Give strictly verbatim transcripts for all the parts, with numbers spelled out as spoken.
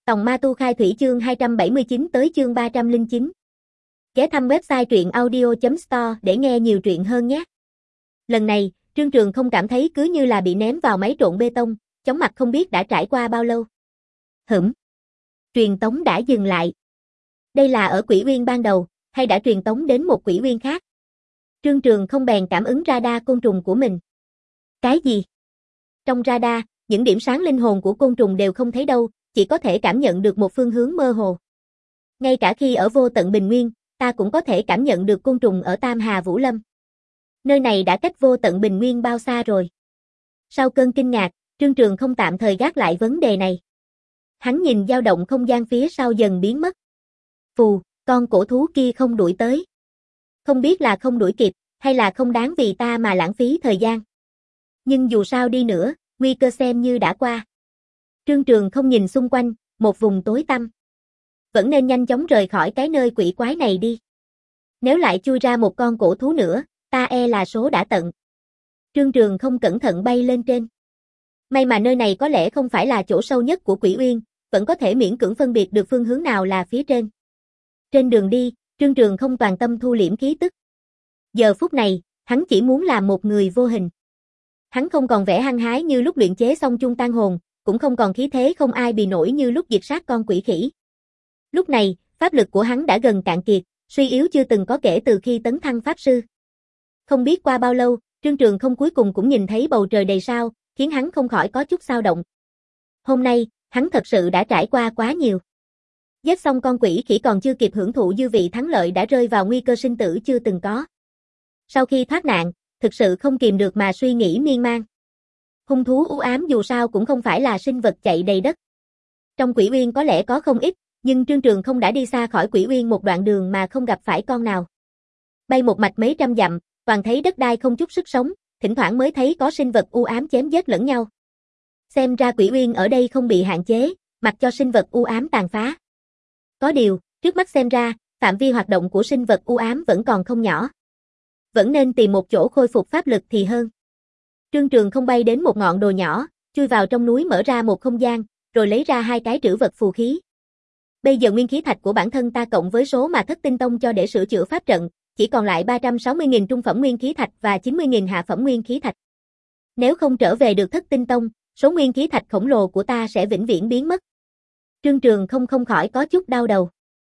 Tòng Ma Tu Khai Thủy chương hai trăm bảy mươi chín tới chương ba trăm lẻ chín. Ghé thăm website truyện audio chấm store để nghe nhiều truyện hơn nhé. Lần này, Trương Trường không cảm thấy cứ như là bị ném vào máy trộn bê tông, chóng mặt không biết đã trải qua bao lâu. Hửm. Truyền tống đã dừng lại. Đây là ở Quỷ Uyên ban đầu, hay đã truyền tống đến một Quỷ Uyên khác? Trương Trường không bèn cảm ứng radar côn trùng của mình. Cái gì? Trong radar, những điểm sáng linh hồn của côn trùng đều không thấy đâu, chỉ có thể cảm nhận được một phương hướng mơ hồ. Ngay cả khi ở vô tận bình nguyên, ta cũng có thể cảm nhận được côn trùng ở Tam Hà Vũ Lâm. Nơi này đã cách vô tận bình nguyên bao xa rồi? Sau cơn kinh ngạc, Trương Trường không tạm thời gác lại vấn đề này. Hắn nhìn dao động không gian phía sau dần biến mất. Phù, con cổ thú kia không đuổi tới. Không biết là không đuổi kịp, hay là không đáng vì ta mà lãng phí thời gian. Nhưng dù sao đi nữa, nguy cơ xem như đã qua. Trương Trường không nhìn xung quanh, một vùng tối tăm. Vẫn nên nhanh chóng rời khỏi cái nơi quỷ quái này đi. Nếu lại chui ra một con cổ thú nữa, ta e là số đã tận. Trương Trường không cẩn thận bay lên trên. May mà nơi này có lẽ không phải là chỗ sâu nhất của Quỷ Uyên, vẫn có thể miễn cưỡng phân biệt được phương hướng nào là phía trên. Trên đường đi, Trương Trường không toàn tâm thu liễm khí tức. Giờ phút này, hắn chỉ muốn làm một người vô hình. Hắn không còn vẻ hăng hái như lúc luyện chế xong chung tan hồn, cũng không còn khí thế không ai bì nổi như lúc diệt sát con quỷ khỉ. Lúc này, pháp lực của hắn đã gần cạn kiệt, suy yếu chưa từng có kể từ khi tấn thăng pháp sư. Không biết qua bao lâu, Trương Trường không cuối cùng cũng nhìn thấy bầu trời đầy sao, khiến hắn không khỏi có chút xao động. Hôm nay, hắn thật sự đã trải qua quá nhiều. Giết xong con quỷ khỉ còn chưa kịp hưởng thụ dư vị thắng lợi đã rơi vào nguy cơ sinh tử chưa từng có. Sau khi thoát nạn, thực sự không kìm được mà suy nghĩ miên man. Hung thú u ám dù sao cũng không phải là sinh vật chạy đầy đất. Trong Quỷ Uyên có lẽ có không ít, nhưng Trương Trường không đã đi xa khỏi Quỷ Uyên một đoạn đường mà không gặp phải con nào. Bay một mạch mấy trăm dặm, toàn thấy đất đai không chút sức sống, thỉnh thoảng mới thấy có sinh vật u ám chém giết lẫn nhau. Xem ra Quỷ Uyên ở đây không bị hạn chế, mặc cho sinh vật u ám tàn phá. Có điều, trước mắt xem ra, phạm vi hoạt động của sinh vật u ám vẫn còn không nhỏ. Vẫn nên tìm một chỗ khôi phục pháp lực thì hơn. Trương Trường không bay đến một ngọn đồi nhỏ, chui vào trong núi mở ra một không gian, rồi lấy ra hai cái trữ vật phù khí. Bây giờ nguyên khí thạch của bản thân ta cộng với số mà Thất Tinh Tông cho để sửa chữa pháp trận, chỉ còn lại ba trăm sáu mươi nghìn trung phẩm nguyên khí thạch và chín mươi nghìn hạ phẩm nguyên khí thạch. Nếu không trở về được Thất Tinh Tông, số nguyên khí thạch khổng lồ của ta sẽ vĩnh viễn biến mất. Trương Trường không không khỏi có chút đau đầu.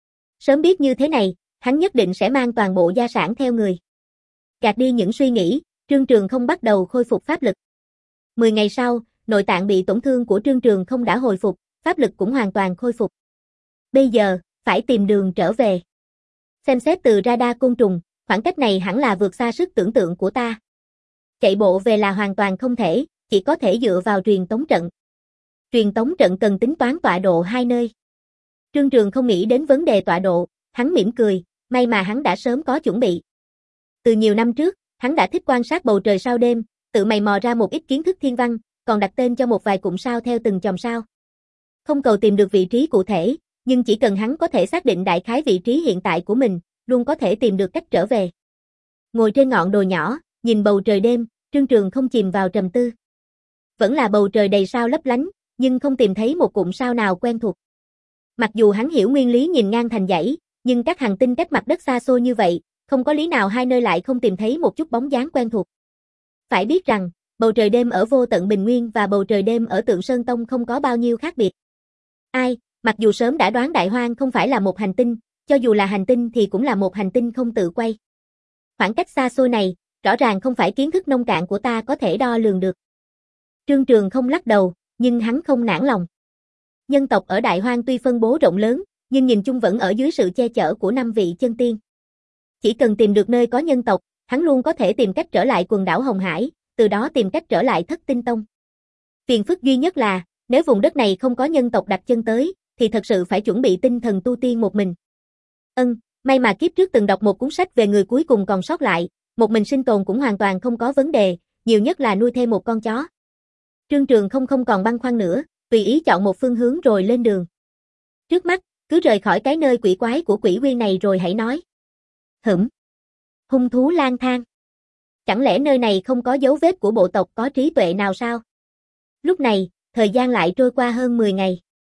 Sớm biết như thế này, hắn nhất định sẽ mang toàn bộ gia sản theo người. Gạt đi những suy nghĩ, Trương Trường không bắt đầu khôi phục pháp lực. Mười ngày sau, nội tạng bị tổn thương của Trương Trường không đã hồi phục, pháp lực cũng hoàn toàn khôi phục. Bây giờ, phải tìm đường trở về. Xem xét từ radar côn trùng, khoảng cách này hẳn là vượt xa sức tưởng tượng của ta. Chạy bộ về là hoàn toàn không thể, chỉ có thể dựa vào truyền tống trận. Truyền tống trận cần tính toán tọa độ hai nơi. Trương Trường không nghĩ đến vấn đề tọa độ, hắn mỉm cười, may mà hắn đã sớm có chuẩn bị. Từ nhiều năm trước, hắn đã thích quan sát bầu trời sao đêm, tự mày mò ra một ít kiến thức thiên văn, còn đặt tên cho một vài cụm sao theo từng chòm sao. Không cầu tìm được vị trí cụ thể, nhưng chỉ cần hắn có thể xác định đại khái vị trí hiện tại của mình, luôn có thể tìm được cách trở về. Ngồi trên ngọn đồi nhỏ, nhìn bầu trời đêm, Trương Trường không chìm vào trầm tư. Vẫn là bầu trời đầy sao lấp lánh, nhưng không tìm thấy một cụm sao nào quen thuộc. Mặc dù hắn hiểu nguyên lý nhìn ngang thành dãy, nhưng các hành tinh cách mặt đất xa xôi như vậy, không có lý nào hai nơi lại không tìm thấy một chút bóng dáng quen thuộc. Phải biết rằng, bầu trời đêm ở vô tận bình nguyên và bầu trời đêm ở Tượng Sơn Tông không có bao nhiêu khác biệt. Ai, mặc dù sớm đã đoán Đại Hoang không phải là một hành tinh, cho dù là hành tinh thì cũng là một hành tinh không tự quay. Khoảng cách xa xôi này, rõ ràng không phải kiến thức nông cạn của ta có thể đo lường được. Trương Trường không lắc đầu, nhưng hắn không nản lòng. Nhân tộc ở Đại Hoang tuy phân bố rộng lớn, nhưng nhìn chung vẫn ở dưới sự che chở của năm vị chân tiên. Chỉ cần tìm được nơi có nhân tộc, hắn luôn có thể tìm cách trở lại quần đảo Hồng Hải, từ đó tìm cách trở lại Thất Tinh Tông. Phiền phức duy nhất là, nếu vùng đất này không có nhân tộc đặt chân tới, thì thật sự phải chuẩn bị tinh thần tu tiên một mình. Ân, may mà kiếp trước từng đọc một cuốn sách về người cuối cùng còn sót lại, một mình sinh tồn cũng hoàn toàn không có vấn đề, nhiều nhất là nuôi thêm một con chó. Trương Trường không không còn băn khoăn nữa, tùy ý chọn một phương hướng rồi lên đường. Trước mắt, cứ rời khỏi cái nơi quỷ quái của Quỷ Uyên này rồi hãy nói. Hửm. Hung thú lang thang. Chẳng lẽ nơi này không có dấu vết của bộ tộc có trí tuệ nào sao? Lúc này, thời gian lại trôi qua hơn mười ngày.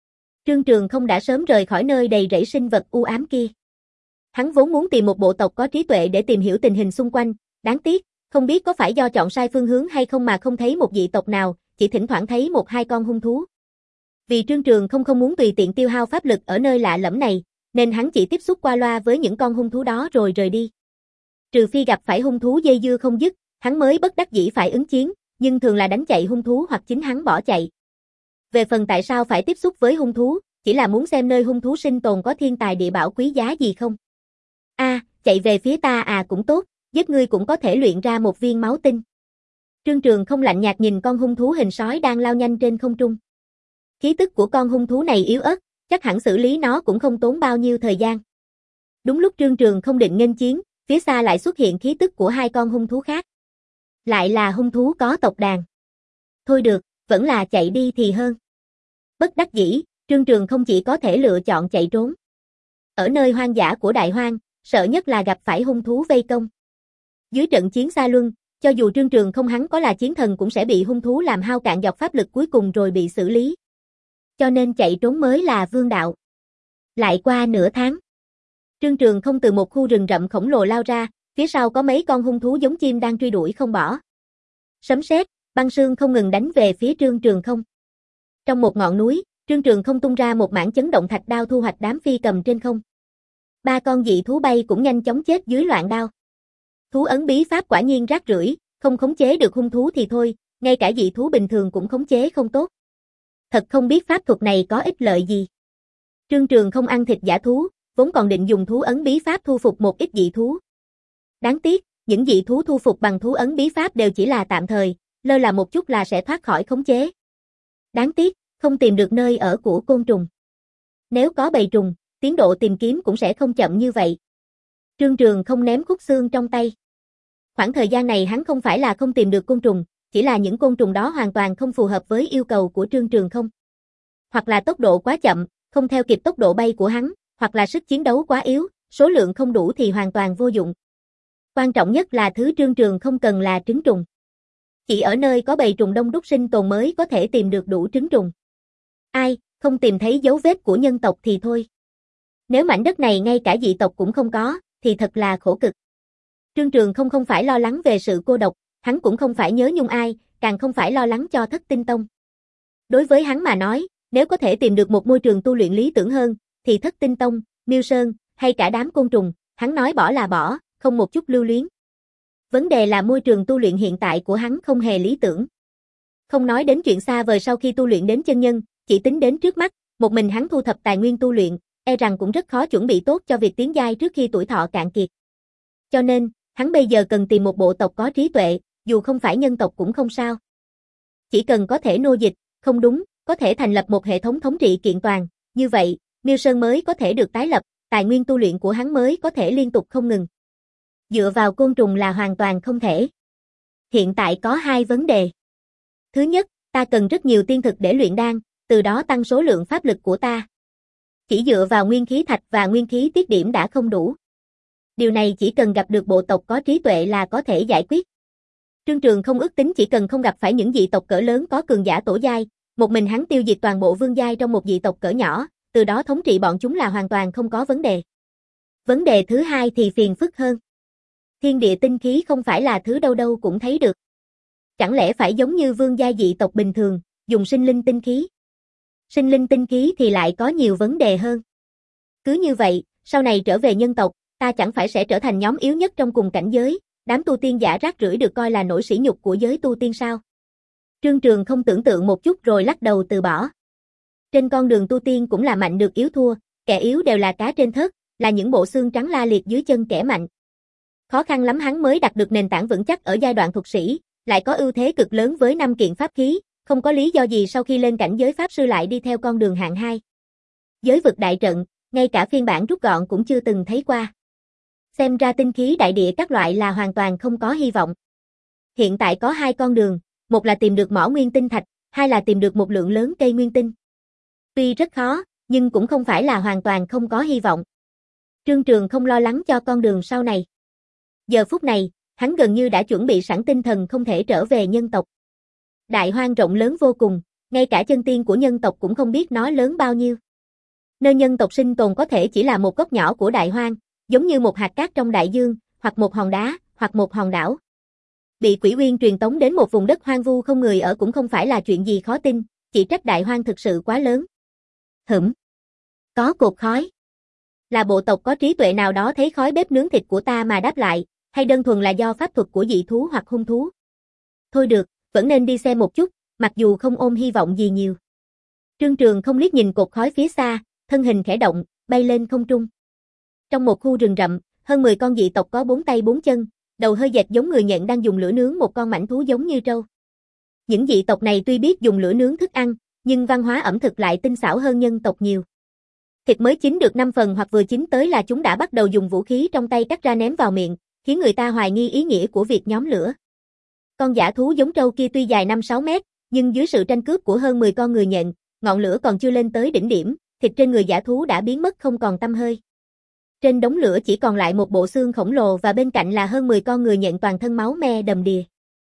Trương Trường không đã sớm rời khỏi nơi đầy rẫy sinh vật u ám kia. Hắn vốn muốn tìm một bộ tộc có trí tuệ để tìm hiểu tình hình xung quanh, đáng tiếc, không biết có phải do chọn sai phương hướng hay không mà không thấy một dị tộc nào, chỉ thỉnh thoảng thấy một hai con hung thú. Vì Trương Trường không không muốn tùy tiện tiêu hao pháp lực ở nơi lạ lẫm này, nên hắn chỉ tiếp xúc qua loa với những con hung thú đó rồi rời đi. Trừ phi gặp phải hung thú dây dưa không dứt, hắn mới bất đắc dĩ phải ứng chiến, nhưng thường là đánh chạy hung thú hoặc chính hắn bỏ chạy. Về phần tại sao phải tiếp xúc với hung thú, chỉ là muốn xem nơi hung thú sinh tồn có thiên tài địa bảo quý giá gì không. A, à, chạy về phía ta à cũng tốt, giết ngươi cũng có thể luyện ra một viên máu tinh. Trương Trường không lạnh nhạt nhìn con hung thú hình sói đang lao nhanh trên không trung. Khí tức của con hung thú này yếu ớt, chắc hẳn xử lý nó cũng không tốn bao nhiêu thời gian. Đúng lúc Trương Trường không định nghênh chiến, phía xa lại xuất hiện khí tức của hai con hung thú khác. Lại là hung thú có tộc đàn. Thôi được, vẫn là chạy đi thì hơn. Bất đắc dĩ, Trương Trường không chỉ có thể lựa chọn chạy trốn. Ở nơi hoang dã của Đại Hoang, sợ nhất là gặp phải hung thú vây công. Dưới trận chiến xa luân, cho dù Trương Trường không hắn có là chiến thần cũng sẽ bị hung thú làm hao cạn dọc pháp lực cuối cùng rồi bị xử lý. Cho nên chạy trốn mới là vương đạo. Lại qua nửa tháng. Trương Trường không từ một khu rừng rậm khổng lồ lao ra, phía sau có mấy con hung thú giống chim đang truy đuổi không bỏ. Sấm sét, băng sương không ngừng đánh về phía Trương Trường không. Trong một ngọn núi, Trương Trường không tung ra một mảng chấn động thạch đao thu hoạch đám phi cầm trên không. Ba con dị thú bay cũng nhanh chóng chết dưới loạn đao. Thú ấn bí pháp quả nhiên rác rưởi, không khống chế được hung thú thì thôi, ngay cả dị thú bình thường cũng khống chế không tốt. Thật không biết pháp thuật này có ích lợi gì. Trương Trường không ăn thịt dã thú, vốn còn định dùng thú ấn bí pháp thu phục một ít dị thú. Đáng tiếc, những dị thú thu phục bằng thú ấn bí pháp đều chỉ là tạm thời, lơ là một chút là sẽ thoát khỏi khống chế. Đáng tiếc, không tìm được nơi ở của côn trùng. Nếu có bầy trùng, tiến độ tìm kiếm cũng sẽ không chậm như vậy. Trương Trường không ném khúc xương trong tay. Khoảng thời gian này hắn không phải là không tìm được côn trùng, chỉ là những côn trùng đó hoàn toàn không phù hợp với yêu cầu của Trương Trường không. Hoặc là tốc độ quá chậm, không theo kịp tốc độ bay của hắn, hoặc là sức chiến đấu quá yếu, số lượng không đủ thì hoàn toàn vô dụng. Quan trọng nhất là thứ Trương Trường không cần là trứng trùng. Chỉ ở nơi có bầy trùng đông đúc sinh tồn mới có thể tìm được đủ trứng trùng. Ai, không tìm thấy dấu vết của nhân tộc thì thôi. Nếu mảnh đất này ngay cả dị tộc cũng không có, thì thật là khổ cực. Trương Trường không không phải lo lắng về sự cô độc, hắn cũng không phải nhớ nhung ai, càng không phải lo lắng cho Thất Tinh Tông. Đối với hắn mà nói, nếu có thể tìm được một môi trường tu luyện lý tưởng hơn, thì Thất Tinh Tông, Miêu Sơn, hay cả đám côn trùng, hắn nói bỏ là bỏ, không một chút lưu luyến. Vấn đề là môi trường tu luyện hiện tại của hắn không hề lý tưởng. Không nói đến chuyện xa vời sau khi tu luyện đến chân nhân, chỉ tính đến trước mắt, một mình hắn thu thập tài nguyên tu luyện, e rằng cũng rất khó chuẩn bị tốt cho việc tiến giai trước khi tuổi thọ cạn kiệt. Cho nên, hắn bây giờ cần tìm một bộ tộc có trí tuệ, dù không phải nhân tộc cũng không sao. Chỉ cần có thể nô dịch, không đúng, có thể thành lập một hệ thống thống trị kiện toàn, như vậy, Miêu Sơn mới có thể được tái lập, tài nguyên tu luyện của hắn mới có thể liên tục không ngừng. Dựa vào côn trùng là hoàn toàn không thể. Hiện tại có hai vấn đề. Thứ nhất, ta cần rất nhiều tiên thực để luyện đan, từ đó tăng số lượng pháp lực của ta. Chỉ dựa vào nguyên khí thạch và nguyên khí tiết điểm đã không đủ. Điều này chỉ cần gặp được bộ tộc có trí tuệ là có thể giải quyết. Trương Trường không ước tính chỉ cần không gặp phải những dị tộc cỡ lớn có cường giả tổ giai, một mình hắn tiêu diệt toàn bộ vương giai trong một dị tộc cỡ nhỏ, từ đó thống trị bọn chúng là hoàn toàn không có vấn đề. Vấn đề thứ hai thì phiền phức hơn. Thiên địa tinh khí không phải là thứ đâu đâu cũng thấy được. Chẳng lẽ phải giống như vương gia dị tộc bình thường, dùng sinh linh tinh khí? Sinh linh tinh khí thì lại có nhiều vấn đề hơn. Cứ như vậy, sau này trở về nhân tộc, ta chẳng phải sẽ trở thành nhóm yếu nhất trong cùng cảnh giới, đám tu tiên giả rác rưởi được coi là nỗi sỉ nhục của giới tu tiên sao? Trương Trường không tưởng tượng một chút rồi lắc đầu từ bỏ. Trên con đường tu tiên cũng là mạnh được yếu thua, kẻ yếu đều là cá trên thớt, là những bộ xương trắng la liệt dưới chân kẻ mạnh. Khó khăn lắm hắn mới đặt được nền tảng vững chắc ở giai đoạn thuật sĩ, lại có ưu thế cực lớn với năm kiện pháp khí, không có lý do gì sau khi lên cảnh giới pháp sư lại đi theo con đường hạng hai. Giới vực đại trận, ngay cả phiên bản rút gọn cũng chưa từng thấy qua. Xem ra tinh khí đại địa các loại là hoàn toàn không có hy vọng. Hiện tại có hai con đường, một là tìm được mỏ nguyên tinh thạch, hai là tìm được một lượng lớn cây nguyên tinh. Tuy rất khó, nhưng cũng không phải là hoàn toàn không có hy vọng. Trương Trường không lo lắng cho con đường sau này. Giờ phút này, hắn gần như đã chuẩn bị sẵn tinh thần không thể trở về nhân tộc. Đại Hoang rộng lớn vô cùng, ngay cả chân tiên của nhân tộc cũng không biết nó lớn bao nhiêu. Nơi nhân tộc sinh tồn có thể chỉ là một góc nhỏ của đại hoang, giống như một hạt cát trong đại dương, hoặc một hòn đá, hoặc một hòn đảo. Bị Quỷ Uyên truyền tống đến một vùng đất hoang vu không người ở cũng không phải là chuyện gì khó tin, chỉ trách đại hoang thực sự quá lớn. Hửm. Có cột khói. Là bộ tộc có trí tuệ nào đó thấy khói bếp nướng thịt của ta mà đáp lại, hay đơn thuần là do pháp thuật của dị thú hoặc hung thú? Thôi được, vẫn nên đi xem một chút, mặc dù không ôm hy vọng gì nhiều. Trương Trường không liếc nhìn cột khói phía xa, thân hình khẽ động, bay lên không trung. Trong một khu rừng rậm, hơn mười con dị tộc có bốn tay bốn chân, đầu hơi dẹt giống người nhện đang dùng lửa nướng một con mãnh thú giống như trâu. Những dị tộc này tuy biết dùng lửa nướng thức ăn, nhưng văn hóa ẩm thực lại tinh xảo hơn nhân tộc nhiều. Thịt mới chín được năm phần hoặc vừa chín tới là chúng đã bắt đầu dùng vũ khí trong tay cắt ra ném vào miệng, khiến người ta hoài nghi ý nghĩa của việc nhóm lửa. Con dã thú giống trâu kia tuy dài năm sáu mét, nhưng dưới sự tranh cướp của hơn mười con người nhện, ngọn lửa còn chưa lên tới đỉnh điểm, thịt trên người dã thú đã biến mất không còn tăm hơi. Trên đống lửa chỉ còn lại một bộ xương khổng lồ và bên cạnh là hơn mười con người nhện toàn thân máu me đầm đìa.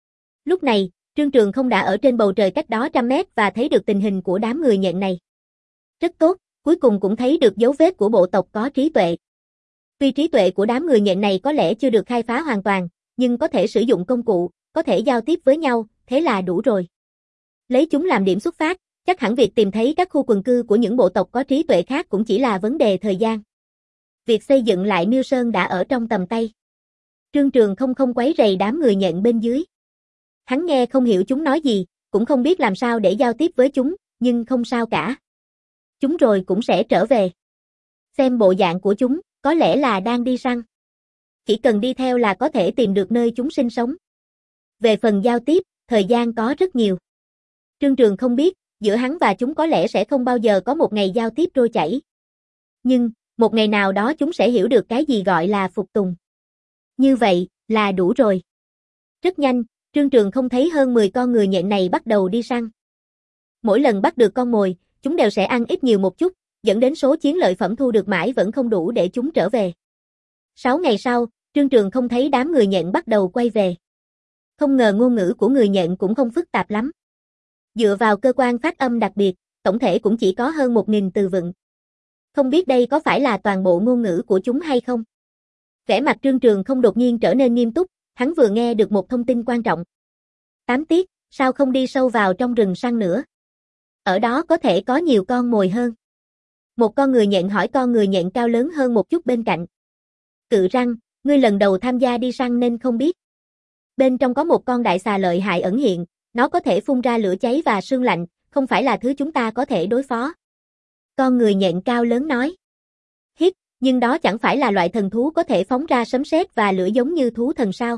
Lúc này, Trương Trường không đã ở trên bầu trời cách đó trăm mét và thấy được tình hình của đám người nhện này. Rất tốt, cuối cùng cũng thấy được dấu vết của bộ tộc có trí tuệ. Tuy trí tuệ của đám người nhện này có lẽ chưa được khai phá hoàn toàn, nhưng có thể sử dụng công cụ, có thể giao tiếp với nhau, thế là đủ rồi. Lấy chúng làm điểm xuất phát, chắc hẳn việc tìm thấy các khu quần cư của những bộ tộc có trí tuệ khác cũng chỉ là vấn đề thời gian. Việc xây dựng lại Miêu Sơn đã ở trong tầm tay. Trương Trường không không quấy rầy đám người nhện bên dưới. Hắn nghe không hiểu chúng nói gì, cũng không biết làm sao để giao tiếp với chúng, nhưng không sao cả. Chúng rồi cũng sẽ trở về. Xem bộ dạng của chúng, có lẽ là đang đi săn. Chỉ cần đi theo là có thể tìm được nơi chúng sinh sống. Về phần giao tiếp, thời gian có rất nhiều. Trương Trường không biết, giữa hắn và chúng có lẽ sẽ không bao giờ có một ngày giao tiếp trôi chảy. Nhưng, một ngày nào đó chúng sẽ hiểu được cái gì gọi là phục tùng. Như vậy, là đủ rồi. Rất nhanh, Trương Trường không thấy hơn mười con người nhện này bắt đầu đi săn. Mỗi lần bắt được con mồi, chúng đều sẽ ăn ít nhiều một chút, dẫn đến số chiến lợi phẩm thu được mãi vẫn không đủ để chúng trở về. Sáu ngày sau, Trương Trường không thấy đám người nhện bắt đầu quay về. Không ngờ ngôn ngữ của người nhện cũng không phức tạp lắm. Dựa vào cơ quan phát âm đặc biệt, tổng thể cũng chỉ có hơn một nghìn từ vựng. Không biết đây có phải là toàn bộ ngôn ngữ của chúng hay không? Vẻ mặt Trương Trường không đột nhiên trở nên nghiêm túc, hắn vừa nghe được một thông tin quan trọng. Tám tiết, sao không đi sâu vào trong rừng săn nữa? Ở đó có thể có nhiều con mồi hơn. Một con người nhện hỏi con người nhện cao lớn hơn một chút bên cạnh. Cự răng, ngươi lần đầu tham gia đi săn nên không biết. Bên trong có một con đại xà lợi hại ẩn hiện, nó có thể phun ra lửa cháy và sương lạnh, không phải là thứ chúng ta có thể đối phó. Con người nhện cao lớn nói. Hít, nhưng đó chẳng phải là loại thần thú có thể phóng ra sấm sét và lửa giống như thú thần sao?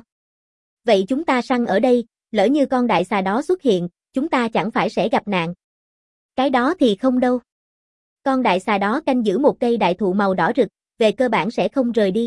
Vậy chúng ta săn ở đây, lỡ như con đại xà đó xuất hiện, chúng ta chẳng phải sẽ gặp nạn. Cái đó thì không đâu. Con đại xà đó canh giữ một cây đại thụ màu đỏ rực, về cơ bản sẽ không rời đi.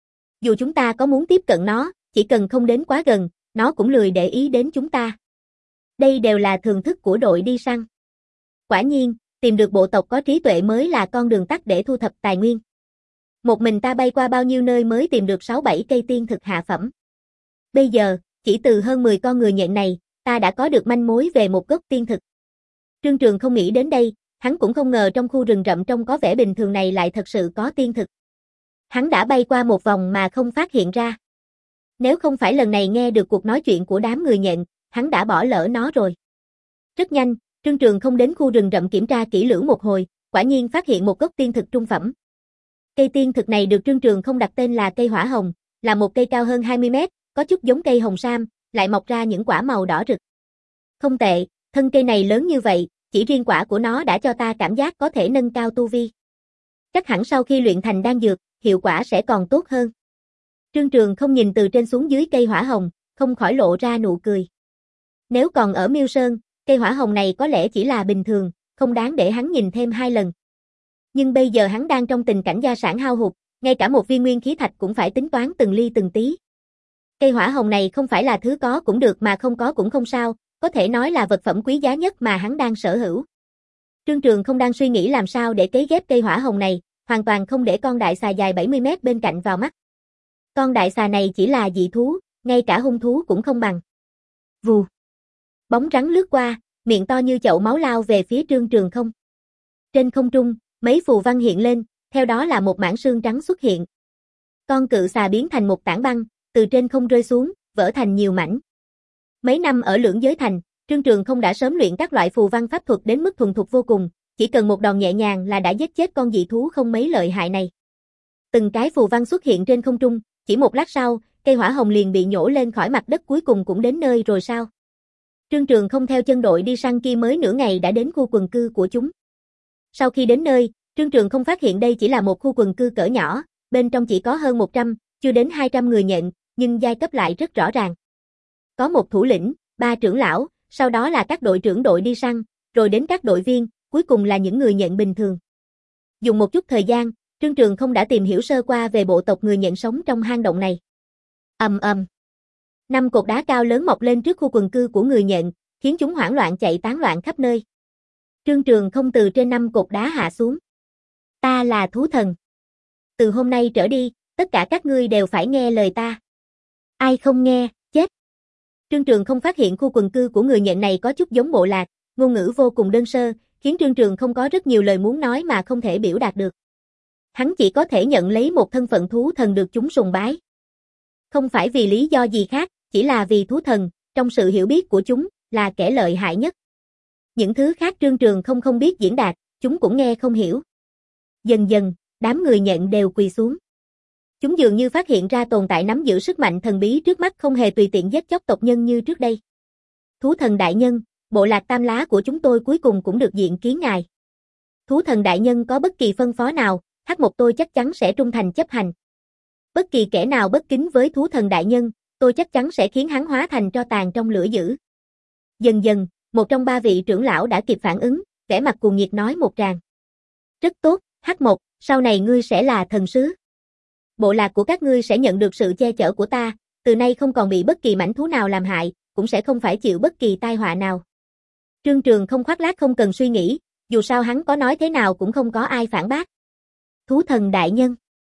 Dù chúng ta có muốn tiếp cận nó, chỉ cần không đến quá gần, nó cũng lười để ý đến chúng ta. Đây đều là thường thức của đội đi săn. Quả nhiên, tìm được bộ tộc có trí tuệ mới là con đường tắt để thu thập tài nguyên. Một mình ta bay qua bao nhiêu nơi mới tìm được sáu bảy cây tiên thực hạ phẩm. Bây giờ, chỉ từ hơn mười con người nhện này, ta đã có được manh mối về một gốc tiên thực. Trương Trường không nghĩ đến đây, hắn cũng không ngờ trong khu rừng rậm trông có vẻ bình thường này lại thật sự có tiên thực. Hắn đã bay qua một vòng mà không phát hiện ra. Nếu không phải lần này nghe được cuộc nói chuyện của đám người nhện, hắn đã bỏ lỡ nó rồi. Rất nhanh, Trương Trường không đến khu rừng rậm kiểm tra kỹ lưỡng một hồi, quả nhiên phát hiện một gốc tiên thực trung phẩm. Cây tiên thực này được Trương Trường không đặt tên là cây hỏa hồng, là một cây cao hơn hai mươi mét, có chút giống cây hồng sam, lại mọc ra những quả màu đỏ rực. Không tệ, thân cây này lớn như vậy, chỉ riêng quả của nó đã cho ta cảm giác có thể nâng cao tu vi. Chắc hẳn sau khi luyện thành đan dược, hiệu quả sẽ còn tốt hơn. Trương Trường không nhìn từ trên xuống dưới cây hỏa hồng, không khỏi lộ ra nụ cười. Nếu còn ở Miêu Sơn, cây hỏa hồng này có lẽ chỉ là bình thường, không đáng để hắn nhìn thêm hai lần. Nhưng bây giờ hắn đang trong tình cảnh gia sản hao hụt, ngay cả một viên nguyên khí thạch cũng phải tính toán từng ly từng tí. Cây hỏa hồng này không phải là thứ có cũng được mà không có cũng không sao, có thể nói là vật phẩm quý giá nhất mà hắn đang sở hữu. Trương Trường không đang suy nghĩ làm sao để cấy ghép cây hỏa hồng này, hoàn toàn không để con đại xà dài bảy mươi mét bên cạnh vào mắt. Con đại xà này chỉ là dị thú, ngay cả hung thú cũng không bằng. Vù. Bóng rắn lướt qua, miệng to như chậu máu lao về phía Trương Trường không. Trên không trung, Mấy phù văn hiện lên, theo đó là một mảng sương trắng xuất hiện. Con cự xà biến thành một tảng băng, từ trên không rơi xuống, vỡ thành nhiều mảnh. Mấy năm ở Lưỡng Giới Thành, Trương Trường không đã sớm luyện các loại phù văn pháp thuật đến mức thuần thục vô cùng, chỉ cần một đòn nhẹ nhàng là đã giết chết con dị thú không mấy lợi hại này. Từng cái phù văn xuất hiện trên không trung, chỉ một lát sau, cây hỏa hồng liền bị nhổ lên khỏi mặt đất, cuối cùng cũng đến nơi rồi sao? Trương Trường không theo chân đội đi săn kia mới nửa ngày đã đến khu quần cư của chúng. Sau khi đến nơi, Trương Trường không phát hiện đây chỉ là một khu quần cư cỡ nhỏ, bên trong chỉ có hơn một trăm, chưa đến hai trăm người nhện, nhưng giai cấp lại rất rõ ràng. Có một thủ lĩnh, ba trưởng lão, sau đó là các đội trưởng đội đi săn, rồi đến các đội viên, cuối cùng là những người nhện bình thường. Dùng một chút thời gian, Trương Trường không đã tìm hiểu sơ qua về bộ tộc người nhện sống trong hang động này. Ầm ầm. Năm cột đá cao lớn mọc lên trước khu quần cư của người nhện, khiến chúng hoảng loạn chạy tán loạn khắp nơi. Trương Trường không từ trên năm cột đá hạ xuống. Ta là thú thần. Từ hôm nay trở đi, tất cả các ngươi đều phải nghe lời ta. Ai không nghe, chết. Trương Trường không phát hiện khu quần cư của người nhện này có chút giống bộ lạc, ngôn ngữ vô cùng đơn sơ, khiến Trương Trường không có rất nhiều lời muốn nói mà không thể biểu đạt được. Hắn chỉ có thể nhận lấy một thân phận thú thần được chúng sùng bái. Không phải vì lý do gì khác, chỉ là vì thú thần, trong sự hiểu biết của chúng, là kẻ lợi hại nhất. Những thứ khác Trương Trường không không biết diễn đạt, chúng cũng nghe không hiểu. Dần dần, đám người nhện đều quỳ xuống. Chúng dường như phát hiện ra tồn tại nắm giữ sức mạnh thần bí trước mắt, không hề tùy tiện giết chóc tộc nhân như trước đây. Thú thần đại nhân, bộ lạc Tam Lá của chúng tôi cuối cùng cũng được diện kiến ngài. Thú thần đại nhân có bất kỳ phân phó nào, Hắc Mộc tôi chắc chắn sẽ trung thành chấp hành. Bất kỳ kẻ nào bất kính với thú thần đại nhân, tôi chắc chắn sẽ khiến hắn hóa thành tro tàn trong lửa dữ. Dần dần, một trong ba vị trưởng lão đã kịp phản ứng, vẻ mặt cuồng nhiệt nói một tràng. Rất tốt, Hắc Mộc, sau này ngươi sẽ là thần sứ. Bộ lạc của các ngươi sẽ nhận được sự che chở của ta, từ nay không còn bị bất kỳ mãnh thú nào làm hại, cũng sẽ không phải chịu bất kỳ tai họa nào. Trương Trường không khoác lác không cần suy nghĩ, dù sao hắn có nói thế nào cũng không có ai phản bác. Thú thần đại nhân.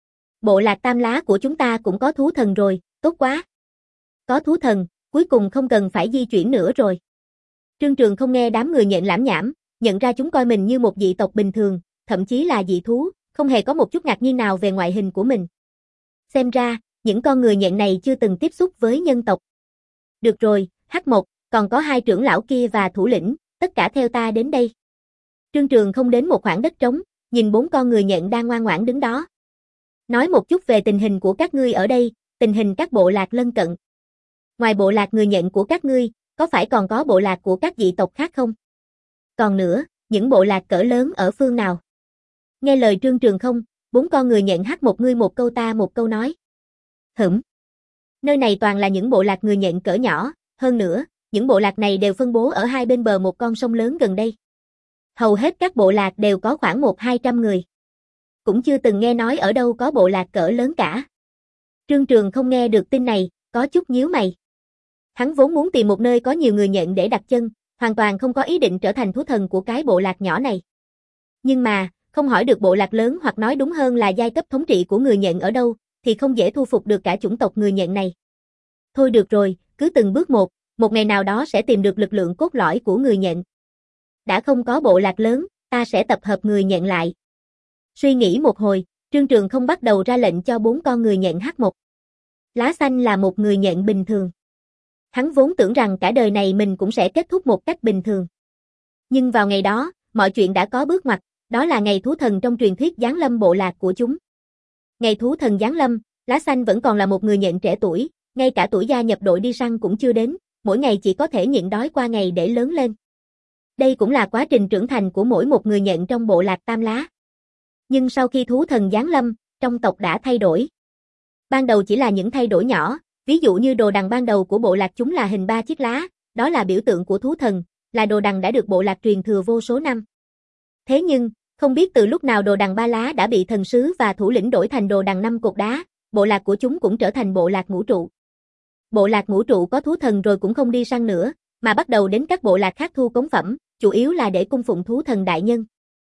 Bộ lạc Tam Lá của chúng ta cũng có thú thần rồi, tốt quá. Có thú thần, cuối cùng không cần phải di chuyển nữa rồi. Trương Trường không nghe đám người nhện lảm nhảm, nhận ra chúng coi mình như một dị tộc bình thường, thậm chí là dị thú, không hề có một chút ngạc nhiên nào về ngoại hình của mình. Xem ra, những con người nhện này chưa từng tiếp xúc với nhân tộc. Được rồi, Hắc Mộc, còn có hai trưởng lão kia và thủ lĩnh, tất cả theo ta đến đây. Trương Trường không đến một khoảng đất trống, nhìn bốn con người nhện đang ngoan ngoãn đứng đó. Nói một chút về tình hình của các ngươi ở đây, tình hình các bộ lạc lân cận. Ngoài bộ lạc người nhện của các ngươi, có phải còn có bộ lạc của các dị tộc khác không? Còn nữa, những bộ lạc cỡ lớn ở phương nào? Nghe lời Trương Trường không, bốn con người nhện hắc một ngươi một câu ta một câu nói. Hửm. Nơi này toàn là những bộ lạc người nhện cỡ nhỏ, hơn nữa, những bộ lạc này đều phân bố ở hai bên bờ một con sông lớn gần đây. Hầu hết các bộ lạc đều có khoảng một hai trăm người. Cũng chưa từng nghe nói ở đâu có bộ lạc cỡ lớn cả. Trương Trường không nghe được tin này, có chút nhíu mày. Hắn vốn muốn tìm một nơi có nhiều người nhện để đặt chân, hoàn toàn không có ý định trở thành thú thần của cái bộ lạc nhỏ này. Nhưng mà, không hỏi được bộ lạc lớn hoặc nói đúng hơn là giai cấp thống trị của người nhện ở đâu, thì không dễ thu phục được cả chủng tộc người nhện này. Thôi được rồi, cứ từng bước một, một ngày nào đó sẽ tìm được lực lượng cốt lõi của người nhện. Đã không có bộ lạc lớn, ta sẽ tập hợp người nhện lại. Suy nghĩ một hồi, Trương Trường không bắt đầu ra lệnh cho bốn con người nhện hắc một. Lá xanh là một người nhện bình thường. Hắn vốn tưởng rằng cả đời này mình cũng sẽ kết thúc một cách bình thường. Nhưng vào ngày đó, mọi chuyện đã có bước ngoặt, đó là ngày thú thần trong truyền thuyết giáng lâm bộ lạc của chúng. Ngày thú thần giáng lâm, Lá xanh vẫn còn là một người nhện trẻ tuổi, ngay cả tuổi gia nhập đội đi săn cũng chưa đến, mỗi ngày chỉ có thể nhịn đói qua ngày để lớn lên. Đây cũng là quá trình trưởng thành của mỗi một người nhện trong bộ lạc Tam Lá. Nhưng sau khi thú thần giáng lâm, trong tộc đã thay đổi. Ban đầu chỉ là những thay đổi nhỏ, ví dụ như đồ đằng ban đầu của bộ lạc chúng là hình ba chiếc lá, đó là biểu tượng của thú thần, là đồ đằng đã được bộ lạc truyền thừa vô số năm. Thế nhưng, không biết từ lúc nào đồ đằng ba lá đã bị thần sứ và thủ lĩnh đổi thành đồ đằng năm cột đá, bộ lạc của chúng cũng trở thành bộ lạc ngũ trụ. Bộ lạc ngũ trụ có thú thần rồi cũng không đi săn nữa, mà bắt đầu đến các bộ lạc khác thu cống phẩm, chủ yếu là để cung phụng thú thần đại nhân.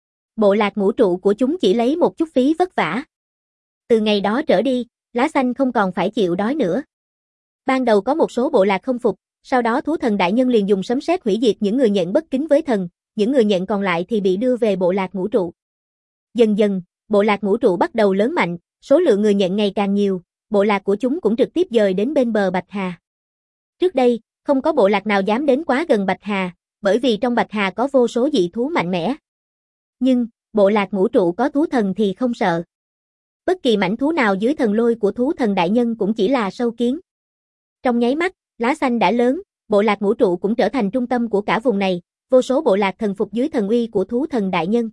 Bộ lạc ngũ trụ của chúng chỉ lấy một chút phí vất vả. Từ ngày đó trở đi, Lá xanh không còn phải chịu đói nữa. Ban đầu có một số bộ lạc không phục, sau đó thú thần đại nhân liền dùng sấm sét hủy diệt những người nhện bất kính với thần, những người nhện còn lại thì bị đưa về bộ lạc ngũ trụ. Dần dần, bộ lạc ngũ trụ bắt đầu lớn mạnh, số lượng người nhận ngày càng nhiều, bộ lạc của chúng cũng trực tiếp dời đến bên bờ Bạch Hà. Trước đây, không có bộ lạc nào dám đến quá gần Bạch Hà, bởi vì trong Bạch Hà có vô số dị thú mạnh mẽ. Nhưng, bộ lạc ngũ trụ có thú thần thì không sợ. Bất kỳ mảnh thú nào dưới thần lôi của thú thần đại nhân cũng chỉ là sâu kiến. Trong nháy mắt, Lá Xanh đã lớn, bộ lạc ngũ trụ cũng trở thành trung tâm của cả vùng này, vô số bộ lạc thần phục dưới thần uy của thú thần đại nhân.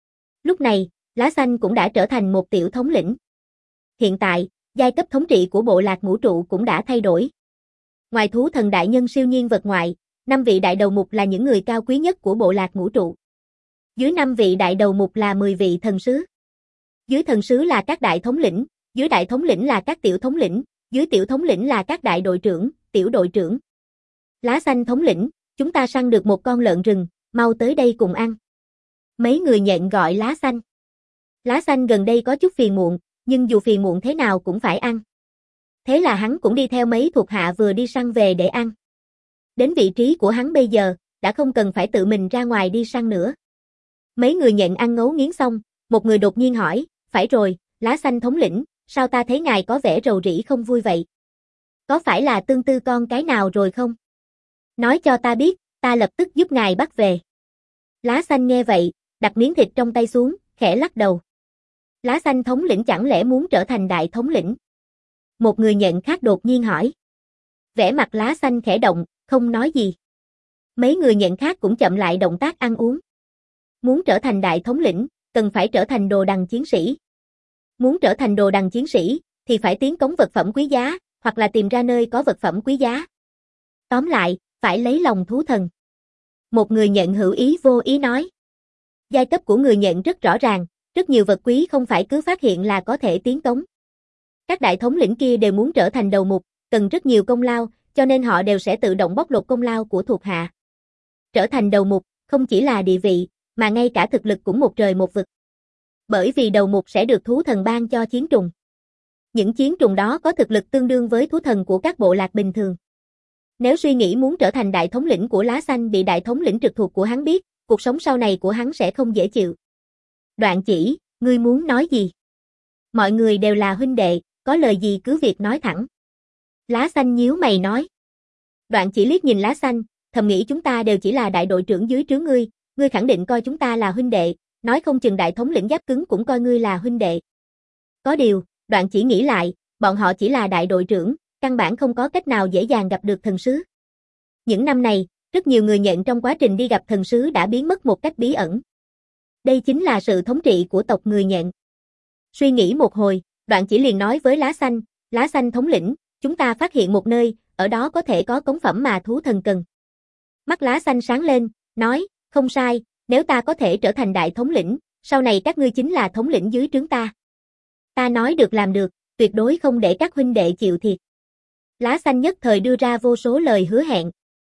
Lúc này, Lá Xanh cũng đã trở thành một tiểu thống lĩnh. Hiện tại, giai cấp thống trị của bộ lạc ngũ trụ cũng đã thay đổi. Ngoài thú thần đại nhân siêu nhiên vật ngoại, năm vị đại đầu mục là những người cao quý nhất của bộ lạc ngũ trụ. Dưới năm vị đại đầu mục là mười vị thần sứ. Dưới thần sứ là các đại thống lĩnh, dưới đại thống lĩnh là các tiểu thống lĩnh, dưới tiểu thống lĩnh là các đại đội trưởng, tiểu đội trưởng. Lá Xanh thống lĩnh, chúng ta săn được một con lợn rừng, mau tới đây cùng ăn. Mấy người nhện gọi Lá Xanh. Lá Xanh gần đây có chút phiền muộn, nhưng dù phiền muộn thế nào cũng phải ăn. Thế là hắn cũng đi theo mấy thuộc hạ vừa đi săn về để ăn. Đến vị trí của hắn bây giờ, đã không cần phải tự mình ra ngoài đi săn nữa. Mấy người nhện ăn ngấu nghiến xong, một người đột nhiên hỏi, phải rồi, Lá Xanh thống lĩnh, sao ta thấy ngài có vẻ rầu rĩ không vui vậy? Có phải là tương tư con cái nào rồi không? Nói cho ta biết, ta lập tức giúp ngài bắt về. Lá Xanh nghe vậy, đặt miếng thịt trong tay xuống, khẽ lắc đầu. Lá Xanh thống lĩnh chẳng lẽ muốn trở thành đại thống lĩnh? Một người nhện khác đột nhiên hỏi. Vẻ mặt Lá Xanh khẽ động, không nói gì. Mấy người nhện khác cũng chậm lại động tác ăn uống. Muốn trở thành đại thống lĩnh, cần phải trở thành đồ đằng chiến sĩ. Muốn trở thành đồ đằng chiến sĩ, thì phải tiến cống vật phẩm quý giá, hoặc là tìm ra nơi có vật phẩm quý giá. Tóm lại, phải lấy lòng thú thần. Một người nhện hữu ý vô ý nói. Giai cấp của người nhện rất rõ ràng, rất nhiều vật quý không phải cứ phát hiện là có thể tiến cống. Các đại thống lĩnh kia đều muốn trở thành đầu mục, cần rất nhiều công lao, cho nên họ đều sẽ tự động bóc lột công lao của thuộc hạ. Trở thành đầu mục, không chỉ là địa vị, mà ngay cả thực lực cũng một trời một vực. Bởi vì đầu mục sẽ được thú thần ban cho chiến trùng. Những chiến trùng đó có thực lực tương đương với thú thần của các bộ lạc bình thường. Nếu suy nghĩ muốn trở thành đại thống lĩnh của Lá Xanh bị đại thống lĩnh trực thuộc của hắn biết, cuộc sống sau này của hắn sẽ không dễ chịu. Đoạn Chỉ, ngươi muốn nói gì? Mọi người đều là huynh đệ, có lời gì cứ việc nói thẳng. Lá Xanh nhíu mày nói. Đoạn Chỉ liếc nhìn Lá Xanh, thầm nghĩ chúng ta đều chỉ là đại đội trưởng dưới trướng ngươi, ngươi khẳng định coi chúng ta là huynh đệ, nói không chừng đại thống lĩnh giáp cứng cũng coi ngươi là huynh đệ. Có điều, Đoạn Chỉ nghĩ lại, bọn họ chỉ là đại đội trưởng, căn bản không có cách nào dễ dàng gặp được thần sứ. Những năm này, rất nhiều người nhện trong quá trình đi gặp thần sứ đã biến mất một cách bí ẩn. Đây chính là sự thống trị của tộc người nhện. Suy nghĩ một hồi, Đoạn Chỉ liền nói với Lá Xanh, Lá Xanh thống lĩnh, chúng ta phát hiện một nơi, ở đó có thể có cống phẩm mà thú thần cần. Mắt Lá Xanh sáng lên, nói, không sai, nếu ta có thể trở thành đại thống lĩnh, sau này các ngươi chính là thống lĩnh dưới trướng ta. Ta nói được làm được, tuyệt đối không để các huynh đệ chịu thiệt. Lá Xanh nhất thời đưa ra vô số lời hứa hẹn.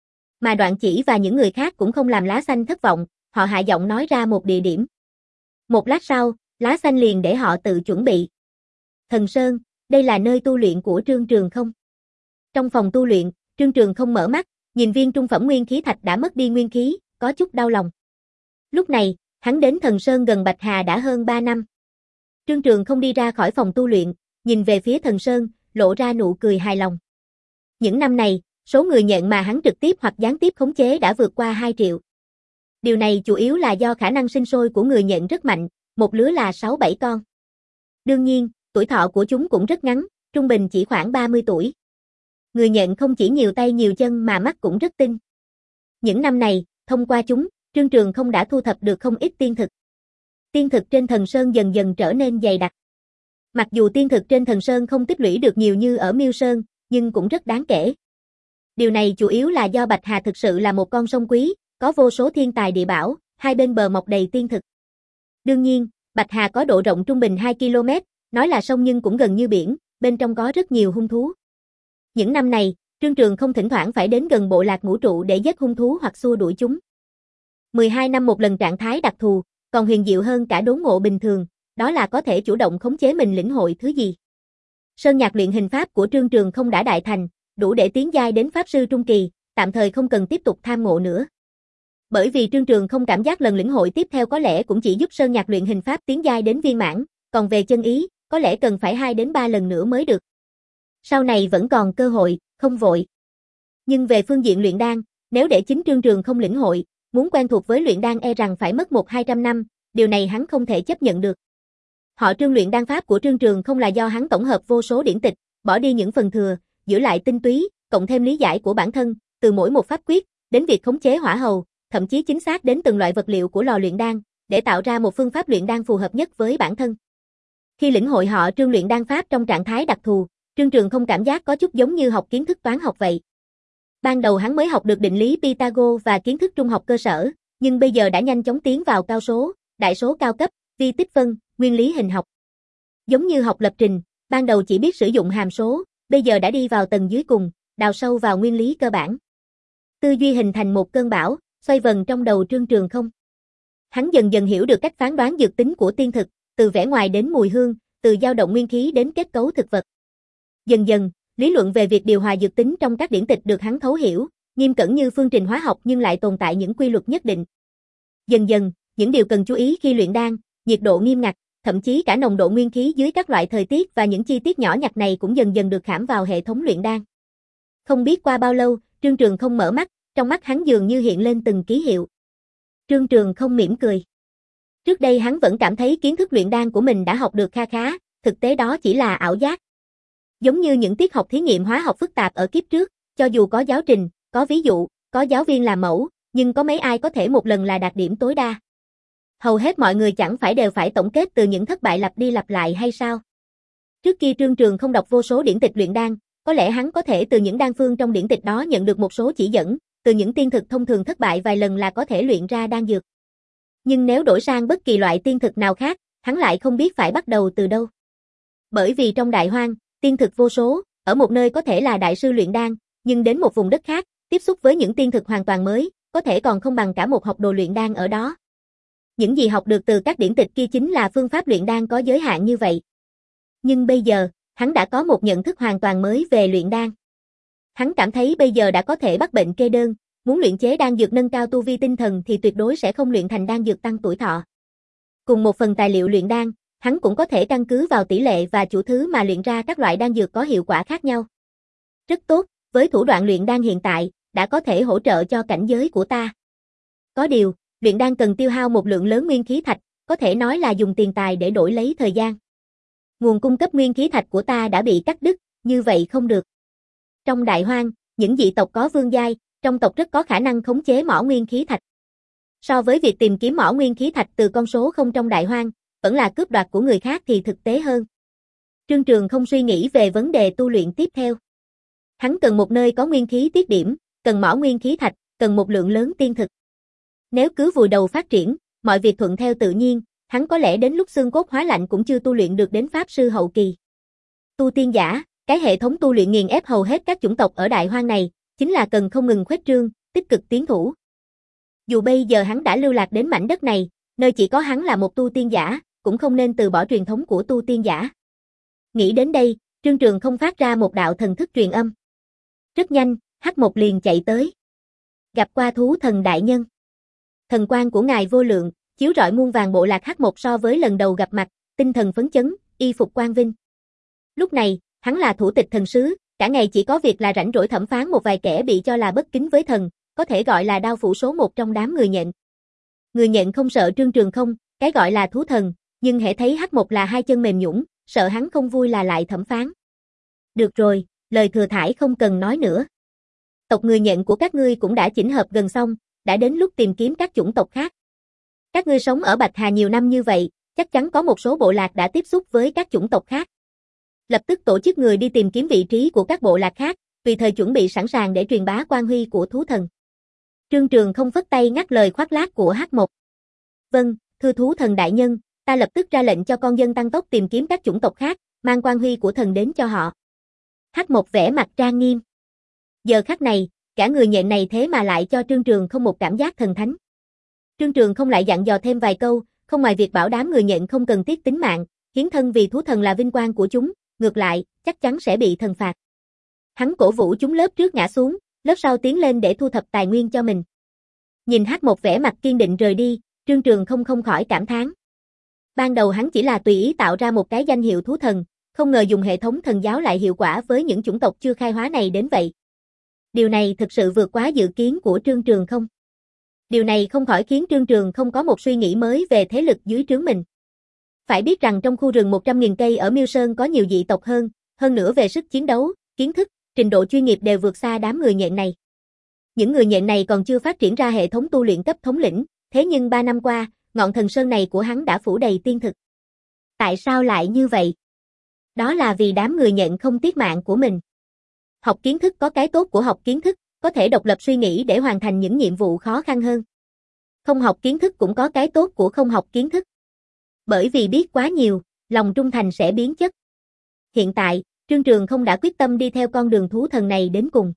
Mà Đoạn Chỉ và những người khác cũng không làm Lá Xanh thất vọng, họ hạ giọng nói ra một địa điểm. Một lát sau, Lá Xanh liền để họ tự chuẩn bị. Thần Sơn, đây là nơi tu luyện của Trương Trường Không. Trong phòng tu luyện, Trương Trường Không mở mắt, nhìn viên trung phẩm nguyên khí thạch đã mất đi nguyên khí, có chút đau lòng. Lúc này, hắn đến Thần Sơn gần Bạch Hà đã hơn ba năm. Trương Trường Không đi ra khỏi phòng tu luyện, nhìn về phía Thần Sơn, lộ ra nụ cười hài lòng. Những năm này, số người nhện mà hắn trực tiếp hoặc gián tiếp khống chế đã vượt qua hai triệu. Điều này chủ yếu là do khả năng sinh sôi của người nhện rất mạnh, một lứa là sáu bảy con. Đương nhiên, tuổi thọ của chúng cũng rất ngắn, trung bình chỉ khoảng ba mươi tuổi. Người nhện không chỉ nhiều tay nhiều chân mà mắt cũng rất tinh. Những năm này, thông qua chúng, Trương Trường Không đã thu thập được không ít tiên thực. Tiên thực trên Thần Sơn dần dần trở nên dày đặc. Mặc dù tiên thực trên Thần Sơn không tích lũy được nhiều như ở Miêu Sơn, nhưng cũng rất đáng kể. Điều này chủ yếu là do Bạch Hà thực sự là một con sông quý, có vô số thiên tài địa bảo, hai bên bờ mọc đầy tiên thực. Đương nhiên, Bạch Hà có độ rộng trung bình hai ki lô mét, nói là sông nhưng cũng gần như biển, bên trong có rất nhiều hung thú. Những năm này, Trương Trường Không thỉnh thoảng phải đến gần bộ lạc ngũ trụ để giết hung thú hoặc xua đuổi chúng. mười hai năm một lần trạng thái đặc thù, còn huyền diệu hơn cả đốn ngộ bình thường, đó là có thể chủ động khống chế mình lĩnh hội thứ gì. Sơn nhạc luyện hình pháp của Trương Trường Không đã đại thành, đủ để tiến giai đến pháp sư trung kỳ, tạm thời không cần tiếp tục tham ngộ nữa. Bởi vì Trương Trường không cảm giác lần lĩnh hội tiếp theo có lẽ cũng chỉ giúp Sơn Nhạc luyện hình pháp tiến giai đến viên mãn, còn về chân ý, có lẽ cần phải hai đến ba lần nữa mới được. Sau này vẫn còn cơ hội, không vội. Nhưng về phương diện luyện đan, nếu để chính Trương Trường không lĩnh hội, muốn quen thuộc với luyện đan e rằng phải mất một hai trăm năm, điều này hắn không thể chấp nhận được. Họ Trương luyện đan pháp của Trương Trường không là do hắn tổng hợp vô số điển tịch, bỏ đi những phần thừa, giữ lại tinh túy, cộng thêm lý giải của bản thân, từ mỗi một pháp quyết, đến việc khống chế hỏa hầu, thậm chí chính xác đến từng loại vật liệu của lò luyện đan, để tạo ra một phương pháp luyện đan phù hợp nhất với bản thân. Khi lĩnh hội họ Trương luyện đan pháp trong trạng thái đặc thù, Trương Trường không cảm giác có chút giống như học kiến thức toán học vậy. Ban đầu hắn mới học được định lý Pythagore và kiến thức trung học cơ sở, nhưng bây giờ đã nhanh chóng tiến vào cao số, đại số cao cấp, vi tích phân, nguyên lý hình học. Giống như học lập trình, ban đầu chỉ biết sử dụng hàm số, bây giờ đã đi vào tầng dưới cùng, đào sâu vào nguyên lý cơ bản. Tư duy hình thành một cơn bão, xoay vần trong đầu Trương Trường không. Hắn dần dần hiểu được cách phán đoán dược tính của tiên thực, từ vẻ ngoài đến mùi hương, từ dao động nguyên khí đến kết cấu thực vật. Dần dần, lý luận về việc điều hòa dược tính trong các điển tịch được hắn thấu hiểu, nghiêm cẩn như phương trình hóa học nhưng lại tồn tại những quy luật nhất định. Dần dần, những điều cần chú ý khi luyện đan, nhiệt độ nghiêm ngặt, thậm chí cả nồng độ nguyên khí dưới các loại thời tiết và những chi tiết nhỏ nhặt này cũng dần dần được khảm vào hệ thống luyện đan. Không biết qua bao lâu, Trương Trường không mở mắt, trong mắt hắn dường như hiện lên từng ký hiệu. Trương Trường không mỉm cười. Trước đây hắn vẫn cảm thấy kiến thức luyện đan của mình đã học được kha khá, thực tế đó chỉ là ảo giác. Giống như những tiết học thí nghiệm hóa học phức tạp ở kiếp trước, cho dù có giáo trình, có ví dụ, có giáo viên làm mẫu, nhưng có mấy ai có thể một lần là đạt điểm tối đa. Hầu hết mọi người chẳng phải đều phải tổng kết từ những thất bại lặp đi lặp lại hay sao? Trước khi Trương Trường không đọc vô số điển tịch luyện đan, có lẽ hắn có thể từ những đan phương trong điển tịch đó nhận được một số chỉ dẫn, từ những tiên thực thông thường thất bại vài lần là có thể luyện ra đan dược. Nhưng nếu đổi sang bất kỳ loại tiên thực nào khác, hắn lại không biết phải bắt đầu từ đâu. Bởi vì trong Đại Hoang, tiên thực vô số, ở một nơi có thể là đại sư luyện đan, nhưng đến một vùng đất khác, tiếp xúc với những tiên thực hoàn toàn mới, có thể còn không bằng cả một học đồ luyện đan ở đó. Những gì học được từ các điển tịch kia chính là phương pháp luyện đan có giới hạn như vậy. Nhưng bây giờ, hắn đã có một nhận thức hoàn toàn mới về luyện đan. Hắn cảm thấy bây giờ đã có thể bắt bệnh kê đơn, muốn luyện chế đan dược nâng cao tu vi tinh thần thì tuyệt đối sẽ không luyện thành đan dược tăng tuổi thọ. Cùng một phần tài liệu luyện đan, hắn cũng có thể căn cứ vào tỷ lệ và chủ thứ mà luyện ra các loại đan dược có hiệu quả khác nhau. Rất tốt, với thủ đoạn luyện đan hiện tại, đã có thể hỗ trợ cho cảnh giới của ta. Có điều, luyện đan cần tiêu hao một lượng lớn nguyên khí thạch, có thể nói là dùng tiền tài để đổi lấy thời gian. Nguồn cung cấp nguyên khí thạch của ta đã bị cắt đứt, như vậy không được. Trong Đại Hoang, những dị tộc có vương giai, trong tộc rất có khả năng khống chế mỏ nguyên khí thạch. So với việc tìm kiếm mỏ nguyên khí thạch từ con số không trong Đại Hoang, vẫn là cướp đoạt của người khác thì thực tế hơn. Trương Trường không suy nghĩ về vấn đề tu luyện tiếp theo. Hắn cần một nơi có nguyên khí tiết điểm, cần mỏ nguyên khí thạch, cần một lượng lớn tiên thực. Nếu cứ vùi đầu phát triển, mọi việc thuận theo tự nhiên, hắn có lẽ đến lúc xương cốt hóa lạnh cũng chưa tu luyện được đến pháp sư hậu kỳ. Tu tiên giả, cái hệ thống tu luyện nghiền ép hầu hết các chủng tộc ở Đại Hoang này, chính là cần không ngừng khuếch trương, tích cực tiến thủ. Dù bây giờ hắn đã lưu lạc đến mảnh đất này, nơi chỉ có hắn là một tu tiên giả, cũng không nên từ bỏ truyền thống của tu tiên giả. Nghĩ đến đây, Trương Trường không phát ra một đạo thần thức truyền âm. Rất nhanh, Hắc Mộc liền chạy tới. Gặp qua thú thần đại nhân. Thần quang của ngài vô lượng, chiếu rọi muôn vàng bộ lạc Hắc Mộc so với lần đầu gặp mặt, tinh thần phấn chấn, y phục quang vinh. Lúc này, hắn là thủ tịch thần sứ, cả ngày chỉ có việc là rảnh rỗi thẩm phán một vài kẻ bị cho là bất kính với thần, có thể gọi là đao phủ số một trong đám người nhện. Người nhện không sợ Trương Trường không, cái gọi là thú thần, nhưng hễ thấy Hắc Mộc là hai chân mềm nhũn, sợ hắn không vui là lại thẩm phán. Được rồi, lời thừa thãi không cần nói nữa. Tộc người nhện của các ngươi cũng đã chỉnh hợp gần xong, đã đến lúc tìm kiếm các chủng tộc khác. Các ngươi sống ở Bạch Hà nhiều năm như vậy, chắc chắn có một số bộ lạc đã tiếp xúc với các chủng tộc khác. Lập tức tổ chức người đi tìm kiếm vị trí của các bộ lạc khác, tùy thời chuẩn bị sẵn sàng để truyền bá quang huy của thú thần. Trương Trường không phất tay ngắt lời khoác lác của Hắc Mộc. Vâng, thưa thú thần đại nhân, ta lập tức ra lệnh cho con dân tăng tốc tìm kiếm các chủng tộc khác, mang quang huy của thần đến cho họ. Hắc Mộc vẻ mặt trang nghiêm. Giờ khắc này, cả người nhện này thế mà lại cho Trương Trường không một cảm giác thần thánh. Trương Trường không lại dặn dò thêm vài câu, không ngoài việc bảo đám người nhện không cần thiết tính mạng, hiến thân vì thú thần là vinh quang của chúng, ngược lại, chắc chắn sẽ bị thần phạt. Hắn cổ vũ chúng lớp trước ngã xuống, lớp sau tiến lên để thu thập tài nguyên cho mình. Nhìn H một vẻ mặt kiên định rời đi, Trương Trường không không khỏi cảm thán. Ban đầu hắn chỉ là tùy ý tạo ra một cái danh hiệu thú thần, không ngờ dùng hệ thống thần giáo lại hiệu quả với những chủng tộc chưa khai hóa này đến vậy. Điều này thực sự vượt quá dự kiến của Trương Trường không. Điều này không khỏi khiến Trương Trường không có một suy nghĩ mới về thế lực dưới trướng mình. Phải biết rằng trong khu rừng một trăm nghìn cây ở Miêu Sơn có nhiều dị tộc hơn, hơn nữa về sức chiến đấu, kiến thức, trình độ chuyên nghiệp đều vượt xa đám người nhện này. Những người nhện này còn chưa phát triển ra hệ thống tu luyện cấp thống lĩnh, thế nhưng ba năm qua, ngọn thần sơn này của hắn đã phủ đầy tiên thực. Tại sao lại như vậy? Đó là vì đám người nhện không tiếc mạng của mình. Học kiến thức có cái tốt của học kiến thức, có thể độc lập suy nghĩ để hoàn thành những nhiệm vụ khó khăn hơn. Không học kiến thức cũng có cái tốt của không học kiến thức. Bởi vì biết quá nhiều, lòng trung thành sẽ biến chất. Hiện tại, Trương Trường không đã quyết tâm đi theo con đường thú thần này đến cùng.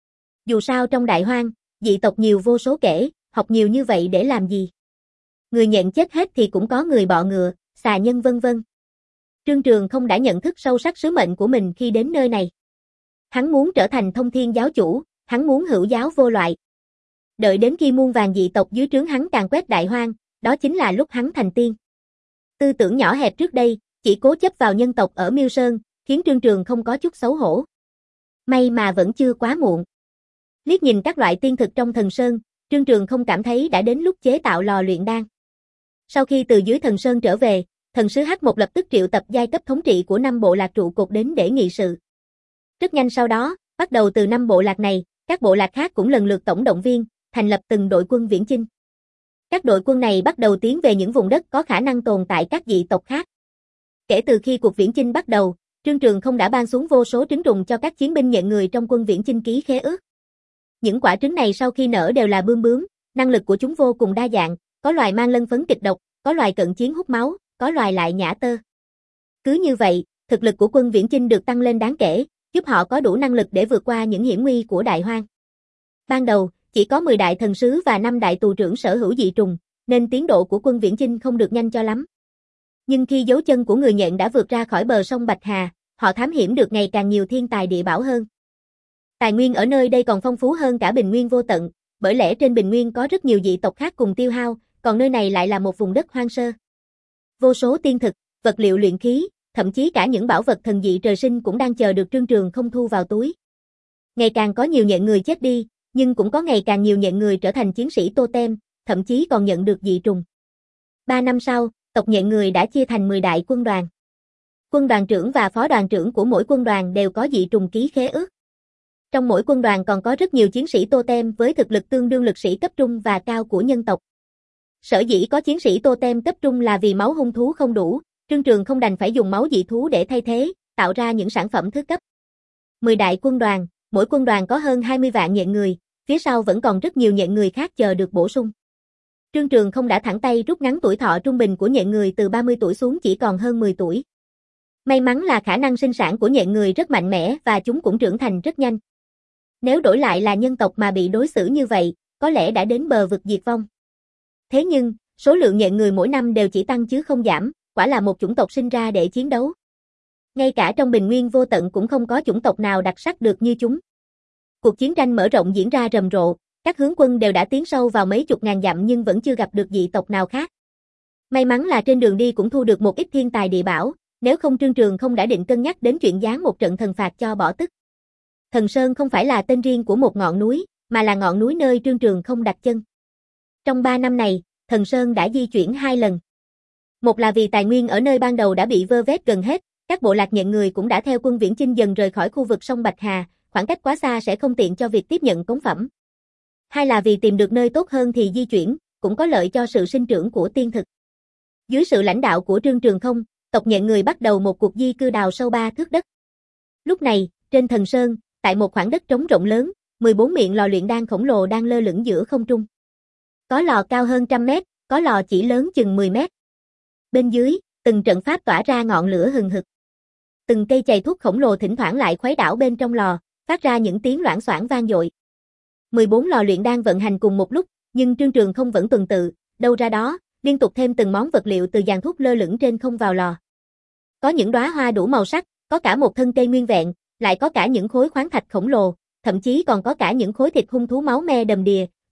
Dù sao trong đại hoang, dị tộc nhiều vô số kể, học nhiều như vậy để làm gì? Người nhện chết hết thì cũng có người bọ ngựa, xà nhân vân vân. Trương Trường không đã nhận thức sâu sắc sứ mệnh của mình khi đến nơi này. Hắn muốn trở thành thông thiên giáo chủ, hắn muốn hữu giáo vô loại. Đợi đến khi muôn vàng dị tộc dưới trướng hắn càn quét đại hoang, đó chính là lúc hắn thành tiên. Tư tưởng nhỏ hẹp trước đây, chỉ cố chấp vào nhân tộc ở Miêu Sơn, khiến Trương Trường không có chút xấu hổ. May mà vẫn chưa quá muộn. Liếc nhìn các loại tiên thực trong thần sơn, Trương Trường không cảm thấy đã đến lúc chế tạo lò luyện đan. Sau khi từ dưới thần sơn trở về, thần sứ H một lập tức triệu tập giai cấp thống trị của năm bộ lạc trụ cột đến để nghị sự. Rất nhanh sau đó, bắt đầu từ năm bộ lạc này, các bộ lạc khác cũng lần lượt tổng động viên, thành lập từng đội quân viễn chinh. Các đội quân này bắt đầu tiến về những vùng đất có khả năng tồn tại các dị tộc khác. Kể từ khi cuộc viễn chinh bắt đầu, Trương Trường không đã ban xuống vô số trứng trùng cho các chiến binh nhện người trong quân viễn chinh ký khế ước. Những quả trứng này sau khi nở đều là bươm bướm, năng lực của chúng vô cùng đa dạng, có loài mang lân phấn kịch độc, có loài cận chiến hút máu, có loài lại nhả tơ. Cứ như vậy, thực lực của quân viễn chinh được tăng lên đáng kể, giúp họ có đủ năng lực để vượt qua những hiểm nguy của đại hoang. Ban đầu, chỉ có mười đại thần sứ và năm đại tù trưởng sở hữu dị trùng, nên tiến độ của quân viễn chinh không được nhanh cho lắm. Nhưng khi dấu chân của người nhện đã vượt ra khỏi bờ sông Bạch Hà, họ thám hiểm được ngày càng nhiều thiên tài địa bảo hơn. Tài nguyên ở nơi đây còn phong phú hơn cả bình nguyên vô tận, bởi lẽ trên bình nguyên có rất nhiều dị tộc khác cùng tiêu hao, còn nơi này lại là một vùng đất hoang sơ. Vô số tiên thực, vật liệu luyện khí, thậm chí cả những bảo vật thần dị trời sinh cũng đang chờ được Trương Trường không thu vào túi. Ngày càng có nhiều nhện người chết đi, nhưng cũng có ngày càng nhiều nhện người trở thành chiến sĩ totem, thậm chí còn nhận được dị trùng. Ba năm sau, tộc nhện người đã chia thành mười đại quân đoàn. Quân đoàn trưởng và phó đoàn trưởng của mỗi quân đoàn đều có dị trùng ký khế ước. Trong mỗi quân đoàn còn có rất nhiều chiến sĩ totem với thực lực tương đương lực sĩ cấp trung và cao của nhân tộc. Sở dĩ có chiến sĩ totem cấp trung là vì máu hung thú không đủ, Trương Trường không đành phải dùng máu dị thú để thay thế, tạo ra những sản phẩm thứ cấp. mười đại quân đoàn, mỗi quân đoàn có hơn hai mươi vạn nhện người, phía sau vẫn còn rất nhiều nhện người khác chờ được bổ sung. Trương Trường không đã thẳng tay rút ngắn tuổi thọ trung bình của nhện người từ ba mươi tuổi xuống chỉ còn hơn mười tuổi. May mắn là khả năng sinh sản của nhện người rất mạnh mẽ và chúng cũng trưởng thành rất nhanh. Nếu đổi lại là nhân tộc mà bị đối xử như vậy, có lẽ đã đến bờ vực diệt vong. Thế nhưng, số lượng nhện người mỗi năm đều chỉ tăng chứ không giảm, quả là một chủng tộc sinh ra để chiến đấu. Ngay cả trong bình nguyên vô tận cũng không có chủng tộc nào đặc sắc được như chúng. Cuộc chiến tranh mở rộng diễn ra rầm rộ, các hướng quân đều đã tiến sâu vào mấy chục ngàn dặm nhưng vẫn chưa gặp được dị tộc nào khác. May mắn là trên đường đi cũng thu được một ít thiên tài địa bảo, nếu không Trương Trường không đã định cân nhắc đến chuyện giáng một trận thần phạt cho bỏ tức. Thần Sơn không phải là tên riêng của một ngọn núi, mà là ngọn núi nơi Trương Trường không đặt chân. Trong ba năm này, Thần Sơn đã di chuyển hai lần. Một là vì tài nguyên ở nơi ban đầu đã bị vơ vét gần hết, các bộ lạc nhện người cũng đã theo quân viễn chinh dần rời khỏi khu vực sông Bạch Hà, khoảng cách quá xa sẽ không tiện cho việc tiếp nhận cống phẩm. Hai là vì tìm được nơi tốt hơn thì di chuyển, cũng có lợi cho sự sinh trưởng của tiên thực. Dưới sự lãnh đạo của Trương Trường không, tộc nhện người bắt đầu một cuộc di cư đào sâu ba thước đất. Lúc này, trên Thần Sơn, tại một khoảng đất trống rộng lớn, mười bốn miệng lò luyện đan khổng lồ đang lơ lửng giữa không trung. Có lò cao hơn trăm mét, có lò chỉ lớn chừng mười mét. Bên dưới, từng trận pháp tỏa ra ngọn lửa hừng hực. Từng cây chày thuốc khổng lồ thỉnh thoảng lại khuấy đảo bên trong lò, phát ra những tiếng loảng xoảng vang dội. mười bốn lò luyện đan vận hành cùng một lúc, nhưng Trương Trường không vẫn tuần tự, đâu ra đó, liên tục thêm từng món vật liệu từ giàn thuốc lơ lửng trên không vào lò. Có những đóa hoa đủ màu sắc, có cả một thân cây nguyên vẹn, lại có cả những khối khoáng thạch khổng lồ, thậm chí còn có cả những khối thịt hung thú máu me đầm đìa,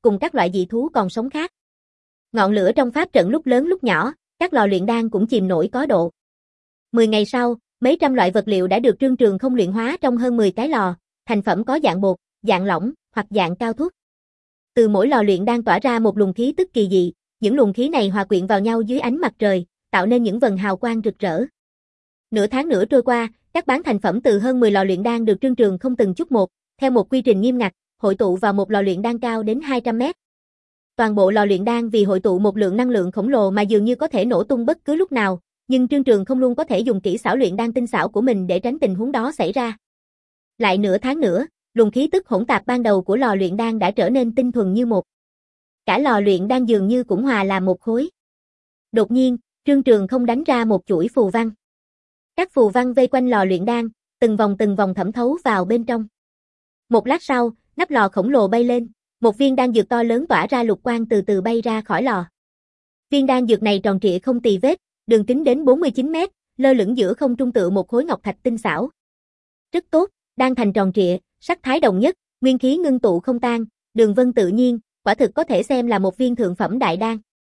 cùng các loại dị thú còn sống khác. Ngọn lửa trong pháp trận lúc lớn lúc nhỏ, các lò luyện đan cũng chìm nổi có độ. Mười ngày sau, mấy trăm loại vật liệu đã được Trương Trường Không luyện hóa trong hơn mười cái lò, thành phẩm có dạng bột, dạng lỏng, hoặc dạng cao thuốc. Từ mỗi lò luyện đan tỏa ra một luồng khí tức kỳ dị, những luồng khí này hòa quyện vào nhau dưới ánh mặt trời, tạo nên những vầng hào quang rực rỡ. Nửa tháng nữa trôi qua, các bán thành phẩm từ hơn mười lò luyện đan được Trương Trường Không từng chút một, theo một quy trình nghiêm ngặt, hội tụ vào một lò luyện đan cao đến hai trăm mét. Toàn bộ lò luyện đan vì hội tụ một lượng năng lượng khổng lồ mà dường như có thể nổ tung bất cứ lúc nào, nhưng Trương Trường Không luôn có thể dùng kỹ xảo luyện đan tinh xảo của mình để tránh tình huống đó xảy ra. Lại nửa tháng nữa, luồng khí tức hỗn tạp ban đầu của lò luyện đan đã trở nên tinh thuần như một. Cả lò luyện đan dường như cũng hòa làm một khối. Đột nhiên, Trương Trường Không đánh ra một chuỗi phù văn. Các phù văn vây quanh lò luyện đan, từng vòng từng vòng thẩm thấu vào bên trong. Một lát sau, nắp lò khổng lồ bay lên, một viên đan dược to lớn tỏa ra lục quang từ từ bay ra khỏi lò. Viên đan dược này tròn trịa không tì vết, đường kính đến bốn mươi chín mét, lơ lửng giữa không trung tựa một khối ngọc thạch tinh xảo. Rất tốt, đan thành tròn trịa, sắc thái đồng nhất, nguyên khí ngưng tụ không tan, đường vân tự nhiên, quả thực có thể xem là một viên thượng phẩm đại đan.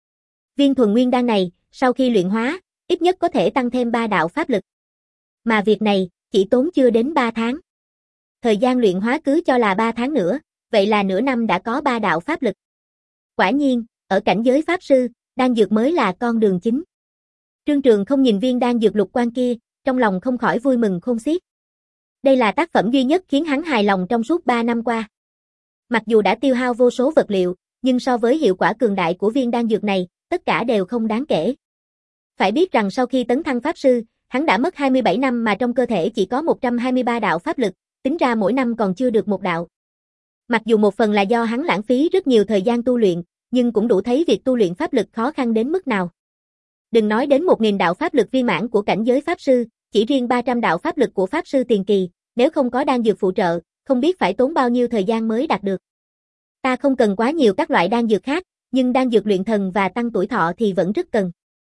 Viên thuần nguyên đan này, sau khi luyện hóa, ít nhất có thể tăng thêm ba đạo pháp lực. Mà việc này, chỉ tốn chưa đến ba tháng. Thời gian luyện hóa cứ cho là ba tháng nữa, vậy là nửa năm đã có ba đạo pháp lực. Quả nhiên, ở cảnh giới pháp sư, đan dược mới là con đường chính. Trương Trường Không nhìn viên đan dược lục quang kia, trong lòng không khỏi vui mừng khôn xiết. Đây là tác phẩm duy nhất khiến hắn hài lòng trong suốt ba năm qua. Mặc dù đã tiêu hao vô số vật liệu, nhưng so với hiệu quả cường đại của viên đan dược này, tất cả đều không đáng kể. Phải biết rằng sau khi tấn thăng pháp sư, hắn đã mất hai mươi bảy năm mà trong cơ thể chỉ có một trăm hai mươi ba đạo pháp lực, tính ra mỗi năm còn chưa được một đạo. Mặc dù một phần là do hắn lãng phí rất nhiều thời gian tu luyện, nhưng cũng đủ thấy việc tu luyện pháp lực khó khăn đến mức nào. Đừng nói đến một nghìn đạo pháp lực viên mãn của cảnh giới pháp sư, chỉ riêng ba trăm đạo pháp lực của pháp sư tiền kỳ, nếu không có đan dược phụ trợ, không biết phải tốn bao nhiêu thời gian mới đạt được. Ta không cần quá nhiều các loại đan dược khác, nhưng đan dược luyện thần và tăng tuổi thọ thì vẫn rất cần.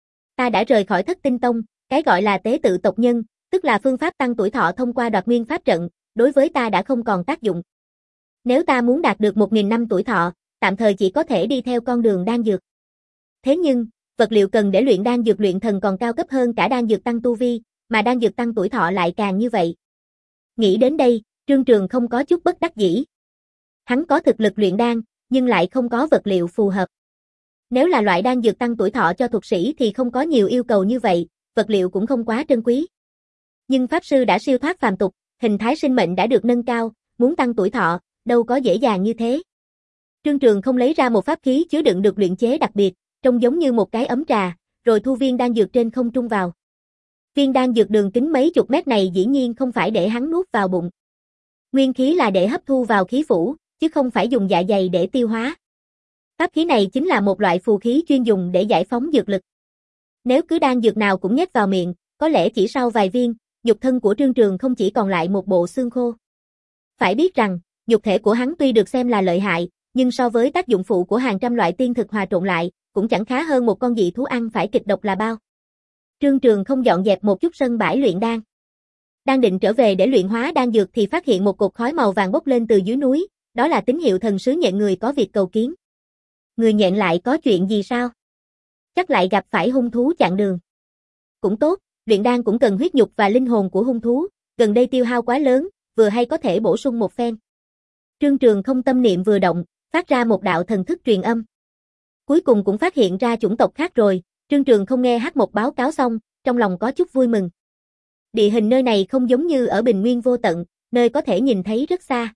Ta đã rời khỏi Thất Tinh Tông, cái gọi là tế tự tộc nhân, tức là phương pháp tăng tuổi thọ thông qua đoạt nguyên pháp trận, đối với ta đã không còn tác dụng. Nếu ta muốn đạt được một nghìn năm tuổi thọ, tạm thời chỉ có thể đi theo con đường đan dược. Thế nhưng, vật liệu cần để luyện đan dược luyện thần còn cao cấp hơn cả đan dược tăng tu vi, mà đan dược tăng tuổi thọ lại càng như vậy. Nghĩ đến đây, Trương Trường không có chút bất đắc dĩ. Hắn có thực lực luyện đan, nhưng lại không có vật liệu phù hợp. Nếu là loại đan dược tăng tuổi thọ cho thuật sĩ thì không có nhiều yêu cầu như vậy, vật liệu cũng không quá trân quý. Nhưng pháp sư đã siêu thoát phàm tục, hình thái sinh mệnh đã được nâng cao, muốn tăng tuổi thọ, đâu có dễ dàng như thế. Trương Trường không lấy ra một pháp khí chứa đựng được luyện chế đặc biệt, trông giống như một cái ấm trà, rồi thu viên đan dược trên không trung vào. Viên đan dược đường kính mấy chục mét này dĩ nhiên không phải để hắn nuốt vào bụng. Nguyên khí là để hấp thu vào khí phủ, chứ không phải dùng dạ dày để tiêu hóa. Pháp khí này chính là một loại phù khí chuyên dùng để giải phóng dược lực. Nếu cứ đan dược nào cũng nhét vào miệng, có lẽ chỉ sau vài viên, nhục thân của Trương Trường không chỉ còn lại một bộ xương khô. Phải biết rằng, nhục thể của hắn tuy được xem là lợi hại, nhưng so với tác dụng phụ của hàng trăm loại tiên thực hòa trộn lại, cũng chẳng khá hơn một con dị thú ăn phải kịch độc là bao. Trương Trường không dọn dẹp một chút sân bãi luyện đan. Đang định trở về để luyện hóa đan dược thì phát hiện một cột khói màu vàng bốc lên từ dưới núi, đó là tín hiệu thần sứ nhện người có việc cầu kiến. Người nhện lại có chuyện gì sao? Chắc lại gặp phải hung thú chặn đường. Cũng tốt, luyện đan cũng cần huyết nhục và linh hồn của hung thú, gần đây tiêu hao quá lớn, vừa hay có thể bổ sung một phen. Trương Trường không tâm niệm vừa động, phát ra một đạo thần thức truyền âm. Cuối cùng cũng phát hiện ra chủng tộc khác rồi, Trương Trường không nghe Hắc Mộc báo cáo xong, trong lòng có chút vui mừng. Địa hình nơi này không giống như ở Bình Nguyên vô tận, nơi có thể nhìn thấy rất xa.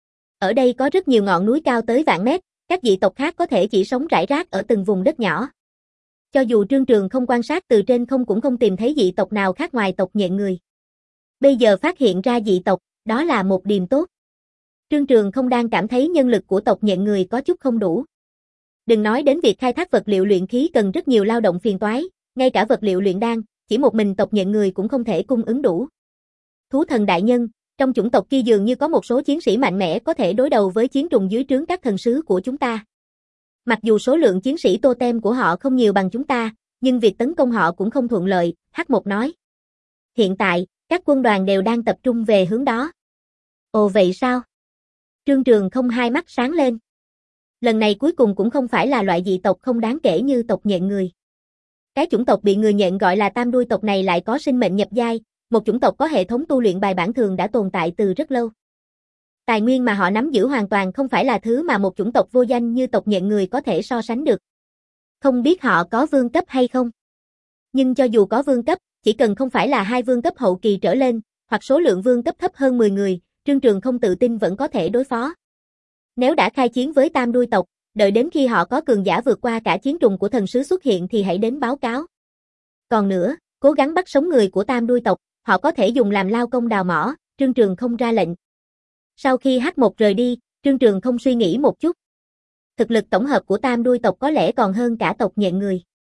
Ở đây có rất nhiều ngọn núi cao tới vạn mét, các dị tộc khác có thể chỉ sống rải rác ở từng vùng đất nhỏ. Cho dù Trương Trường không quan sát từ trên không cũng không tìm thấy dị tộc nào khác ngoài tộc nhện người. Bây giờ phát hiện ra dị tộc, đó là một điềm tốt. Trương Trường không đang cảm thấy nhân lực của tộc nhện người có chút không đủ. Đừng nói đến việc khai thác vật liệu luyện khí cần rất nhiều lao động phiền toái, ngay cả vật liệu luyện đan, chỉ một mình tộc nhện người cũng không thể cung ứng đủ. Thú thần đại nhân, trong chủng tộc kia dường như có một số chiến sĩ mạnh mẽ có thể đối đầu với chiến trùng dưới trướng các thần sứ của chúng ta. Mặc dù số lượng chiến sĩ totem của họ không nhiều bằng chúng ta, nhưng việc tấn công họ cũng không thuận lợi, Hắc Mộc nói. Hiện tại, các quân đoàn đều đang tập trung về hướng đó. Ồ vậy sao? Trương Trường không hai mắt sáng lên. Lần này cuối cùng cũng không phải là loại dị tộc không đáng kể như tộc nhện người. Cái chủng tộc bị người nhện gọi là tam đuôi tộc này lại có sinh mệnh nhập giai, một chủng tộc có hệ thống tu luyện bài bản thường đã tồn tại từ rất lâu. Tài nguyên mà họ nắm giữ hoàn toàn không phải là thứ mà một chủng tộc vô danh như tộc nhện người có thể so sánh được. Không biết họ có vương cấp hay không? Nhưng cho dù có vương cấp, chỉ cần không phải là hai vương cấp hậu kỳ trở lên, hoặc số lượng vương cấp thấp hơn mười người, Trương Trường không tự tin vẫn có thể đối phó. Nếu đã khai chiến với tam đuôi tộc, đợi đến khi họ có cường giả vượt qua cả chiến trùng của thần sứ xuất hiện thì hãy đến báo cáo. Còn nữa, cố gắng bắt sống người của tam đuôi tộc, họ có thể dùng làm lao công đào mỏ, Trương Trường không ra lệnh. Sau khi H một rời đi, Trương Trường không suy nghĩ một chút. Thực lực tổng hợp của tam đuôi tộc có lẽ còn hơn cả tộc nhện người.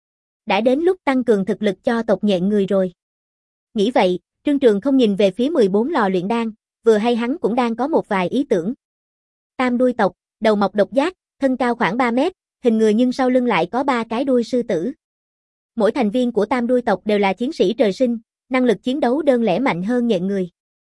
Đã đến lúc tăng cường thực lực cho tộc nhện người rồi. Nghĩ vậy, Trương Trường không nhìn về phía mười bốn lò luyện đan, vừa hay hắn cũng đang có một vài ý tưởng. Tam đuôi tộc, đầu mọc độc giác, thân cao khoảng ba mét, hình người nhưng sau lưng lại có ba cái đuôi sư tử. Mỗi thành viên của tam đuôi tộc đều là chiến sĩ trời sinh, năng lực chiến đấu đơn lẻ mạnh hơn nhện người.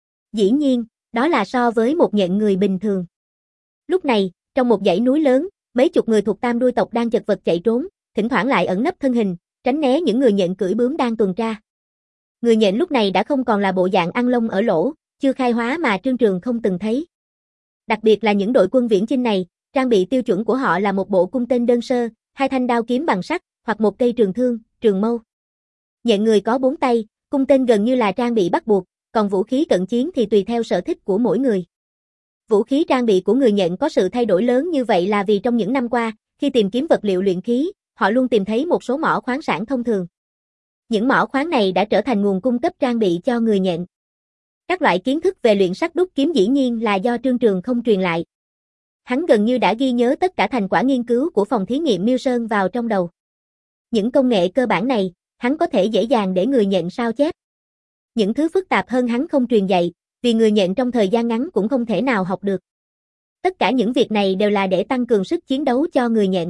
Dĩ nhiên, đó là so với một nhện người bình thường. Lúc này, trong một dãy núi lớn, mấy chục người thuộc tam đuôi tộc đang chật vật chạy trốn, thỉnh thoảng lại ẩn nấp thân hình, tránh né những người nhện cưỡi bướm đang tuần tra. Người nhện lúc này đã không còn là bộ dạng ăn lông ở lỗ, chưa khai hóa mà Trương Trường không từng thấy. Đặc biệt là những đội quân viễn chinh này, trang bị tiêu chuẩn của họ là một bộ cung tên đơn sơ, hai thanh đao kiếm bằng sắt, hoặc một cây trường thương, trường mâu. Nhện người có bốn tay, cung tên gần như là trang bị bắt buộc, còn vũ khí cận chiến thì tùy theo sở thích của mỗi người. Vũ khí trang bị của người nhện có sự thay đổi lớn như vậy là vì trong những năm qua, khi tìm kiếm vật liệu luyện khí, họ luôn tìm thấy một số mỏ khoáng sản thông thường. Những mỏ khoáng này đã trở thành nguồn cung cấp trang bị cho người nhện. Các loại kiến thức về luyện sắt đúc kiếm dĩ nhiên là do Trương Trường không truyền lại. Hắn gần như đã ghi nhớ tất cả thành quả nghiên cứu của phòng thí nghiệm Miêu Sơn vào trong đầu. Những công nghệ cơ bản này, hắn có thể dễ dàng để người nhện sao chép. Những thứ phức tạp hơn hắn không truyền dạy, vì người nhện trong thời gian ngắn cũng không thể nào học được. Tất cả những việc này đều là để tăng cường sức chiến đấu cho người nhện.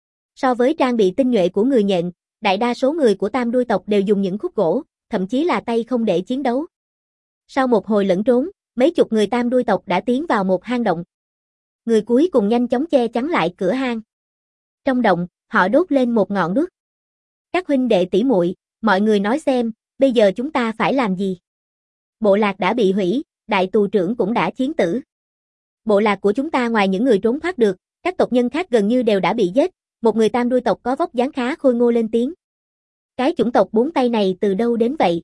So với trang bị tinh nhuệ của người nhện, đại đa số người của tam đuôi tộc đều dùng những khúc gỗ, thậm chí là tay không để chiến đấu. Sau một hồi lẫn trốn, mấy chục người tam đuôi tộc đã tiến vào một hang động. Người cuối cùng nhanh chóng che chắn lại cửa hang. Trong động, họ đốt lên một ngọn đuốc. Các huynh đệ tỷ muội, mọi người nói xem, bây giờ chúng ta phải làm gì? Bộ lạc đã bị hủy, đại tù trưởng cũng đã chiến tử. Bộ lạc của chúng ta ngoài những người trốn thoát được, các tộc nhân khác gần như đều đã bị giết. Một người tam đuôi tộc có vóc dáng khá khôi ngô lên tiếng. Cái chủng tộc bốn tay này từ đâu đến vậy?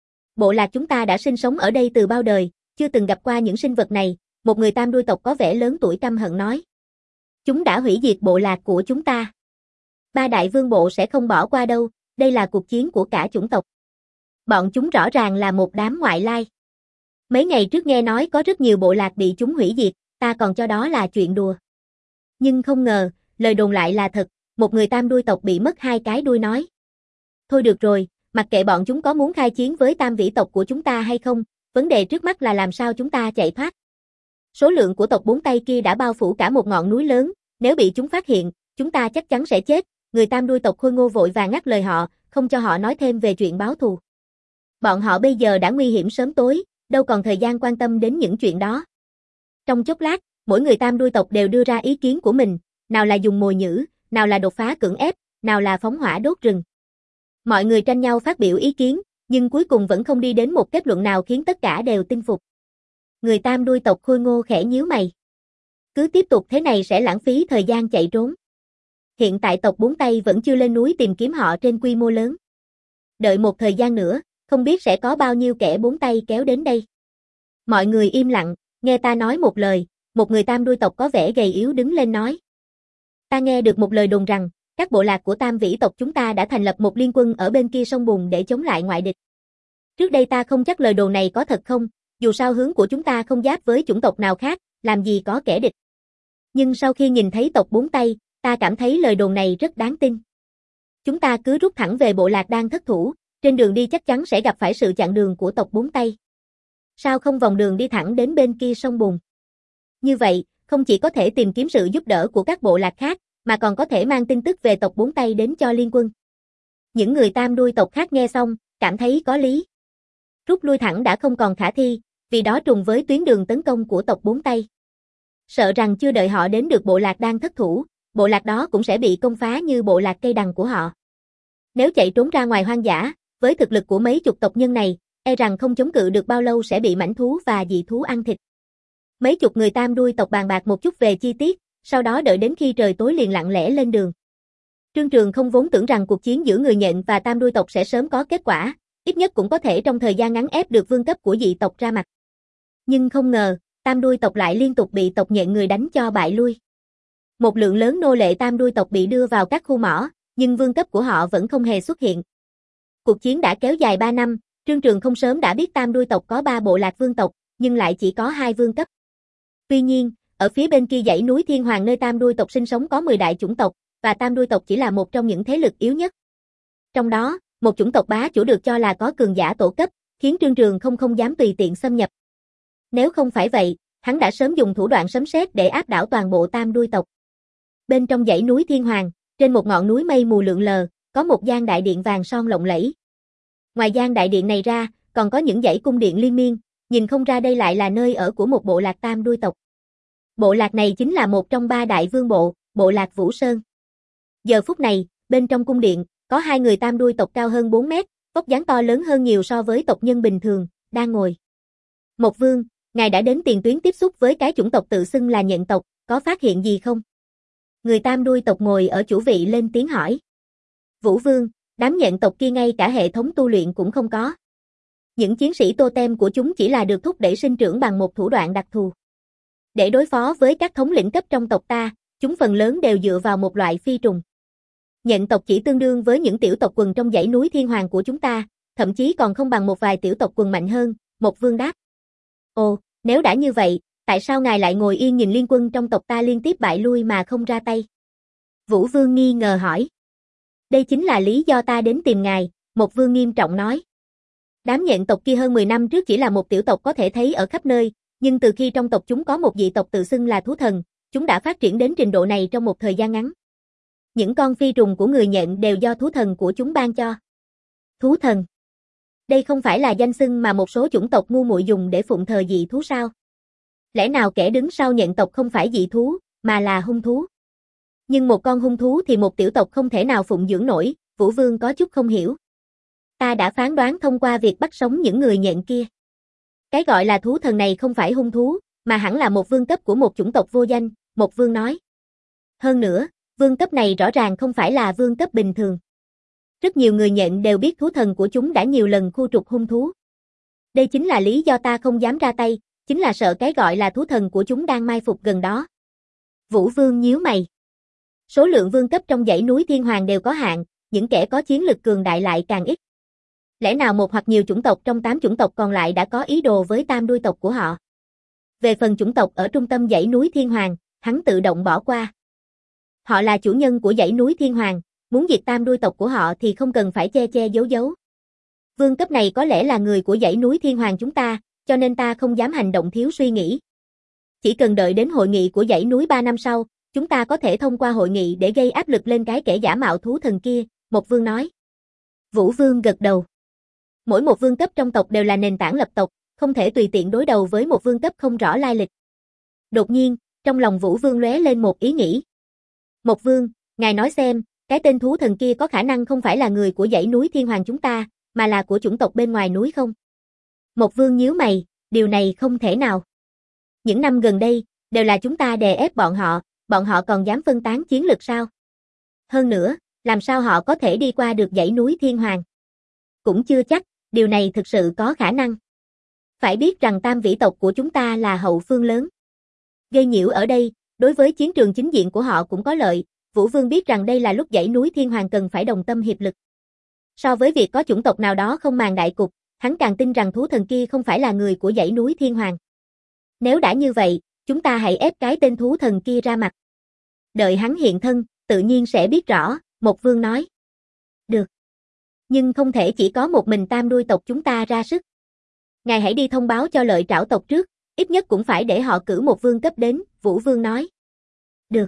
Bộ lạc chúng ta đã sinh sống ở đây từ bao đời, chưa từng gặp qua những sinh vật này, một người tam đuôi tộc có vẻ lớn tuổi căm hận nói. Chúng đã hủy diệt bộ lạc của chúng ta. Ba đại vương bộ sẽ không bỏ qua đâu, đây là cuộc chiến của cả chủng tộc. Bọn chúng rõ ràng là một đám ngoại lai. Mấy ngày trước nghe nói có rất nhiều bộ lạc bị chúng hủy diệt, ta còn cho đó là chuyện đùa. Nhưng không ngờ, lời đồn lại là thật, một người tam đuôi tộc bị mất hai cái đuôi nói. Thôi được rồi, mặc kệ bọn chúng có muốn khai chiến với tam vĩ tộc của chúng ta hay không, vấn đề trước mắt là làm sao chúng ta chạy thoát. Số lượng của tộc bốn tay kia đã bao phủ cả một ngọn núi lớn, nếu bị chúng phát hiện, chúng ta chắc chắn sẽ chết. Người tam đuôi tộc khôi ngô vội vàng ngắt lời họ, không cho họ nói thêm về chuyện báo thù. Bọn họ bây giờ đã nguy hiểm sớm tối, đâu còn thời gian quan tâm đến những chuyện đó. Trong chốc lát, mỗi người tam đuôi tộc đều đưa ra ý kiến của mình, nào là dùng mồi nhử, nào là đột phá cưỡng ép, nào là phóng hỏa đốt rừng. Mọi người tranh nhau phát biểu ý kiến, nhưng cuối cùng vẫn không đi đến một kết luận nào khiến tất cả đều tin phục. Người tam đuôi tộc khôi ngô khẽ nhíu mày. Cứ tiếp tục thế này sẽ lãng phí thời gian chạy trốn. Hiện tại tộc bốn tay vẫn chưa lên núi tìm kiếm họ trên quy mô lớn. Đợi một thời gian nữa, không biết sẽ có bao nhiêu kẻ bốn tay kéo đến đây. Mọi người im lặng, nghe ta nói một lời, một người tam đuôi tộc có vẻ gầy yếu đứng lên nói. Ta nghe được một lời đồn rằng, các bộ lạc của tam vĩ tộc chúng ta đã thành lập một liên quân ở bên kia sông Bùn để chống lại ngoại địch. Trước đây ta không chắc lời đồn này có thật không, dù sao hướng của chúng ta không giáp với chủng tộc nào khác, làm gì có kẻ địch. Nhưng sau khi nhìn thấy tộc bốn tay, ta cảm thấy lời đồn này rất đáng tin. Chúng ta cứ rút thẳng về bộ lạc đang thất thủ, trên đường đi chắc chắn sẽ gặp phải sự chặn đường của tộc bốn tay. Sao không vòng đường đi thẳng đến bên kia sông Bùn? Như vậy, không chỉ có thể tìm kiếm sự giúp đỡ của các bộ lạc khác, mà còn có thể mang tin tức về tộc bốn tay đến cho liên quân. Những người tam đuôi tộc khác nghe xong, cảm thấy có lý. Rút lui thẳng đã không còn khả thi, vì đó trùng với tuyến đường tấn công của tộc bốn tay. Sợ rằng chưa đợi họ đến được bộ lạc đang thất thủ, bộ lạc đó cũng sẽ bị công phá như bộ lạc cây đằng của họ. Nếu chạy trốn ra ngoài hoang dã, với thực lực của mấy chục tộc nhân này, e rằng không chống cự được bao lâu sẽ bị mãnh thú và dị thú ăn thịt. Mấy chục người tam đuôi tộc bàn bạc một chút về chi tiết, sau đó đợi đến khi trời tối liền lặng lẽ lên đường. Trương Trường không vốn tưởng rằng cuộc chiến giữa người nhện và tam đuôi tộc sẽ sớm có kết quả, ít nhất cũng có thể trong thời gian ngắn ép được vương cấp của dị tộc ra mặt. Nhưng không ngờ, tam đuôi tộc lại liên tục bị tộc nhện người đánh cho bại lui. Một lượng lớn nô lệ tam đuôi tộc bị đưa vào các khu mỏ, nhưng vương cấp của họ vẫn không hề xuất hiện. Cuộc chiến đã kéo dài ba năm, Trương Trường không sớm đã biết tam đuôi tộc có ba bộ lạc vương tộc, nhưng lại chỉ có hai vương cấp. Tuy nhiên, ở phía bên kia dãy núi Thiên Hoàng nơi tam đuôi tộc sinh sống có mười đại chủng tộc, và tam đuôi tộc chỉ là một trong những thế lực yếu nhất. Trong đó, một chủng tộc bá chủ được cho là có cường giả tổ cấp, khiến Trương Trường không không dám tùy tiện xâm nhập. Nếu không phải vậy, hắn đã sớm dùng thủ đoạn sấm sét để áp đảo toàn bộ tam đuôi tộc. Bên trong dãy núi Thiên Hoàng, trên một ngọn núi mây mù lượn lờ, có một gian đại điện vàng son lộng lẫy. Ngoài gian đại điện này ra, còn có những dãy cung điện liên miên, nhìn không ra đây lại là nơi ở của một bộ lạc tam đuôi tộc. Bộ lạc này chính là một trong ba đại vương bộ, bộ lạc Vũ Sơn. Giờ phút này, bên trong cung điện, có hai người tam đuôi tộc cao hơn bốn mét, vóc dáng to lớn hơn nhiều so với tộc nhân bình thường, đang ngồi. Một vương, ngài đã đến tiền tuyến tiếp xúc với cái chủng tộc tự xưng là nhện tộc, có phát hiện gì không? Người tam đuôi tộc ngồi ở chủ vị lên tiếng hỏi. Vũ vương, đám nhện tộc kia ngay cả hệ thống tu luyện cũng không có. Những chiến sĩ totem của chúng chỉ là được thúc đẩy sinh trưởng bằng một thủ đoạn đặc thù. Để đối phó với các thống lĩnh cấp trong tộc ta, chúng phần lớn đều dựa vào một loại phi trùng. Nhện tộc chỉ tương đương với những tiểu tộc quần trong dãy núi Thiên Hoàng của chúng ta, thậm chí còn không bằng một vài tiểu tộc quần mạnh hơn, một vương đáp. Ồ, nếu đã như vậy, tại sao ngài lại ngồi yên nhìn liên quân trong tộc ta liên tiếp bại lui mà không ra tay? Vũ vương nghi ngờ hỏi. Đây chính là lý do ta đến tìm ngài, một vương nghiêm trọng nói. Đám nhện tộc kia hơn mười năm trước chỉ là một tiểu tộc có thể thấy ở khắp nơi, nhưng từ khi trong tộc chúng có một dị tộc tự xưng là thú thần, chúng đã phát triển đến trình độ này trong một thời gian ngắn. Những con phi trùng của người nhện đều do thú thần của chúng ban cho. Thú thần. Đây không phải là danh xưng mà một số chủng tộc ngu muội dùng để phụng thờ dị thú sao? Lẽ nào kẻ đứng sau nhện tộc không phải dị thú, mà là hung thú? Nhưng một con hung thú thì một tiểu tộc không thể nào phụng dưỡng nổi, Vũ Vương có chút không hiểu. Ta đã phán đoán thông qua việc bắt sống những người nhện kia. Cái gọi là thú thần này không phải hung thú, mà hẳn là một vương cấp của một chủng tộc vô danh, một vương nói. Hơn nữa, vương cấp này rõ ràng không phải là vương cấp bình thường. Rất nhiều người nhện đều biết thú thần của chúng đã nhiều lần khu trục hung thú. Đây chính là lý do ta không dám ra tay, chính là sợ cái gọi là thú thần của chúng đang mai phục gần đó. Vũ Vương nhíu mày. Số lượng vương cấp trong dãy núi Thiên Hoàng đều có hạn, những kẻ có chiến lực cường đại lại càng ít. Lẽ nào một hoặc nhiều chủng tộc trong tám chủng tộc còn lại đã có ý đồ với tam đuôi tộc của họ? Về phần chủng tộc ở trung tâm dãy núi Thiên Hoàng, hắn tự động bỏ qua. Họ là chủ nhân của dãy núi Thiên Hoàng, muốn diệt tam đuôi tộc của họ thì không cần phải che che giấu giấu. Vương cấp này có lẽ là người của dãy núi Thiên Hoàng chúng ta, cho nên ta không dám hành động thiếu suy nghĩ. Chỉ cần đợi đến hội nghị của dãy núi ba năm sau, chúng ta có thể thông qua hội nghị để gây áp lực lên cái kẻ giả mạo thú thần kia, một vương nói. Vũ Vương gật đầu. Mỗi một vương cấp trong tộc đều là nền tảng lập tộc, không thể tùy tiện đối đầu với một vương cấp không rõ lai lịch. Đột nhiên, trong lòng Vũ Vương lóe lên một ý nghĩ. Một vương, ngài nói xem, cái tên thú thần kia có khả năng không phải là người của dãy núi Thiên Hoàng chúng ta, mà là của chủng tộc bên ngoài núi không? Một vương nhíu mày, điều này không thể nào. Những năm gần đây, đều là chúng ta đè ép bọn họ, bọn họ còn dám phân tán chiến lực sao? Hơn nữa, làm sao họ có thể đi qua được dãy núi Thiên Hoàng? Cũng chưa chắc, điều này thực sự có khả năng. Phải biết rằng tam vĩ tộc của chúng ta là hậu phương lớn. Gây nhiễu ở đây, đối với chiến trường chính diện của họ cũng có lợi, Vũ Vương biết rằng đây là lúc dãy núi Thiên Hoàng cần phải đồng tâm hiệp lực. So với việc có chủng tộc nào đó không màng đại cục, hắn càng tin rằng thú thần kia không phải là người của dãy núi Thiên Hoàng. Nếu đã như vậy, chúng ta hãy ép cái tên thú thần kia ra mặt. Đợi hắn hiện thân, tự nhiên sẽ biết rõ, một vương nói. Được. Nhưng không thể chỉ có một mình tam đuôi tộc chúng ta ra sức. Ngài hãy đi thông báo cho Lợi Trảo tộc trước, ít nhất cũng phải để họ cử một vương cấp đến, Vũ Vương nói. Được.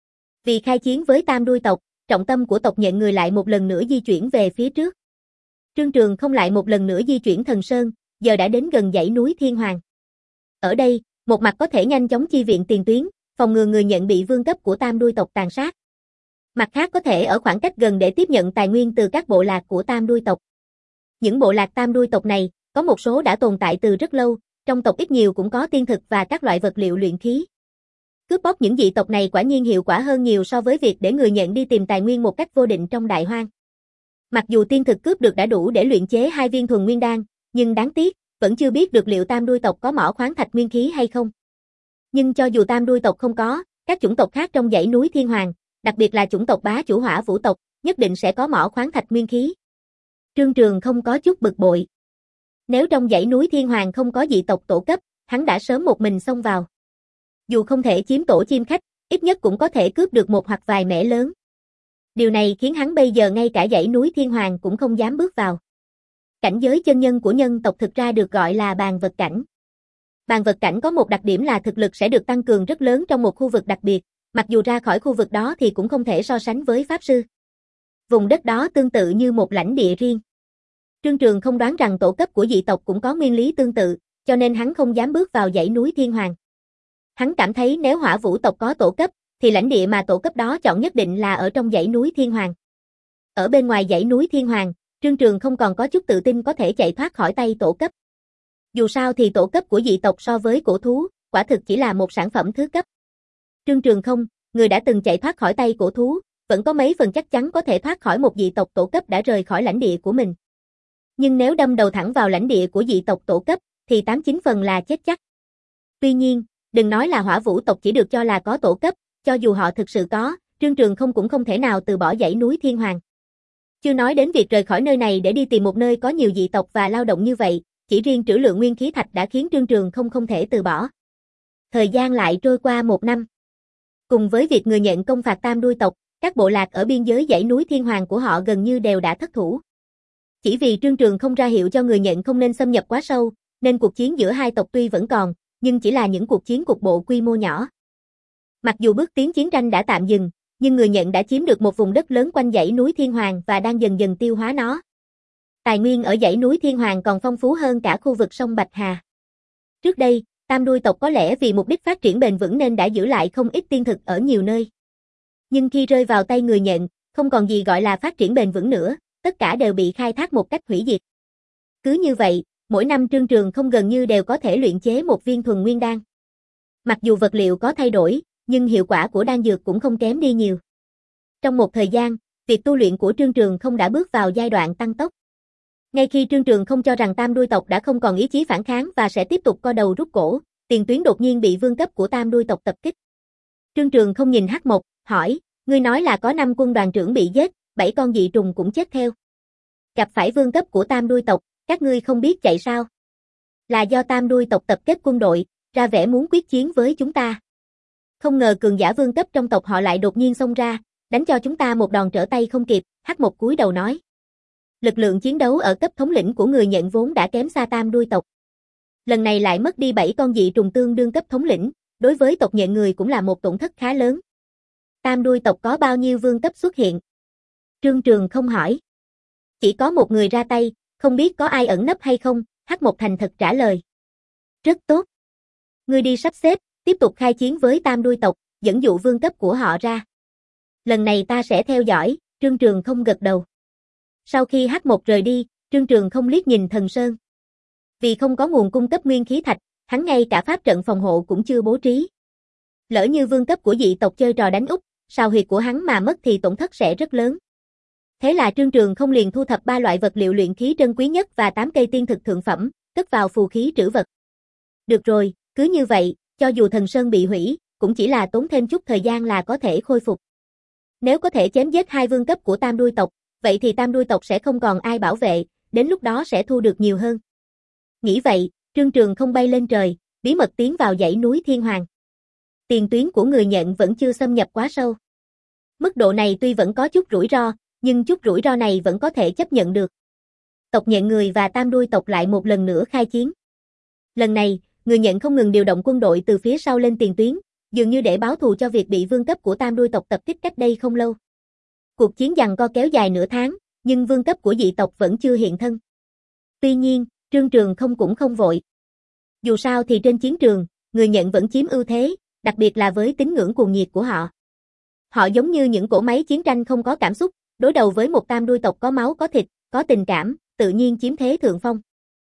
Vì khai chiến với tam đuôi tộc, trọng tâm của tộc nhện người lại một lần nữa di chuyển về phía trước. Trương Trường không lại một lần nữa di chuyển Thần Sơn, giờ đã đến gần dãy núi Thiên Hoàng. Ở đây, Một mặt có thể nhanh chóng chi viện tiền tuyến, phòng ngừa người nhận bị vương cấp của tam đuôi tộc tàn sát. Mặt khác có thể ở khoảng cách gần để tiếp nhận tài nguyên từ các bộ lạc của tam đuôi tộc. Những bộ lạc tam đuôi tộc này, có một số đã tồn tại từ rất lâu, trong tộc ít nhiều cũng có tiên thực và các loại vật liệu luyện khí. Cướp bóc những dị tộc này quả nhiên hiệu quả hơn nhiều so với việc để người nhận đi tìm tài nguyên một cách vô định trong đại hoang. Mặc dù tiên thực cướp được đã đủ để luyện chế hai viên thuần nguyên đan, nhưng đáng tiếc, vẫn chưa biết được liệu tam đuôi tộc có mỏ khoáng thạch nguyên khí hay không. Nhưng cho dù tam đuôi tộc không có, các chủng tộc khác trong dãy núi Thiên Hoàng, đặc biệt là chủng tộc bá chủ Hỏa Vũ tộc, nhất định sẽ có mỏ khoáng thạch nguyên khí. Trương Trường không có chút bực bội. Nếu trong dãy núi Thiên Hoàng không có dị tộc tổ cấp, hắn đã sớm một mình xông vào. Dù không thể chiếm tổ chim khách, ít nhất cũng có thể cướp được một hoặc vài mẻ lớn. Điều này khiến hắn bây giờ ngay cả dãy núi Thiên Hoàng cũng không dám bước vào. Cảnh giới chân nhân của nhân tộc thực ra được gọi là bàn vật cảnh. Bàn vật cảnh có một đặc điểm là thực lực sẽ được tăng cường rất lớn trong một khu vực đặc biệt, mặc dù ra khỏi khu vực đó thì cũng không thể so sánh với pháp sư. Vùng đất đó tương tự như một lãnh địa riêng. Trương Trường không đoán rằng tổ cấp của dị tộc cũng có nguyên lý tương tự, cho nên hắn không dám bước vào dãy núi Thiên Hoàng. Hắn cảm thấy nếu Hỏa Vũ tộc có tổ cấp, thì lãnh địa mà tổ cấp đó chọn nhất định là ở trong dãy núi Thiên Hoàng. Ở bên ngoài dãy núi Thiên Hoàng, Trương Trường không còn có chút tự tin có thể chạy thoát khỏi tay tổ cấp. Dù sao thì tổ cấp của dị tộc so với cổ thú, quả thực chỉ là một sản phẩm thứ cấp. Trương Trường không, người đã từng chạy thoát khỏi tay cổ thú, vẫn có mấy phần chắc chắn có thể thoát khỏi một dị tộc tổ cấp đã rời khỏi lãnh địa của mình. Nhưng nếu đâm đầu thẳng vào lãnh địa của dị tộc tổ cấp, thì tám chín phần là chết chắc. Tuy nhiên, đừng nói là Hỏa Vũ tộc chỉ được cho là có tổ cấp, cho dù họ thực sự có, Trương Trường không cũng không thể nào từ bỏ dãy núi Thiên Hoàng. Chưa nói đến việc rời khỏi nơi này để đi tìm một nơi có nhiều dị tộc và lao động như vậy, chỉ riêng trữ lượng nguyên khí thạch đã khiến Trương Trường không không thể từ bỏ. Thời gian lại trôi qua một năm. Cùng với việc người nhận công phạt tam đuôi tộc, các bộ lạc ở biên giới dãy núi Thiên Hoàng của họ gần như đều đã thất thủ. Chỉ vì Trương Trường không ra hiệu cho người nhận không nên xâm nhập quá sâu, nên cuộc chiến giữa hai tộc tuy vẫn còn, nhưng chỉ là những cuộc chiến cục bộ quy mô nhỏ. Mặc dù bước tiến chiến tranh đã tạm dừng, nhưng người nhận đã chiếm được một vùng đất lớn quanh dãy núi Thiên Hoàng và đang dần dần tiêu hóa nó. Tài nguyên ở dãy núi Thiên Hoàng còn phong phú hơn cả khu vực sông Bạch Hà. Trước đây, tam đuôi tộc có lẽ vì mục đích phát triển bền vững nên đã giữ lại không ít tiên thực ở nhiều nơi. Nhưng khi rơi vào tay người nhận, không còn gì gọi là phát triển bền vững nữa, tất cả đều bị khai thác một cách hủy diệt. Cứ như vậy, mỗi năm Trương Trường không gần như đều có thể luyện chế một viên thuần nguyên đan. Mặc dù vật liệu có thay đổi, nhưng hiệu quả của đan dược cũng không kém đi nhiều. Trong một thời gian, việc tu luyện của Trương Trường không đã bước vào giai đoạn tăng tốc. Ngay khi Trương Trường không cho rằng tam đuôi tộc đã không còn ý chí phản kháng và sẽ tiếp tục co đầu rút cổ, tiền tuyến đột nhiên bị vương cấp của tam đuôi tộc tập kích. Trương Trường không nhìn Hắc Mộc, hỏi, ngươi nói là có năm quân đoàn trưởng bị giết, bảy con dị trùng cũng chết theo. Gặp phải vương cấp của tam đuôi tộc, các ngươi không biết chạy sao? Là do tam đuôi tộc tập kết quân đội, ra vẻ muốn quyết chiến với chúng ta. Không ngờ cường giả vương cấp trong tộc họ lại đột nhiên xông ra, đánh cho chúng ta một đòn trở tay không kịp, Hắc Mộc cúi đầu nói. Lực lượng chiến đấu ở cấp thống lĩnh của người nhận vốn đã kém xa tam đuôi tộc. Lần này lại mất đi bảy con dị trùng tương đương cấp thống lĩnh, đối với tộc nhận người cũng là một tổn thất khá lớn. Tam đuôi tộc có bao nhiêu vương cấp xuất hiện? Trương Trường không hỏi. Chỉ có một người ra tay, không biết có ai ẩn nấp hay không, Hắc Mộc thành thật trả lời. Rất tốt. Ngươi đi sắp xếp, tiếp tục khai chiến với tam đuôi tộc, dẫn dụ vương cấp của họ ra. Lần này ta sẽ theo dõi, Trương Trường không gật đầu. Sau khi Hắc Mộc rời đi, Trương Trường không liếc nhìn Thần Sơn. Vì không có nguồn cung cấp nguyên khí thạch, hắn ngay cả pháp trận phòng hộ cũng chưa bố trí. Lỡ như vương cấp của dị tộc chơi trò đánh úp, sao huyệt của hắn mà mất thì tổn thất sẽ rất lớn. Thế là Trương Trường không liền thu thập ba loại vật liệu luyện khí trân quý nhất và tám cây tiên thực thượng phẩm, cất vào phù khí trữ vật. Được rồi, cứ như vậy, cho dù Thần Sơn bị hủy, cũng chỉ là tốn thêm chút thời gian là có thể khôi phục. Nếu có thể chém giết hai vương cấp của tam đuôi tộc, vậy thì tam đuôi tộc sẽ không còn ai bảo vệ, đến lúc đó sẽ thu được nhiều hơn. Nghĩ vậy, Trương Trường không bay lên trời, bí mật tiến vào dãy núi Thiên Hoàng. Tiền tuyến của người nhận vẫn chưa xâm nhập quá sâu. Mức độ này tuy vẫn có chút rủi ro, nhưng chút rủi ro này vẫn có thể chấp nhận được. Tộc nhận người và tam đuôi tộc lại một lần nữa khai chiến. Lần này, người nhận không ngừng điều động quân đội từ phía sau lên tiền tuyến, dường như để báo thù cho việc bị vương cấp của tam đuôi tộc tập kích cách đây không lâu. Cuộc chiến giằng co kéo dài nửa tháng, nhưng vương cấp của dị tộc vẫn chưa hiện thân. Tuy nhiên, Trương Trường không cũng không vội. Dù sao thì trên chiến trường, người nhận vẫn chiếm ưu thế, đặc biệt là với tín ngưỡng cuồng nhiệt của họ. Họ giống như những cỗ máy chiến tranh không có cảm xúc, đối đầu với một tam đuôi tộc có máu có thịt, có tình cảm, tự nhiên chiếm thế thượng phong.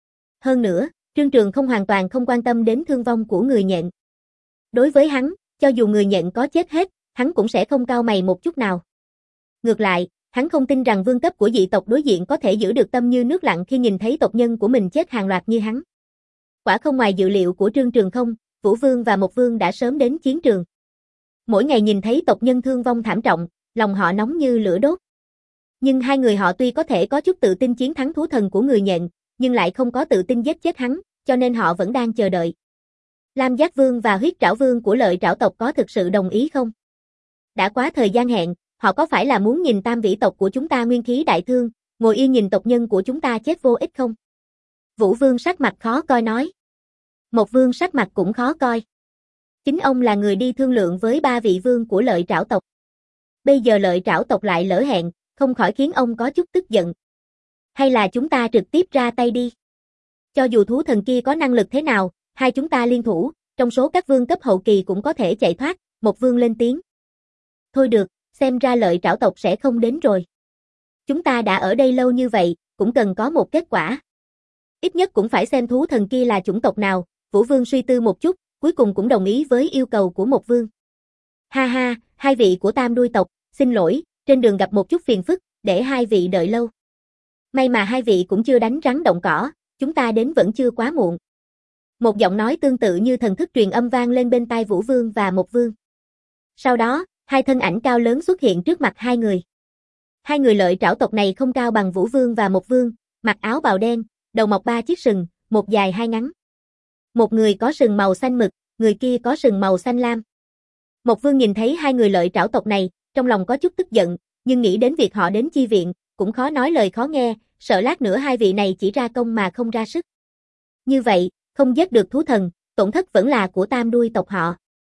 Hơn nữa, Trương Trường không hoàn toàn không quan tâm đến thương vong của người nhện. Đối với hắn, cho dù người nhện có chết hết, hắn cũng sẽ không cau mày một chút nào. Ngược lại, hắn không tin rằng vương cấp của dị tộc đối diện có thể giữ được tâm như nước lặng khi nhìn thấy tộc nhân của mình chết hàng loạt như hắn. Quả không ngoài dự liệu của Trương Trường không, Vũ Vương và Mộc Vương đã sớm đến chiến trường. Mỗi ngày nhìn thấy tộc nhân thương vong thảm trọng, lòng họ nóng như lửa đốt. Nhưng hai người họ tuy có thể có chút tự tin chiến thắng thú thần của người nhện, nhưng lại không có tự tin giết chết hắn, cho nên họ vẫn đang chờ đợi. Lam Giác Vương và Huyết Trảo Vương của Lợi Trảo tộc có thực sự đồng ý không? Đã quá thời gian hẹn, họ có phải là muốn nhìn tam vĩ tộc của chúng ta nguyên khí đại thương, ngồi yên nhìn tộc nhân của chúng ta chết vô ích không? Vũ Vương sắc mặt khó coi nói. Mộc Vương sắc mặt cũng khó coi. Chính ông là người đi thương lượng với ba vị vương của Lợi Trảo tộc. Bây giờ Lợi Trảo tộc lại lỡ hẹn, không khỏi khiến ông có chút tức giận. Hay là chúng ta trực tiếp ra tay đi? Cho dù thú thần kia có năng lực thế nào, hai chúng ta liên thủ, trong số các vương cấp hậu kỳ cũng có thể chạy thoát, một vương lên tiếng. Thôi được, xem ra Lợi Trảo tộc sẽ không đến rồi. Chúng ta đã ở đây lâu như vậy, cũng cần có một kết quả. Ít nhất cũng phải xem thú thần kia là chủng tộc nào, Vũ Vương suy tư một chút, cuối cùng cũng đồng ý với yêu cầu của một vương. Ha ha, hai vị của tam đuôi tộc, xin lỗi, trên đường gặp một chút phiền phức, để hai vị đợi lâu. May mà hai vị cũng chưa đánh rắn động cỏ, chúng ta đến vẫn chưa quá muộn. Một giọng nói tương tự như thần thức truyền âm vang lên bên tai Vũ Vương và Mộc Vương. Sau đó, hai thân ảnh cao lớn xuất hiện trước mặt hai người. Hai người Lợi Trảo tộc này không cao bằng Vũ Vương và Mộc Vương, mặc áo bào đen, đầu mọc ba chiếc sừng, một dài hai ngắn. Một người có sừng màu xanh mực, người kia có sừng màu xanh lam. Mộc Vương nhìn thấy hai người Lợi Trảo tộc này, trong lòng có chút tức giận, nhưng nghĩ đến việc họ đến chi viện, cũng khó nói lời khó nghe, sợ lát nữa hai vị này chỉ ra công mà không ra sức. Như vậy, không giết được thú thần, tổn thất vẫn là của tam đuôi tộc họ.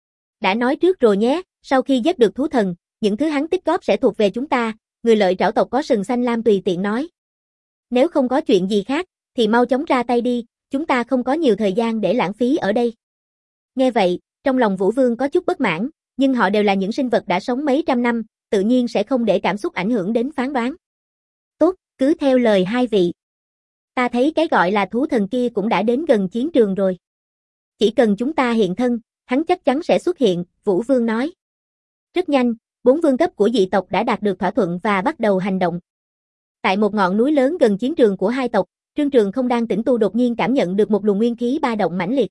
Đã nói trước rồi nhé, sau khi giết được thú thần, những thứ hắn tích góp sẽ thuộc về chúng ta, người Lợi Trảo tộc có sừng xanh lam tùy tiện nói. Nếu không có chuyện gì khác, thì mau chóng ra tay đi, chúng ta không có nhiều thời gian để lãng phí ở đây. Nghe vậy, trong lòng Vũ Vương có chút bất mãn, nhưng họ đều là những sinh vật đã sống mấy trăm năm, tự nhiên sẽ không để cảm xúc ảnh hưởng đến phán đoán. Tốt, cứ theo lời hai vị. Ta thấy cái gọi là thú thần kia cũng đã đến gần chiến trường rồi. Chỉ cần chúng ta hiện thân, hắn chắc chắn sẽ xuất hiện, Vũ Vương nói. Rất nhanh, bốn vương cấp của dị tộc đã đạt được thỏa thuận và bắt đầu hành động. Tại một ngọn núi lớn gần chiến trường của hai tộc, Trương Trường không đang tĩnh tu đột nhiên cảm nhận được một luồng nguyên khí ba động mãnh liệt.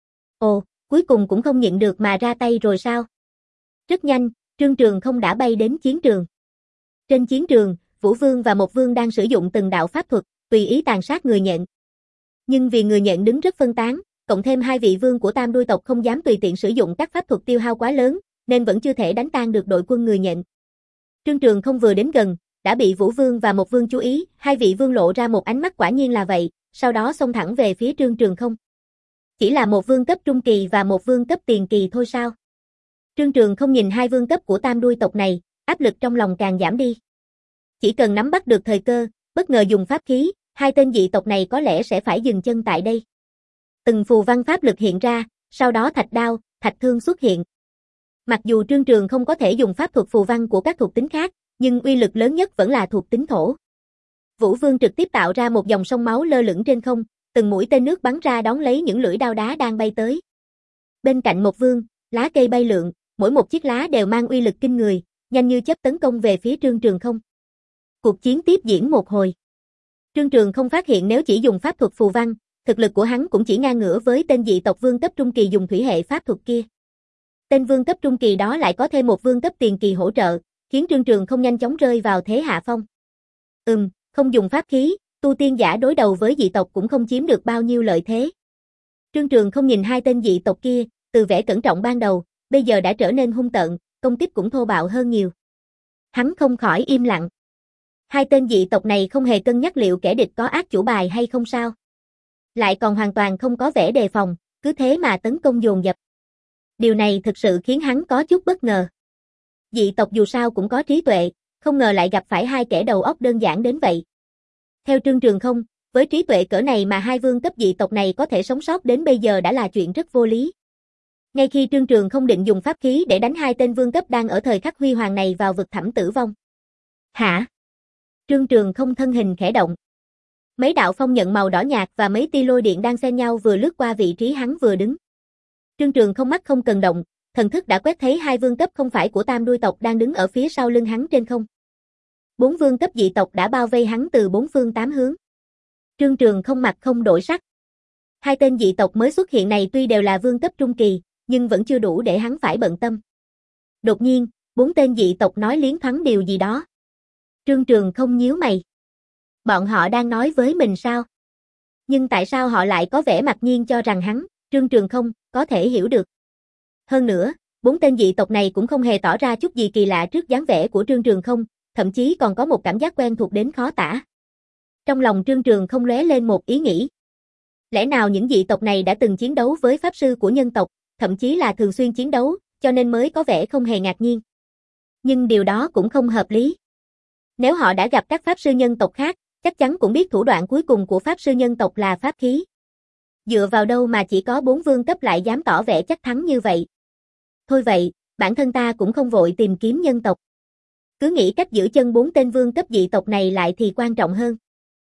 Ồ, cuối cùng cũng không nhịn được mà ra tay rồi sao? Rất nhanh, Trương Trường không đã bay đến chiến trường. Trên chiến trường, Vũ Vương và Mộc Vương đang sử dụng từng đạo pháp thuật, tùy ý tàn sát người nhện. Nhưng vì người nhện đứng rất phân tán, cộng thêm hai vị vương của tam đuôi tộc không dám tùy tiện sử dụng các pháp thuật tiêu hao quá lớn, nên vẫn chưa thể đánh tan được đội quân người nhện. Trương Trường không vừa đến gần, đã bị Vũ Vương và Mộc Vương chú ý, hai vị vương lộ ra một ánh mắt quả nhiên là vậy, sau đó xông thẳng về phía Trương Trường không. Chỉ là một vương cấp trung kỳ và một vương cấp tiền kỳ thôi sao? Trương Trường không nhìn hai vương cấp của tam đuôi tộc này, áp lực trong lòng càng giảm đi. Chỉ cần nắm bắt được thời cơ, bất ngờ dùng pháp khí, hai tên dị tộc này có lẽ sẽ phải dừng chân tại đây. Từng phù văn pháp lực hiện ra, sau đó thạch đao, thạch thương xuất hiện. Mặc dù Trương Trường không có thể dùng pháp thuật phù văn của các thuộc tính khác, nhưng uy lực lớn nhất vẫn là thuộc tính thổ. Vũ Vương trực tiếp tạo ra một dòng sông máu lơ lửng trên không, từng mũi tên nước bắn ra đón lấy những lưỡi đao đá đang bay tới. Bên cạnh Mộc Vương, lá cây bay lượn, mỗi một chiếc lá đều mang uy lực kinh người, nhanh như chớp tấn công về phía Trương Trường không. Cuộc chiến tiếp diễn một hồi. Trương Trường không phát hiện nếu chỉ dùng pháp thuật phù văn, thực lực của hắn cũng chỉ ngang ngửa với tên dị tộc vương cấp trung kỳ dùng thủy hệ pháp thuật kia. Tên vương cấp trung kỳ đó lại có thêm một vương cấp tiền kỳ hỗ trợ, khiến Trương Trường không nhanh chóng rơi vào thế hạ phong. Ừm, không dùng pháp khí, tu tiên giả đối đầu với dị tộc cũng không chiếm được bao nhiêu lợi thế. Trương Trường không nhìn hai tên dị tộc kia, từ vẻ cẩn trọng ban đầu, bây giờ đã trở nên hung tợn, công kích cũng thô bạo hơn nhiều. Hắn không khỏi im lặng. Hai tên dị tộc này không hề cân nhắc liệu kẻ địch có ác chủ bài hay không sao. Lại còn hoàn toàn không có vẻ đề phòng, cứ thế mà tấn công dồn dập. Điều này thực sự khiến hắn có chút bất ngờ. Dị tộc dù sao cũng có trí tuệ, không ngờ lại gặp phải hai kẻ đầu óc đơn giản đến vậy. Theo Trương Trường không, với trí tuệ cỡ này mà hai vương cấp dị tộc này có thể sống sót đến bây giờ đã là chuyện rất vô lý. Ngay khi Trương Trường không định dùng pháp khí để đánh hai tên vương cấp đang ở thời khắc huy hoàng này vào vực thẳm tử vong. Hả? Trương Trường không thân hình khẽ động. Mấy đạo phong nhận màu đỏ nhạt và mấy tia lôi điện đang xen nhau vừa lướt qua vị trí hắn vừa đứng. Trương Trường không mắt không cần động, thần thức đã quét thấy hai vương cấp không phải của tam đuôi tộc đang đứng ở phía sau lưng hắn trên không. Bốn vương cấp dị tộc đã bao vây hắn từ bốn phương tám hướng. Trương Trường không mặt không đổi sắc. Hai tên dị tộc mới xuất hiện này tuy đều là vương cấp trung kỳ, nhưng vẫn chưa đủ để hắn phải bận tâm. Đột nhiên, bốn tên dị tộc nói liến thoáng điều gì đó. Trương Trường không nhíu mày. Bọn họ đang nói với mình sao? Nhưng tại sao họ lại có vẻ mặc nhiên cho rằng hắn, Trương Trường không, có thể hiểu được? Hơn nữa, bốn tên dị tộc này cũng không hề tỏ ra chút gì kỳ lạ trước dáng vẻ của Trương Trường không, thậm chí còn có một cảm giác quen thuộc đến khó tả. Trong lòng Trương Trường không lóe lên một ý nghĩ. Lẽ nào những dị tộc này đã từng chiến đấu với pháp sư của nhân tộc, thậm chí là thường xuyên chiến đấu, cho nên mới có vẻ không hề ngạc nhiên. Nhưng điều đó cũng không hợp lý. Nếu họ đã gặp các pháp sư nhân tộc khác, chắc chắn cũng biết thủ đoạn cuối cùng của pháp sư nhân tộc là pháp khí. Dựa vào đâu mà chỉ có bốn vương cấp lại dám tỏ vẻ chắc thắng như vậy? Thôi vậy, bản thân ta cũng không vội tìm kiếm nhân tộc. Cứ nghĩ cách giữ chân bốn tên vương cấp dị tộc này lại thì quan trọng hơn.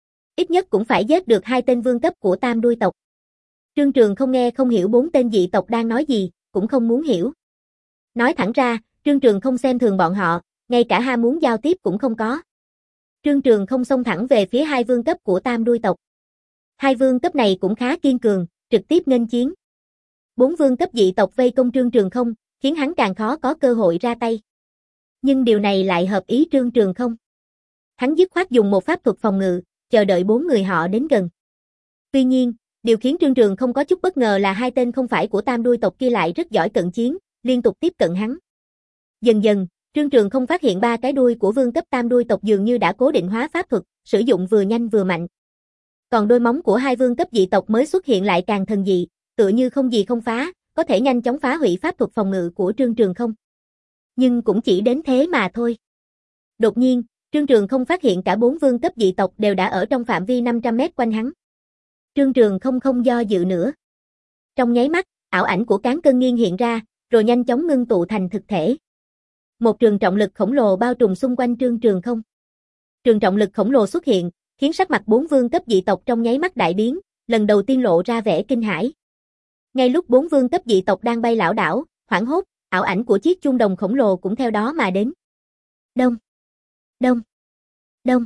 Ít nhất cũng phải giết được hai tên vương cấp của tam đuôi tộc. Trương Trường không nghe không hiểu bốn tên dị tộc đang nói gì, cũng không muốn hiểu. Nói thẳng ra, Trương Trường không xem thường bọn họ, ngay cả ham muốn giao tiếp cũng không có. Trương Trường không xông thẳng về phía hai vương cấp của tam đuôi tộc. Hai vương cấp này cũng khá kiên cường, trực tiếp nghênh chiến. Bốn vương cấp dị tộc vây công Trương Trường không, khiến hắn càng khó có cơ hội ra tay. Nhưng điều này lại hợp ý Trương Trường không. Hắn dứt khoát dùng một pháp thuật phòng ngự, chờ đợi bốn người họ đến gần. Tuy nhiên, điều khiến Trương Trường không có chút bất ngờ là hai tên không phải của tam đuôi tộc kia lại rất giỏi cận chiến, liên tục tiếp cận hắn. Dần dần, Trương Trường không phát hiện ba cái đuôi của vương cấp tam đuôi tộc dường như đã cố định hóa pháp thuật, sử dụng vừa nhanh vừa mạnh. Còn đôi móng của hai vương cấp dị tộc mới xuất hiện lại càng thần dị, tựa như không gì không phá, có thể nhanh chóng phá hủy pháp thuật phòng ngự của Trương Trường không. Nhưng cũng chỉ đến thế mà thôi. Đột nhiên, Trương Trường không phát hiện cả bốn vương cấp dị tộc đều đã ở trong phạm vi năm trăm mét quanh hắn. Trương Trường không không do dự nữa. Trong nháy mắt, ảo ảnh của cán cân nghiêng hiện ra, rồi nhanh chóng ngưng tụ thành thực thể. Một trường trọng lực khổng lồ bao trùm xung quanh Trương Trường không. Trường trọng lực khổng lồ xuất hiện, khiến sắc mặt bốn vương cấp dị tộc trong nháy mắt đại biến, lần đầu tiên lộ ra vẻ kinh hãi. Ngay lúc bốn vương cấp dị tộc đang bay lảo đảo, hoảng hốt, ảo ảnh của chiếc chuông đồng khổng lồ cũng theo đó mà đến. Đông, đông, đông.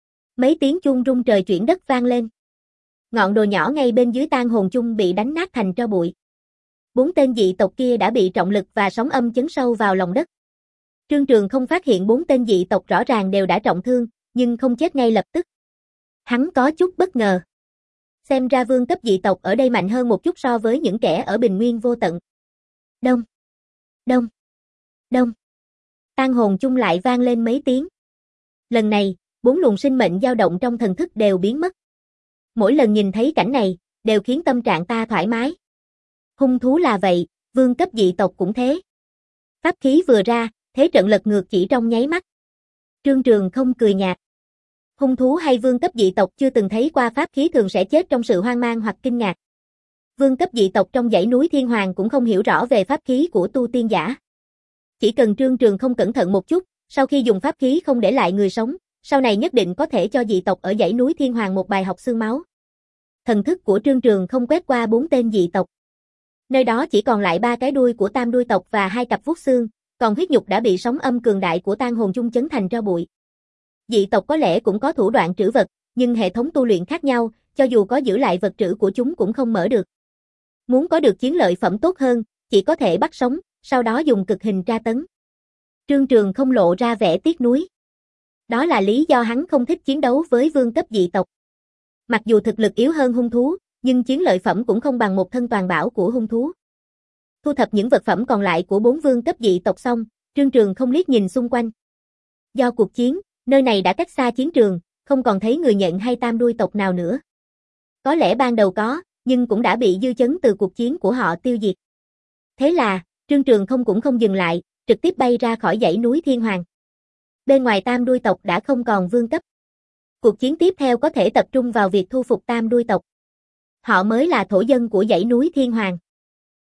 Mấy tiếng chuông rung trời chuyển đất vang lên. Ngọn đồi nhỏ ngay bên dưới tang hồn chung bị đánh nát thành tro bụi. Bốn tên dị tộc kia đã bị trọng lực và sóng âm chấn sâu vào lòng đất. Trương Trường không phát hiện bốn tên dị tộc rõ ràng đều đã trọng thương, nhưng không chết ngay lập tức. Hắn có chút bất ngờ. Xem ra vương cấp dị tộc ở đây mạnh hơn một chút so với những kẻ ở bình nguyên vô tận. Đông, đông, đông. Tang hồn chung lại vang lên mấy tiếng. Lần này, bốn luồng sinh mệnh dao động trong thần thức đều biến mất. Mỗi lần nhìn thấy cảnh này, đều khiến tâm trạng ta thoải mái. Hung thú là vậy, vương cấp dị tộc cũng thế. Pháp khí vừa ra, thế trận lật ngược chỉ trong nháy mắt. Trương Trường không cười nhạt. Hung thú hay vương cấp dị tộc chưa từng thấy qua pháp khí thường sẽ chết trong sự hoang mang hoặc kinh ngạc. Vương cấp dị tộc trong dãy núi Thiên Hoàng cũng không hiểu rõ về pháp khí của tu tiên giả. Chỉ cần Trương Trường không cẩn thận một chút, sau khi dùng pháp khí không để lại người sống, sau này nhất định có thể cho dị tộc ở dãy núi Thiên Hoàng một bài học xương máu. Thần thức của Trương Trường không quét qua bốn tên dị tộc. Nơi đó chỉ còn lại ba cái đuôi của tam đuôi tộc và hai cặp vuốt xương, còn huyết nhục đã bị sóng âm cường đại của tang hồn chung chấn thành tro bụi. Dị tộc có lẽ cũng có thủ đoạn trữ vật, nhưng hệ thống tu luyện khác nhau, cho dù có giữ lại vật trữ của chúng cũng không mở được. Muốn có được chiến lợi phẩm tốt hơn, chỉ có thể bắt sống, sau đó dùng cực hình tra tấn. Trương Trường không lộ ra vẻ tiếc nuối. Đó là lý do hắn không thích chiến đấu với vương cấp dị tộc. Mặc dù thực lực yếu hơn hung thú, nhưng chiến lợi phẩm cũng không bằng một thân toàn bảo của hung thú. Thu thập những vật phẩm còn lại của bốn vương cấp dị tộc xong, Trương Trường không liếc nhìn xung quanh. Do cuộc chiến, nơi này đã cách xa chiến trường, không còn thấy người nhận hay tam đuôi tộc nào nữa. Có lẽ ban đầu có, nhưng cũng đã bị dư chấn từ cuộc chiến của họ tiêu diệt. Thế là, Trương Trường không cũng không dừng lại, trực tiếp bay ra khỏi dãy núi Thiên Hoàng. Bên ngoài tam đuôi tộc đã không còn vương cấp. Cuộc chiến tiếp theo có thể tập trung vào việc thu phục tam đuôi tộc. Họ mới là thổ dân của dãy núi Thiên Hoàng.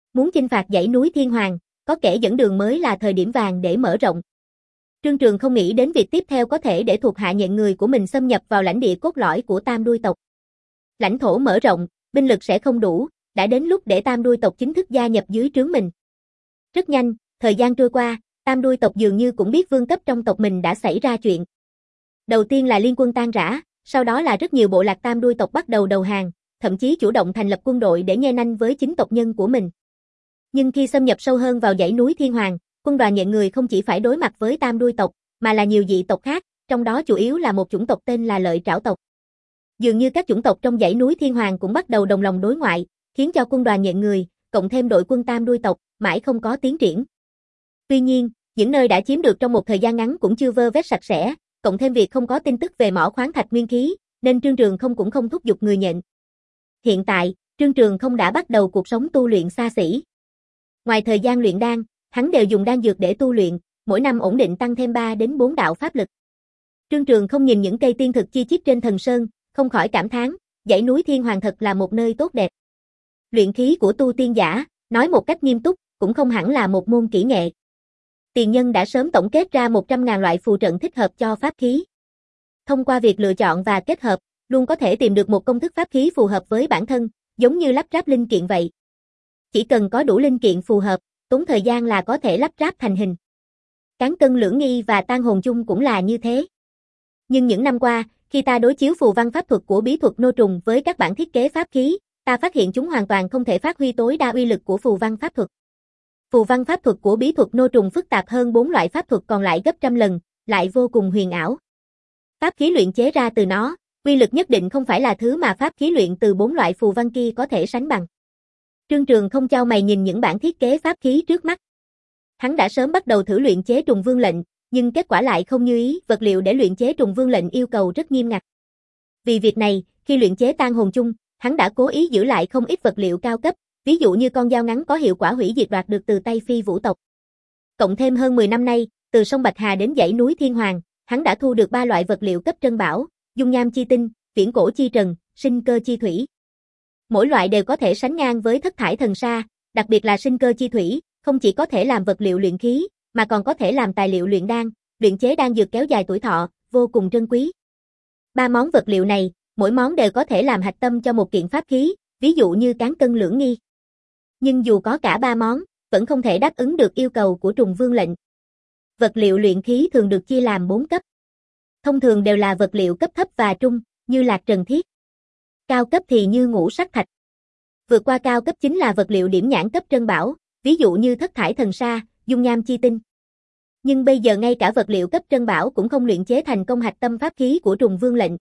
Muốn chinh phạt dãy núi Thiên Hoàng, có kẻ dẫn đường mới là thời điểm vàng để mở rộng. Trương Trường không nghĩ đến việc tiếp theo có thể để thuộc hạ nhện người của mình xâm nhập vào lãnh địa cốt lõi của Tam Đuôi tộc. Lãnh thổ mở rộng, binh lực sẽ không đủ, đã đến lúc để Tam Đuôi tộc chính thức gia nhập dưới trướng mình. Rất nhanh, thời gian trôi qua, Tam Đuôi tộc dường như cũng biết vương cấp trong tộc mình đã xảy ra chuyện. Đầu tiên là liên quân tan rã, sau đó là rất nhiều bộ lạc Tam Đuôi tộc bắt đầu đầu hàng, thậm chí chủ động thành lập quân đội để nhe nanh với chính tộc nhân của mình. Nhưng khi xâm nhập sâu hơn vào dãy núi Thiên Hoàng, quân đoàn nhện người không chỉ phải đối mặt với Tam Đuôi tộc, mà là nhiều dị tộc khác, trong đó chủ yếu là một chủng tộc tên là Lợi Trảo tộc. Dường như các chủng tộc trong dãy núi Thiên Hoàng cũng bắt đầu đồng lòng đối ngoại, khiến cho quân đoàn nhện người, cộng thêm đội quân Tam Đuôi tộc, mãi không có tiến triển. Tuy nhiên, những nơi đã chiếm được trong một thời gian ngắn cũng chưa vơ vét sạch sẽ, cộng thêm việc không có tin tức về mỏ khoáng thạch nguyên khí, nên Trương Trường không cũng không thúc giục người nhện. Hiện tại, Trương Trường không đã bắt đầu cuộc sống tu luyện xa xỉ. Ngoài thời gian luyện đan, hắn đều dùng đan dược để tu luyện, mỗi năm ổn định tăng thêm ba đến bốn đạo pháp lực. Trương Trường không nhìn những cây tiên thực chi chít trên thần sơn, không khỏi cảm thán, dãy núi Thiên Hoàng thật là một nơi tốt đẹp. Luyện khí của tu tiên giả, nói một cách nghiêm túc, cũng không hẳn là một môn kỹ nghệ. Tiền nhân đã sớm tổng kết ra một trăm ngàn loại phù trận thích hợp cho pháp khí. Thông qua việc lựa chọn và kết hợp, luôn có thể tìm được một công thức pháp khí phù hợp với bản thân, giống như lắp ráp linh kiện vậy. Chỉ cần có đủ linh kiện phù hợp, tốn thời gian là có thể lắp ráp thành hình. Cán cân lưỡng nghi và tan hồn chung cũng là như thế. Nhưng những năm qua, khi ta đối chiếu phù văn pháp thuật của bí thuật nô trùng với các bản thiết kế pháp khí, ta phát hiện chúng hoàn toàn không thể phát huy tối đa uy lực của phù văn pháp thuật. Phù văn pháp thuật của bí thuật nô trùng phức tạp hơn bốn loại pháp thuật còn lại gấp trăm lần, lại vô cùng huyền ảo. Pháp khí luyện chế ra từ nó, uy lực nhất định không phải là thứ mà pháp khí luyện từ bốn loại phù văn kia có thể sánh bằng. Trương Trường không chau mày nhìn những bản thiết kế pháp khí trước mắt. Hắn đã sớm bắt đầu thử luyện chế trùng vương lệnh, nhưng kết quả lại không như ý, vật liệu để luyện chế trùng vương lệnh yêu cầu rất nghiêm ngặt. Vì việc này, khi luyện chế tan hồn chung, hắn đã cố ý giữ lại không ít vật liệu cao cấp, ví dụ như con dao ngắn có hiệu quả hủy diệt đoạt được từ tay Phi Vũ tộc. Cộng thêm hơn mười năm nay, từ sông Bạch Hà đến dãy núi Thiên Hoàng, hắn đã thu được ba loại vật liệu cấp trân bảo, dung nham chi tinh, viễn cổ chi trần, sinh cơ chi thủy. Mỗi loại đều có thể sánh ngang với thất thải thần sa, đặc biệt là sinh cơ chi thủy, không chỉ có thể làm vật liệu luyện khí, mà còn có thể làm tài liệu luyện đan, luyện chế đan dược kéo dài tuổi thọ, vô cùng trân quý. Ba món vật liệu này, mỗi món đều có thể làm hạch tâm cho một kiện pháp khí, ví dụ như cán cân lưỡng nghi. Nhưng dù có cả ba món, vẫn không thể đáp ứng được yêu cầu của trùng vương lệnh. Vật liệu luyện khí thường được chia làm bốn cấp. Thông thường đều là vật liệu cấp thấp và trung, như lạc trần thiết. Cao cấp thì như ngũ sắc thạch. Vượt qua cao cấp chính là vật liệu điểm nhãn cấp trân bảo, ví dụ như thất thải thần sa, dung nham chi tinh. Nhưng bây giờ ngay cả vật liệu cấp trân bảo cũng không luyện chế thành công hạch tâm pháp khí của trùng vương lệnh.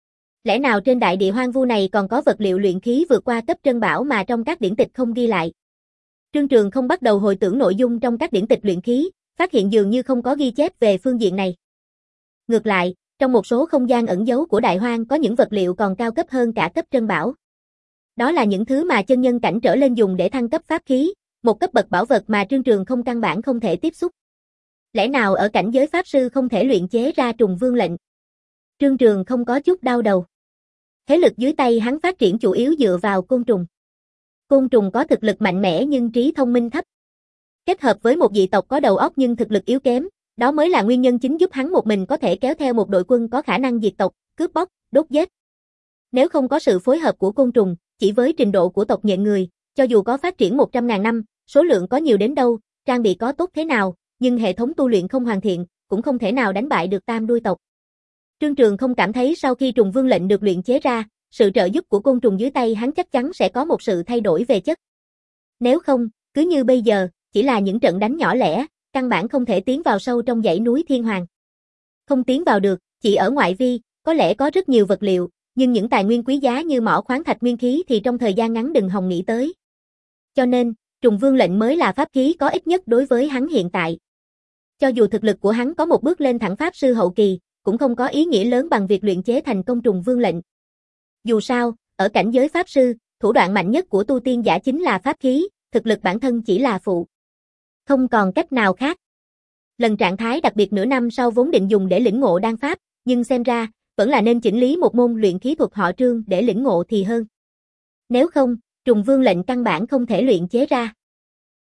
Lẽ nào trên đại địa hoang vu này còn có vật liệu luyện khí vượt qua cấp trân bảo mà trong các điển tịch không ghi lại? Trương Trường không bắt đầu hồi tưởng nội dung trong các điển tịch luyện khí, phát hiện dường như không có ghi chép về phương diện này. Ngược lại, trong một số không gian ẩn giấu của đại hoang có những vật liệu còn cao cấp hơn cả cấp trân bảo. Đó là những thứ mà chân nhân cảnh trở lên dùng để thăng cấp pháp khí, một cấp bậc bảo vật mà Trương Trường không căn bản không thể tiếp xúc. Lẽ nào ở cảnh giới pháp sư không thể luyện chế ra trùng vương lệnh? Trương Trường không có chút đau đầu. Thế lực dưới tay hắn phát triển chủ yếu dựa vào côn trùng. Côn trùng có thực lực mạnh mẽ nhưng trí thông minh thấp. Kết hợp với một dị tộc có đầu óc nhưng thực lực yếu kém, đó mới là nguyên nhân chính giúp hắn một mình có thể kéo theo một đội quân có khả năng diệt tộc, cướp bóc, đốt giết. Nếu không có sự phối hợp của côn trùng, chỉ với trình độ của tộc nhện người, cho dù có phát triển một trăm ngàn năm, số lượng có nhiều đến đâu, trang bị có tốt thế nào, nhưng hệ thống tu luyện không hoàn thiện, cũng không thể nào đánh bại được tam đuôi tộc. Trương Trường không cảm thấy sau khi trùng vương lệnh được luyện chế ra, sự trợ giúp của côn trùng dưới tay hắn chắc chắn sẽ có một sự thay đổi về chất. Nếu không, cứ như bây giờ, chỉ là những trận đánh nhỏ lẻ, căn bản không thể tiến vào sâu trong dãy núi Thiên Hoàng. Không tiến vào được, chỉ ở ngoại vi, có lẽ có rất nhiều vật liệu, nhưng những tài nguyên quý giá như mỏ khoáng thạch nguyên khí thì trong thời gian ngắn đừng hòng nghĩ tới. Cho nên, trùng vương lệnh mới là pháp khí có ích nhất đối với hắn hiện tại. Cho dù thực lực của hắn có một bước lên thẳng pháp sư hậu kỳ, cũng không có ý nghĩa lớn bằng việc luyện chế thành công trùng vương lệnh. Dù sao, ở cảnh giới pháp sư, thủ đoạn mạnh nhất của tu tiên giả chính là pháp khí, thực lực bản thân chỉ là phụ. Không còn cách nào khác. Lần trạng thái đặc biệt nửa năm sau vốn định dùng để lĩnh ngộ đan pháp, nhưng xem ra, vẫn là nên chỉnh lý một môn luyện khí thuật họ Trương để lĩnh ngộ thì hơn. Nếu không, trùng vương lệnh căn bản không thể luyện chế ra.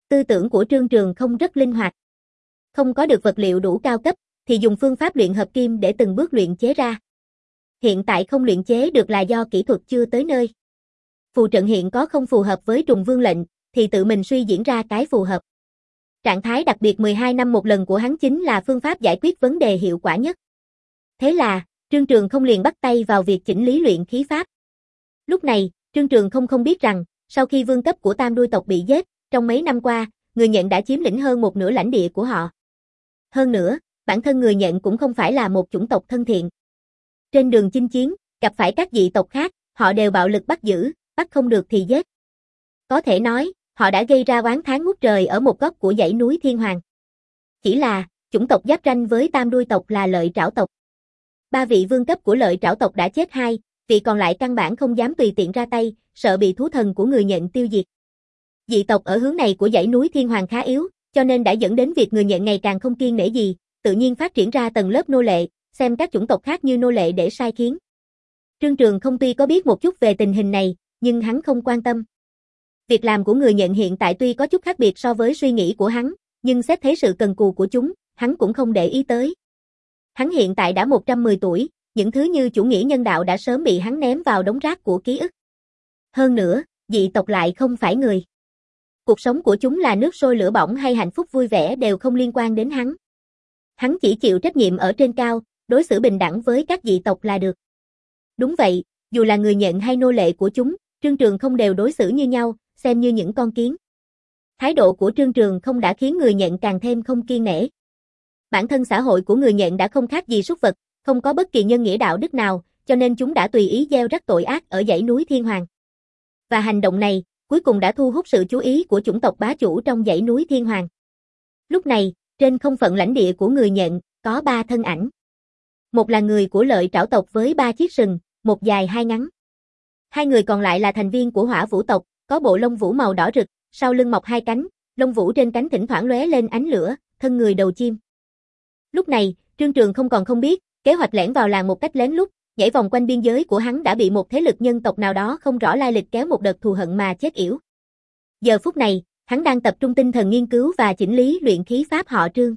Tư tưởng của Trương Trường không rất linh hoạt. Không có được vật liệu đủ cao cấp, thì dùng phương pháp luyện hợp kim để từng bước luyện chế ra. Hiện tại không luyện chế được là do kỹ thuật chưa tới nơi. Phù trận hiện có không phù hợp với trùng vương lệnh, thì tự mình suy diễn ra cái phù hợp. Trạng thái đặc biệt mười hai năm một lần của hắn chính là phương pháp giải quyết vấn đề hiệu quả nhất. Thế là, Trương Trường không liền bắt tay vào việc chỉnh lý luyện khí pháp. Lúc này, Trương Trường không không biết rằng, sau khi vương cấp của Tam Đuôi tộc bị giết, trong mấy năm qua, người Nhện đã chiếm lĩnh hơn một nửa lãnh địa của họ. Hơn nữa, bản thân người Nhện cũng không phải là một chủng tộc thân thiện. Trên đường chinh chiến, gặp phải các dị tộc khác, họ đều bạo lực bắt giữ, bắt không được thì giết. Có thể nói, họ đã gây ra oán thán ngút trời ở một góc của dãy núi Thiên Hoàng. Chỉ là, chủng tộc giáp ranh với Tam Đuôi tộc là Lợi Trảo tộc. Ba vị vương cấp của Lợi Trảo tộc đã chết hai, vị còn lại căn bản không dám tùy tiện ra tay, sợ bị thú thần của người Nhện tiêu diệt. Dị tộc ở hướng này của dãy núi Thiên Hoàng khá yếu, cho nên đã dẫn đến việc người Nhện ngày càng không kiêng nể gì, tự nhiên phát triển ra tầng lớp nô lệ, xem các chủng tộc khác như nô lệ để sai khiến. Trương Trường không tuy có biết một chút về tình hình này, nhưng hắn không quan tâm. Việc làm của người Nhện hiện tại tuy có chút khác biệt so với suy nghĩ của hắn, nhưng xét thấy sự cần cù của chúng, hắn cũng không để ý tới. Hắn hiện tại đã một trăm mười tuổi, những thứ như chủ nghĩa nhân đạo đã sớm bị hắn ném vào đống rác của ký ức. Hơn nữa, dị tộc lại không phải người. Cuộc sống của chúng là nước sôi lửa bỏng hay hạnh phúc vui vẻ đều không liên quan đến hắn. Hắn chỉ chịu trách nhiệm ở trên cao, đối xử bình đẳng với các dị tộc là được. Đúng vậy, dù là người Nhện hay nô lệ của chúng, Trương Trường không đều đối xử như nhau, xem như những con kiến. Thái độ của Trương Trường không đã khiến người Nhện càng thêm không kiêng nể. Bản thân xã hội của người Nhện đã không khác gì súc vật, không có bất kỳ nhân nghĩa đạo đức nào, cho nên chúng đã tùy ý gieo rắc tội ác ở dãy núi Thiên Hoàng. Và hành động này, cuối cùng đã thu hút sự chú ý của chủng tộc bá chủ trong dãy núi Thiên Hoàng. Lúc này, trên không phận lãnh địa của người Nhện, có ba thân ảnh. Một là người của Lợi Trảo tộc với ba chiếc sừng, một dài hai ngắn. Hai người còn lại là thành viên của Hỏa Vũ tộc, có bộ lông vũ màu đỏ rực, sau lưng mọc hai cánh, lông vũ trên cánh thỉnh thoảng lóe lên ánh lửa, thân người đầu chim. Lúc này, Trương Trường không còn không biết, kế hoạch lẻn vào làng một cách lén lút, nhảy vòng quanh biên giới của hắn đã bị một thế lực nhân tộc nào đó không rõ lai lịch kéo một đợt thù hận mà chết yểu. Giờ phút này, hắn đang tập trung tinh thần nghiên cứu và chỉnh lý luyện khí pháp họ Trương.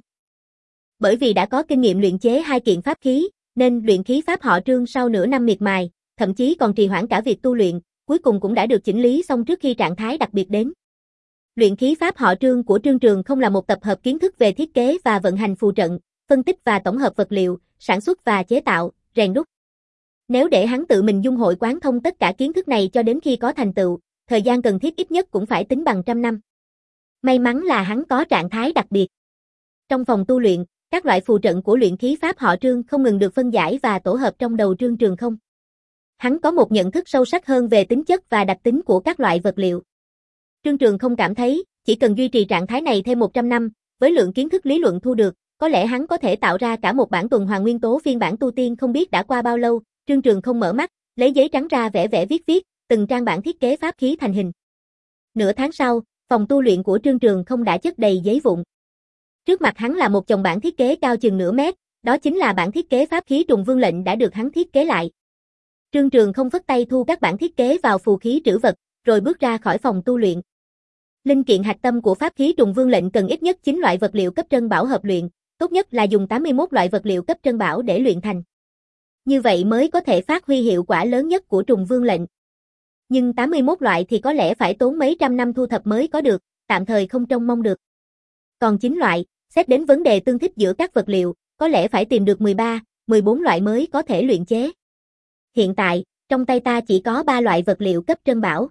Bởi vì đã có kinh nghiệm luyện chế hai kiện pháp khí, nên luyện khí pháp họ Trương sau nửa năm miệt mài, thậm chí còn trì hoãn cả việc tu luyện, cuối cùng cũng đã được chỉnh lý xong trước khi trạng thái đặc biệt đến. Luyện khí pháp họ Trương của Trương Trường không là một tập hợp kiến thức về thiết kế và vận hành phù trận, phân tích và tổng hợp vật liệu, sản xuất và chế tạo, rèn đúc. Nếu để hắn tự mình dung hội quán thông tất cả kiến thức này cho đến khi có thành tựu, thời gian cần thiết ít nhất cũng phải tính bằng trăm năm. May mắn là hắn có trạng thái đặc biệt. Trong phòng tu luyện, các loại phù trận của luyện khí pháp họ Trương không ngừng được phân giải và tổ hợp trong đầu Trương Trường không. Hắn có một nhận thức sâu sắc hơn về tính chất và đặc tính của các loại vật liệu. Trương Trường không cảm thấy, chỉ cần duy trì trạng thái này thêm một trăm năm, với lượng kiến thức lý luận thu được, có lẽ hắn có thể tạo ra cả một bản tuần hoàn nguyên tố phiên bản tu tiên không biết đã qua bao lâu. Trương Trường không mở mắt, lấy giấy trắng ra vẽ vẽ viết viết, từng trang bản thiết kế pháp khí thành hình. Nửa tháng sau, phòng tu luyện của Trương Trường không đã chất đầy giấy vụn. Trước mặt hắn là một chồng bản thiết kế cao chừng nửa mét, đó chính là bản thiết kế pháp khí trùng vương lệnh đã được hắn thiết kế lại. Trương Trường không phất tay thu các bản thiết kế vào phù khí trữ vật, rồi bước ra khỏi phòng tu luyện. Linh kiện hạch tâm của pháp khí trùng vương lệnh cần ít nhất chín loại vật liệu cấp trân bảo hợp luyện, tốt nhất là dùng tám mươi mốt loại vật liệu cấp trân bảo để luyện thành. Như vậy mới có thể phát huy hiệu quả lớn nhất của trùng vương lệnh. Nhưng tám mươi mốt loại thì có lẽ phải tốn mấy trăm năm thu thập mới có được, tạm thời không trông mong được. Còn chín loại, xét đến vấn đề tương thích giữa các vật liệu, có lẽ phải tìm được mười ba, mười bốn loại mới có thể luyện chế. Hiện tại, trong tay ta chỉ có ba loại vật liệu cấp trân bảo.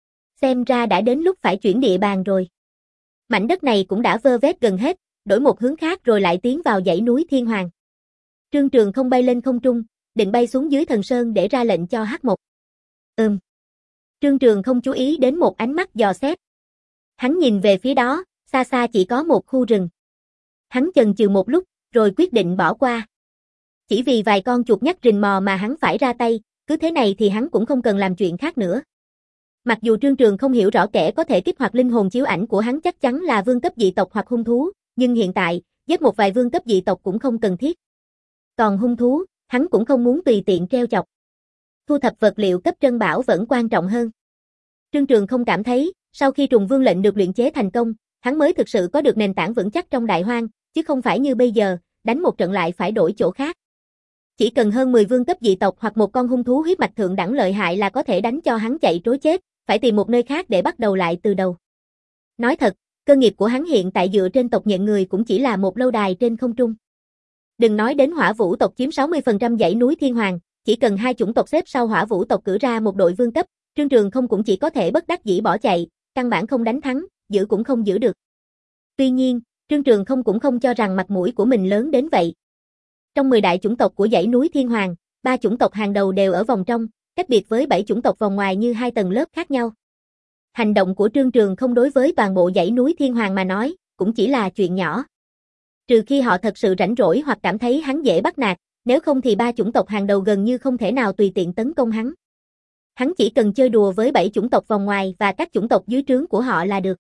Xem ra đã đến lúc phải chuyển địa bàn rồi. Mảnh đất này cũng đã vơ vét gần hết, đổi một hướng khác rồi lại tiến vào dãy núi Thiên Hoàng. Trương Trường không bay lên không trung, định bay xuống dưới thần sơn để ra lệnh cho Hắc Mộc. Ừm. Trương Trường không chú ý đến một ánh mắt dò xét. Hắn nhìn về phía đó, xa xa chỉ có một khu rừng. Hắn chần chừ một lúc, rồi quyết định bỏ qua. Chỉ vì vài con chuột nhắt rình mò mà hắn phải ra tay, cứ thế này thì hắn cũng không cần làm chuyện khác nữa. Mặc dù Trương Trường không hiểu rõ kẻ có thể kích hoạt linh hồn chiếu ảnh của hắn chắc chắn là vương cấp dị tộc hoặc hung thú, nhưng hiện tại, giết một vài vương cấp dị tộc cũng không cần thiết. Còn hung thú, hắn cũng không muốn tùy tiện treo chọc. Thu thập vật liệu cấp trân bảo vẫn quan trọng hơn. Trương Trường không cảm thấy, sau khi trùng vương lệnh được luyện chế thành công, Hắn mới thực sự có được nền tảng vững chắc trong Đại Hoang, chứ không phải như bây giờ, đánh một trận lại phải đổi chỗ khác. Chỉ cần hơn mười vương cấp dị tộc hoặc một con hung thú huyết mạch thượng đẳng lợi hại là có thể đánh cho hắn chạy trối chết, phải tìm một nơi khác để bắt đầu lại từ đầu. Nói thật, cơ nghiệp của hắn hiện tại dựa trên tộc Nhện Người cũng chỉ là một lâu đài trên không trung. Đừng nói đến Hỏa Vũ tộc chiếm sáu mươi phần trăm dãy núi Thiên Hoàng, chỉ cần hai chủng tộc xếp sau Hỏa Vũ tộc cử ra một đội vương cấp, Trương Trường Không cũng chỉ có thể bất đắc dĩ bỏ chạy, căn bản không đánh thắng, giữ cũng không giữ được. Tuy nhiên, Trương Trường Không cũng không cho rằng mặt mũi của mình lớn đến vậy. Trong mười đại chủng tộc của dãy núi Thiên Hoàng, ba chủng tộc hàng đầu đều ở vòng trong, cách biệt với bảy chủng tộc vòng ngoài như hai tầng lớp khác nhau. Hành động của Trương Trường Không đối với toàn bộ dãy núi Thiên Hoàng mà nói, cũng chỉ là chuyện nhỏ. Trừ khi họ thật sự rảnh rỗi hoặc cảm thấy hắn dễ bắt nạt, nếu không thì ba chủng tộc hàng đầu gần như không thể nào tùy tiện tấn công hắn. Hắn chỉ cần chơi đùa với bảy chủng tộc vòng ngoài và các chủng tộc dưới trướng của họ là được.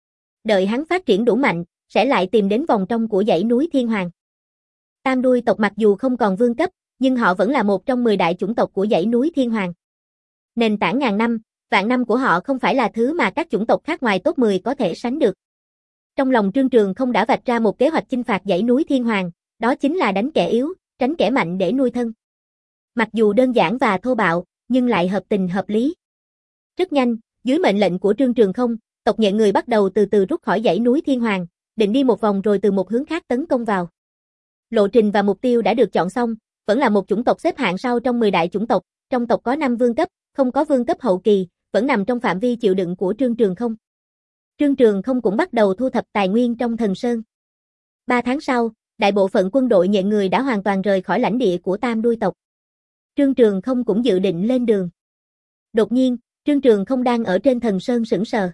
Đợi hắn phát triển đủ mạnh, sẽ lại tìm đến vòng trong của dãy núi Thiên Hoàng. Tam đuôi tộc mặc dù không còn vương cấp, nhưng họ vẫn là một trong mười đại chủng tộc của dãy núi Thiên Hoàng. Nền tảng ngàn năm, vạn năm của họ không phải là thứ mà các chủng tộc khác ngoài top mười có thể sánh được. Trong lòng Trương Trường Không đã vạch ra một kế hoạch chinh phạt dãy núi Thiên Hoàng, đó chính là đánh kẻ yếu, tránh kẻ mạnh để nuôi thân. Mặc dù đơn giản và thô bạo, nhưng lại hợp tình hợp lý. Rất nhanh, dưới mệnh lệnh của Trương Trường Không, tộc Nhện Người bắt đầu từ từ rút khỏi dãy núi Thiên Hoàng, định đi một vòng rồi từ một hướng khác tấn công vào. Lộ trình và mục tiêu đã được chọn xong, vẫn là một chủng tộc xếp hạng sau trong mười đại chủng tộc, trong tộc có năm vương cấp, không có vương cấp hậu kỳ, vẫn nằm trong phạm vi chịu đựng của Trương Trường Không. Trương Trường Không cũng bắt đầu thu thập tài nguyên trong Thần Sơn. Ba tháng sau, đại bộ phận quân đội Nhện Người đã hoàn toàn rời khỏi lãnh địa của Tam đuôi tộc. Trương Trường Không cũng dự định lên đường. Đột nhiên, Trương Trường Không đang ở trên Thần Sơn sững sờ.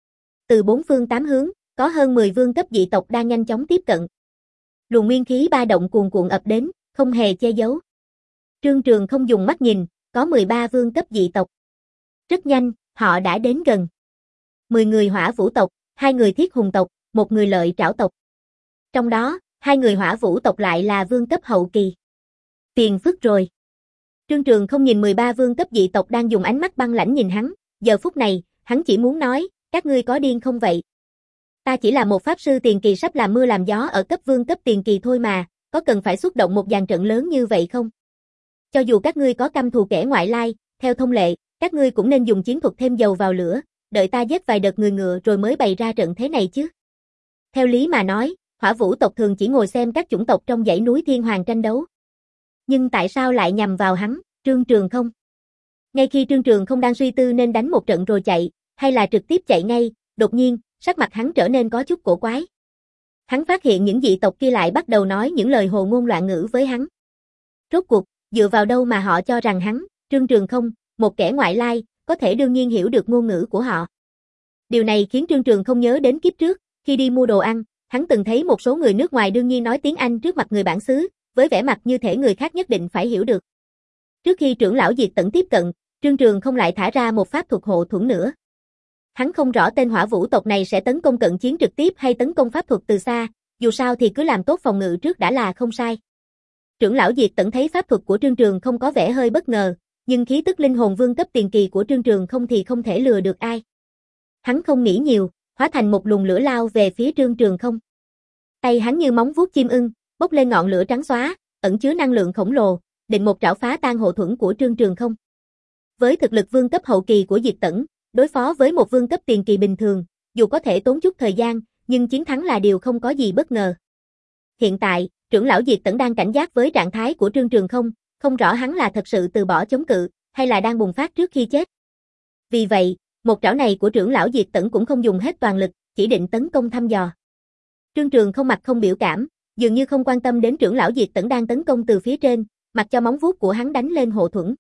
Từ bốn phương tám hướng, có hơn mười vương cấp dị tộc đang nhanh chóng tiếp cận. Luồng nguyên khí ba động cuồn cuộn ập đến, không hề che giấu. Trương Trường Không dùng mắt nhìn, có mười ba vương cấp dị tộc. Rất nhanh, họ đã đến gần. mười người Hỏa Vũ tộc, hai người Thiết Hùng tộc, một người Lợi Trảo tộc. Trong đó, hai người Hỏa Vũ tộc lại là vương cấp hậu kỳ. Phiền phức rồi. Trương Trường Không nhìn mười ba vương cấp dị tộc đang dùng ánh mắt băng lãnh nhìn hắn, giờ phút này, hắn chỉ muốn nói, các ngươi có điên không vậy? Ta chỉ là một pháp sư tiền kỳ sắp làm mưa làm gió ở cấp vương cấp tiền kỳ thôi mà, có cần phải xuất động một dàn trận lớn như vậy không? Cho dù các ngươi có căm thù kẻ ngoại lai, theo thông lệ, các ngươi cũng nên dùng chiến thuật thêm dầu vào lửa, đợi ta giết vài đợt người ngựa rồi mới bày ra trận thế này chứ. Theo lý mà nói, Hỏa Vũ tộc thường chỉ ngồi xem các chủng tộc trong dãy núi Thiên Hoàng tranh đấu. Nhưng tại sao lại nhằm vào hắn, Trương Trường Không? Ngay khi Trương Trường Không đang suy tư nên đánh một trận rồi chạy, hay là trực tiếp chạy ngay, đột nhiên, sắc mặt hắn trở nên có chút cổ quái. Hắn phát hiện những dị tộc kia lại bắt đầu nói những lời hồ ngôn loạn ngữ với hắn. Rốt cuộc, dựa vào đâu mà họ cho rằng hắn, Trương Trường Không, một kẻ ngoại lai, có thể đương nhiên hiểu được ngôn ngữ của họ. Điều này khiến Trương Trường Không nhớ đến kiếp trước, khi đi mua đồ ăn, hắn từng thấy một số người nước ngoài đương nhiên nói tiếng Anh trước mặt người bản xứ, với vẻ mặt như thể người khác nhất định phải hiểu được. Trước khi trưởng lão Diệt Tẩn tiếp cận, Trương Trường Không lại thả ra một pháp thuật hộ thuẫn nữa. Hắn không rõ tên Hỏa Vũ tộc này sẽ tấn công cận chiến trực tiếp hay tấn công pháp thuật từ xa, dù sao thì cứ làm tốt phòng ngự trước đã là không sai. Trưởng lão Diệt Tẩn thấy pháp thuật của Trương Trường Không có vẻ hơi bất ngờ, nhưng khí tức linh hồn vương cấp tiền kỳ của Trương Trường Không thì không thể lừa được ai. Hắn không nghĩ nhiều, hóa thành một luồng lửa lao về phía Trương Trường Không. Tay hắn như móng vuốt chim ưng, bốc lên ngọn lửa trắng xóa, ẩn chứa năng lượng khổng lồ, định một trảo phá tan hộ thuẫn của Trương Trường Không. Với thực lực vương cấp hậu kỳ của Diệt Tẩn, đối phó với một vương cấp tiền kỳ bình thường, dù có thể tốn chút thời gian, nhưng chiến thắng là điều không có gì bất ngờ. Hiện tại, trưởng lão Diệt Tẩn đang cảnh giác với trạng thái của Trương Trường Không, không rõ hắn là thật sự từ bỏ chống cự, hay là đang bùng phát trước khi chết. Vì vậy, một trảo này của trưởng lão Diệt Tẩn cũng không dùng hết toàn lực, chỉ định tấn công thăm dò. Trương Trường Không mặt không biểu cảm, dường như không quan tâm đến trưởng lão Diệt Tẩn đang tấn công từ phía trên, mặc cho móng vuốt của hắn đánh lên hộ thuẫn.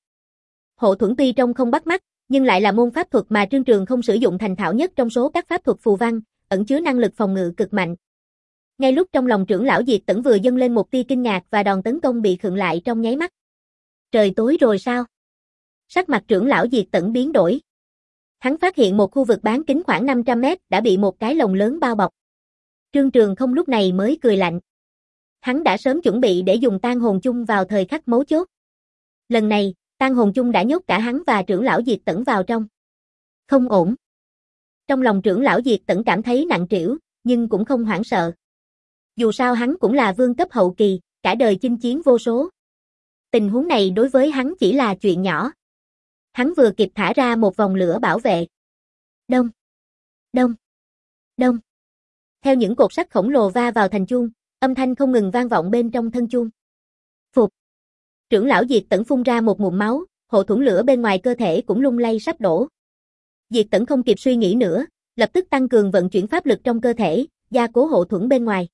Hộ thuẫn tuy trông không bắt mắt, nhưng lại là môn pháp thuật mà Trương Trường Không sử dụng thành thạo nhất trong số các pháp thuật phù văn, ẩn chứa năng lực phòng ngự cực mạnh. Ngay lúc trong lòng trưởng lão Diệt Tẩn vừa dâng lên một tia kinh ngạc và đòn tấn công bị khựng lại trong nháy mắt. Trời tối rồi sao? Sắc mặt trưởng lão Diệt Tẩn biến đổi. Hắn phát hiện một khu vực bán kính khoảng năm trăm mét đã bị một cái lồng lớn bao bọc. Trương Trường Không lúc này mới cười lạnh. Hắn đã sớm chuẩn bị để dùng Tang Hồn Chung vào thời khắc mấu chốt. Lần này, Tang Hồn Chung đã nhốt cả hắn và trưởng lão Diệt Tẩn vào trong. Không ổn. Trong lòng trưởng lão Diệt Tẩn cảm thấy nặng trĩu, nhưng cũng không hoảng sợ. Dù sao hắn cũng là vương cấp hậu kỳ, cả đời chinh chiến vô số. Tình huống này đối với hắn chỉ là chuyện nhỏ. Hắn vừa kịp thả ra một vòng lửa bảo vệ. Đông, đông, đông. Theo những cột sắt khổng lồ va vào thành chuông, âm thanh không ngừng vang vọng bên trong thân chuông. Phục. Trưởng lão Diệt Tẩn phun ra một ngụm máu, hộ thuẫn lửa bên ngoài cơ thể cũng lung lay sắp đổ. Diệt Tẩn không kịp suy nghĩ nữa, lập tức tăng cường vận chuyển pháp lực trong cơ thể, gia cố hộ thuẫn bên ngoài.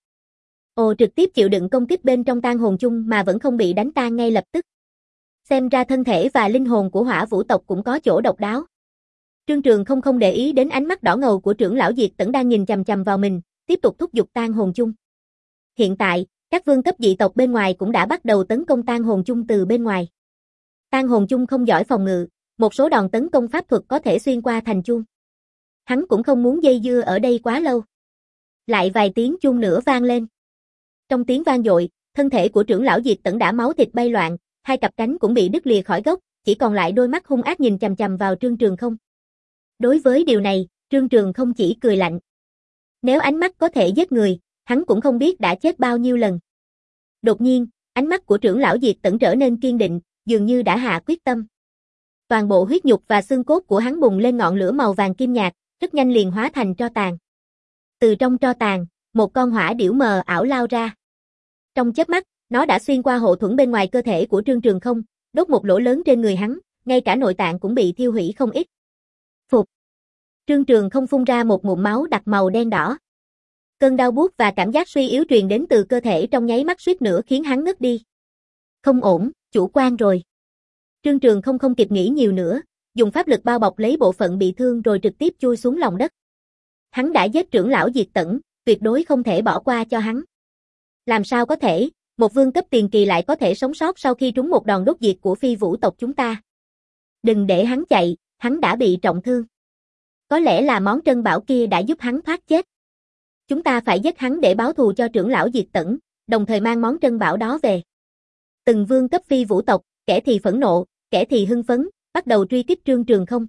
Ồ, trực tiếp chịu đựng công kích bên trong tang hồn chung mà vẫn không bị đánh tan ngay lập tức. Xem ra thân thể và linh hồn của hỏa vũ tộc cũng có chỗ độc đáo. Trương Trường không không để ý đến ánh mắt đỏ ngầu của trưởng lão Diệt Tẩn đang nhìn chằm chằm vào mình, tiếp tục thúc giục tang hồn chung. Hiện tại, các vương cấp dị tộc bên ngoài cũng đã bắt đầu tấn công tang hồn chung từ bên ngoài. Tang hồn chung không giỏi phòng ngự, một số đòn tấn công pháp thuật có thể xuyên qua thành chuông. Hắn cũng không muốn dây dưa ở đây quá lâu. Lại vài tiếng chuông nữa vang lên. Trong tiếng vang dội, thân thể của trưởng lão Diệt Tẩn đã máu thịt bay loạn, hai cặp cánh cũng bị đứt lìa khỏi gốc, chỉ còn lại đôi mắt hung ác nhìn chằm chằm vào Trương Trường không. Đối với điều này, Trương Trường không chỉ cười lạnh. Nếu ánh mắt có thể giết người, hắn cũng không biết đã chết bao nhiêu lần. Đột nhiên, ánh mắt của trưởng lão Diệt Tẩn trở nên kiên định, dường như đã hạ quyết tâm. Toàn bộ huyết nhục và xương cốt của hắn bùng lên ngọn lửa màu vàng kim nhạt, rất nhanh liền hóa thành tro tàn. Từ trong tro tàn, một con hỏa điểu mờ ảo lao ra. Trong chớp mắt, nó đã xuyên qua hộ thuẫn bên ngoài cơ thể của Trương Trường không, đốt một lỗ lớn trên người hắn, ngay cả nội tạng cũng bị thiêu hủy không ít. Phục. Trương Trường không phun ra một ngụm máu đặc màu đen đỏ. Cơn đau buốt và cảm giác suy yếu truyền đến từ cơ thể trong nháy mắt suýt nữa khiến hắn ngất đi. Không ổn, chủ quan rồi. Trương Trường không không kịp nghĩ nhiều nữa, dùng pháp lực bao bọc lấy bộ phận bị thương rồi trực tiếp chui xuống lòng đất. Hắn đã giết trưởng lão Diệt Tẩn, tuyệt đối không thể bỏ qua cho hắn. Làm sao có thể, một vương cấp tiền kỳ lại có thể sống sót sau khi trúng một đòn đốt diệt của phi vũ tộc chúng ta. Đừng để hắn chạy, hắn đã bị trọng thương. Có lẽ là món trân bảo kia đã giúp hắn thoát chết. Chúng ta phải giết hắn để báo thù cho trưởng lão Diệt Tẩn, đồng thời mang món trân bảo đó về. Từng vương cấp phi vũ tộc, kẻ thì phẫn nộ, kẻ thì hưng phấn, bắt đầu truy kích Trương Trường không.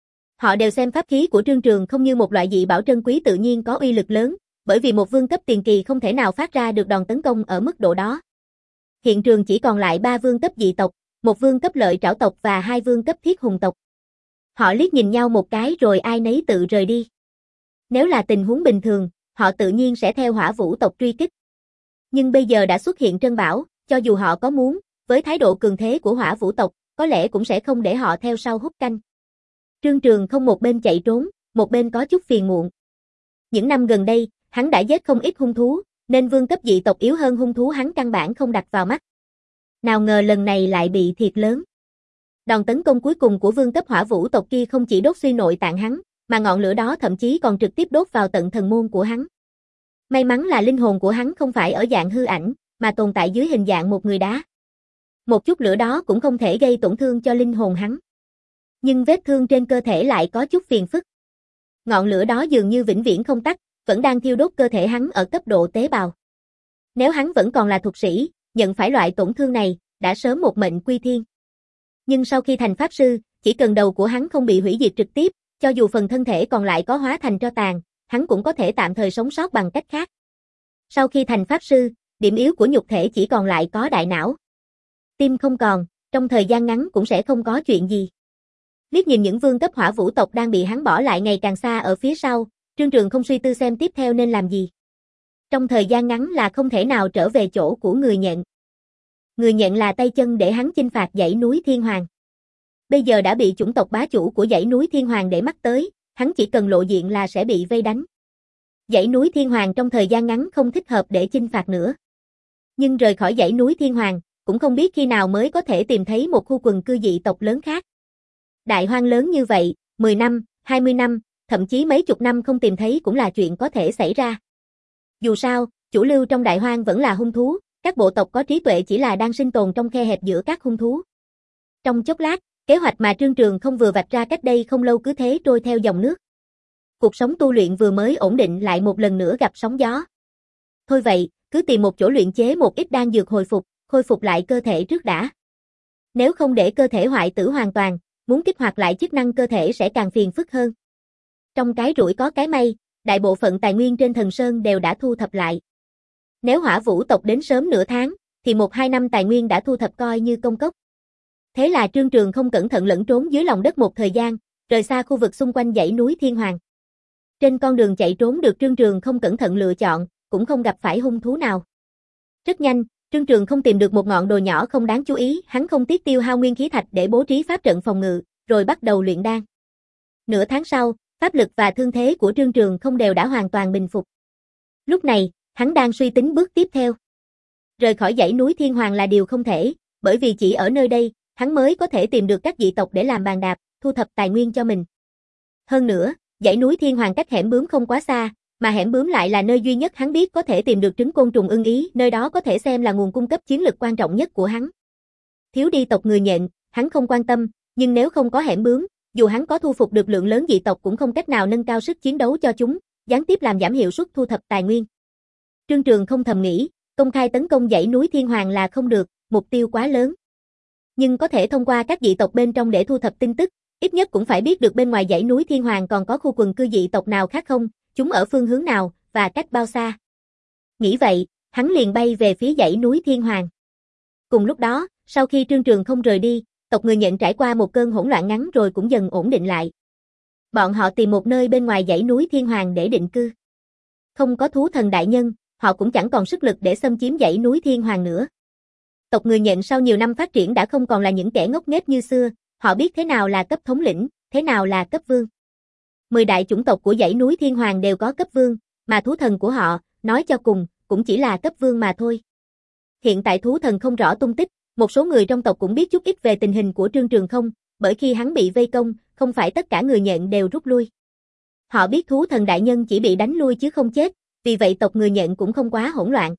Họ đều xem pháp khí của Trương Trường không như một loại dị bảo trân quý tự nhiên có uy lực lớn, bởi vì một vương cấp tiền kỳ không thể nào phát ra được đòn tấn công ở mức độ đó. Hiện trường chỉ còn lại ba vương cấp dị tộc, một vương cấp lợi trảo tộc và hai vương cấp thiết hùng tộc. Họ liếc nhìn nhau một cái rồi ai nấy tự rời đi. Nếu là tình huống bình thường, họ tự nhiên sẽ theo hỏa vũ tộc truy kích. Nhưng bây giờ đã xuất hiện trân bảo, cho dù họ có muốn, với thái độ cường thế của hỏa vũ tộc, có lẽ cũng sẽ không để họ theo sau hút canh. Trương Trường không một bên chạy trốn, một bên có chút phiền muộn. Những năm gần đây, hắn đã giết không ít hung thú, nên vương cấp dị tộc yếu hơn hung thú hắn căn bản không đặt vào mắt. Nào ngờ lần này lại bị thiệt lớn. Đòn tấn công cuối cùng của vương cấp hỏa vũ tộc kia không chỉ đốt suy nội tạng hắn, mà ngọn lửa đó thậm chí còn trực tiếp đốt vào tận thần môn của hắn. May mắn là linh hồn của hắn không phải ở dạng hư ảnh, mà tồn tại dưới hình dạng một người đá. Một chút lửa đó cũng không thể gây tổn thương cho linh hồn hắn. Nhưng vết thương trên cơ thể lại có chút phiền phức. Ngọn lửa đó dường như vĩnh viễn không tắt, vẫn đang thiêu đốt cơ thể hắn ở cấp độ tế bào. Nếu hắn vẫn còn là thuật sĩ, nhận phải loại tổn thương này, đã sớm một mệnh quy thiên. Nhưng sau khi thành pháp sư, chỉ cần đầu của hắn không bị hủy diệt trực tiếp, cho dù phần thân thể còn lại có hóa thành tro tàn, hắn cũng có thể tạm thời sống sót bằng cách khác. Sau khi thành pháp sư, điểm yếu của nhục thể chỉ còn lại có đại não. Tim không còn, trong thời gian ngắn cũng sẽ không có chuyện gì. Liếc nhìn những vương cấp hỏa vũ tộc đang bị hắn bỏ lại ngày càng xa ở phía sau, Trương Trường không suy tư xem tiếp theo nên làm gì. Trong thời gian ngắn là không thể nào trở về chỗ của người nhận. Người nhận là tay chân để hắn chinh phạt dãy núi Thiên Hoàng. Bây giờ đã bị chủng tộc bá chủ của dãy núi Thiên Hoàng để mắt tới, hắn chỉ cần lộ diện là sẽ bị vây đánh. Dãy núi Thiên Hoàng trong thời gian ngắn không thích hợp để chinh phạt nữa. Nhưng rời khỏi dãy núi Thiên Hoàng, cũng không biết khi nào mới có thể tìm thấy một khu quần cư dị tộc lớn khác. Đại hoang lớn như vậy, mười năm, hai mươi năm, thậm chí mấy chục năm không tìm thấy cũng là chuyện có thể xảy ra. Dù sao, chủ lưu trong đại hoang vẫn là hung thú, các bộ tộc có trí tuệ chỉ là đang sinh tồn trong khe hẹp giữa các hung thú. Trong chốc lát, kế hoạch mà Trương Trường không vừa vạch ra cách đây không lâu cứ thế trôi theo dòng nước. Cuộc sống tu luyện vừa mới ổn định lại một lần nữa gặp sóng gió. Thôi vậy, cứ tìm một chỗ luyện chế một ít đan dược hồi phục, khôi phục lại cơ thể trước đã. Nếu không để cơ thể hoại tử hoàn toàn, muốn kích hoạt lại chức năng cơ thể sẽ càng phiền phức hơn. Trong cái rủi có cái may, đại bộ phận tài nguyên trên Thần Sơn đều đã thu thập lại. Nếu Hỏa Vũ tộc đến sớm nửa tháng, thì một hai năm tài nguyên đã thu thập coi như công cốc. Thế là Trương Trường không cẩn thận lẫn trốn dưới lòng đất một thời gian, rời xa khu vực xung quanh dãy núi Thiên Hoàng. Trên con đường chạy trốn được Trương Trường không cẩn thận lựa chọn, cũng không gặp phải hung thú nào. Rất nhanh, Trương Trường không tìm được một ngọn đồi nhỏ không đáng chú ý, hắn không tiếc tiêu hao nguyên khí thạch để bố trí pháp trận phòng ngự, rồi bắt đầu luyện đan. Nửa tháng sau, pháp lực và thương thế của Trương Trường không đều đã hoàn toàn bình phục. Lúc này, hắn đang suy tính bước tiếp theo. Rời khỏi dãy núi Thiên Hoàng là điều không thể, bởi vì chỉ ở nơi đây, hắn mới có thể tìm được các dị tộc để làm bàn đạp, thu thập tài nguyên cho mình. Hơn nữa, dãy núi Thiên Hoàng cách hẻm bướm không quá xa, mà hẻm bướm lại là nơi duy nhất hắn biết có thể tìm được trứng côn trùng ưng ý, nơi đó có thể xem là nguồn cung cấp chiến lực quan trọng nhất của hắn. Thiếu đi tộc người nhện, hắn không quan tâm, nhưng nếu không có hẻm bướm, dù hắn có thu phục được lượng lớn dị tộc cũng không cách nào nâng cao sức chiến đấu cho chúng, gián tiếp làm giảm hiệu suất thu thập tài nguyên. Trương Trường không thầm nghĩ, công khai tấn công dãy núi Thiên Hoàng là không được, mục tiêu quá lớn. Nhưng có thể thông qua các dị tộc bên trong để thu thập tin tức, ít nhất cũng phải biết được bên ngoài dãy núi Thiên Hoàng còn có khu quần cư dị tộc nào khác không, chúng ở phương hướng nào, và cách bao xa. Nghĩ vậy, hắn liền bay về phía dãy núi Thiên Hoàng. Cùng lúc đó, sau khi Trương Trường không rời đi, tộc người nhện trải qua một cơn hỗn loạn ngắn rồi cũng dần ổn định lại. Bọn họ tìm một nơi bên ngoài dãy núi Thiên Hoàng để định cư. Không có thú thần đại nhân, họ cũng chẳng còn sức lực để xâm chiếm dãy núi Thiên Hoàng nữa. Tộc người nhện sau nhiều năm phát triển đã không còn là những kẻ ngốc nghếch như xưa, họ biết thế nào là cấp thống lĩnh, thế nào là cấp vương. Mười đại chủng tộc của dãy núi Thiên Hoàng đều có cấp vương, mà thú thần của họ, nói cho cùng, cũng chỉ là cấp vương mà thôi. Hiện tại thú thần không rõ tung tích, một số người trong tộc cũng biết chút ít về tình hình của Trương Trường không, bởi khi hắn bị vây công, không phải tất cả người nhện đều rút lui. Họ biết thú thần đại nhân chỉ bị đánh lui chứ không chết, vì vậy tộc người nhện cũng không quá hỗn loạn.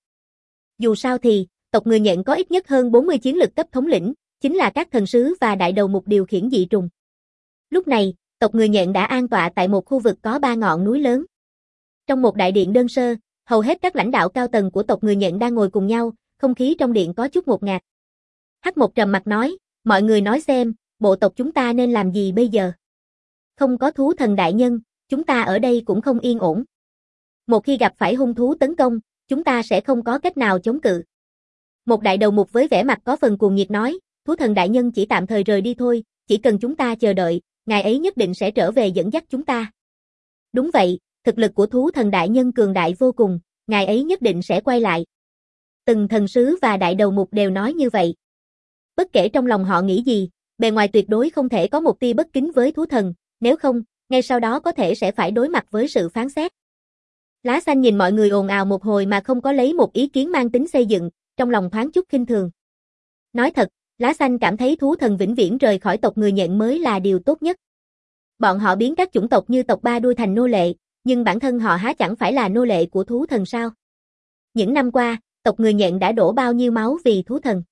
Dù sao thì, tộc người nhện có ít nhất hơn bốn mươi chiến lực cấp thống lĩnh, chính là các thần sứ và đại đầu mục điều khiển dị trùng. Lúc này, tộc người nhện đã an tọa tại một khu vực có ba ngọn núi lớn. Trong một đại điện đơn sơ, hầu hết các lãnh đạo cao tầng của tộc người nhện đang ngồi cùng nhau, không khí trong điện có chút ngột ngạt. Hắc Mộc trầm mặt nói, mọi người nói xem, bộ tộc chúng ta nên làm gì bây giờ? Không có thú thần đại nhân, chúng ta ở đây cũng không yên ổn. Một khi gặp phải hung thú tấn công, chúng ta sẽ không có cách nào chống cự. Một đại đầu mục với vẻ mặt có phần cuồng nhiệt nói, thú thần đại nhân chỉ tạm thời rời đi thôi, chỉ cần chúng ta chờ đợi, ngài ấy nhất định sẽ trở về dẫn dắt chúng ta. Đúng vậy, thực lực của thú thần đại nhân cường đại vô cùng, ngài ấy nhất định sẽ quay lại. Từng thần sứ và đại đầu mục đều nói như vậy. Bất kể trong lòng họ nghĩ gì, bề ngoài tuyệt đối không thể có một tia bất kính với thú thần, nếu không, ngay sau đó có thể sẽ phải đối mặt với sự phán xét. Lá xanh nhìn mọi người ồn ào một hồi mà không có lấy một ý kiến mang tính xây dựng, trong lòng thoáng chút khinh thường. Nói thật, Lá xanh cảm thấy thú thần vĩnh viễn rời khỏi tộc người nhện mới là điều tốt nhất. Bọn họ biến các chủng tộc như tộc ba đuôi thành nô lệ, nhưng bản thân họ há chẳng phải là nô lệ của thú thần sao? Những năm qua, tộc người nhện đã đổ bao nhiêu máu vì thú thần.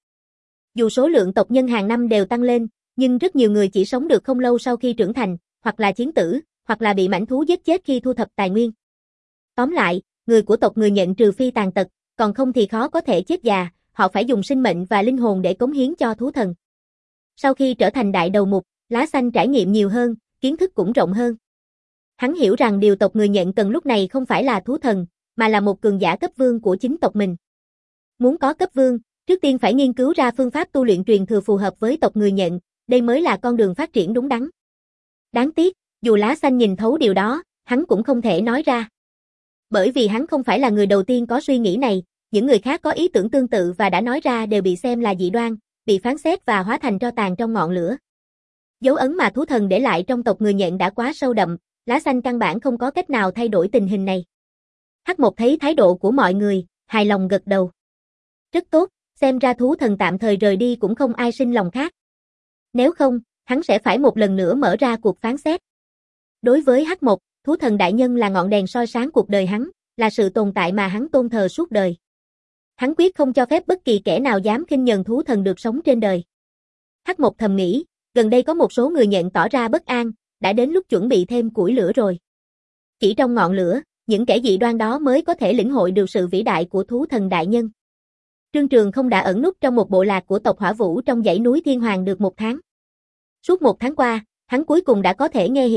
Dù số lượng tộc nhân hàng năm đều tăng lên, nhưng rất nhiều người chỉ sống được không lâu sau khi trưởng thành, hoặc là chiến tử, hoặc là bị mãnh thú giết chết khi thu thập tài nguyên. Tóm lại, người của tộc người nhện trừ phi tàn tật, còn không thì khó có thể chết già, họ phải dùng sinh mệnh và linh hồn để cống hiến cho thú thần. Sau khi trở thành đại đầu mục, Lá xanh trải nghiệm nhiều hơn, kiến thức cũng rộng hơn. Hắn hiểu rằng điều tộc người nhện cần lúc này không phải là thú thần, mà là một cường giả cấp vương của chính tộc mình. Muốn có cấp vương, trước tiên phải nghiên cứu ra phương pháp tu luyện truyền thừa phù hợp với tộc người nhện, đây mới là con đường phát triển đúng đắn. Đáng tiếc, dù Lá xanh nhìn thấu điều đó, hắn cũng không thể nói ra. Bởi vì hắn không phải là người đầu tiên có suy nghĩ này, những người khác có ý tưởng tương tự và đã nói ra đều bị xem là dị đoan, bị phán xét và hóa thành tro tàn trong ngọn lửa. Dấu ấn mà thú thần để lại trong tộc người nhện đã quá sâu đậm, Lá xanh căn bản không có cách nào thay đổi tình hình này. Hắc Mộc thấy thái độ của mọi người, hài lòng gật đầu. Rất tốt, xem ra thú thần tạm thời rời đi cũng không ai sinh lòng khác. Nếu không, hắn sẽ phải một lần nữa mở ra cuộc phán xét. Đối với Hắc Mộc, thú thần đại nhân là ngọn đèn soi sáng cuộc đời hắn, là sự tồn tại mà hắn tôn thờ suốt đời. Hắn quyết không cho phép bất kỳ kẻ nào dám khinh nhờn thú thần được sống trên đời. Hắc Mộc thầm nghĩ, gần đây có một số người nhện tỏ ra bất an, đã đến lúc chuẩn bị thêm củi lửa rồi. Chỉ trong ngọn lửa, những kẻ dị đoan đó mới có thể lĩnh hội được sự vĩ đại của thú thần đại nhân. Trương Trường không đã ẩn núp trong một bộ lạc của tộc Hỏa Vũ trong dãy núi Thiên Hoàng được một tháng. Suốt một tháng qua, hắn cuối cùng đã có thể nghe hiểu,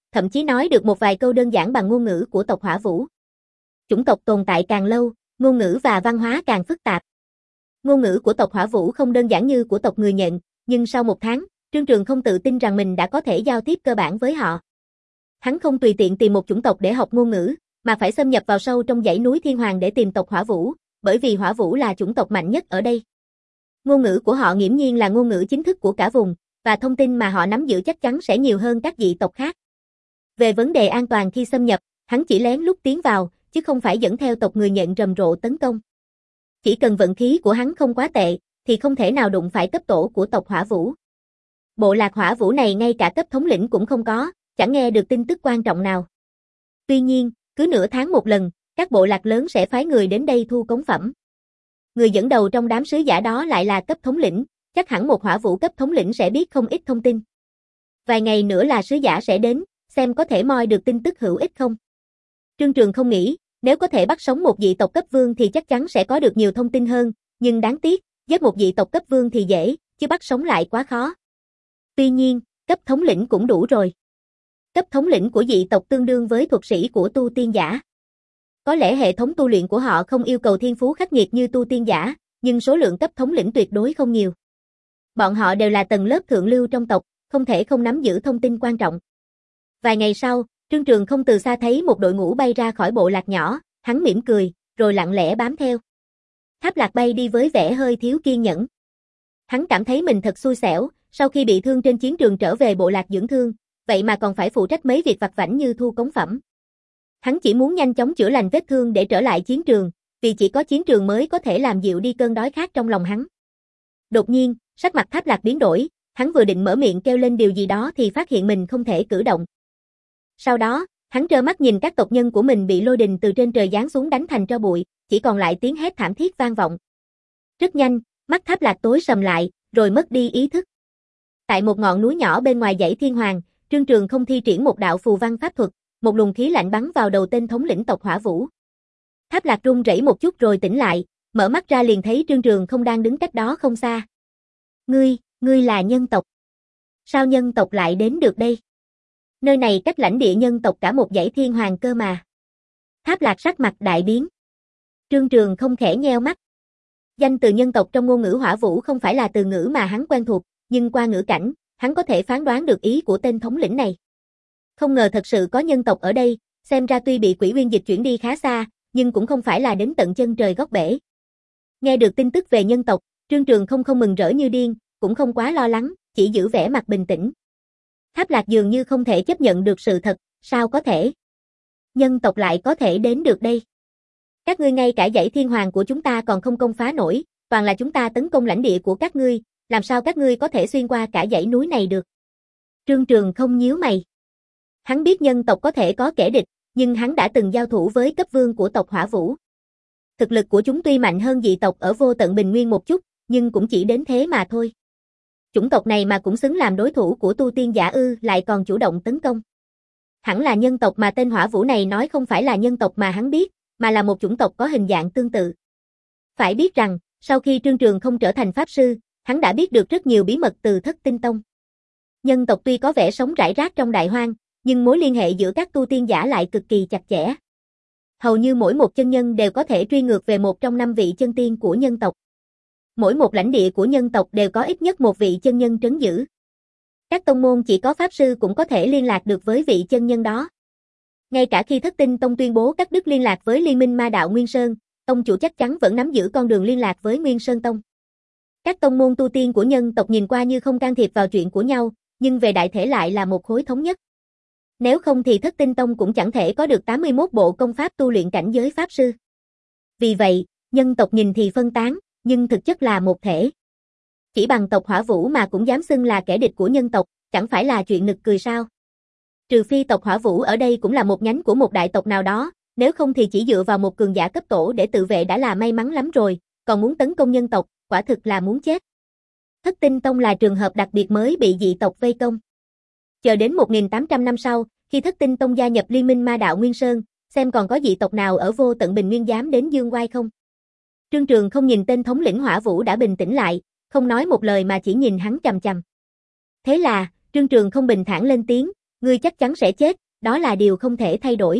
thậm chí nói được một vài câu đơn giản bằng ngôn ngữ của tộc Hỏa Vũ. Chủng tộc tồn tại càng lâu, ngôn ngữ và văn hóa càng phức tạp. Ngôn ngữ của tộc Hỏa Vũ không đơn giản như của tộc Người Nhện, nhưng sau một tháng, Trương Trường không tự tin rằng mình đã có thể giao tiếp cơ bản với họ. Hắn không tùy tiện tìm một chủng tộc để học ngôn ngữ, mà phải xâm nhập vào sâu trong dãy núi Thiên Hoàng để tìm tộc Hỏa Vũ, bởi vì Hỏa Vũ là chủng tộc mạnh nhất ở đây. Ngôn ngữ của họ nghiễm nhiên là ngôn ngữ chính thức của cả vùng, và thông tin mà họ nắm giữ chắc chắn sẽ nhiều hơn các dị tộc khác. Về vấn đề an toàn khi xâm nhập, hắn chỉ lén lút tiến vào, chứ không phải dẫn theo tộc Người Nhện rầm rộ tấn công. Chỉ cần vận khí của hắn không quá tệ, thì không thể nào đụng phải cấp tổ của tộc Hỏa Vũ. Bộ lạc Hỏa Vũ này ngay cả cấp thống lĩnh cũng không có, chẳng nghe được tin tức quan trọng nào. Tuy nhiên, cứ nửa tháng một lần, các bộ lạc lớn sẽ phái người đến đây thu cống phẩm. Người dẫn đầu trong đám sứ giả đó lại là cấp thống lĩnh, chắc hẳn một Hỏa Vũ cấp thống lĩnh sẽ biết không ít thông tin. Vài ngày nữa là sứ giả sẽ đến, xem có thể moi được tin tức hữu ích không. Trương Trường không nghĩ, nếu có thể bắt sống một dị tộc cấp vương thì chắc chắn sẽ có được nhiều thông tin hơn, nhưng đáng tiếc, giết một dị tộc cấp vương thì dễ, chứ bắt sống lại quá khó. Tuy nhiên, cấp thống lĩnh cũng đủ rồi. Cấp thống lĩnh của dị tộc tương đương với thuật sĩ của tu tiên giả. Có lẽ hệ thống tu luyện của họ không yêu cầu thiên phú khắc nghiệt như tu tiên giả, nhưng số lượng cấp thống lĩnh tuyệt đối không nhiều. Bọn họ đều là tầng lớp thượng lưu trong tộc, không thể không nắm giữ thông tin quan trọng. Vài ngày sau, Trương Trường không từ xa thấy một đội ngũ bay ra khỏi bộ lạc nhỏ, hắn mỉm cười, rồi lặng lẽ bám theo. Tháp Lạc bay đi với vẻ hơi thiếu kiên nhẫn. Hắn cảm thấy mình thật xui xẻo, sau khi bị thương trên chiến trường trở về bộ lạc dưỡng thương, vậy mà còn phải phụ trách mấy việc vặt vãnh như thu cống phẩm. Hắn chỉ muốn nhanh chóng chữa lành vết thương để trở lại chiến trường, vì chỉ có chiến trường mới có thể làm dịu đi cơn đói khát trong lòng hắn. Đột nhiên, sắc mặt Tháp Lạc biến đổi, hắn vừa định mở miệng kêu lên điều gì đó thì phát hiện mình không thể cử động. Sau đó, hắn trơ mắt nhìn các tộc nhân của mình bị lôi đình từ trên trời giáng xuống đánh thành tro bụi, chỉ còn lại tiếng hét thảm thiết vang vọng. Rất nhanh, mắt Tháp Lạc tối sầm lại, rồi mất đi ý thức. Tại một ngọn núi nhỏ bên ngoài dãy Thiên Hoàng, Trương Trường không thi triển một đạo phù văn pháp thuật, một luồng khí lạnh bắn vào đầu tên thống lĩnh tộc Hỏa Vũ. Tháp Lạc run rẩy một chút rồi tỉnh lại, mở mắt ra liền thấy Trương Trường không đang đứng cách đó không xa. Ngươi, ngươi là nhân tộc. Sao nhân tộc lại đến được đây? Nơi này cách lãnh địa nhân tộc cả một dãy Thiên Hoàng cơ mà. Tháp Lạc sắc mặt đại biến. Trương Trường không khẽ nheo mắt. Danh từ nhân tộc trong ngôn ngữ Hỏa Vũ không phải là từ ngữ mà hắn quen thuộc, nhưng qua ngữ cảnh, hắn có thể phán đoán được ý của tên thống lĩnh này. Không ngờ thật sự có nhân tộc ở đây, xem ra tuy bị Quỷ Uyên Dịch chuyển đi khá xa, nhưng cũng không phải là đến tận chân trời góc bể. Nghe được tin tức về nhân tộc, Trương Trường không không mừng rỡ như điên, cũng không quá lo lắng, chỉ giữ vẻ mặt bình tĩnh. Tháp Lạc dường như không thể chấp nhận được sự thật, sao có thể? Nhân tộc lại có thể đến được đây. Các ngươi ngay cả dãy Thiên Hoàng của chúng ta còn không công phá nổi, toàn là chúng ta tấn công lãnh địa của các ngươi, làm sao các ngươi có thể xuyên qua cả dãy núi này được? Trương Trường không nhíu mày. Hắn biết nhân tộc có thể có kẻ địch, nhưng hắn đã từng giao thủ với cấp vương của tộc Hỏa Vũ. Thực lực của chúng tuy mạnh hơn dị tộc ở Vô Tận Bình Nguyên một chút, nhưng cũng chỉ đến thế mà thôi. Chủng tộc này mà cũng xứng làm đối thủ của tu tiên giả ư, lại còn chủ động tấn công. Hẳn là nhân tộc mà tên Hỏa Vũ này nói không phải là nhân tộc mà hắn biết, mà là một chủng tộc có hình dạng tương tự. Phải biết rằng, sau khi Trương Trường không trở thành pháp sư, hắn đã biết được rất nhiều bí mật từ Thất Tinh Tông. Nhân tộc tuy có vẻ sống rải rác trong đại hoang, nhưng mối liên hệ giữa các tu tiên giả lại cực kỳ chặt chẽ. Hầu như mỗi một chân nhân đều có thể truy ngược về một trong năm vị chân tiên của nhân tộc. Mỗi một lãnh địa của nhân tộc đều có ít nhất một vị chân nhân trấn giữ. Các tông môn chỉ có pháp sư cũng có thể liên lạc được với vị chân nhân đó. Ngay cả khi Thất Tinh Tông tuyên bố cắt đứt liên lạc với Liên minh Ma đạo Nguyên Sơn, tông chủ chắc chắn vẫn nắm giữ con đường liên lạc với Nguyên Sơn Tông. Các tông môn tu tiên của nhân tộc nhìn qua như không can thiệp vào chuyện của nhau, nhưng về đại thể lại là một khối thống nhất. Nếu không thì Thất Tinh Tông cũng chẳng thể có được tám mươi mốt bộ công pháp tu luyện cảnh giới pháp sư. Vì vậy, nhân tộc nhìn thì phân tán, nhưng thực chất là một thể. Chỉ bằng tộc Hỏa Vũ mà cũng dám xưng là kẻ địch của nhân tộc, chẳng phải là chuyện nực cười sao? Trừ phi tộc Hỏa Vũ ở đây cũng là một nhánh của một đại tộc nào đó, nếu không thì chỉ dựa vào một cường giả cấp tổ để tự vệ đã là may mắn lắm rồi, còn muốn tấn công nhân tộc, quả thực là muốn chết. Thất Tinh Tông là trường hợp đặc biệt mới bị dị tộc vây công. Chờ đến một nghìn tám trăm năm sau, khi Thất Tinh Tông gia nhập Liên minh Ma đạo Nguyên Sơn, xem còn có dị tộc nào ở Vô Tận Bình Nguyên dám đến dương oai không? Trương Trường không nhìn tên thống lĩnh Hỏa Vũ đã bình tĩnh lại, không nói một lời mà chỉ nhìn hắn chằm chằm. Thế là, Trương Trường không bình thản lên tiếng, ngươi chắc chắn sẽ chết, đó là điều không thể thay đổi.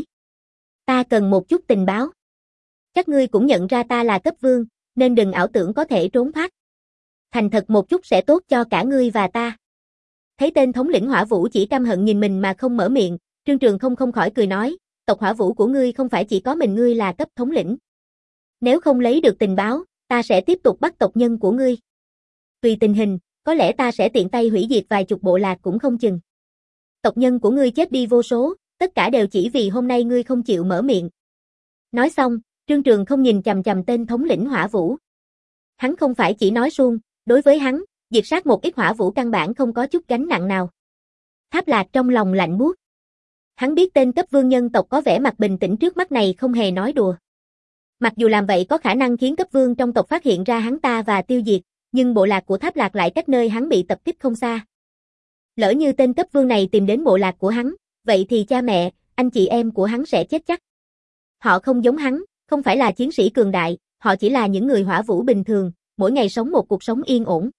Ta cần một chút tình báo. Chắc ngươi cũng nhận ra ta là cấp vương, nên đừng ảo tưởng có thể trốn thoát. Thành thật một chút sẽ tốt cho cả ngươi và ta. Thấy tên thống lĩnh Hỏa Vũ chỉ căm hận nhìn mình mà không mở miệng, Trương Trường không không khỏi cười nói, tộc Hỏa Vũ của ngươi không phải chỉ có mình ngươi là cấp thống lĩnh. Nếu không lấy được tình báo, ta sẽ tiếp tục bắt tộc nhân của ngươi. Tùy tình hình, có lẽ ta sẽ tiện tay hủy diệt vài chục bộ lạc cũng không chừng. Tộc nhân của ngươi chết đi vô số, tất cả đều chỉ vì hôm nay ngươi không chịu mở miệng. Nói xong, Trương Trường không nhìn chằm chằm tên thống lĩnh Hỏa Vũ. Hắn không phải chỉ nói suông, đối với hắn, diệt sát một ít Hỏa Vũ căn bản không có chút gánh nặng nào. Tháp Lạc trong lòng lạnh buốt. Hắn biết tên cấp vương nhân tộc có vẻ mặt bình tĩnh trước mắt này không hề nói đùa. Mặc dù làm vậy có khả năng khiến cấp vương trong tộc phát hiện ra hắn ta và tiêu diệt, nhưng bộ lạc của Tháp Lạc lại cách nơi hắn bị tập kích không xa. Lỡ như tên cấp vương này tìm đến bộ lạc của hắn, vậy thì cha mẹ, anh chị em của hắn sẽ chết chắc. Họ không giống hắn, không phải là chiến sĩ cường đại, họ chỉ là những người Hỏa Vũ bình thường, mỗi ngày sống một cuộc sống yên ổn.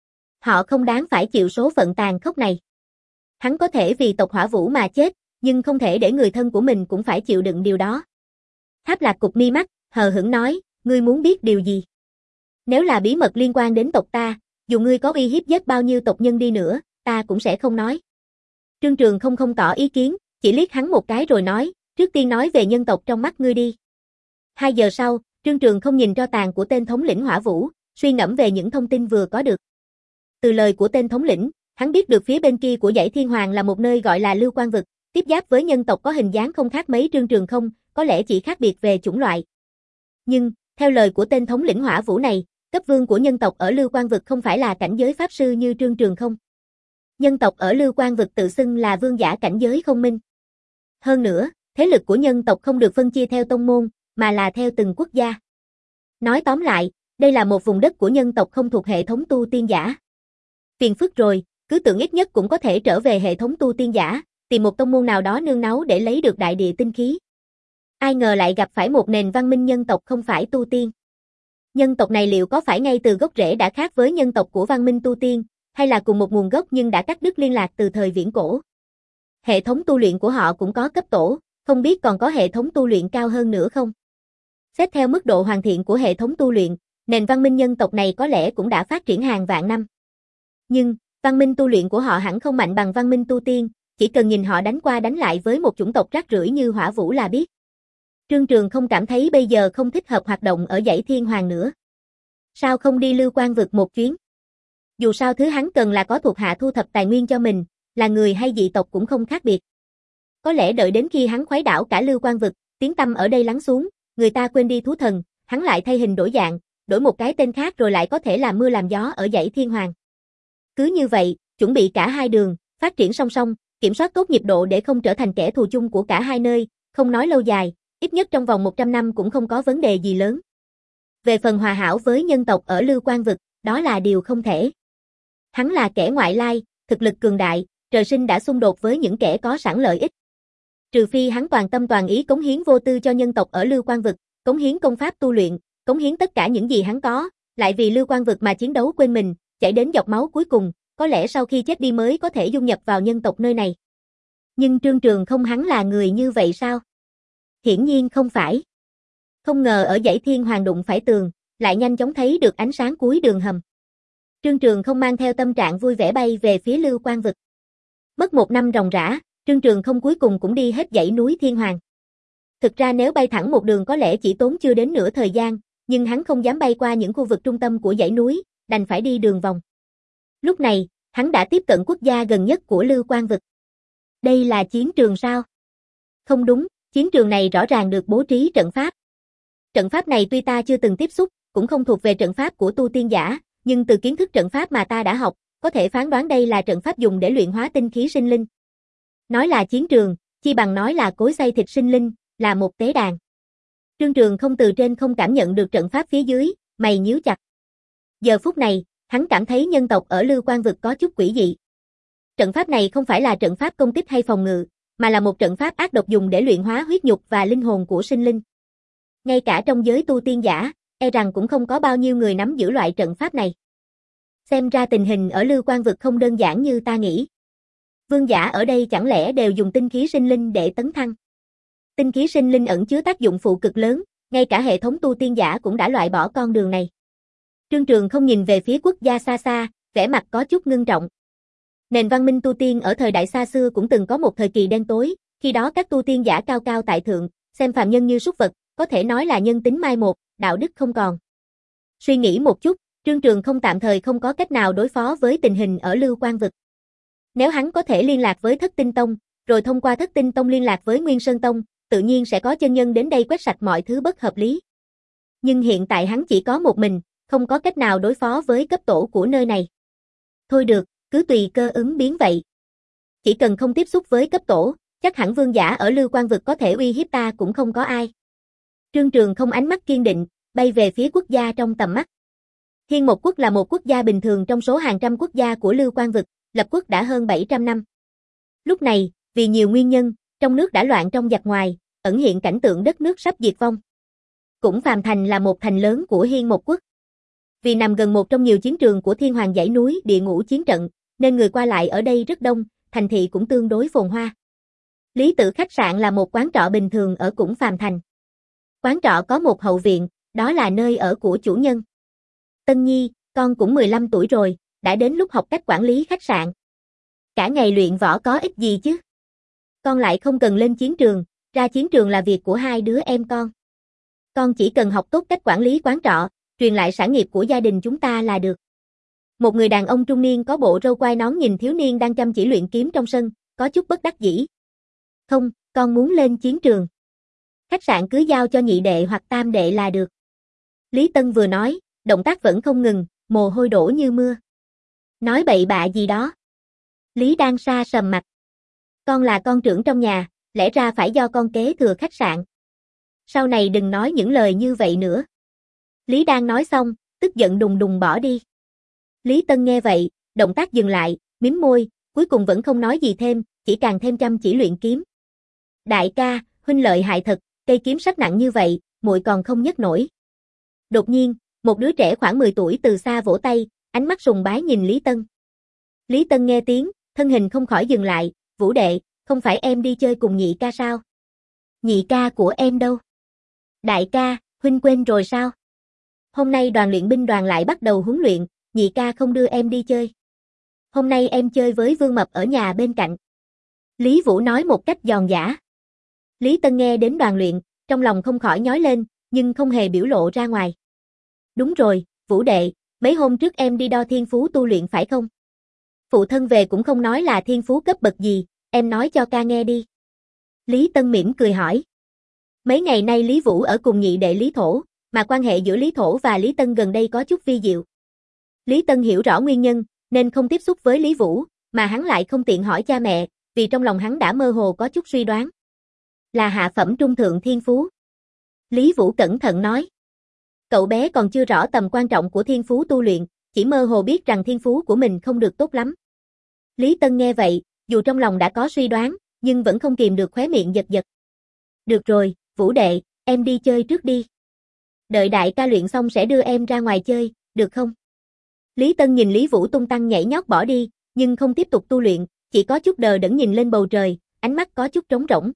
Họ không đáng phải chịu số phận tàn khốc này. Hắn có thể vì tộc Hỏa Vũ mà chết, nhưng không thể để người thân của mình cũng phải chịu đựng điều đó. Tháp Lạc cụp mi mắt, hờ hững nói, ngươi muốn biết điều gì? Nếu là bí mật liên quan đến tộc ta, dù ngươi có uy hiếp giết bao nhiêu tộc nhân đi nữa, ta cũng sẽ không nói. Trương Trường không không tỏ ý kiến, chỉ liếc hắn một cái rồi nói, trước tiên nói về nhân tộc trong mắt ngươi đi. Hai giờ sau, Trương Trường không nhìn tro tàn của tên thống lĩnh Hỏa Vũ, suy ngẫm về những thông tin vừa có được. Từ lời của tên thống lĩnh, hắn biết được phía bên kia của dãy Thiên Hoàng là một nơi gọi là Lưu Quang Vực, tiếp giáp với nhân tộc có hình dáng không khác mấy Trương Trường không, có lẽ chỉ khác biệt về chủng loại. Nhưng, theo lời của tên thống lĩnh Hỏa Vũ này, cấp vương của nhân tộc ở Lưu Quang Vực không phải là cảnh giới pháp sư như Trương Trường không. Nhân tộc ở Lưu Quang Vực tự xưng là vương giả cảnh giới không minh. Hơn nữa, thế lực của nhân tộc không được phân chia theo tông môn, mà là theo từng quốc gia. Nói tóm lại, đây là một vùng đất của nhân tộc không thuộc hệ thống tu tiên giả. Phiền phức rồi, cứ tưởng ít nhất cũng có thể trở về hệ thống tu tiên giả, tìm một tông môn nào đó nương náu để lấy được đại địa tinh khí. Ai ngờ lại gặp phải một nền văn minh nhân tộc không phải tu tiên. Nhân tộc này liệu có phải ngay từ gốc rễ đã khác với nhân tộc của văn minh tu tiên, hay là cùng một nguồn gốc nhưng đã cắt đứt liên lạc từ thời viễn cổ? Hệ thống tu luyện của họ cũng có cấp tổ, không biết còn có hệ thống tu luyện cao hơn nữa không? Xét theo mức độ hoàn thiện của hệ thống tu luyện, nền văn minh nhân tộc này có lẽ cũng đã phát triển hàng vạn năm. Nhưng, văn minh tu luyện của họ hẳn không mạnh bằng văn minh tu tiên, chỉ cần nhìn họ đánh qua đánh lại với một chủng tộc rác rưởi như Hỏa Vũ là biết. Trương Trường không cảm thấy bây giờ không thích hợp hoạt động ở dãy Thiên Hoàng nữa. Sao không đi Lưu Quang Vực một chuyến? Dù sao thứ hắn cần là có thuộc hạ thu thập tài nguyên cho mình, là người hay dị tộc cũng không khác biệt. Có lẽ đợi đến khi hắn khuấy đảo cả Lưu Quang Vực, tiếng tăm ở đây lắng xuống, người ta quên đi thú thần, hắn lại thay hình đổi dạng, đổi một cái tên khác rồi lại có thể làm mưa làm gió ở dãy Thiên Hoàng. Cứ như vậy, chuẩn bị cả hai đường, phát triển song song, kiểm soát tốt nhịp độ để không trở thành kẻ thù chung của cả hai nơi, không nói lâu dài, ít nhất trong vòng một trăm năm cũng không có vấn đề gì lớn. Về phần hòa hảo với nhân tộc ở Lưu Quang Vực, đó là điều không thể. Hắn là kẻ ngoại lai, thực lực cường đại, trời sinh đã xung đột với những kẻ có sẵn lợi ích. Trừ phi hắn toàn tâm toàn ý cống hiến vô tư cho nhân tộc ở Lưu Quang Vực, cống hiến công pháp tu luyện, cống hiến tất cả những gì hắn có, lại vì Lưu Quang Vực mà chiến đấu quên mình, chảy đến giọt máu cuối cùng, có lẽ sau khi chết đi mới có thể dung nhập vào nhân tộc nơi này. Nhưng Trương Trường không hắn là người như vậy sao? Hiển nhiên không phải. Không ngờ ở dãy Thiên Hoàng đụng phải tường, lại nhanh chóng thấy được ánh sáng cuối đường hầm. Trương Trường không mang theo tâm trạng vui vẻ bay về phía Lưu Quang Vực. Mất một năm ròng rã, Trương Trường không cuối cùng cũng đi hết dãy núi Thiên Hoàng. Thực ra nếu bay thẳng một đường có lẽ chỉ tốn chưa đến nửa thời gian, nhưng hắn không dám bay qua những khu vực trung tâm của dãy núi, đành phải đi đường vòng. Lúc này, hắn đã tiếp cận quốc gia gần nhất của Lưu Quang Vực. Đây là chiến trường sao? Không đúng, chiến trường này rõ ràng được bố trí trận pháp. Trận pháp này tuy ta chưa từng tiếp xúc, cũng không thuộc về trận pháp của tu tiên giả, nhưng từ kiến thức trận pháp mà ta đã học, có thể phán đoán đây là trận pháp dùng để luyện hóa tinh khí sinh linh. Nói là chiến trường, chi bằng nói là cối xay thịt sinh linh, là một tế đàn. Trương Trường không từ trên không cảm nhận được trận pháp phía dưới, mày nhíu chặt. Giờ phút này, hắn cảm thấy nhân tộc ở Lưu Quang Vực có chút quỷ dị. Trận pháp này không phải là trận pháp công kích hay phòng ngự, mà là một trận pháp ác độc dùng để luyện hóa huyết nhục và linh hồn của sinh linh. Ngay cả trong giới tu tiên giả, e rằng cũng không có bao nhiêu người nắm giữ loại trận pháp này. Xem ra tình hình ở Lưu Quang Vực không đơn giản như ta nghĩ. Vương giả ở đây chẳng lẽ đều dùng tinh khí sinh linh để tấn thăng? Tinh khí sinh linh ẩn chứa tác dụng phụ cực lớn, ngay cả hệ thống tu tiên giả cũng đã loại bỏ con đường này. Trương Trường không nhìn về phía quốc gia xa xa, vẻ mặt có chút ngưng trọng. Nền văn minh tu tiên ở thời đại xa xưa cũng từng có một thời kỳ đen tối, khi đó các tu tiên giả cao cao tại thượng, xem phàm nhân như súc vật, có thể nói là nhân tính mai một, đạo đức không còn. Suy nghĩ một chút, Trương Trường không tạm thời không có cách nào đối phó với tình hình ở Lưu Quan vực. Nếu hắn có thể liên lạc với Thất Tinh Tông, rồi thông qua Thất Tinh Tông liên lạc với Nguyên Sơn Tông, tự nhiên sẽ có chân nhân đến đây quét sạch mọi thứ bất hợp lý. Nhưng hiện tại hắn chỉ có một mình, không có cách nào đối phó với cấp tổ của nơi này. Thôi được, cứ tùy cơ ứng biến vậy. Chỉ cần không tiếp xúc với cấp tổ, chắc hẳn vương giả ở Lưu Quan vực có thể uy hiếp ta cũng không có ai. Trương Trường không ánh mắt kiên định, bay về phía quốc gia trong tầm mắt. Hiên Một Quốc là một quốc gia bình thường trong số hàng trăm quốc gia của Lưu Quan vực, lập quốc đã hơn bảy trăm năm. Lúc này, vì nhiều nguyên nhân, trong nước đã loạn trong giặc ngoài, ẩn hiện cảnh tượng đất nước sắp diệt vong. Cũng Phàm Thành là một thành lớn của Hiên Một Quốc. Vì nằm gần một trong nhiều chiến trường của Thiên Hoàng dãy núi Địa Ngũ chiến trận, nên người qua lại ở đây rất đông, thành thị cũng tương đối phồn hoa. Lý Tử khách sạn là một quán trọ bình thường ở cũng Phàm Thành. Quán trọ có một hậu viện, đó là nơi ở của chủ nhân. Tân Nhi, con cũng mười lăm tuổi rồi, đã đến lúc học cách quản lý khách sạn. Cả ngày luyện võ có ích gì chứ? Con lại không cần lên chiến trường, ra chiến trường là việc của hai đứa em con. Con chỉ cần học tốt cách quản lý quán trọ, truyền lại sản nghiệp của gia đình chúng ta là được. Một người đàn ông trung niên có bộ râu quai nón nhìn thiếu niên đang chăm chỉ luyện kiếm trong sân, có chút bất đắc dĩ. Không, con muốn lên chiến trường. Khách sạn cứ giao cho nhị đệ hoặc tam đệ là được. Lý Tân vừa nói, động tác vẫn không ngừng, mồ hôi đổ như mưa. Nói bậy bạ gì đó. Lý Đan Sa sầm mặt. Con là con trưởng trong nhà, lẽ ra phải do con kế thừa khách sạn. Sau này đừng nói những lời như vậy nữa. Lý Đan nói xong, tức giận đùng đùng bỏ đi. Lý Tân nghe vậy, động tác dừng lại, mím môi, cuối cùng vẫn không nói gì thêm, chỉ càng thêm chăm chỉ luyện kiếm. Đại ca, huynh lợi hại thật, cây kiếm sắc nặng như vậy, muội còn không nhấc nổi. Đột nhiên, một đứa trẻ khoảng mười tuổi từ xa vỗ tay, ánh mắt sùng bái nhìn Lý Tân. Lý Tân nghe tiếng, thân hình không khỏi dừng lại, Vũ đệ, không phải em đi chơi cùng nhị ca sao? Nhị ca của em đâu? Đại ca, huynh quên rồi sao? Hôm nay đoàn luyện binh đoàn lại bắt đầu huấn luyện, nhị ca không đưa em đi chơi. Hôm nay em chơi với Vương Mập ở nhà bên cạnh. Lý Vũ nói một cách giòn giã. Lý Tân nghe đến đoàn luyện, trong lòng không khỏi nhói lên, nhưng không hề biểu lộ ra ngoài. Đúng rồi, Vũ đệ, mấy hôm trước em đi đo thiên phú tu luyện phải không? Phụ thân về cũng không nói là thiên phú cấp bậc gì, em nói cho ca nghe đi. Lý Tân mỉm cười hỏi. Mấy ngày nay Lý Vũ ở cùng nhị đệ Lý Thổ, mà quan hệ giữa Lý Thổ và Lý Tân gần đây có chút vi diệu. Lý Tân hiểu rõ nguyên nhân, nên không tiếp xúc với Lý Vũ, mà hắn lại không tiện hỏi cha mẹ, vì trong lòng hắn đã mơ hồ có chút suy đoán. Là hạ phẩm trung thượng thiên phú. Lý Vũ cẩn thận nói. Cậu bé còn chưa rõ tầm quan trọng của thiên phú tu luyện, chỉ mơ hồ biết rằng thiên phú của mình không được tốt lắm. Lý Tân nghe vậy, dù trong lòng đã có suy đoán, nhưng vẫn không kìm được khóe miệng giật giật. Được rồi, Vũ đệ, em đi chơi trước đi. Đợi đại ca luyện xong sẽ đưa em ra ngoài chơi, được không? Lý Tân nhìn Lý Vũ tung tăng nhảy nhót bỏ đi, nhưng không tiếp tục tu luyện, chỉ có chút đờ đẫn nhìn lên bầu trời, ánh mắt có chút trống rỗng.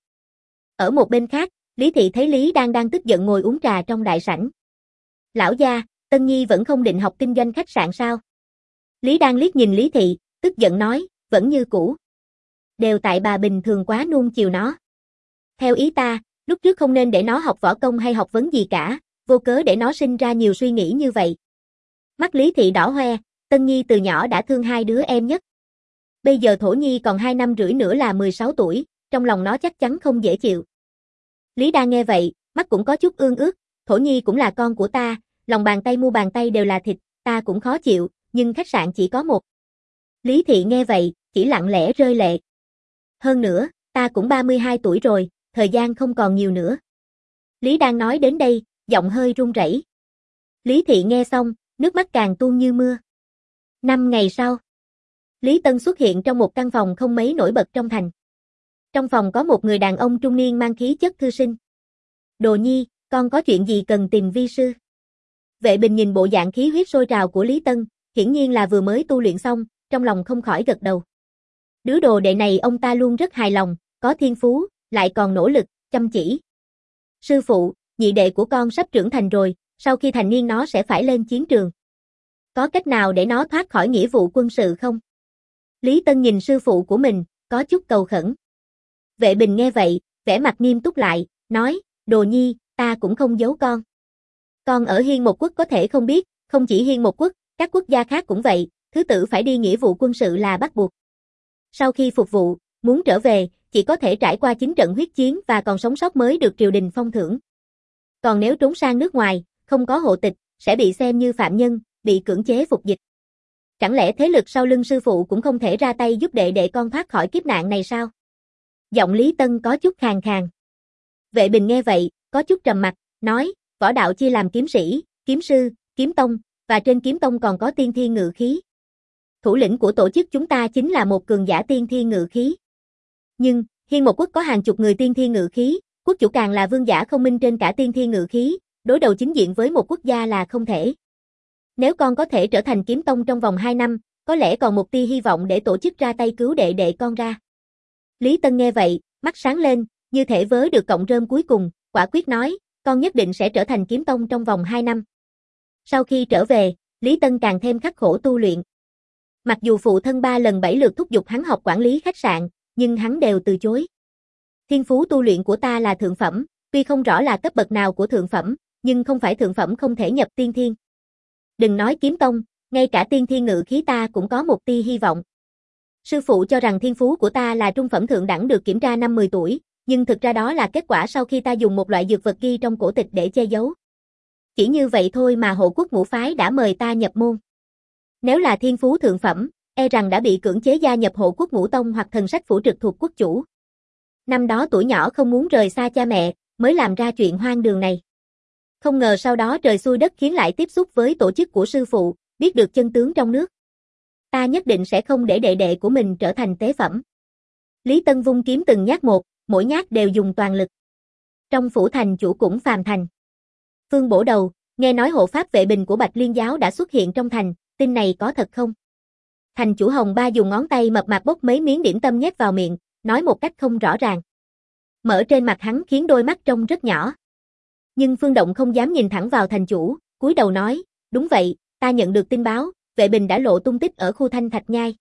Ở một bên khác, Lý Thị thấy Lý đang đang tức giận ngồi uống trà trong đại sảnh. Lão gia, Tân Nhi vẫn không định học kinh doanh khách sạn sao? Lý đang liếc nhìn Lý Thị, tức giận nói, vẫn như cũ. Đều tại bà bình thường quá nuông chiều nó. Theo ý ta, lúc trước không nên để nó học võ công hay học vấn gì cả, vô cớ để nó sinh ra nhiều suy nghĩ như vậy. Mắt Lý Thị đỏ hoe, Tân Nhi từ nhỏ đã thương hai đứa em nhất. Bây giờ Thổ Nhi còn hai năm rưỡi nữa là mười sáu tuổi, trong lòng nó chắc chắn không dễ chịu. Lý Đa nghe vậy, mắt cũng có chút ương ước, Thổ Nhi cũng là con của ta, lòng bàn tay mu bàn tay đều là thịt, ta cũng khó chịu, nhưng khách sạn chỉ có một. Lý Thị nghe vậy, chỉ lặng lẽ rơi lệ. Hơn nữa, ta cũng ba mươi hai tuổi rồi, thời gian không còn nhiều nữa. Lý đang nói đến đây, giọng hơi run rẩy. Lý Thị nghe xong, nước mắt càng tuôn như mưa. Năm ngày sau, Lý Tân xuất hiện trong một căn phòng không mấy nổi bật trong thành. Trong phòng có một người đàn ông trung niên mang khí chất thư sinh. Đồ Nhi, con có chuyện gì cần tìm vi sư? Vệ Bình nhìn bộ dạng khí huyết sôi trào của Lý Tân, hiển nhiên là vừa mới tu luyện xong, trong lòng không khỏi gật đầu. Đứa đồ đệ này ông ta luôn rất hài lòng, có thiên phú, lại còn nỗ lực, chăm chỉ. Sư phụ, nhị đệ của con sắp trưởng thành rồi, sau khi thành niên nó sẽ phải lên chiến trường. Có cách nào để nó thoát khỏi nghĩa vụ quân sự không? Lý Tân nhìn sư phụ của mình, có chút cầu khẩn. Vệ Bình nghe vậy, vẻ mặt nghiêm túc lại, nói, Đồ Nhi, ta cũng không giấu con. Con ở Hiên Một Quốc có thể không biết, không chỉ Hiên Một Quốc, các quốc gia khác cũng vậy, thứ tử phải đi nghĩa vụ quân sự là bắt buộc. Sau khi phục vụ, muốn trở về, chỉ có thể trải qua chín trận huyết chiến và còn sống sót mới được triều đình phong thưởng. Còn nếu trốn sang nước ngoài, không có hộ tịch, sẽ bị xem như phạm nhân, bị cưỡng chế phục dịch. Chẳng lẽ thế lực sau lưng sư phụ cũng không thể ra tay giúp đệ đệ con thoát khỏi kiếp nạn này sao? Giọng Lý Tân có chút khàn khàn. Vệ Bình nghe vậy, có chút trầm mặt, nói, võ đạo chia làm kiếm sĩ, kiếm sư, kiếm tông, và trên kiếm tông còn có tiên thiên ngự khí. Thủ lĩnh của tổ chức chúng ta chính là một cường giả tiên thiên ngự khí. Nhưng, Hiên Một Quốc có hàng chục người tiên thiên ngự khí, quốc chủ càng là vương giả không minh trên cả tiên thiên ngự khí, đối đầu chính diện với một quốc gia là không thể. Nếu con có thể trở thành kiếm tông trong vòng hai năm, có lẽ còn một tia hy vọng để tổ chức ra tay cứu đệ đệ con ra. Lý Tân nghe vậy, mắt sáng lên, như thể vớ được cọng rơm cuối cùng, quả quyết nói, con nhất định sẽ trở thành kiếm tông trong vòng hai năm. Sau khi trở về, Lý Tân càng thêm khắc khổ tu luyện. Mặc dù phụ thân ba lần bảy lượt thúc giục hắn học quản lý khách sạn, nhưng hắn đều từ chối. Thiên phú tu luyện của ta là thượng phẩm, tuy không rõ là cấp bậc nào của thượng phẩm, nhưng không phải thượng phẩm không thể nhập tiên thiên. Đừng nói kiếm tông, ngay cả tiên thiên ngự khí ta cũng có một tia hy vọng. Sư phụ cho rằng thiên phú của ta là trung phẩm thượng đẳng được kiểm tra năm mười tuổi, nhưng thực ra đó là kết quả sau khi ta dùng một loại dược vật ghi trong cổ tịch để che giấu. Chỉ như vậy thôi mà hộ quốc ngũ phái đã mời ta nhập môn. Nếu là thiên phú thượng phẩm, e rằng đã bị cưỡng chế gia nhập hộ quốc ngũ tông hoặc thần sách phủ trực thuộc quốc chủ. Năm đó tuổi nhỏ không muốn rời xa cha mẹ, mới làm ra chuyện hoang đường này. Không ngờ sau đó trời xui đất khiến lại tiếp xúc với tổ chức của sư phụ, biết được chân tướng trong nước. Ta nhất định sẽ không để đệ đệ của mình trở thành tế phẩm. Lý Tân vung kiếm từng nhát một, mỗi nhát đều dùng toàn lực. Trong phủ thành chủ cũng phàm thành. Phương Bổ Đầu, nghe nói hộ pháp Vệ Bình của Bạch Liên giáo đã xuất hiện trong thành, tin này có thật không? Thành chủ Hồng Ba dùng ngón tay mập mạp bốc mấy miếng điểm tâm nhét vào miệng, nói một cách không rõ ràng. Mở trên mặt hắn khiến đôi mắt trông rất nhỏ. Nhưng Phương Động không dám nhìn thẳng vào thành chủ, cúi đầu nói, đúng vậy, ta nhận được tin báo, Vệ Bình đã lộ tung tích ở khu Thanh Thạch Nhai.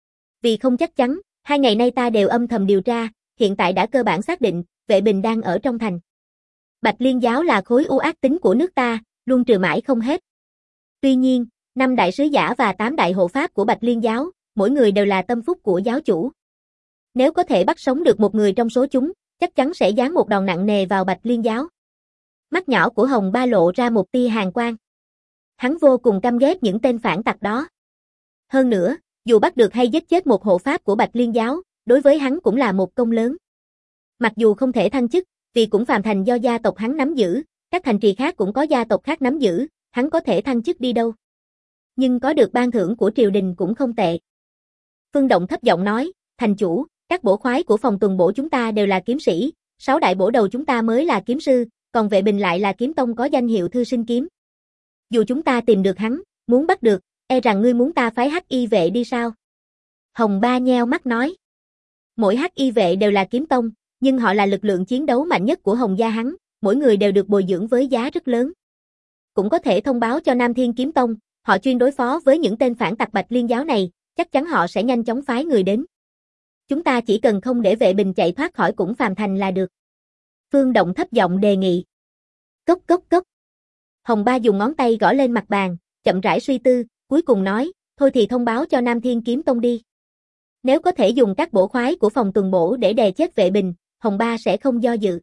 Vì không chắc chắn, hai ngày nay ta đều âm thầm điều tra, hiện tại đã cơ bản xác định, Vệ Bình đang ở trong thành. Bạch Liên giáo là khối u ác tính của nước ta, luôn trừ mãi không hết. Tuy nhiên, năm đại sứ giả và tám đại hộ pháp của Bạch Liên giáo, mỗi người đều là tâm phúc của giáo chủ. Nếu có thể bắt sống được một người trong số chúng, chắc chắn sẽ giáng một đòn nặng nề vào Bạch Liên giáo. Mắt nhỏ của Hồng Ba lộ ra một tia hàn quang. Hắn vô cùng căm ghét những tên phản tặc đó. Hơn nữa, dù bắt được hay giết chết một hộ pháp của Bạch Liên giáo, đối với hắn cũng là một công lớn. Mặc dù không thể thăng chức, vì cũng phàm thành do gia tộc hắn nắm giữ, các thành trì khác cũng có gia tộc khác nắm giữ, hắn có thể thăng chức đi đâu. Nhưng có được ban thưởng của triều đình cũng không tệ. Phương Động thấp giọng nói, thành chủ, các bổ khoái của phòng tuần bổ chúng ta đều là kiếm sĩ, sáu đại bổ đầu chúng ta mới là kiếm sư, còn Vệ Bình lại là kiếm tông có danh hiệu thư sinh kiếm. Dù chúng ta tìm được hắn, muốn bắt được, e rằng ngươi muốn ta phái hắc y vệ đi sao? Hồng Ba nheo mắt nói. Mỗi hắc y vệ đều là kiếm tông, nhưng họ là lực lượng chiến đấu mạnh nhất của Hồng gia hắn, mỗi người đều được bồi dưỡng với giá rất lớn. Cũng có thể thông báo cho Nam Thiên Kiếm Tông, họ chuyên đối phó với những tên phản tặc Bạch Liên giáo này, chắc chắn họ sẽ nhanh chóng phái người đến. Chúng ta chỉ cần không để Vệ Bình chạy thoát khỏi cũng phàm thành là được. Phương Động thấp giọng đề nghị. Cốc cốc cốc. Hồng Ba dùng ngón tay gõ lên mặt bàn, chậm rãi suy tư, cuối cùng nói, thôi thì thông báo cho Nam Thiên Kiếm Tông đi. Nếu có thể dùng các bổ khoái của phòng tuần bổ để đè chết Vệ Bình, Hồng Ba sẽ không do dự.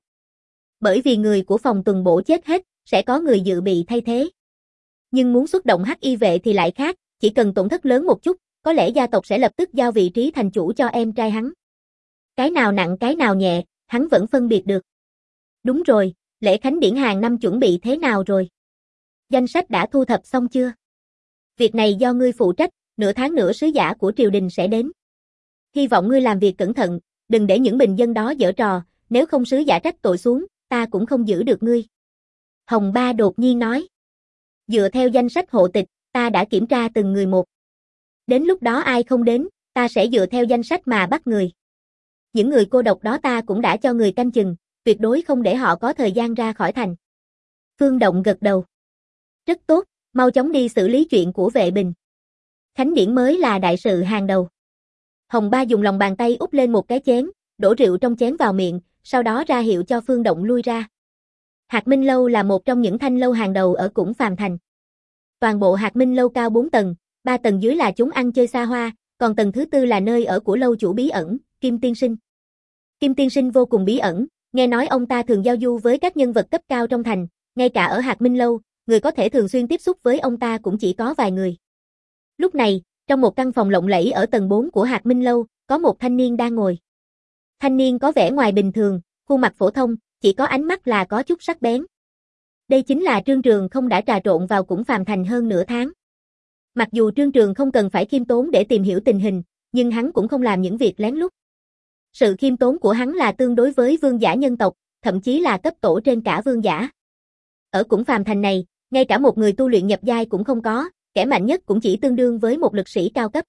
Bởi vì người của phòng tuần bổ chết hết, sẽ có người dự bị thay thế. Nhưng muốn xuất động hắc y vệ thì lại khác, chỉ cần tổn thất lớn một chút, có lẽ gia tộc sẽ lập tức giao vị trí thành chủ cho em trai hắn. Cái nào nặng cái nào nhẹ, hắn vẫn phân biệt được. Đúng rồi, lễ khánh điển hàng năm chuẩn bị thế nào rồi? Danh sách đã thu thập xong chưa? Việc này do ngươi phụ trách, nửa tháng nữa sứ giả của triều đình sẽ đến. Hy vọng ngươi làm việc cẩn thận, đừng để những bình dân đó giở trò, nếu không sứ giả trách tội xuống, ta cũng không giữ được ngươi. Hồng Ba đột nhiên nói. Dựa theo danh sách hộ tịch, ta đã kiểm tra từng người một. Đến lúc đó ai không đến, ta sẽ dựa theo danh sách mà bắt người. Những người cô độc đó ta cũng đã cho người canh chừng, tuyệt đối không để họ có thời gian ra khỏi thành. Phương Động gật đầu. Rất tốt, mau chóng đi xử lý chuyện của vệ bình. Khánh điển mới là đại sự hàng đầu. Hồng Ba dùng lòng bàn tay úp lên một cái chén, đổ rượu trong chén vào miệng, sau đó ra hiệu cho Phương Động lui ra. Hạc Minh Lâu là một trong những thanh lâu hàng đầu ở Củng Phàm Thành. Toàn bộ Hạc Minh Lâu cao bốn tầng, ba tầng dưới là chúng ăn chơi xa hoa, còn tầng thứ tư là nơi ở của lâu chủ bí ẩn, Kim Tiên Sinh. Kim Tiên Sinh vô cùng bí ẩn, nghe nói ông ta thường giao du với các nhân vật cấp cao trong thành, ngay cả ở Hạc Minh Lâu, người có thể thường xuyên tiếp xúc với ông ta cũng chỉ có vài người. Lúc này, trong một căn phòng lộng lẫy ở tầng bốn của Hạc Minh Lâu, có một thanh niên đang ngồi. Thanh niên có vẻ ngoài bình thường, khuôn mặt phổ thông, chỉ có ánh mắt là có chút sắc bén. Đây chính là Trương Trường Không đã trà trộn vào Củng Phàm Thành hơn nửa tháng. Mặc dù Trương Trường Không cần phải khiêm tốn để tìm hiểu tình hình, nhưng hắn cũng không làm những việc lén lút. Sự khiêm tốn của hắn là tương đối với vương giả nhân tộc, thậm chí là cấp tổ trên cả vương giả. Ở Củng Phàm Thành này, ngay cả một người tu luyện nhập giai cũng không có, kẻ mạnh nhất cũng chỉ tương đương với một lực sĩ cao cấp.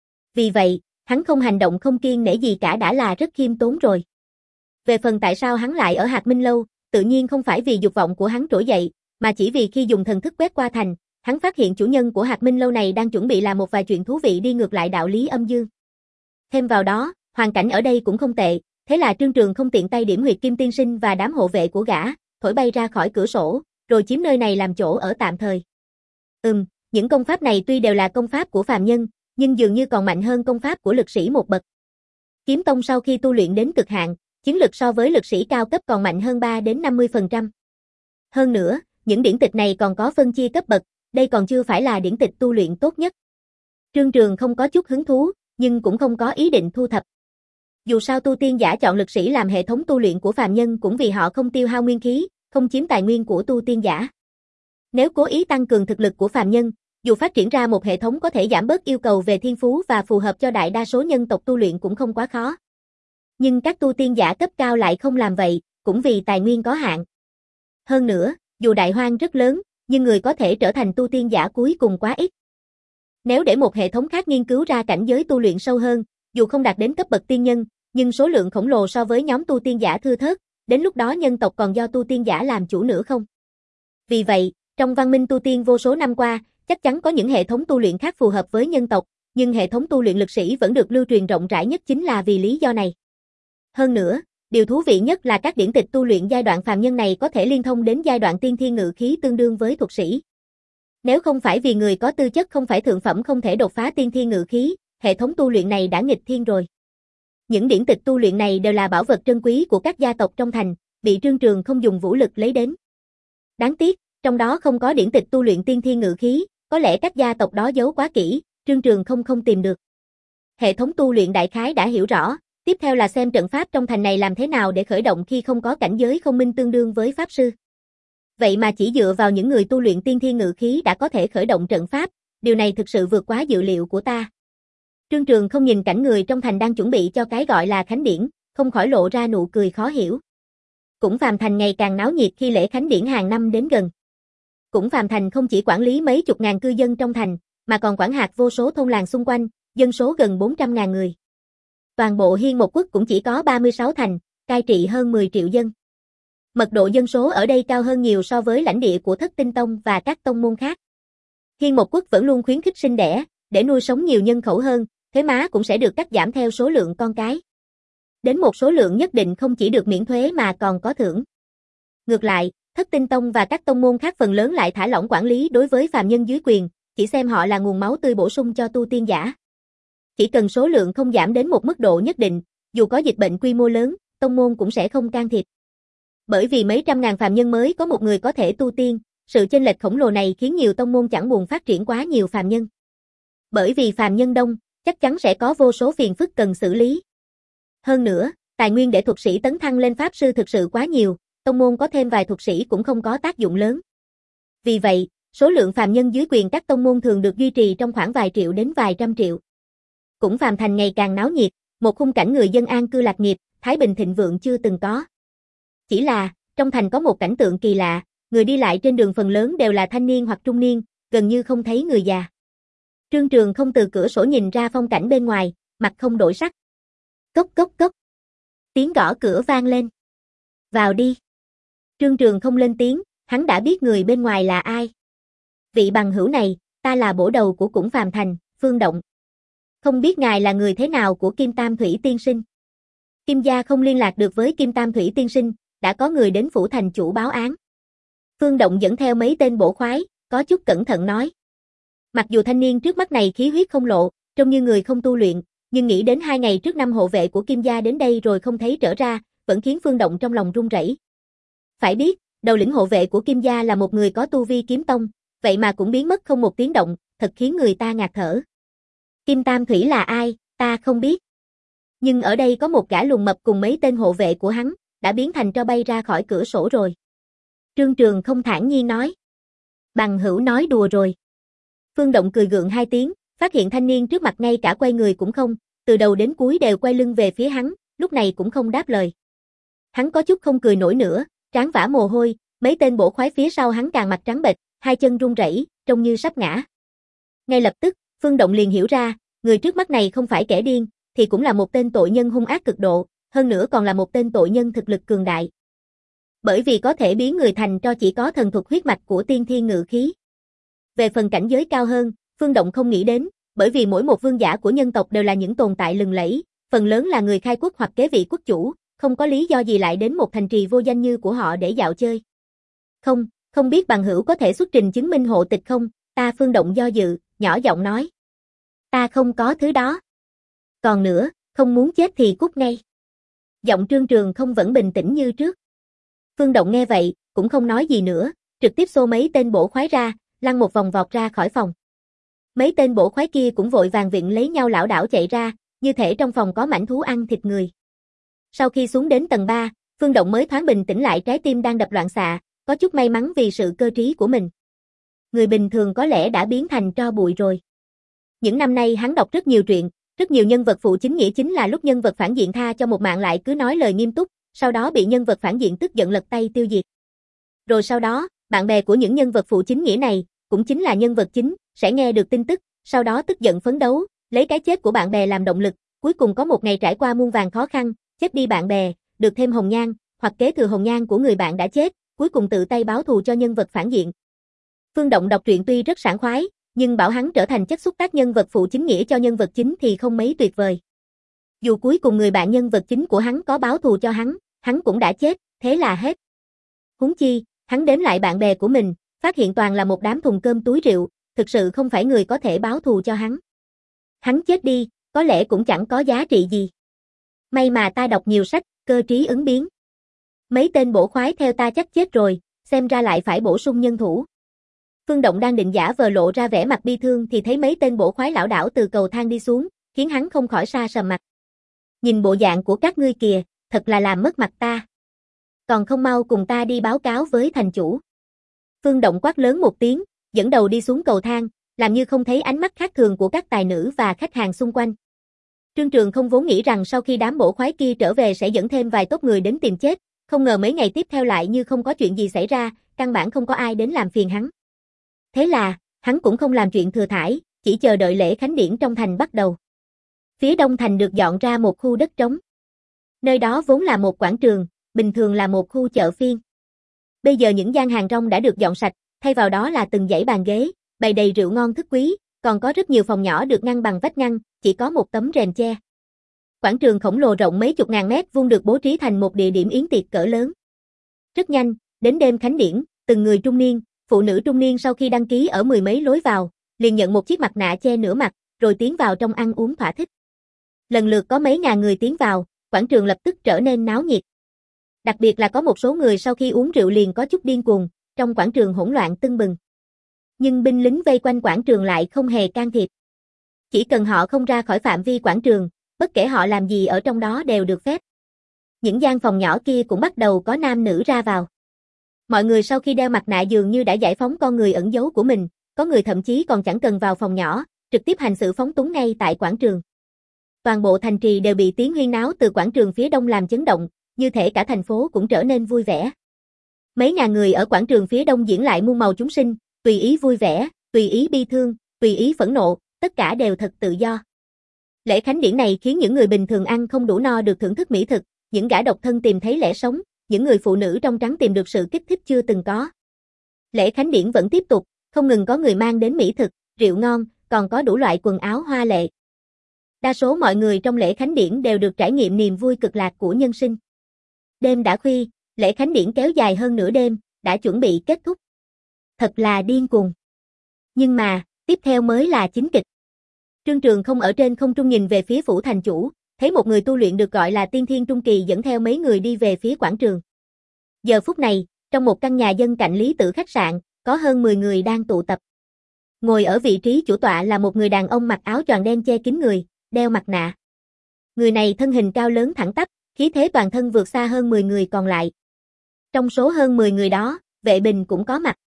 Vì vậy, hắn không hành động không kiêng nể gì cả đã là rất khiêm tốn rồi. Về phần tại sao hắn lại ở Hạc Minh Lâu, tự nhiên không phải vì dục vọng của hắn trỗi dậy, mà chỉ vì khi dùng thần thức quét qua thành, hắn phát hiện chủ nhân của Hạc Minh Lâu này đang chuẩn bị làm một vài chuyện thú vị đi ngược lại đạo lý âm dương. Thêm vào đó, hoàn cảnh ở đây cũng không tệ, thế là Trương Trường Không tiện tay điểm huyệt Kim Tiên Sinh và đám hộ vệ của gã, thổi bay ra khỏi cửa sổ, rồi chiếm nơi này làm chỗ ở tạm thời. Ừm, những công pháp này tuy đều là công pháp của phàm nhân, nhưng dường như còn mạnh hơn công pháp của lực sĩ một bậc. Kiếm tông sau khi tu luyện đến cực hạn, chiến lực so với lực sĩ cao cấp còn mạnh hơn ba đến năm mươi phần trăm. Hơn nữa, những điển tịch này còn có phân chia cấp bậc, đây còn chưa phải là điển tịch tu luyện tốt nhất. Trương Trường không có chút hứng thú, nhưng cũng không có ý định thu thập. Dù sao tu tiên giả chọn lực sĩ làm hệ thống tu luyện của phàm nhân cũng vì họ không tiêu hao nguyên khí, không chiếm tài nguyên của tu tiên giả. Nếu cố ý tăng cường thực lực của phàm nhân, dù phát triển ra một hệ thống có thể giảm bớt yêu cầu về thiên phú và phù hợp cho đại đa số nhân tộc tu luyện cũng không quá khó. Nhưng các tu tiên giả cấp cao lại không làm vậy, cũng vì tài nguyên có hạn. Hơn nữa, dù đại hoang rất lớn, nhưng người có thể trở thành tu tiên giả cuối cùng quá ít. Nếu để một hệ thống khác nghiên cứu ra cảnh giới tu luyện sâu hơn, dù không đạt đến cấp bậc tiên nhân, nhưng số lượng khổng lồ so với nhóm tu tiên giả thưa thớt, đến lúc đó nhân tộc còn do tu tiên giả làm chủ nữa không? Vì vậy, trong văn minh tu tiên vô số năm qua, chắc chắn có những hệ thống tu luyện khác phù hợp với nhân tộc, nhưng hệ thống tu luyện lực sĩ vẫn được lưu truyền rộng rãi nhất chính là vì lý do này. Hơn nữa, điều thú vị nhất là các điển tịch tu luyện giai đoạn phàm nhân này có thể liên thông đến giai đoạn tiên thiên ngự khí tương đương với thuật sĩ. Nếu không phải vì người có tư chất không phải thượng phẩm không thể đột phá tiên thiên ngự khí, hệ thống tu luyện này đã nghịch thiên rồi. Những điển tịch tu luyện này đều là bảo vật trân quý của các gia tộc trong thành, bị Trương Trường không dùng vũ lực lấy đến. Đáng tiếc, trong đó không có điển tịch tu luyện tiên thiên ngự khí, có lẽ các gia tộc đó giấu quá kỹ, Trương Trường không không tìm được. Hệ thống tu luyện đại khái đã hiểu rõ, tiếp theo là xem trận pháp trong thành này làm thế nào để khởi động khi không có cảnh giới không minh tương đương với pháp sư. Vậy mà chỉ dựa vào những người tu luyện tiên thiên ngự khí đã có thể khởi động trận pháp, điều này thực sự vượt quá dự liệu của ta. Trương Trường không nhìn cảnh người trong thành đang chuẩn bị cho cái gọi là khánh điển, không khỏi lộ ra nụ cười khó hiểu. Củng Phàm Thành ngày càng náo nhiệt khi lễ khánh điển hàng năm đến gần. Củng Phàm Thành không chỉ quản lý mấy chục ngàn cư dân trong thành, mà còn quản hạt vô số thôn làng xung quanh, dân số gần bốn trăm ngàn người. Toàn bộ Hiên Một Quốc cũng chỉ có ba mươi sáu thành, cai trị hơn mười triệu dân. Mật độ dân số ở đây cao hơn nhiều so với lãnh địa của Thất Tinh Tông và các tông môn khác. Hiên Một Quốc vẫn luôn khuyến khích sinh đẻ, để nuôi sống nhiều nhân khẩu hơn, thuế má cũng sẽ được cắt giảm theo số lượng con cái. Đến một số lượng nhất định không chỉ được miễn thuế mà còn có thưởng. Ngược lại, Thất Tinh Tông và các tông môn khác phần lớn lại thả lỏng quản lý đối với phàm nhân dưới quyền, chỉ xem họ là nguồn máu tươi bổ sung cho tu tiên giả. Chỉ cần số lượng không giảm đến một mức độ nhất định, dù có dịch bệnh quy mô lớn, tông môn cũng sẽ không can thiệp. Bởi vì mấy trăm ngàn phàm nhân mới có một người có thể tu tiên, sự chênh lệch khổng lồ này khiến nhiều tông môn chẳng buồn phát triển quá nhiều phàm nhân. Bởi vì phàm nhân đông, chắc chắn sẽ có vô số phiền phức cần xử lý. Hơn nữa, tài nguyên để thuật sĩ tấn thăng lên pháp sư thực sự quá nhiều, tông môn có thêm vài thuật sĩ cũng không có tác dụng lớn. Vì vậy, số lượng phàm nhân dưới quyền các tông môn thường được duy trì trong khoảng vài triệu đến vài trăm triệu. Củng Phàm Thành ngày càng náo nhiệt, một khung cảnh người dân an cư lạc nghiệp, thái bình thịnh vượng chưa từng có. Chỉ là, trong thành có một cảnh tượng kỳ lạ, người đi lại trên đường phần lớn đều là thanh niên hoặc trung niên, gần như không thấy người già. Trương Trường không từ cửa sổ nhìn ra phong cảnh bên ngoài, mặt không đổi sắc. Cốc cốc cốc. Tiếng gõ cửa vang lên. Vào đi. Trương Trường không lên tiếng, hắn đã biết người bên ngoài là ai. Vị bằng hữu này, ta là bổ đầu của Cũng Phàm Thành, Phương Động. Không biết ngài là người thế nào của Kim Tam Thủy tiên sinh. Kim gia không liên lạc được với Kim Tam Thủy tiên sinh, đã có người đến phủ thành chủ báo án. Phương Động dẫn theo mấy tên bổ khoái, có chút cẩn thận nói. Mặc dù thanh niên trước mắt này khí huyết không lộ, trông như người không tu luyện, nhưng nghĩ đến hai ngày trước năm hộ vệ của Kim gia đến đây rồi không thấy trở ra, vẫn khiến Phương Động trong lòng run rẩy. Phải biết, đầu lĩnh hộ vệ của Kim gia là một người có tu vi kiếm tông, vậy mà cũng biến mất không một tiếng động, thật khiến người ta ngạt thở. Kim Tam Thủy là ai, ta không biết. Nhưng ở đây có một gã lùn mập cùng mấy tên hộ vệ của hắn, đã biến thành tro bay ra khỏi cửa sổ rồi. Trương Trường không thản nhiên nói. Bằng hữu nói đùa rồi. Phương Động cười gượng hai tiếng, phát hiện thanh niên trước mặt ngay cả quay người cũng không, từ đầu đến cuối đều quay lưng về phía hắn, lúc này cũng không đáp lời. Hắn có chút không cười nổi nữa, trán vã mồ hôi, mấy tên bổ khoái phía sau hắn càng mặt trắng bệch, hai chân run rẩy, trông như sắp ngã. Ngay lập tức, Phương Động liền hiểu ra, người trước mắt này không phải kẻ điên, thì cũng là một tên tội nhân hung ác cực độ, hơn nữa còn là một tên tội nhân thực lực cường đại. Bởi vì có thể biến người thành tro chỉ có thần thuật huyết mạch của tiên thiên ngự khí. Về phần cảnh giới cao hơn, Phương Động không nghĩ đến, bởi vì mỗi một vương giả của nhân tộc đều là những tồn tại lừng lẫy, phần lớn là người khai quốc hoặc kế vị quốc chủ, không có lý do gì lại đến một thành trì vô danh như của họ để dạo chơi. Không, không biết bằng hữu có thể xuất trình chứng minh hộ tịch không, ta Phương Động do dự, nhỏ giọng nói. Ta không có thứ đó. Còn nữa, không muốn chết thì cút ngay. Giọng Trương Trường không vẫn bình tĩnh như trước. Phương Động nghe vậy, cũng không nói gì nữa, trực tiếp xô mấy tên bổ khoái ra, lăn một vòng vọt ra khỏi phòng. Mấy tên bổ khoái kia cũng vội vàng viện lấy nhau lảo đảo chạy ra, như thể trong phòng có mãnh thú ăn thịt người. Sau khi xuống đến tầng ba, Phương Động mới thoáng bình tĩnh lại, trái tim đang đập loạn xạ, có chút may mắn vì sự cơ trí của mình. Người bình thường có lẽ đã biến thành tro bụi rồi. Những năm nay hắn đọc rất nhiều truyện, rất nhiều nhân vật phụ chính nghĩa chính là lúc nhân vật phản diện tha cho một mạng lại cứ nói lời nghiêm túc, sau đó bị nhân vật phản diện tức giận lật tay tiêu diệt. Rồi sau đó, bạn bè của những nhân vật phụ chính nghĩa này, cũng chính là nhân vật chính, sẽ nghe được tin tức, sau đó tức giận phấn đấu, lấy cái chết của bạn bè làm động lực, cuối cùng có một ngày trải qua muôn vàn khó khăn, chết đi bạn bè, được thêm hồng nhan, hoặc kế thừa hồng nhan của người bạn đã chết, cuối cùng tự tay báo thù cho nhân vật phản diện. Phương Động đọc truyện tuy rất sảng khoái, nhưng bảo hắn trở thành chất xúc tác nhân vật phụ chính nghĩa cho nhân vật chính thì không mấy tuyệt vời. Dù cuối cùng người bạn nhân vật chính của hắn có báo thù cho hắn, hắn cũng đã chết, thế là hết. Huống chi, hắn đếm lại bạn bè của mình, phát hiện toàn là một đám thùng cơm túi rượu, thực sự không phải người có thể báo thù cho hắn. Hắn chết đi, có lẽ cũng chẳng có giá trị gì. May mà ta đọc nhiều sách, cơ trí ứng biến. Mấy tên bổ khoái theo ta chắc chết rồi, xem ra lại phải bổ sung nhân thủ. Phương Động đang định giả vờ lộ ra vẻ mặt bi thương thì thấy mấy tên bổ khoái lảo đảo từ cầu thang đi xuống, khiến hắn không khỏi sa sầm mặt. Nhìn bộ dạng của các ngươi kìa, thật là làm mất mặt ta. Còn không mau cùng ta đi báo cáo với thành chủ. Phương Động quát lớn một tiếng, dẫn đầu đi xuống cầu thang, làm như không thấy ánh mắt khác thường của các tài nữ và khách hàng xung quanh. Trương Trường không vốn nghĩ rằng sau khi đám bổ khoái kia trở về sẽ dẫn thêm vài tốt người đến tìm chết, không ngờ mấy ngày tiếp theo lại như không có chuyện gì xảy ra, căn bản không có ai đến làm phiền hắn. Thế là, hắn cũng không làm chuyện thừa thãi, chỉ chờ đợi lễ khánh điển trong thành bắt đầu. Phía đông thành được dọn ra một khu đất trống. Nơi đó vốn là một quảng trường, bình thường là một khu chợ phiên. Bây giờ những gian hàng rong đã được dọn sạch, thay vào đó là từng dãy bàn ghế, bày đầy rượu ngon thức quý, còn có rất nhiều phòng nhỏ được ngăn bằng vách ngăn, chỉ có một tấm rèm che. Quảng trường khổng lồ rộng mấy chục ngàn mét vuông được bố trí thành một địa điểm yến tiệc cỡ lớn. Rất nhanh, đến đêm khánh điển, từng người trung niên, phụ nữ trung niên sau khi đăng ký ở mười mấy lối vào, liền nhận một chiếc mặt nạ che nửa mặt, rồi tiến vào trong ăn uống thỏa thích. Lần lượt có mấy ngàn người tiến vào, quảng trường lập tức trở nên náo nhiệt. Đặc biệt là có một số người sau khi uống rượu liền có chút điên cuồng, trong quảng trường hỗn loạn tưng bừng. Nhưng binh lính vây quanh quảng trường lại không hề can thiệp. Chỉ cần họ không ra khỏi phạm vi quảng trường, bất kể họ làm gì ở trong đó đều được phép. Những gian phòng nhỏ kia cũng bắt đầu có nam nữ ra vào. Mọi người sau khi đeo mặt nạ dường như đã giải phóng con người ẩn giấu của mình, có người thậm chí còn chẳng cần vào phòng nhỏ, trực tiếp hành sự phóng túng ngay tại quảng trường. Toàn bộ thành trì đều bị tiếng huyên náo từ quảng trường phía đông làm chấn động, như thể cả thành phố cũng trở nên vui vẻ. Mấy ngàn người ở quảng trường phía đông diễn lại muôn màu chúng sinh, tùy ý vui vẻ, tùy ý bi thương, tùy ý phẫn nộ, tất cả đều thật tự do. Lễ khánh điển này khiến những người bình thường ăn không đủ no được thưởng thức mỹ thực, những gã độc thân tìm thấy lẽ sống, những người phụ nữ trong trắng tìm được sự kích thích chưa từng có. Lễ khánh điển vẫn tiếp tục, không ngừng có người mang đến mỹ thực, rượu ngon, còn có đủ loại quần áo hoa lệ. Đa số mọi người trong lễ khánh điển đều được trải nghiệm niềm vui cực lạc của nhân sinh. Đêm đã khuya, lễ khánh điển kéo dài hơn nửa đêm, đã chuẩn bị kết thúc. Thật là điên cuồng. Nhưng mà, tiếp theo mới là chính kịch. Trương Trường không ở trên không trung nhìn về phía phủ thành chủ, thấy một người tu luyện được gọi là tiên thiên trung kỳ dẫn theo mấy người đi về phía quảng trường. Giờ phút này, trong một căn nhà dân cạnh Lý Tự khách sạn, có hơn mười người đang tụ tập. Ngồi ở vị trí chủ tọa là một người đàn ông mặc áo choàng đen che kín người, đeo mặt nạ. Người này thân hình cao lớn thẳng tắp, khí thế toàn thân vượt xa hơn mười người còn lại. Trong số hơn mười người đó, Vệ Bình cũng có mặt.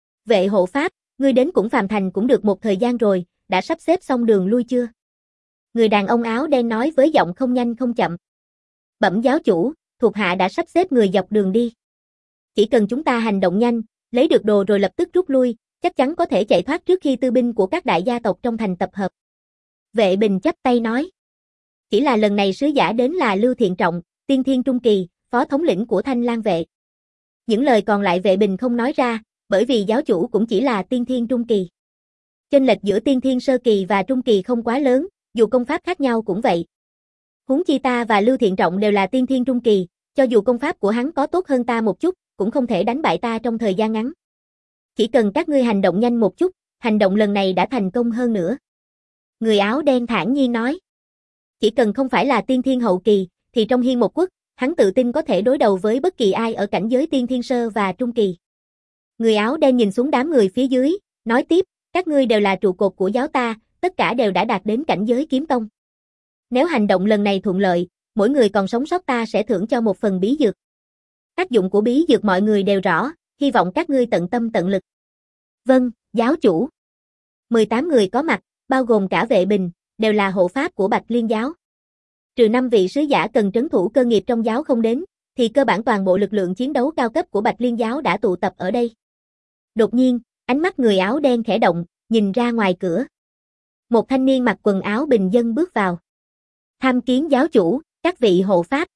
Vệ hộ pháp, ngươi đến cũng phàm thành cũng được một thời gian rồi, đã sắp xếp xong đường lui chưa? Người đàn ông áo đen nói với giọng không nhanh không chậm. Bẩm giáo chủ, thuộc hạ đã sắp xếp người dọc đường đi. Chỉ cần chúng ta hành động nhanh, lấy được đồ rồi lập tức rút lui, chắc chắn có thể chạy thoát trước khi tư binh của các đại gia tộc trong thành tập hợp. Vệ Bình chắp tay nói. Chỉ là lần này sứ giả đến là Lưu Thiện Trọng, tiên thiên trung kỳ, phó thống lĩnh của Thanh Lang vệ. Những lời còn lại Vệ Bình không nói ra, bởi vì giáo chủ cũng chỉ là tiên thiên trung kỳ. Chênh lệch giữa tiên thiên sơ kỳ và trung kỳ không quá lớn, dù công pháp khác nhau cũng vậy. Huống chi ta và Lưu Thiện Trọng đều là tiên thiên trung kỳ, cho dù công pháp của hắn có tốt hơn ta một chút, cũng không thể đánh bại ta trong thời gian ngắn. Chỉ cần các ngươi hành động nhanh một chút, hành động lần này đã thành công hơn nữa. Người áo đen thản nhiên nói. Chỉ cần không phải là tiên thiên hậu kỳ, thì trong Hiên một quốc, hắn tự tin có thể đối đầu với bất kỳ ai ở cảnh giới tiên thiên sơ và trung kỳ. Người áo đen nhìn xuống đám người phía dưới, nói tiếp, các ngươi đều là trụ cột của giáo ta, tất cả đều đã đạt đến cảnh giới kiếm tông. Nếu hành động lần này thuận lợi, mỗi người còn sống sót ta sẽ thưởng cho một phần bí dược. Tác dụng của bí dược mọi người đều rõ, hy vọng các ngươi tận tâm tận lực. Vâng, giáo chủ. mười tám người có mặt, bao gồm cả Vệ Bình, đều là hộ pháp của Bạch Liên giáo. Trừ năm vị sứ giả cần trấn thủ cơ nghiệp trong giáo không đến, thì cơ bản toàn bộ lực lượng chiến đấu cao cấp của Bạch Liên giáo đã tụ tập ở đây. Đột nhiên, ánh mắt người áo đen khẽ động, nhìn ra ngoài cửa. Một thanh niên mặc quần áo bình dân bước vào. Tham kiến giáo chủ, các vị hộ pháp.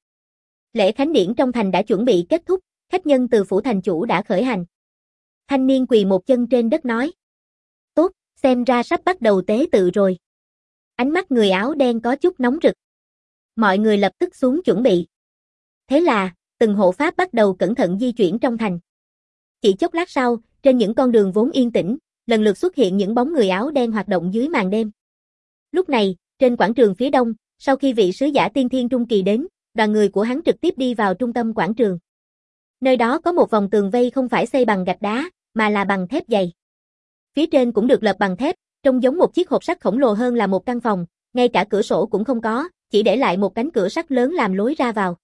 Lễ khánh điển trong thành đã chuẩn bị kết thúc, khách nhân từ phủ thành chủ đã khởi hành. Thanh niên quỳ một chân trên đất nói. Tốt, xem ra sắp bắt đầu tế tự rồi. Ánh mắt người áo đen có chút nóng rực. Mọi người lập tức xuống chuẩn bị. Thế là, từng hộ pháp bắt đầu cẩn thận di chuyển trong thành. Chỉ chốc lát sau, trên những con đường vốn yên tĩnh, lần lượt xuất hiện những bóng người áo đen hoạt động dưới màn đêm. Lúc này, trên quảng trường phía đông, sau khi vị sứ giả tiên thiên trung kỳ đến, đoàn người của hắn trực tiếp đi vào trung tâm quảng trường. Nơi đó có một vòng tường vây không phải xây bằng gạch đá, mà là bằng thép dày. Phía trên cũng được lợp bằng thép, trông giống một chiếc hộp sắt khổng lồ hơn là một căn phòng, ngay cả cửa sổ cũng không có, chỉ để lại một cánh cửa sắt lớn làm lối ra vào.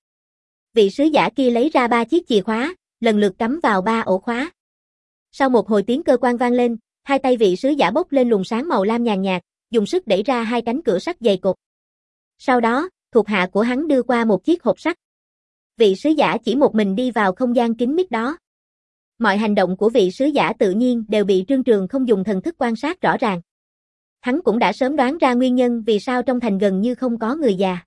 Vị sứ giả kia lấy ra ba chiếc chìa khóa, lần lượt cắm vào ba ổ khóa. Sau một hồi tiếng cơ quan vang lên, hai tay vị sứ giả bốc lên luồng sáng màu lam nhàn nhạt, dùng sức đẩy ra hai cánh cửa sắt dày cộp. Sau đó, thuộc hạ của hắn đưa qua một chiếc hộp sắt. Vị sứ giả chỉ một mình đi vào không gian kín mít đó. Mọi hành động của vị sứ giả tự nhiên đều bị Trương Trường không dùng thần thức quan sát rõ ràng. Hắn cũng đã sớm đoán ra nguyên nhân vì sao trong thành gần như không có người già.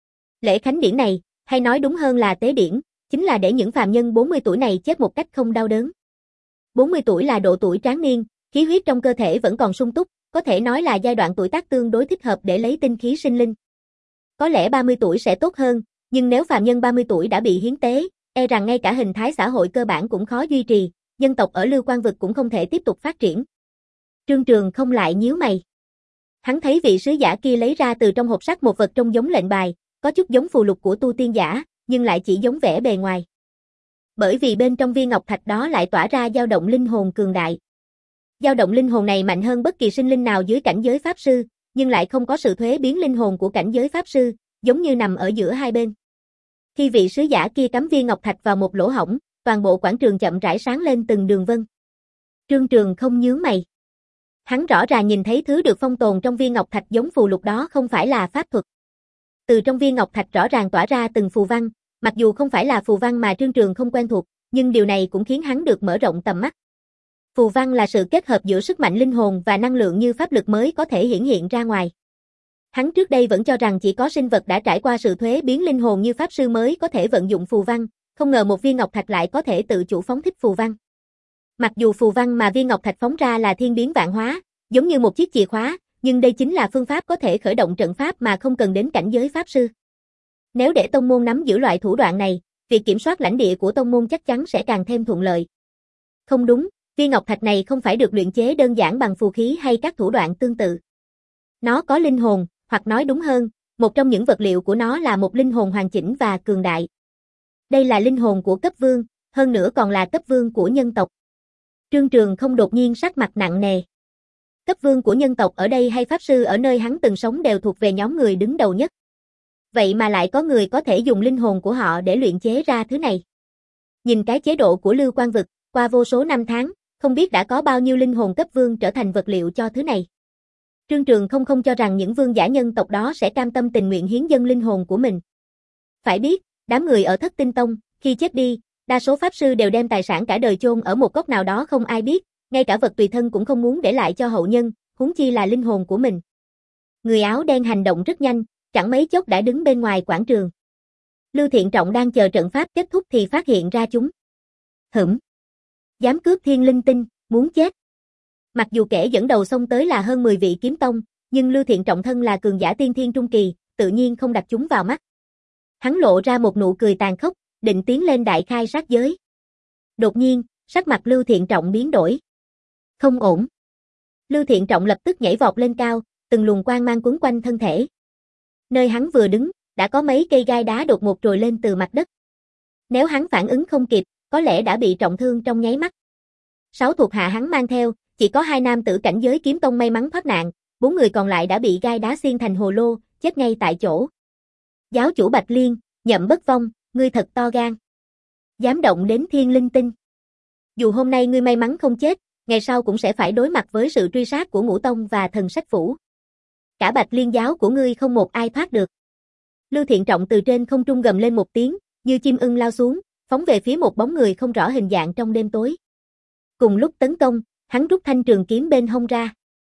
Lễ khánh điển này, hay nói đúng hơn là tế điển, chính là để những phàm nhân bốn mươi tuổi này chết một cách không đau đớn. bốn mươi tuổi là độ tuổi tráng niên, khí huyết trong cơ thể vẫn còn sung túc, có thể nói là giai đoạn tuổi tác tương đối thích hợp để lấy tinh khí sinh linh. Có lẽ ba mươi tuổi sẽ tốt hơn, nhưng nếu phàm nhân ba mươi tuổi đã bị hiến tế, e rằng ngay cả hình thái xã hội cơ bản cũng khó duy trì, dân tộc ở Lưu Quan vực cũng không thể tiếp tục phát triển. Trương Trường không lại nhíu mày. Hắn thấy vị sứ giả kia lấy ra từ trong hộp sắt một vật trông giống lệnh bài, có chút giống phù lục của tu tiên giả, nhưng lại chỉ giống vẻ bề ngoài. Bởi vì bên trong viên ngọc thạch đó lại tỏa ra dao động linh hồn cường đại. Dao động linh hồn này mạnh hơn bất kỳ sinh linh nào dưới cảnh giới pháp sư, nhưng lại không có sự thuế biến linh hồn của cảnh giới pháp sư, giống như nằm ở giữa hai bên. Khi vị sứ giả kia cắm viên ngọc thạch vào một lỗ hổng, toàn bộ quảng trường chậm rãi sáng lên từng đường vân. Trương Trường không nhướng mày. Hắn rõ ràng nhìn thấy thứ được phong tồn trong viên ngọc thạch giống phù lục đó không phải là pháp thuật. Từ trong viên ngọc thạch rõ ràng tỏa ra từng phù văn, mặc dù không phải là phù văn mà Trương Trường không quen thuộc, nhưng điều này cũng khiến hắn được mở rộng tầm mắt. Phù văn là sự kết hợp giữa sức mạnh linh hồn và năng lượng như pháp lực mới có thể hiển hiện ra ngoài. Hắn trước đây vẫn cho rằng chỉ có sinh vật đã trải qua sự thuế biến linh hồn như pháp sư mới có thể vận dụng phù văn, không ngờ một viên ngọc thạch lại có thể tự chủ phóng thích phù văn. Mặc dù phù văn mà viên ngọc thạch phóng ra là thiên biến vạn hóa, giống như một chiếc chìa khóa, nhưng đây chính là phương pháp có thể khởi động trận pháp mà không cần đến cảnh giới pháp sư. Nếu để tông môn nắm giữ loại thủ đoạn này, việc kiểm soát lãnh địa của tông môn chắc chắn sẽ càng thêm thuận lợi. Không đúng, viên ngọc thạch này không phải được luyện chế đơn giản bằng phù khí hay các thủ đoạn tương tự. Nó có linh hồn, hoặc nói đúng hơn, một trong những vật liệu của nó là một linh hồn hoàn chỉnh và cường đại. Đây là linh hồn của cấp vương, hơn nữa còn là cấp vương của nhân tộc. Trương Trường không đột nhiên sắc mặt nặng nề. Cấp vương của nhân tộc ở đây hay pháp sư ở nơi hắn từng sống đều thuộc về nhóm người đứng đầu nhất. Vậy mà lại có người có thể dùng linh hồn của họ để luyện chế ra thứ này. Nhìn cái chế độ của Lưu Quan Vực, qua vô số năm tháng, không biết đã có bao nhiêu linh hồn cấp vương trở thành vật liệu cho thứ này. Trương Trường không không cho rằng những vương giả nhân tộc đó sẽ cam tâm tình nguyện hiến dâng linh hồn của mình. Phải biết, đám người ở Thất Tinh Tông, khi chết đi, đa số pháp sư đều đem tài sản cả đời chôn ở một góc nào đó không ai biết, ngay cả vật tùy thân cũng không muốn để lại cho hậu nhân, huống chi là linh hồn của mình. Người áo đen hành động rất nhanh, chẳng mấy chốc đã đứng bên ngoài quảng trường. Lưu Thiện Trọng đang chờ trận pháp kết thúc thì phát hiện ra chúng. Hửm! Dám cướp thiên linh tinh, muốn chết. Mặc dù kẻ dẫn đầu xông tới là hơn mười vị kiếm tông, nhưng Lưu Thiện Trọng thân là cường giả tiên thiên trung kỳ, tự nhiên không đặt chúng vào mắt. Hắn lộ ra một nụ cười tàn khốc, định tiến lên đại khai sát giới. Đột nhiên, sắc mặt Lưu Thiện Trọng biến đổi. Không ổn. Lưu Thiện Trọng lập tức nhảy vọt lên cao, từng luồng quang mang quấn quanh thân thể. Nơi hắn vừa đứng, đã có mấy cây gai đá đột ngột trồi lên từ mặt đất. Nếu hắn phản ứng không kịp, có lẽ đã bị trọng thương trong nháy mắt. Sáu thuộc hạ hắn mang theo, chỉ có hai nam tử cảnh giới kiếm tông may mắn thoát nạn, bốn người còn lại đã bị gai đá xiên thành hồ lô, chết ngay tại chỗ. Giáo chủ Bạch Liên, Nhậm Bất Vong, ngươi thật to gan. Dám động đến thiên linh tinh. Dù hôm nay ngươi may mắn không chết, ngày sau cũng sẽ phải đối mặt với sự truy sát của Ngũ Tông và Thần Sách Phủ. Cả Bạch Liên giáo của ngươi không một ai thoát được. Lưu Thiện Trọng từ trên không trung gầm lên một tiếng, như chim ưng lao xuống, phóng về phía một bóng người không rõ hình dạng trong đêm tối. Cùng lúc tấn công, hắn rút thanh trường kiếm bên hông ra.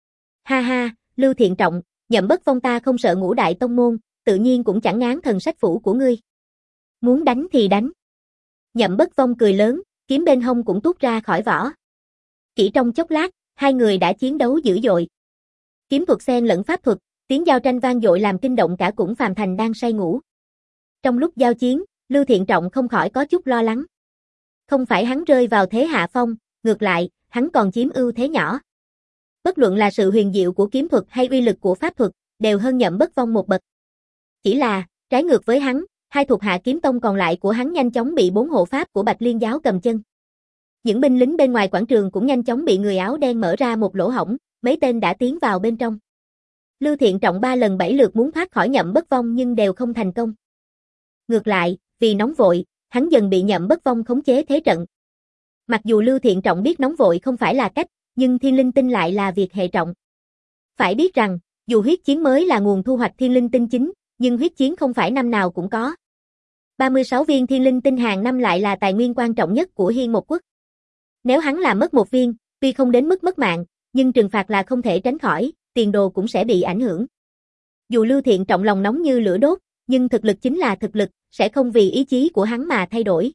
Ha ha, Lưu Thiện Trọng, Nhậm Bất Vong ta không sợ Ngũ Đại Tông môn, tự nhiên cũng chẳng ngán Thần Sách Phủ của ngươi. Muốn đánh thì đánh. Nhậm Bất Vong cười lớn, kiếm bên hông cũng tuốt ra khỏi vỏ. Chỉ trong chốc lát, hai người đã chiến đấu dữ dội. Kiếm thuật xen lẫn pháp thuật, tiếng giao tranh vang dội làm kinh động cả Cũng Phàm Thành đang say ngủ. Trong lúc giao chiến, Lưu Thiện Trọng không khỏi có chút lo lắng. Không phải hắn rơi vào thế hạ phong, ngược lại, hắn còn chiếm ưu thế nhỏ. Bất luận là sự huyền diệu của kiếm thuật hay uy lực của pháp thuật, đều hơn Nhậm Bất Vong một bậc. Chỉ là, trái ngược với hắn, hai thuộc hạ kiếm tông còn lại của hắn nhanh chóng bị bốn hộ pháp của Bạch Liên giáo cầm chân. Những binh lính bên ngoài quảng trường cũng nhanh chóng bị người áo đen mở ra một lỗ hổng, mấy tên đã tiến vào bên trong. Lưu Thiện Trọng ba lần bảy lượt muốn thoát khỏi Nhậm Bất Vong nhưng đều không thành công. Ngược lại, vì nóng vội, hắn dần bị Nhậm Bất Vong khống chế thế trận. Mặc dù Lưu Thiện Trọng biết nóng vội không phải là cách, nhưng thiên linh tinh lại là việc hệ trọng. Phải biết rằng, dù huyết chiến mới là nguồn thu hoạch thiên linh tinh chính, nhưng huyết chiến không phải năm nào cũng có. ba mươi sáu viên thiên linh tinh hàng năm lại là tài nguyên quan trọng nhất của Hiên một quốc. Nếu hắn làm mất một viên, tuy không đến mức mất mạng, nhưng trừng phạt là không thể tránh khỏi, tiền đồ cũng sẽ bị ảnh hưởng. Dù Lưu Thiện Trọng lòng nóng như lửa đốt, nhưng thực lực chính là thực lực, sẽ không vì ý chí của hắn mà thay đổi.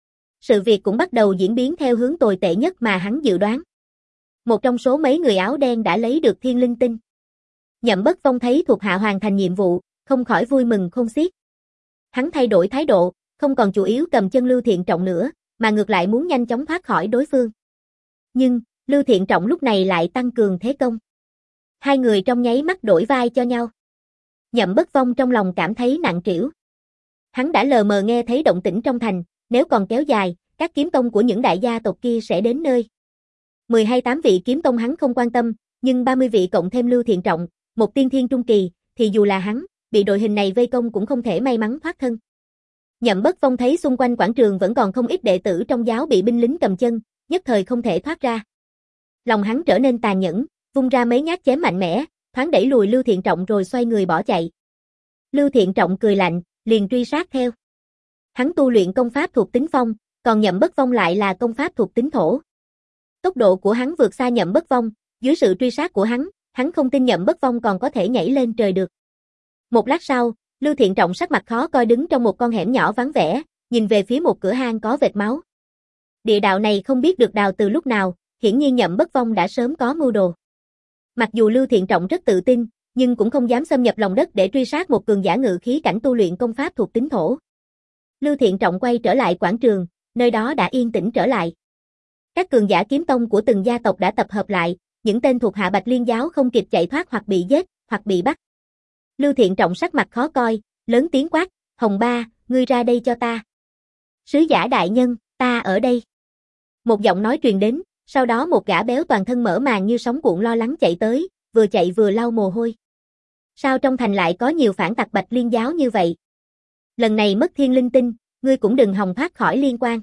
Sự việc cũng bắt đầu diễn biến theo hướng tồi tệ nhất mà hắn dự đoán. Một trong số mấy người áo đen đã lấy được thiên linh tinh. Nhậm Bất Vong thấy thuộc hạ hoàn thành nhiệm vụ, không khỏi vui mừng khôn xiết. Hắn thay đổi thái độ, không còn chủ yếu cầm chân Lưu Thiện Trọng nữa, mà ngược lại muốn nhanh chóng thoát khỏi đối phương. Nhưng, Lưu Thiện Trọng lúc này lại tăng cường thế công. Hai người trong nháy mắt đổi vai cho nhau. Nhậm Bất Vong trong lòng cảm thấy nặng trĩu. Hắn đã lờ mờ nghe thấy động tĩnh trong thành, nếu còn kéo dài, các kiếm tông của những đại gia tộc kia sẽ đến nơi. mười hay tám vị kiếm tông hắn không quan tâm, nhưng ba mươi vị cộng thêm Lưu Thiện Trọng, một tiên thiên trung kỳ, thì dù là hắn, bị đội hình này vây công cũng không thể may mắn thoát thân. Nhậm Bất Vong thấy xung quanh quảng trường vẫn còn không ít đệ tử trong giáo bị binh lính cầm chân, nhất thời không thể thoát ra. Lòng hắn trở nên tàn nhẫn, vung ra mấy nhát chém mạnh mẽ, thoáng đẩy lùi Lưu Thiện Trọng rồi xoay người bỏ chạy. Lưu Thiện Trọng cười lạnh, liền truy sát theo. Hắn tu luyện công pháp thuộc tính phong, còn Nhậm Bất Vong lại là công pháp thuộc tính thổ. Tốc độ của hắn vượt xa Nhậm Bất Vong, dưới sự truy sát của hắn, hắn không tin Nhậm Bất Vong còn có thể nhảy lên trời được. Một lát sau, Lưu Thiện Trọng sắc mặt khó coi đứng trong một con hẻm nhỏ vắng vẻ, nhìn về phía một cửa hang có vệt máu. Địa đạo này không biết được đào từ lúc nào, hiển nhiên Nhậm Bất Vong đã sớm có mưu đồ. Mặc dù Lưu Thiện Trọng rất tự tin, nhưng cũng không dám xâm nhập lòng đất để truy sát một cường giả ngự khí cảnh tu luyện công pháp thuộc tính thổ. Lưu Thiện Trọng quay trở lại quảng trường, nơi đó đã yên tĩnh trở lại. Các cường giả kiếm tông của từng gia tộc đã tập hợp lại, những tên thuộc hạ Bạch Liên giáo không kịp chạy thoát hoặc bị giết, hoặc bị bắt. Lưu Thiện Trọng sắc mặt khó coi, lớn tiếng quát, Hồng Ba, ngươi ra đây cho ta. Sứ giả đại nhân, ta ở đây. Một giọng nói truyền đến, sau đó một gã béo toàn thân mở màn như sóng cuộn lo lắng chạy tới, vừa chạy vừa lau mồ hôi. Sao trong thành lại có nhiều phản tặc Bạch Liên giáo như vậy? Lần này mất thiên linh tinh, ngươi cũng đừng hòng thoát khỏi liên quan.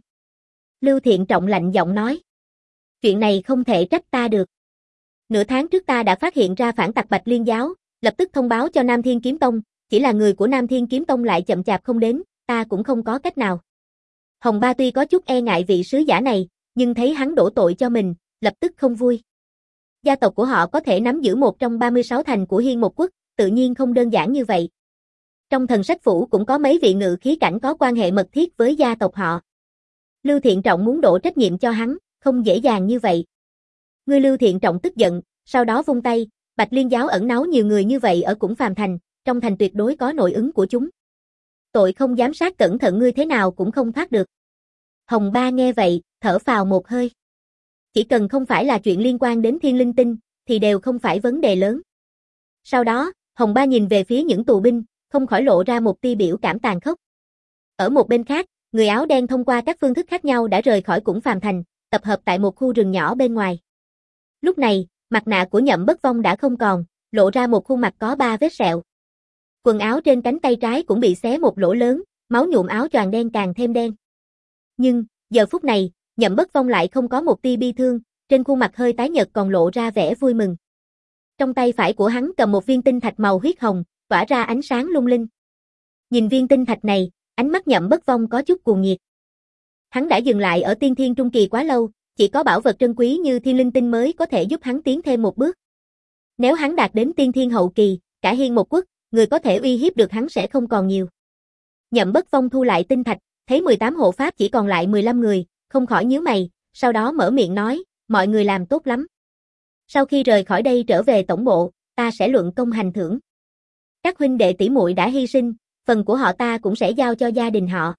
Lưu Thiện Trọng lạnh giọng nói. Chuyện này không thể trách ta được. Nửa tháng trước ta đã phát hiện ra phản tặc Bạch Liên giáo, lập tức thông báo cho Nam Thiên Kiếm Tông, chỉ là người của Nam Thiên Kiếm Tông lại chậm chạp không đến, ta cũng không có cách nào. Hồng Ba tuy có chút e ngại vị sứ giả này, nhưng thấy hắn đổ tội cho mình, lập tức không vui. Gia tộc của họ có thể nắm giữ một trong ba mươi sáu thành của Hiên một quốc, tự nhiên không đơn giản như vậy. Trong thần sách phủ cũng có mấy vị ngự khí cảnh có quan hệ mật thiết với gia tộc họ. Lưu Thiện Trọng muốn đổ trách nhiệm cho hắn, không dễ dàng như vậy. Ngươi Lưu Thiện Trọng tức giận, sau đó vung tay, Bạch Liên giáo ẩn náu nhiều người như vậy ở Cũng Phàm Thành, trong thành tuyệt đối có nội ứng của chúng. Tội không giám sát cẩn thận ngươi thế nào cũng không thoát được. Hồng Ba nghe vậy, thở phào một hơi. Chỉ cần không phải là chuyện liên quan đến thiên linh tinh, thì đều không phải vấn đề lớn. Sau đó, Hồng Ba nhìn về phía những tù binh, không khỏi lộ ra một tia biểu cảm tàn khốc. Ở một bên khác, người áo đen thông qua các phương thức khác nhau đã rời khỏi Cũng Phàm Thành, tập hợp tại một khu rừng nhỏ bên ngoài. Lúc này, mặt nạ của Nhậm Bất Vong đã không còn, lộ ra một khuôn mặt có ba vết sẹo. Quần áo trên cánh tay trái cũng bị xé một lỗ lớn, máu nhuộm áo choàng đen càng thêm đen. Nhưng, giờ phút này, Nhậm Bất Vong lại không có một tia bi thương, trên khuôn mặt hơi tái nhợt còn lộ ra vẻ vui mừng. Trong tay phải của hắn cầm một viên tinh thạch màu huyết hồng, tỏa ra ánh sáng lung linh. Nhìn viên tinh thạch này, ánh mắt Nhậm Bất Vong có chút cuồng nhiệt. Hắn đã dừng lại ở tiên thiên trung kỳ quá lâu, chỉ có bảo vật trân quý như thiên linh tinh mới có thể giúp hắn tiến thêm một bước. Nếu hắn đạt đến tiên thiên hậu kỳ, cả Hiên một quốc, người có thể uy hiếp được hắn sẽ không còn nhiều. Nhậm Bất Vong thu lại tinh thạch, thấy mười tám hộ pháp chỉ còn lại mười lăm người, không khỏi nhíu mày, sau đó mở miệng nói, mọi người làm tốt lắm. Sau khi rời khỏi đây trở về tổng bộ, ta sẽ luận công hành thưởng. Các huynh đệ tỷ muội đã hy sinh, phần của họ ta cũng sẽ giao cho gia đình họ.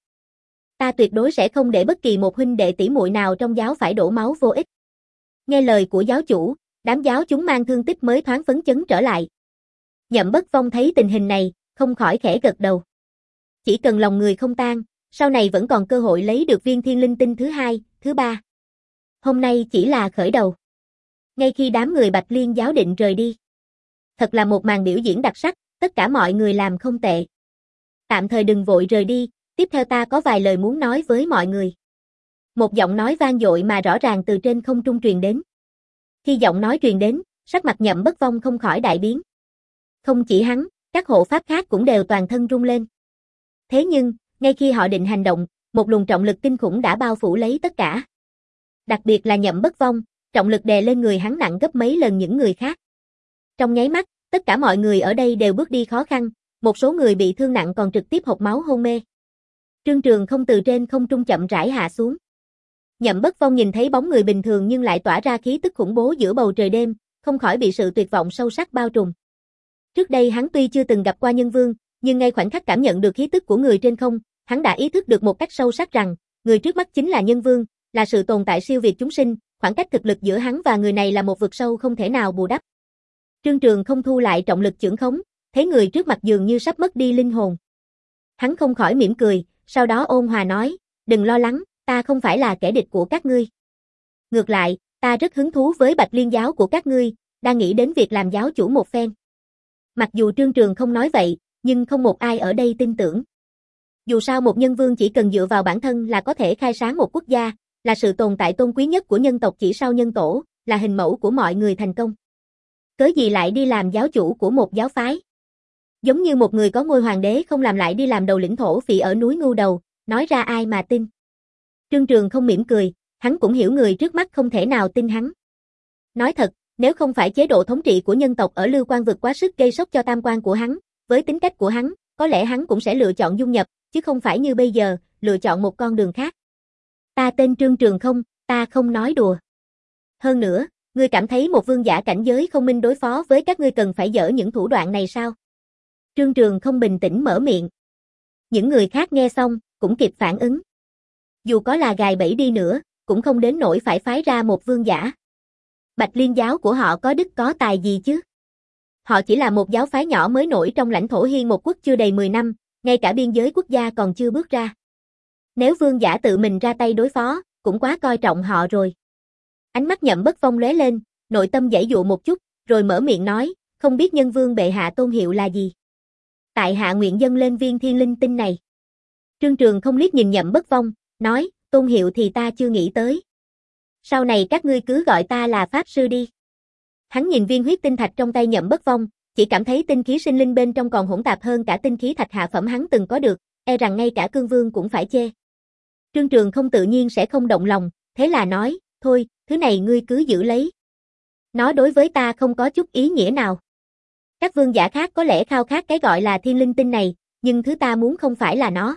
Ta tuyệt đối sẽ không để bất kỳ một huynh đệ tỷ muội nào trong giáo phải đổ máu vô ích. Nghe lời của giáo chủ, đám giáo chúng mang thương tích mới thoáng phấn chấn trở lại. Nhậm Bất Vong thấy tình hình này, không khỏi khẽ gật đầu. Chỉ cần lòng người không tan, sau này vẫn còn cơ hội lấy được viên thiên linh tinh thứ hai, thứ ba. Hôm nay chỉ là khởi đầu. Ngay khi đám người Bạch Liên giáo định rời đi. Thật là một màn biểu diễn đặc sắc, tất cả mọi người làm không tệ. Tạm thời đừng vội rời đi, tiếp theo ta có vài lời muốn nói với mọi người. Một giọng nói vang dội mà rõ ràng từ trên không trung truyền đến. Khi giọng nói truyền đến, sắc mặt Nhậm Bất Vong không khỏi đại biến. Không chỉ hắn, các hộ pháp khác cũng đều toàn thân rung lên. Thế nhưng, ngay khi họ định hành động, một luồng trọng lực kinh khủng đã bao phủ lấy tất cả. Đặc biệt là Nhậm Bất Vong, trọng lực đè lên người hắn nặng gấp mấy lần những người khác. Trong nháy mắt, tất cả mọi người ở đây đều bước đi khó khăn, một số người bị thương nặng còn trực tiếp hộc máu hôn mê. Trương Trường không từ trên không trung chậm rãi hạ xuống. Nhậm Bất Vong nhìn thấy bóng người bình thường nhưng lại tỏa ra khí tức khủng bố giữa bầu trời đêm, không khỏi bị sự tuyệt vọng sâu sắc bao trùm. Trước đây hắn tuy chưa từng gặp qua nhân vương, nhưng ngay khoảnh khắc cảm nhận được khí tức của người trên không, hắn đã ý thức được một cách sâu sắc rằng, người trước mắt chính là nhân vương, là sự tồn tại siêu việt chúng sinh, khoảng cách thực lực giữa hắn và người này là một vực sâu không thể nào bù đắp. Trương Trường không thu lại trọng lực chưởng khống, thấy người trước mặt dường như sắp mất đi linh hồn. Hắn không khỏi mỉm cười, sau đó ôn hòa nói, đừng lo lắng, ta không phải là kẻ địch của các ngươi. Ngược lại, ta rất hứng thú với Bạch Liên giáo của các ngươi, đang nghĩ đến việc làm giáo chủ một phen. Mặc dù Trương Trường không nói vậy, nhưng không một ai ở đây tin tưởng. Dù sao một nhân vương chỉ cần dựa vào bản thân là có thể khai sáng một quốc gia, là sự tồn tại tôn quý nhất của nhân tộc chỉ sau nhân tổ, là hình mẫu của mọi người thành công. Cớ gì lại đi làm giáo chủ của một giáo phái? Giống như một người có ngôi hoàng đế không làm lại đi làm đầu lĩnh thổ phỉ ở núi Ngưu Đầu, nói ra ai mà tin. Trương Trường không mỉm cười, hắn cũng hiểu người trước mắt không thể nào tin hắn. Nói thật, nếu không phải chế độ thống trị của nhân tộc ở Lưu Quan vực quá sức gây sốc cho tam quan của hắn, với tính cách của hắn, có lẽ hắn cũng sẽ lựa chọn dung nhập, chứ không phải như bây giờ, lựa chọn một con đường khác. Ta tên Trương Trường không, ta không nói đùa. Hơn nữa, ngươi cảm thấy một vương giả cảnh giới không minh đối phó với các ngươi cần phải dở những thủ đoạn này sao? Trương Trường không bình tĩnh mở miệng. Những người khác nghe xong, cũng kịp phản ứng. Dù có là gài bẫy đi nữa, cũng không đến nỗi phải phái ra một vương giả. Bạch Liên giáo của họ có đức có tài gì chứ? Họ chỉ là một giáo phái nhỏ mới nổi trong lãnh thổ Hiên một quốc chưa đầy mười năm, ngay cả biên giới quốc gia còn chưa bước ra. Nếu vương giả tự mình ra tay đối phó, cũng quá coi trọng họ rồi. Ánh mắt Nhậm Bất Phong lóe lên, nội tâm giãy dụa một chút, rồi mở miệng nói, không biết nhân vương bệ hạ tôn hiệu là gì? Tại hạ nguyện dâng lên viên thiên linh tinh này. Trương Trường không liếc nhìn Nhậm Bất Phong, nói, tôn hiệu thì ta chưa nghĩ tới. Sau này các ngươi cứ gọi ta là Pháp Sư đi. Hắn nhìn viên huyết tinh thạch trong tay Nhậm Bất Phong, chỉ cảm thấy tinh khí sinh linh bên trong còn hỗn tạp hơn cả tinh khí thạch hạ phẩm hắn từng có được, e rằng ngay cả cương vương cũng phải chê. Trương Trường không tự nhiên sẽ không động lòng, thế là nói, thôi, thứ này ngươi cứ giữ lấy. Nó đối với ta không có chút ý nghĩa nào. Các vương giả khác có lẽ khao khát cái gọi là thiên linh tinh này, nhưng thứ ta muốn không phải là nó.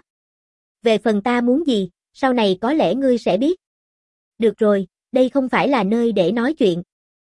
Về phần ta muốn gì, sau này có lẽ ngươi sẽ biết. Được rồi, đây không phải là nơi để nói chuyện.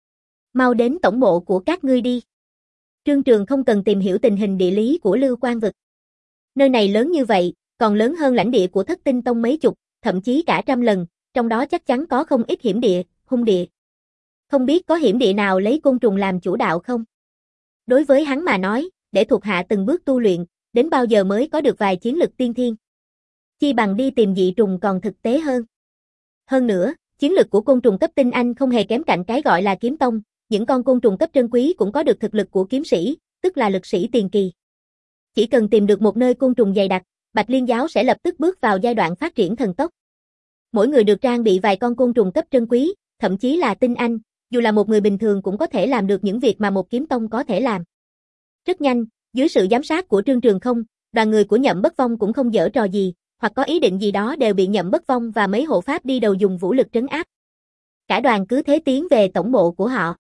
Mau đến tổng bộ của các ngươi đi. Trương Trường không cần tìm hiểu tình hình địa lý của Lưu Quan vực. Nơi này lớn như vậy, còn lớn hơn lãnh địa của Thất Tinh Tông mấy chục, thậm chí cả trăm lần, trong đó chắc chắn có không ít hiểm địa, hung địa. Không biết có hiểm địa nào lấy côn trùng làm chủ đạo không? Đối với hắn mà nói, để thuộc hạ từng bước tu luyện, đến bao giờ mới có được vài chiến lực tiên thiên. Chi bằng đi tìm dị trùng còn thực tế hơn. Hơn nữa, chiến lực của côn trùng cấp tinh anh không hề kém cạnh cái gọi là kiếm tông, những con côn trùng cấp trân quý cũng có được thực lực của kiếm sĩ, tức là lực sĩ tiền kỳ. Chỉ cần tìm được một nơi côn trùng dày đặc, Bạch Liên giáo sẽ lập tức bước vào giai đoạn phát triển thần tốc. Mỗi người được trang bị vài con côn trùng cấp trân quý, thậm chí là tinh anh, dù là một người bình thường cũng có thể làm được những việc mà một kiếm tông có thể làm. Rất nhanh, dưới sự giám sát của Trương Trường không, đoàn người của Nhậm Bất Phong cũng không dở trò gì, hoặc có ý định gì đó đều bị Nhậm Bất Phong và mấy hộ pháp đi đầu dùng vũ lực trấn áp. Cả đoàn cứ thế tiến về tổng bộ của họ.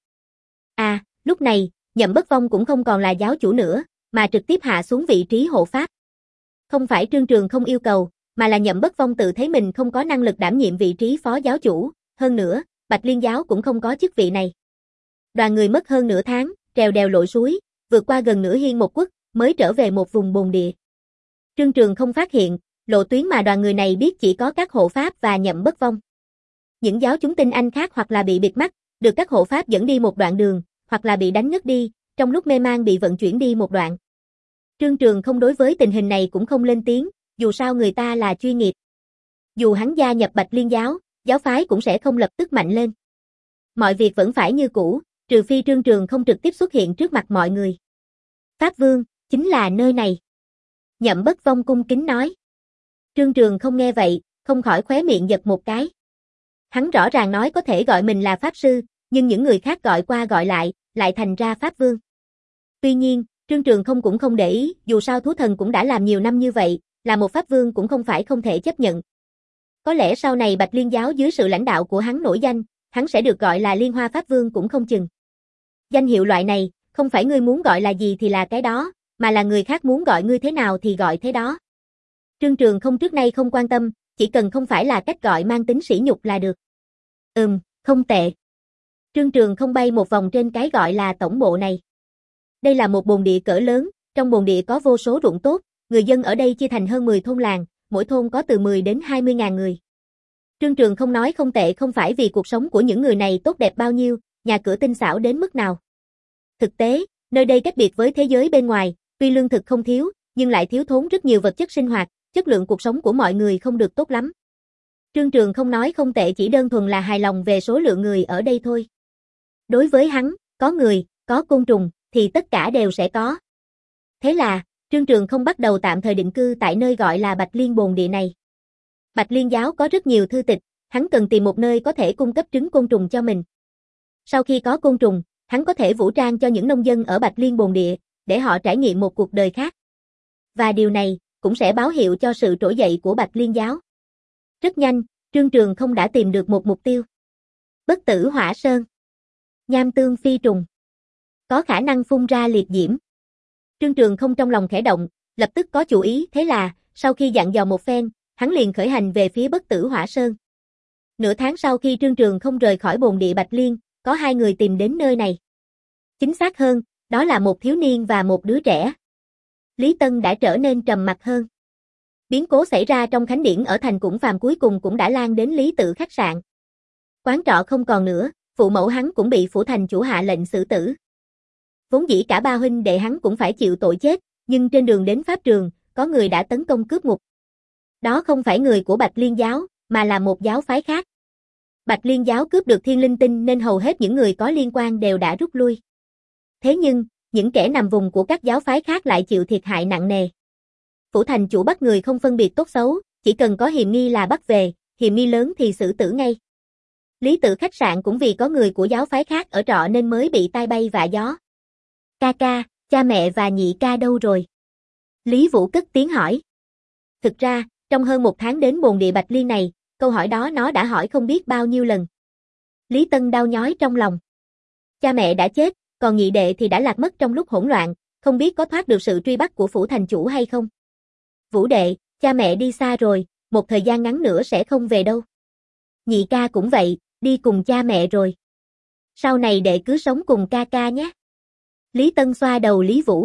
À, lúc này, Nhậm Bất Phong cũng không còn là giáo chủ nữa, mà trực tiếp hạ xuống vị trí hộ pháp. Không phải Trương Trường không yêu cầu, mà là Nhậm Bất Phong tự thấy mình không có năng lực đảm nhiệm vị trí phó giáo chủ, hơn nữa, Bạch Liên giáo cũng không có chức vị này. Đoàn người mất hơn nửa tháng, trèo đèo lội suối, vượt qua gần nửa Hiên một quốc, mới trở về một vùng bồn địa. Trương Trường không phát hiện, lộ tuyến mà đoàn người này biết chỉ có các hộ pháp và Nhậm Bất Phong. Những giáo chúng tinh anh khác hoặc là bị bịt mắt, được các hộ pháp dẫn đi một đoạn đường, hoặc là bị đánh ngất đi, trong lúc mê man bị vận chuyển đi một đoạn. Trương Trường không đối với tình hình này cũng không lên tiếng, dù sao người ta là chuyên nghiệp. Dù hắn gia nhập Bạch Liên giáo, giáo phái cũng sẽ không lập tức mạnh lên. Mọi việc vẫn phải như cũ, trừ phi Trương Trường không trực tiếp xuất hiện trước mặt mọi người. Pháp Vương, chính là nơi này. Nhậm Bất Phong cung kính nói. Trương Trường không nghe vậy, không khỏi khóe miệng giật một cái. Hắn rõ ràng nói có thể gọi mình là Pháp Sư, nhưng những người khác gọi qua gọi lại, lại thành ra Pháp Vương. Tuy nhiên, Trương Trường không cũng không để ý, dù sao thú thần cũng đã làm nhiều năm như vậy, là một Pháp Vương cũng không phải không thể chấp nhận. Có lẽ sau này Bạch Liên giáo dưới sự lãnh đạo của hắn nổi danh, hắn sẽ được gọi là Liên Hoa Pháp Vương cũng không chừng. Danh hiệu loại này, không phải ngươi muốn gọi là gì thì là cái đó, mà là người khác muốn gọi ngươi thế nào thì gọi thế đó. Trương Trường không trước nay không quan tâm, chỉ cần không phải là cách gọi mang tính sỉ nhục là được. Ừm, không tệ. Trương Trường không bay một vòng trên cái gọi là tổng bộ này. Đây là một bồn địa cỡ lớn, trong bồn địa có vô số ruộng tốt, người dân ở đây chia thành hơn mười thôn làng, mỗi thôn có từ mười đến hai mươi ngàn người. Trương Trường không nói không tệ không phải vì cuộc sống của những người này tốt đẹp bao nhiêu, nhà cửa tinh xảo đến mức nào. Thực tế, nơi đây cách biệt với thế giới bên ngoài, tuy lương thực không thiếu, nhưng lại thiếu thốn rất nhiều vật chất sinh hoạt, chất lượng cuộc sống của mọi người không được tốt lắm. Trương Trường không nói không tệ chỉ đơn thuần là hài lòng về số lượng người ở đây thôi. Đối với hắn, có người, có côn trùng, thì tất cả đều sẽ có. Thế là, Trương Trường không bắt đầu tạm thời định cư tại nơi gọi là Bạch Liên bồn địa này. Bạch Liên giáo có rất nhiều thư tịch, hắn cần tìm một nơi có thể cung cấp trứng côn trùng cho mình. Sau khi có côn trùng, hắn có thể vũ trang cho những nông dân ở Bạch Liên bồn địa, để họ trải nghiệm một cuộc đời khác. Và điều này, cũng sẽ báo hiệu cho sự trỗi dậy của Bạch Liên giáo. Rất nhanh, Trương Trường không đã tìm được một mục tiêu. Bất tử hỏa sơn. Nham tương phi trùng. Có khả năng phun ra liệt diễm. Trương Trường không trong lòng khẽ động, lập tức có chủ ý, thế là, sau khi dặn dò một phen, hắn liền khởi hành về phía Bất Tử Hỏa Sơn. Nửa tháng sau khi Trương Trường không rời khỏi bồn địa Bạch Liên, có hai người tìm đến nơi này. Chính xác hơn, đó là một thiếu niên và một đứa trẻ. Lý Tân đã trở nên trầm mặc hơn. Biến cố xảy ra trong Khánh Điển ở thành Cũng Phàm cuối cùng cũng đã lan đến Lý Tự khách sạn. Quán trọ không còn nữa, phụ mẫu hắn cũng bị phủ thành chủ hạ lệnh xử tử. Vốn dĩ cả ba huynh đệ hắn cũng phải chịu tội chết, nhưng trên đường đến pháp trường, có người đã tấn công cướp ngục. Đó không phải người của Bạch Liên giáo, mà là một giáo phái khác. Bạch Liên giáo cướp được thiên linh tinh nên hầu hết những người có liên quan đều đã rút lui. Thế nhưng, những kẻ nằm vùng của các giáo phái khác lại chịu thiệt hại nặng nề. Phủ thành chủ bắt người không phân biệt tốt xấu, chỉ cần có hiểm nghi là bắt về, hiểm nghi lớn thì xử tử ngay. Lý Tự khách sạn cũng vì có người của giáo phái khác ở trọ nên mới bị tai bay vạ gió. Ca ca, cha mẹ và nhị ca đâu rồi? Lý Vũ cất tiếng hỏi. Thực ra, trong hơn một tháng đến bồn địa Bạch Liên này, câu hỏi đó nó đã hỏi không biết bao nhiêu lần. Lý Tân đau nhói trong lòng. Cha mẹ đã chết, còn nhị đệ thì đã lạc mất trong lúc hỗn loạn, không biết có thoát được sự truy bắt của phủ thành chủ hay không. Vũ đệ, cha mẹ đi xa rồi, một thời gian ngắn nữa sẽ không về đâu. Nhị ca cũng vậy, đi cùng cha mẹ rồi. Sau này đệ cứ sống cùng ca ca nhé. Lý Tân xoa đầu Lý Vũ.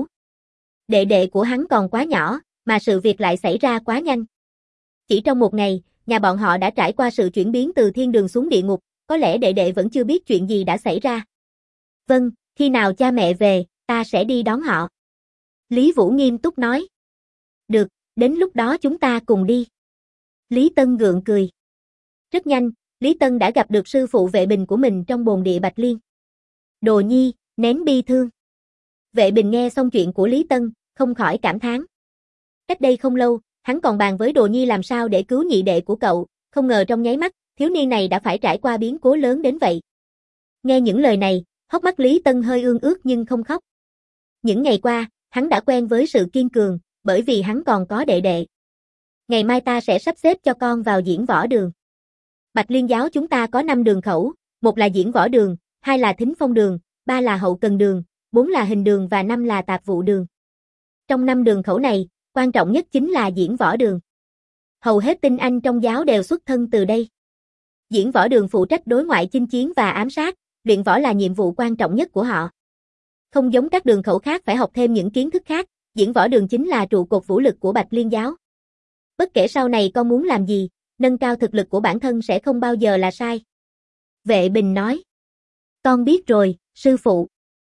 Đệ đệ của hắn còn quá nhỏ, mà sự việc lại xảy ra quá nhanh. Chỉ trong một ngày, nhà bọn họ đã trải qua sự chuyển biến từ thiên đường xuống địa ngục, có lẽ đệ đệ vẫn chưa biết chuyện gì đã xảy ra. Vâng, khi nào cha mẹ về, ta sẽ đi đón họ. Lý Vũ nghiêm túc nói. Được, đến lúc đó chúng ta cùng đi. Lý Tân gượng cười. Rất nhanh, Lý Tân đã gặp được sư phụ Vệ Bình của mình trong bồn địa Bạch Liên. Đồ nhi, nén bi thương. Vệ Bình nghe xong chuyện của Lý Tân, không khỏi cảm thán. Cách đây không lâu, hắn còn bàn với Đồ nhi làm sao để cứu nhị đệ của cậu, không ngờ trong nháy mắt, thiếu niên này đã phải trải qua biến cố lớn đến vậy. Nghe những lời này, hốc mắt Lý Tân hơi ương ướt nhưng không khóc. Những ngày qua, hắn đã quen với sự kiên cường, bởi vì hắn còn có đệ đệ. Ngày mai ta sẽ sắp xếp cho con vào diễn võ đường. Bạch Liên giáo chúng ta có năm đường khẩu, một là diễn võ đường, hai là thính phong đường, ba là hậu cần đường, bốn là hình đường và năm là tạp vụ đường. Trong năm đường khẩu này, quan trọng nhất chính là diễn võ đường. Hầu hết tinh anh trong giáo đều xuất thân từ đây. Diễn võ đường phụ trách đối ngoại chinh chiến và ám sát, luyện võ là nhiệm vụ quan trọng nhất của họ. Không giống các đường khẩu khác phải học thêm những kiến thức khác, diễn võ đường chính là trụ cột vũ lực của Bạch Liên giáo. Bất kể sau này con muốn làm gì, nâng cao thực lực của bản thân sẽ không bao giờ là sai. Vệ Bình nói. Con biết rồi, sư phụ.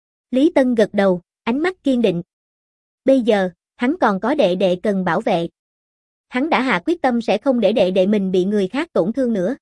Lý Tân gật đầu, ánh mắt kiên định. Bây giờ, hắn còn có đệ đệ cần bảo vệ. Hắn đã hạ quyết tâm sẽ không để đệ đệ mình bị người khác tổn thương nữa.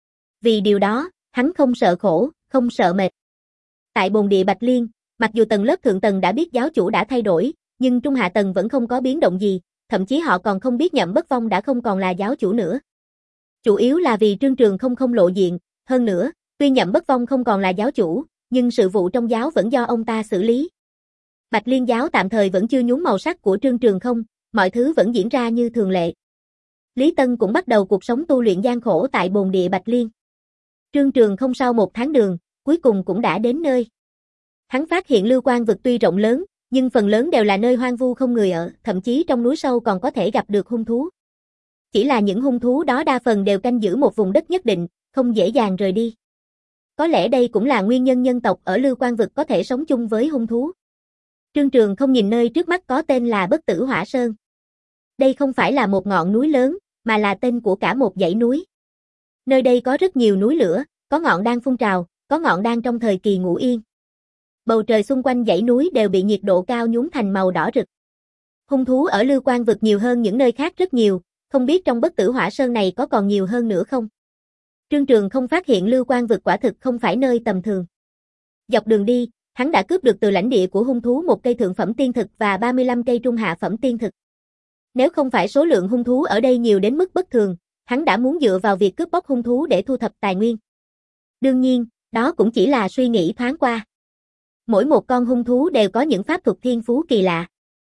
Vì điều đó, hắn không sợ khổ, không sợ mệt. Tại bồn địa Bạch Liên, mặc dù tầng lớp thượng tầng đã biết giáo chủ đã thay đổi, nhưng trung hạ tầng vẫn không có biến động gì, thậm chí họ còn không biết Nhậm Bất Phong đã không còn là giáo chủ nữa. Chủ yếu là vì Trương Trường không không lộ diện, hơn nữa, tuy Nhậm Bất Phong không còn là giáo chủ, nhưng sự vụ trong giáo vẫn do ông ta xử lý. Bạch Liên giáo tạm thời vẫn chưa nhuốm màu sắc của Trương Trường không, mọi thứ vẫn diễn ra như thường lệ. Lý Tân cũng bắt đầu cuộc sống tu luyện gian khổ tại bồn địa Bạch Liên. Trương Trường không sau một tháng đường, cuối cùng cũng đã đến nơi. Hắn phát hiện Lưu Quang vực tuy rộng lớn, nhưng phần lớn đều là nơi hoang vu không người ở, thậm chí trong núi sâu còn có thể gặp được hung thú. Chỉ là những hung thú đó đa phần đều canh giữ một vùng đất nhất định, không dễ dàng rời đi. Có lẽ đây cũng là nguyên nhân nhân tộc ở Lưu Quang vực có thể sống chung với hung thú. Trương Trường không nhìn nơi trước mắt có tên là Bất Tử Hỏa Sơn. Đây không phải là một ngọn núi lớn, mà là tên của cả một dãy núi. Nơi đây có rất nhiều núi lửa, có ngọn đang phun trào, có ngọn đang trong thời kỳ ngủ yên. Bầu trời xung quanh dãy núi đều bị nhiệt độ cao nhuốm thành màu đỏ rực. Hung thú ở Lưu Quang vực nhiều hơn những nơi khác rất nhiều, không biết trong Bất Tử Hỏa Sơn này có còn nhiều hơn nữa không? Trương Trường không phát hiện Lưu Quang vực quả thực không phải nơi tầm thường. Dọc đường đi, hắn đã cướp được từ lãnh địa của hung thú một cây thượng phẩm tiên thực và ba mươi lăm cây trung hạ phẩm tiên thực. Nếu không phải số lượng hung thú ở đây nhiều đến mức bất thường, hắn đã muốn dựa vào việc cướp bóc hung thú để thu thập tài nguyên. Đương nhiên, đó cũng chỉ là suy nghĩ thoáng qua. Mỗi một con hung thú đều có những pháp thuật thiên phú kỳ lạ.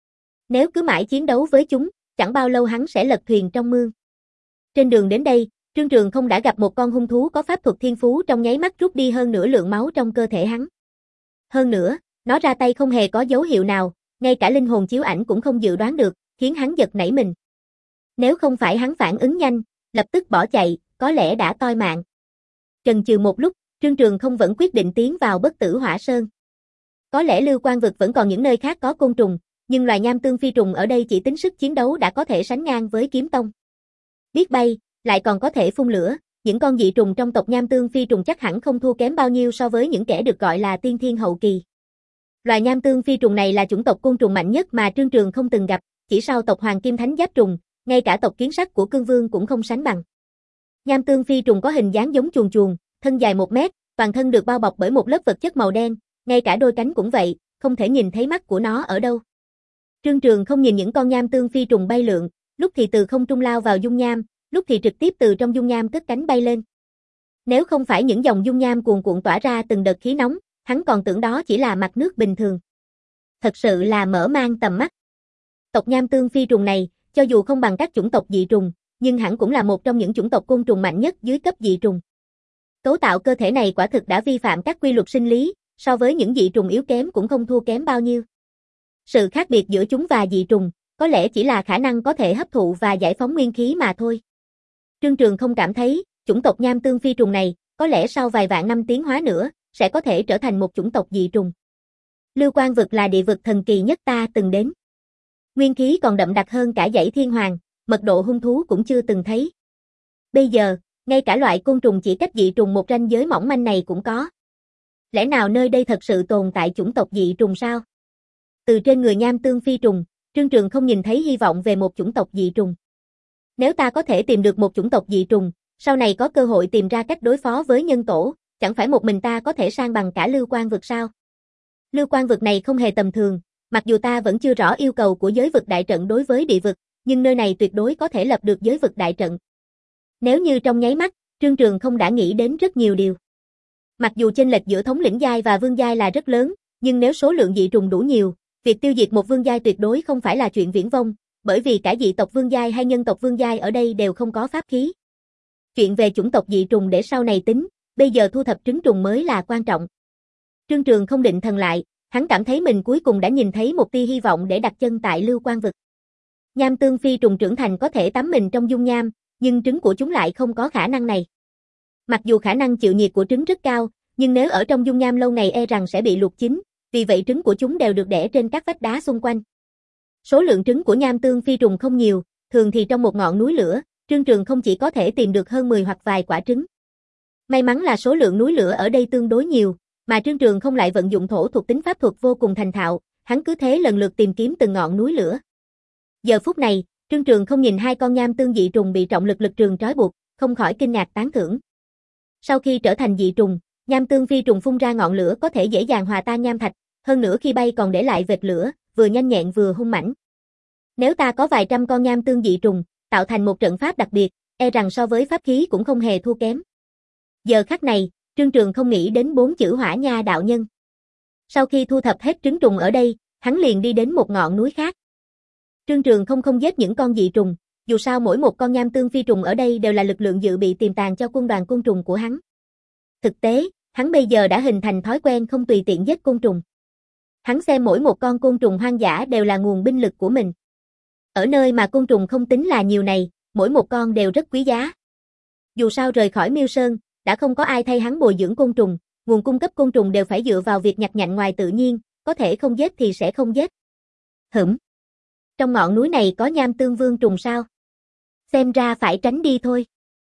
Nếu cứ mãi chiến đấu với chúng, chẳng bao lâu hắn sẽ lật thuyền trong mương. Trên đường đến đây, Trương Trường không đã gặp một con hung thú có pháp thuật thiên phú trong nháy mắt rút đi hơn nửa lượng máu trong cơ thể hắn. Hơn nữa, nó ra tay không hề có dấu hiệu nào, ngay cả linh hồn chiếu ảnh cũng không dự đoán được, khiến hắn giật nảy mình. Nếu không phải hắn phản ứng nhanh, lập tức bỏ chạy, có lẽ đã toi mạng. Chần chừ một lúc, Trương Trường không vẫn quyết định tiến vào Bất Tử Hỏa Sơn. Có lẽ Lưu Quang vực vẫn còn những nơi khác có côn trùng, nhưng loài nham tương phi trùng ở đây chỉ tính sức chiến đấu đã có thể sánh ngang với kiếm tông. Biết bay, lại còn có thể phun lửa, những con dị trùng trong tộc nham tương phi trùng chắc hẳn không thua kém bao nhiêu so với những kẻ được gọi là tiên thiên hậu kỳ. Loài nham tương phi trùng này là chủng tộc côn trùng mạnh nhất mà Trương Trường không từng gặp, chỉ sau tộc Hoàng Kim Thánh Giáp trùng, ngay cả tộc Kiến Sắt của Cương Vương cũng không sánh bằng. Nham tương phi trùng có hình dáng giống chuồn chuồn, thân dài một mét, toàn thân được bao bọc bởi một lớp vật chất màu đen, ngay cả đôi cánh cũng vậy, không thể nhìn thấy mắt của nó ở đâu. Trương Trường không nhìn những con nham tương phi trùng bay lượn, lúc thì từ không trung lao vào dung nham, lúc thì trực tiếp từ trong dung nham cất cánh bay lên. Nếu không phải những dòng dung nham cuồn cuộn tỏa ra từng đợt khí nóng, hắn còn tưởng đó chỉ là mặt nước bình thường. Thật sự là mở mang tầm mắt. Tộc nham tương phi trùng này, cho dù không bằng các chủng tộc dị trùng, nhưng hẳn cũng là một trong những chủng tộc côn trùng mạnh nhất dưới cấp dị trùng. Cấu tạo cơ thể này quả thực đã vi phạm các quy luật sinh lý, so với những dị trùng yếu kém cũng không thua kém bao nhiêu. Sự khác biệt giữa chúng và dị trùng, có lẽ chỉ là khả năng có thể hấp thụ và giải phóng nguyên khí mà thôi. Trương Trường không cảm thấy, chủng tộc nham tương phi trùng này, có lẽ sau vài vạn năm tiến hóa nữa, sẽ có thể trở thành một chủng tộc dị trùng. Lưu Quang vực là địa vực thần kỳ nhất ta từng đến. Nguyên khí còn đậm đặc hơn cả dãy thiên hoàng, mật độ hung thú cũng chưa từng thấy. Bây giờ, ngay cả loại côn trùng chỉ cách dị trùng một ranh giới mỏng manh này cũng có. Lẽ nào nơi đây thật sự tồn tại chủng tộc dị trùng sao? Từ trên người nham tương phi trùng, Trương Trường không nhìn thấy hy vọng về một chủng tộc dị trùng. Nếu ta có thể tìm được một chủng tộc dị trùng, sau này có cơ hội tìm ra cách đối phó với nhân tổ, chẳng phải một mình ta có thể san bằng cả Lưu Quang vực sao? Lưu Quang vực này không hề tầm thường, mặc dù ta vẫn chưa rõ yêu cầu của giới vực đại trận đối với địa vực, nhưng nơi này tuyệt đối có thể lập được giới vực đại trận. Nếu như trong nháy mắt, Trương Trường không đã nghĩ đến rất nhiều điều. Mặc dù chênh lệch giữa thống lĩnh giai và vương giai là rất lớn, nhưng nếu số lượng dị trùng đủ nhiều, việc tiêu diệt một vương giai tuyệt đối không phải là chuyện viển vông, bởi vì cả dị tộc vương giai hay nhân tộc vương giai ở đây đều không có pháp khí. Chuyện về chủng tộc dị trùng để sau này tính, bây giờ thu thập trứng trùng mới là quan trọng. Trương Trường không định thần lại, hắn cảm thấy mình cuối cùng đã nhìn thấy một tia hy vọng để đặt chân tại Lưu Quang vực. Nham tương phi trùng trưởng thành có thể tắm mình trong dung nham, nhưng trứng của chúng lại không có khả năng này. Mặc dù khả năng chịu nhiệt của trứng rất cao, nhưng nếu ở trong dung nham lâu ngày e rằng sẽ bị luộc chín, vì vậy trứng của chúng đều được đẻ trên các vách đá xung quanh. Số lượng trứng của nham tương phi trùng không nhiều, thường thì trong một ngọn núi lửa, Trương Trường không chỉ có thể tìm được hơn mười hoặc vài quả trứng. May mắn là số lượng núi lửa ở đây tương đối nhiều, mà Trương Trường không lại vận dụng thổ thuộc tính pháp thuật vô cùng thành thạo, hắn cứ thế lần lượt tìm kiếm từng ngọn núi lửa. Giờ phút này, Trương Trường không nhìn hai con nham tương dị trùng bị trọng lực lực trường trói buộc, không khỏi kinh ngạc tán thưởng. Sau khi trở thành dị trùng, nham tương phi trùng phun ra ngọn lửa có thể dễ dàng hòa tan nham thạch, hơn nữa khi bay còn để lại vệt lửa, vừa nhanh nhẹn vừa hung mãnh. Nếu ta có vài trăm con nham tương dị trùng, tạo thành một trận pháp đặc biệt, e rằng so với pháp khí cũng không hề thua kém. Giờ khắc này, Trương Trường không nghĩ đến bốn chữ Hỏa Nha đạo nhân. Sau khi thu thập hết trứng trùng ở đây, hắn liền đi đến một ngọn núi khác. Trương Trường không không giết những con dị trùng, dù sao mỗi một con nham tương phi trùng ở đây đều là lực lượng dự bị tiềm tàng cho quân đoàn côn trùng của hắn. Thực tế, hắn bây giờ đã hình thành thói quen không tùy tiện giết côn trùng. Hắn xem mỗi một con côn trùng hoang dã đều là nguồn binh lực của mình. Ở nơi mà côn trùng không tính là nhiều này, mỗi một con đều rất quý giá. Dù sao rời khỏi Miêu Sơn, đã không có ai thay hắn bồi dưỡng côn trùng, nguồn cung cấp côn trùng đều phải dựa vào việc nhặt nhạnh ngoài tự nhiên, có thể không giết thì sẽ không giết. Hửm. Trong ngọn núi này có nham tương vương trùng sao? Xem ra phải tránh đi thôi.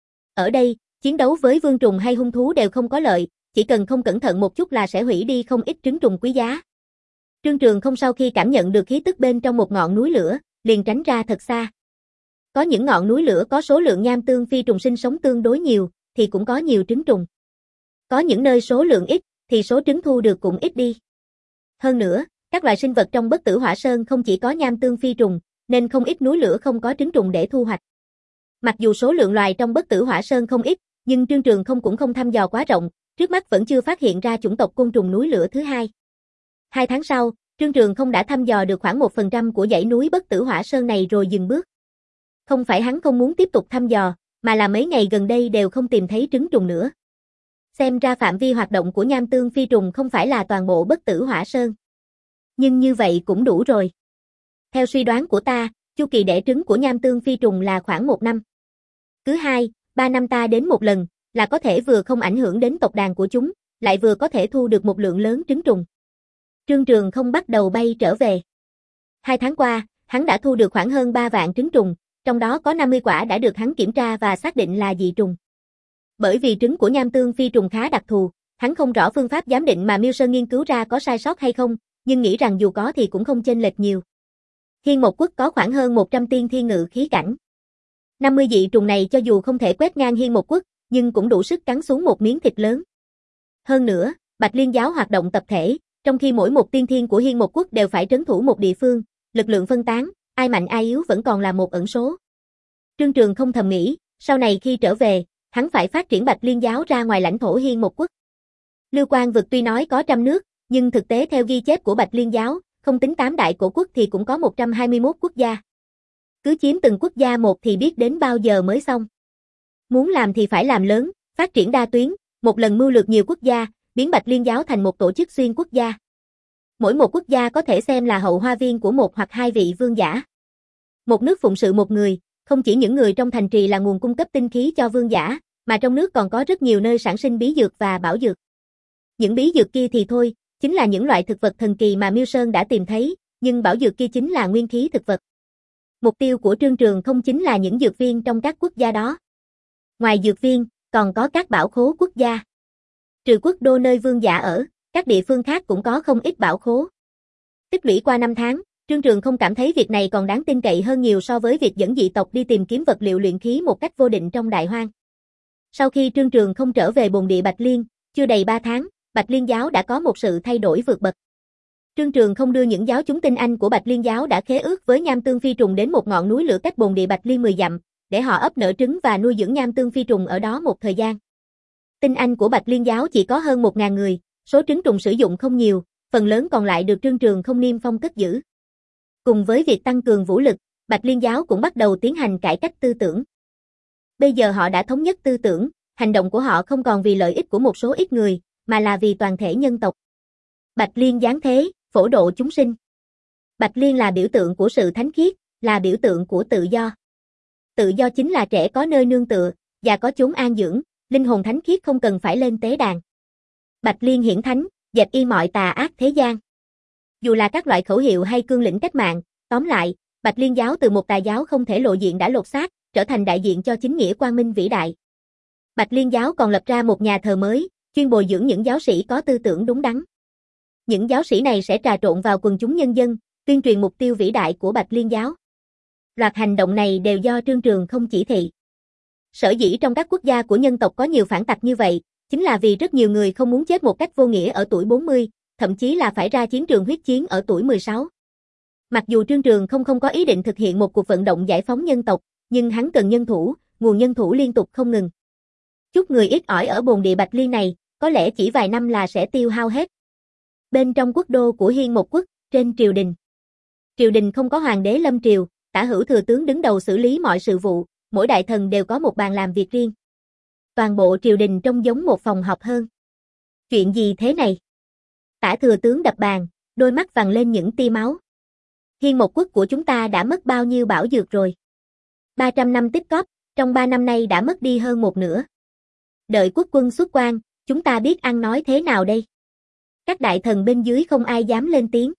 Ở đây, chiến đấu với vương trùng hay hung thú đều không có lợi, chỉ cần không cẩn thận một chút là sẽ hủy đi không ít trứng trùng quý giá. Trương Trường không sau khi cảm nhận được khí tức bên trong một ngọn núi lửa, liền tránh ra thật xa. Có những ngọn núi lửa có số lượng nham tương phi trùng sinh sống tương đối nhiều, thì cũng có nhiều trứng trùng. Có những nơi số lượng ít, thì số trứng thu được cũng ít đi. Hơn nữa, các loài sinh vật trong Bất Tử Hỏa Sơn không chỉ có nham tương phi trùng, nên không ít núi lửa không có trứng trùng để thu hoạch. Mặc dù số lượng loài trong Bất Tử Hỏa Sơn không ít, nhưng Trương Trường không cũng không thăm dò quá rộng, trước mắt vẫn chưa phát hiện ra chủng tộc côn trùng núi lửa thứ hai. Hai tháng sau, Trương Trường không đã thăm dò được khoảng một phần trăm của dãy núi Bất Tử Hỏa Sơn này rồi dừng bước. Không phải hắn không muốn tiếp tục thăm dò, mà là mấy ngày gần đây đều không tìm thấy trứng trùng nữa. Xem ra phạm vi hoạt động của nham tương phi trùng không phải là toàn bộ Bất Tử Hỏa Sơn. Nhưng như vậy cũng đủ rồi. Theo suy đoán của ta, chu kỳ đẻ trứng của nham tương phi trùng là khoảng một năm. Cứ hai, ba năm ta đến một lần, là có thể vừa không ảnh hưởng đến tộc đàn của chúng, lại vừa có thể thu được một lượng lớn trứng trùng. Trương Trường không bắt đầu bay trở về. Hai tháng qua, hắn đã thu được khoảng hơn ba vạn trứng trùng, trong đó có năm mươi quả đã được hắn kiểm tra và xác định là dị trùng. Bởi vì trứng của nham tương phi trùng khá đặc thù, hắn không rõ phương pháp giám định mà Miêu Sơn nghiên cứu ra có sai sót hay không, nhưng nghĩ rằng dù có thì cũng không chênh lệch nhiều. Hiên Một Quốc có khoảng hơn một trăm tiên thiên ngự khí cảnh. năm mươi dị trùng này cho dù không thể quét ngang Hiên Một Quốc, nhưng cũng đủ sức cắn xuống một miếng thịt lớn. Hơn nữa, Bạch Liên giáo hoạt động tập thể, trong khi mỗi một tiên thiên của Hiên Một Quốc đều phải trấn thủ một địa phương, lực lượng phân tán, ai mạnh ai yếu vẫn còn là một ẩn số. Trương Trường không thầm nghĩ, sau này khi trở về, hắn phải phát triển Bạch Liên giáo ra ngoài lãnh thổ Hiên Một Quốc. Lưu Quang Vực tuy nói có trăm nước, nhưng thực tế theo ghi chép của Bạch Liên giáo, không tính tám đại cổ quốc thì cũng có một trăm hai mươi mốt quốc gia. Cứ chiếm từng quốc gia một thì biết đến bao giờ mới xong. Muốn làm thì phải làm lớn, phát triển đa tuyến, một lần mưu lược nhiều quốc gia, biến Bạch Liên giáo thành một tổ chức xuyên quốc gia. Mỗi một quốc gia có thể xem là hậu hoa viên của một hoặc hai vị vương giả. Một nước phụng sự một người, không chỉ những người trong thành trì là nguồn cung cấp tinh khí cho vương giả, mà trong nước còn có rất nhiều nơi sản sinh bí dược và bảo dược. Những bí dược kia thì thôi, chính là những loại thực vật thần kỳ mà Miêu Sơn đã tìm thấy, nhưng bảo dược kia chính là nguyên khí thực vật. Mục tiêu của Trương Trường không chính là những dược viên trong các quốc gia đó. Ngoài dược viên, còn có các bảo khố quốc gia. Trừ quốc đô nơi vương giả ở, các địa phương khác cũng có không ít bảo khố. Tích lũy qua năm tháng, Trương Trường không cảm thấy việc này còn đáng tin cậy hơn nhiều so với việc dẫn dị tộc đi tìm kiếm vật liệu luyện khí một cách vô định trong đại hoang. Sau khi Trương Trường không trở về bồn địa Bạch Liên, chưa đầy ba tháng, Bạch Liên giáo đã có một sự thay đổi vượt bậc. Trương Trường không đưa những giáo chúng tinh anh của Bạch Liên giáo đã khế ước với nham tương phi trùng đến một ngọn núi lửa cách bồn địa Bạch Liên mười dặm, để họ ấp nở trứng và nuôi dưỡng nham tương phi trùng ở đó một thời gian. Tinh anh của Bạch Liên giáo chỉ có hơn một nghìn người, số trứng trùng sử dụng không nhiều, phần lớn còn lại được Trương Trường không niêm phong cất giữ. Cùng với việc tăng cường vũ lực, Bạch Liên giáo cũng bắt đầu tiến hành cải cách tư tưởng. Bây giờ họ đã thống nhất tư tưởng, hành động của họ không còn vì lợi ích của một số ít người, mà là vì toàn thể nhân tộc. Bạch Liên giáng thế, phổ độ chúng sinh. Bạch Liên là biểu tượng của sự thánh khiết, là biểu tượng của tự do. Tự do chính là trẻ có nơi nương tựa, già có chốn an dưỡng, linh hồn thánh khiết không cần phải lên tế đàn. Bạch Liên hiển thánh, dẹp y mọi tà ác thế gian. Dù là các loại khẩu hiệu hay cương lĩnh cách mạng, tóm lại, Bạch Liên giáo từ một tà giáo không thể lộ diện đã lột xác, trở thành đại diện cho chính nghĩa quang minh vĩ đại. Bạch Liên giáo còn lập ra một nhà thờ mới, chuyên bồi dưỡng những giáo sĩ có tư tưởng đúng đắn. Những giáo sĩ này sẽ trà trộn vào quần chúng nhân dân, tuyên truyền mục tiêu vĩ đại của Bạch Liên giáo. Loạt hành động này đều do Trương Trường không chỉ thị. Sở dĩ trong các quốc gia của nhân tộc có nhiều phản tặc như vậy, chính là vì rất nhiều người không muốn chết một cách vô nghĩa ở tuổi bốn mươi, thậm chí là phải ra chiến trường huyết chiến ở tuổi mười sáu. Mặc dù Trương Trường không không có ý định thực hiện một cuộc vận động giải phóng nhân tộc, nhưng hắn cần nhân thủ, nguồn nhân thủ liên tục không ngừng. Chút người ít ỏi ở bồn địa Bạch Liên này, có lẽ chỉ vài năm là sẽ tiêu hao hết. Bên trong quốc đô của Hiên Một Quốc, trên triều đình. Triều đình không có hoàng đế lâm triều, Tả Hữu thừa tướng đứng đầu xử lý mọi sự vụ, mỗi đại thần đều có một bàn làm việc riêng. Toàn bộ triều đình trông giống một phòng họp hơn. Chuyện gì thế này? Tả thừa tướng đập bàn, đôi mắt vằn lên những tia máu. Hiên Một Quốc của chúng ta đã mất bao nhiêu bảo dược rồi? ba trăm năm tích cóp, trong ba năm nay đã mất đi hơn một nửa. Đợi quốc quân xuất quan, chúng ta biết ăn nói thế nào đây? Các đại thần bên dưới không ai dám lên tiếng.